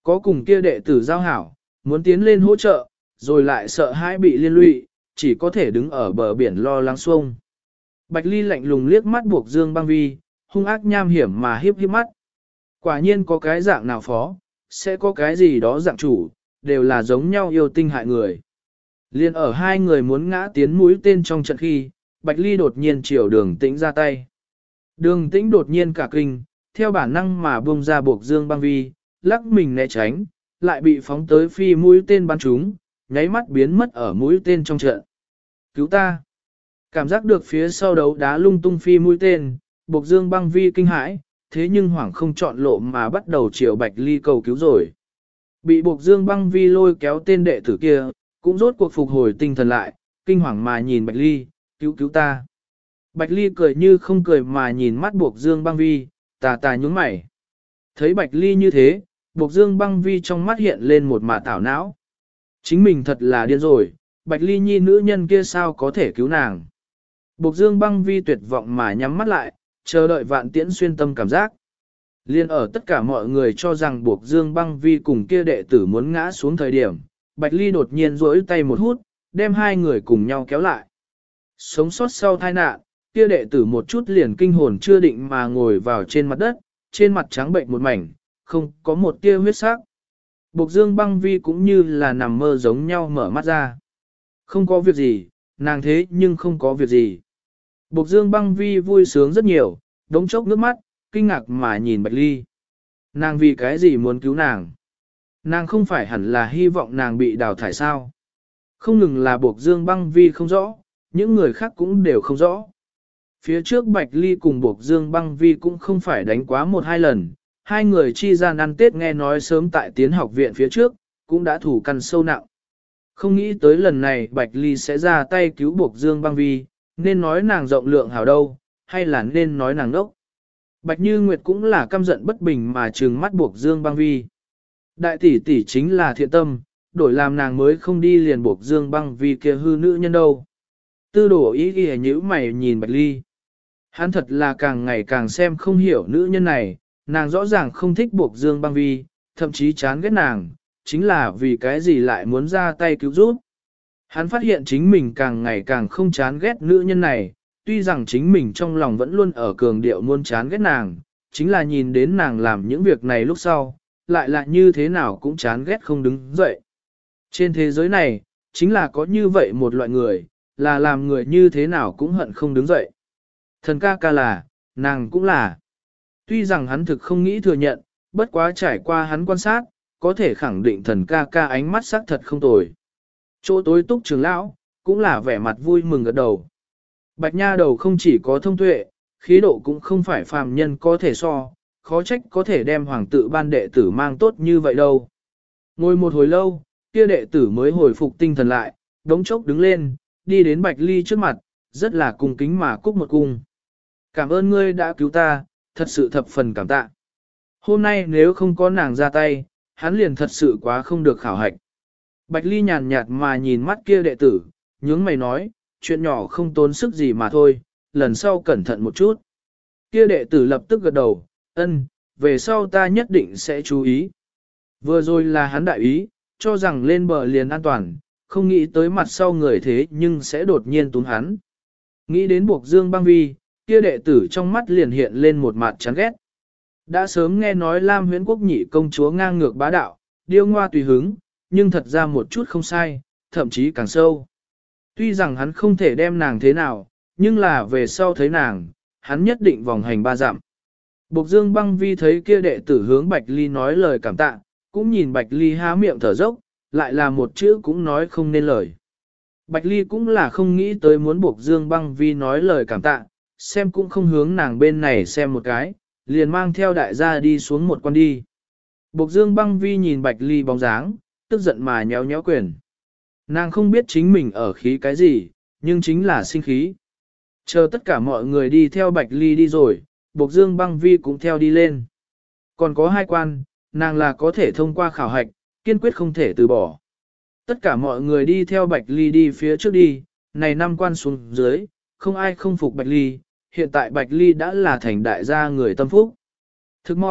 A: có cùng kia đệ tử giao hảo, muốn tiến lên hỗ trợ, rồi lại sợ hãi bị liên lụy, chỉ có thể đứng ở bờ biển lo lắng xuông. Bạch Ly lạnh lùng liếc mắt buộc Dương Băng Vi, hung ác nham hiểm mà hiếp hiếp mắt. Quả nhiên có cái dạng nào phó, sẽ có cái gì đó dạng chủ, đều là giống nhau yêu tinh hại người. Liên ở hai người muốn ngã tiến mũi tên trong trận khi, Bạch Ly đột nhiên chiều Đường Tĩnh ra tay. Đường Tĩnh đột nhiên cả kinh, theo bản năng mà buông ra buộc Dương Băng Vi, lắc mình né tránh, lại bị phóng tới phi mũi tên bắn trúng, nháy mắt biến mất ở mũi tên trong trận. Cứu ta! Cảm giác được phía sau đấu đá lung tung phi mũi tên, buộc Dương Băng Vi kinh hãi, thế nhưng hoảng không chọn lộ mà bắt đầu chiều Bạch Ly cầu cứu rồi. Bị buộc Dương Băng Vi lôi kéo tên đệ tử kia, cũng rốt cuộc phục hồi tinh thần lại, kinh hoàng mà nhìn Bạch Ly, cứu cứu ta. Bạch Ly cười như không cười mà nhìn mắt buộc Dương Băng Vi, tà tà nhún mày. Thấy Bạch Ly như thế, buộc Dương Băng Vi trong mắt hiện lên một mả tảo não. Chính mình thật là điên rồi, Bạch Ly nhi nữ nhân kia sao có thể cứu nàng. Buộc Dương Băng Vi tuyệt vọng mà nhắm mắt lại, chờ đợi vạn tiễn xuyên tâm cảm giác. Liên ở tất cả mọi người cho rằng buộc Dương Băng Vi cùng kia đệ tử muốn ngã xuống thời điểm, Bạch Ly đột nhiên duỗi tay một hút, đem hai người cùng nhau kéo lại. Sống sót sau tai nạn, kia đệ tử một chút liền kinh hồn chưa định mà ngồi vào trên mặt đất, trên mặt trắng bệnh một mảnh, không có một tia huyết sắc. Buộc Dương Băng Vi cũng như là nằm mơ giống nhau mở mắt ra. Không có việc gì, nàng thế nhưng không có việc gì. Buộc Dương Băng Vi vui sướng rất nhiều, đống chốc nước mắt, kinh ngạc mà nhìn Bạch Ly. Nàng vì cái gì muốn cứu nàng? Nàng không phải hẳn là hy vọng nàng bị đào thải sao? Không ngừng là buộc Dương Băng Vi không rõ, những người khác cũng đều không rõ. Phía trước Bạch Ly cùng buộc Dương Băng Vi cũng không phải đánh quá một hai lần, hai người chi gian ăn Tết nghe nói sớm tại tiến học viện phía trước, cũng đã thủ căn sâu nặng. Không nghĩ tới lần này Bạch Ly sẽ ra tay cứu buộc Dương Băng Vi, nên nói nàng rộng lượng hảo đâu, hay là nên nói nàng đốc. Bạch Như Nguyệt cũng là căm giận bất bình mà trừng mắt buộc Dương Băng Vi. Đại tỷ tỷ chính là thiện tâm, đổi làm nàng mới không đi liền buộc Dương Băng Vi kia hư nữ nhân đâu. Tư đổ ý ghi nhíu mày nhìn Bạch Ly. Hắn thật là càng ngày càng xem không hiểu nữ nhân này, nàng rõ ràng không thích buộc Dương Băng Vi, thậm chí chán ghét nàng, chính là vì cái gì lại muốn ra tay cứu giúp. Hắn phát hiện chính mình càng ngày càng không chán ghét nữ nhân này, tuy rằng chính mình trong lòng vẫn luôn ở cường điệu muốn chán ghét nàng, chính là nhìn đến nàng làm những việc này lúc sau, lại là như thế nào cũng chán ghét không đứng dậy. Trên thế giới này, chính là có như vậy một loại người, là làm người như thế nào cũng hận không đứng dậy. Thần ca ca là, nàng cũng là. Tuy rằng hắn thực không nghĩ thừa nhận, bất quá trải qua hắn quan sát, có thể khẳng định thần ca ca ánh mắt sắc thật không tồi. Chỗ tối túc trưởng lão, cũng là vẻ mặt vui mừng gật đầu. Bạch nha đầu không chỉ có thông tuệ, khí độ cũng không phải phàm nhân có thể so, khó trách có thể đem hoàng tự ban đệ tử mang tốt như vậy đâu. Ngồi một hồi lâu, kia đệ tử mới hồi phục tinh thần lại, đống chốc đứng lên, đi đến Bạch Ly trước mặt, rất là cung kính mà cúc một cung. Cảm ơn ngươi đã cứu ta, thật sự thập phần cảm tạ. Hôm nay nếu không có nàng ra tay, hắn liền thật sự quá không được khảo hạch. Bạch Ly nhàn nhạt mà nhìn mắt kia đệ tử, nhướng mày nói, chuyện nhỏ không tốn sức gì mà thôi, lần sau cẩn thận một chút. Kia đệ tử lập tức gật đầu, ân, về sau ta nhất định sẽ chú ý. Vừa rồi là hắn đại ý, cho rằng lên bờ liền an toàn, không nghĩ tới mặt sau người thế nhưng sẽ đột nhiên túm hắn. Nghĩ đến buộc Dương Băng Vi, kia đệ tử trong mắt liền hiện lên một mặt chán ghét. Đã sớm nghe nói Lam Huyễn Quốc nhị công chúa ngang ngược bá đạo, điêu ngoa tùy hứng, nhưng thật ra một chút không sai, thậm chí càng sâu. Tuy rằng hắn không thể đem nàng thế nào, nhưng là về sau thấy nàng, hắn nhất định vòng hành ba dặm. Bộc Dương Băng Vi thấy kia đệ tử hướng Bạch Ly nói lời cảm tạ, cũng nhìn Bạch Ly há miệng thở dốc, lại là một chữ cũng nói không nên lời. Bạch Ly cũng là không nghĩ tới muốn Bộc Dương Băng Vi nói lời cảm tạ, xem cũng không hướng nàng bên này xem một cái, liền mang theo đại gia đi xuống một con đi. Bộc Dương Băng Vi nhìn Bạch Ly bóng dáng, tức giận mà nhéo nhéo quyền. Nàng không biết chính mình ở khí cái gì, nhưng chính là sinh khí. Chờ tất cả mọi người đi theo Bạch Ly đi rồi, Bộc Dương Băng Vi cũng theo đi lên. Còn có hai quan, nàng là có thể thông qua khảo hạch, kiên quyết không thể từ bỏ. Tất cả mọi người đi theo Bạch Ly đi phía trước đi, này năm quan xuống dưới, không ai không phục Bạch Ly, hiện tại Bạch Ly đã là thành đại gia người tâm phúc. Thức mau,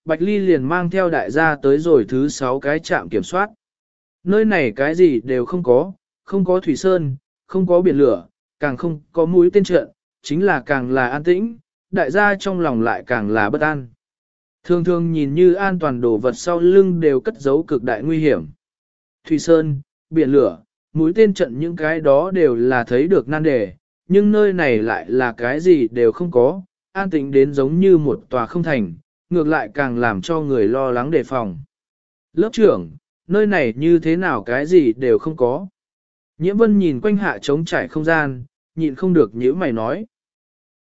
A: Bạch Ly liền mang theo đại gia tới rồi thứ 6 cái trạm kiểm soát. Nơi này cái gì đều không có, không có thủy sơn, không có biển lửa, càng không có mũi tên trận, chính là càng là an tĩnh, đại gia trong lòng lại càng là bất an. Thường thường nhìn như an toàn đồ vật sau lưng đều cất giấu cực đại nguy hiểm. Thủy sơn, biển lửa, mũi tên trận những cái đó đều là thấy được nan đề, nhưng nơi này lại là cái gì đều không có, an tĩnh đến giống như một tòa không thành, ngược lại càng làm cho người lo lắng đề phòng. Lớp trưởng, nơi này như thế nào cái gì đều không có. Nhiễm Vân nhìn quanh hạ trống trải không gian, nhịn không được nhíu mày nói.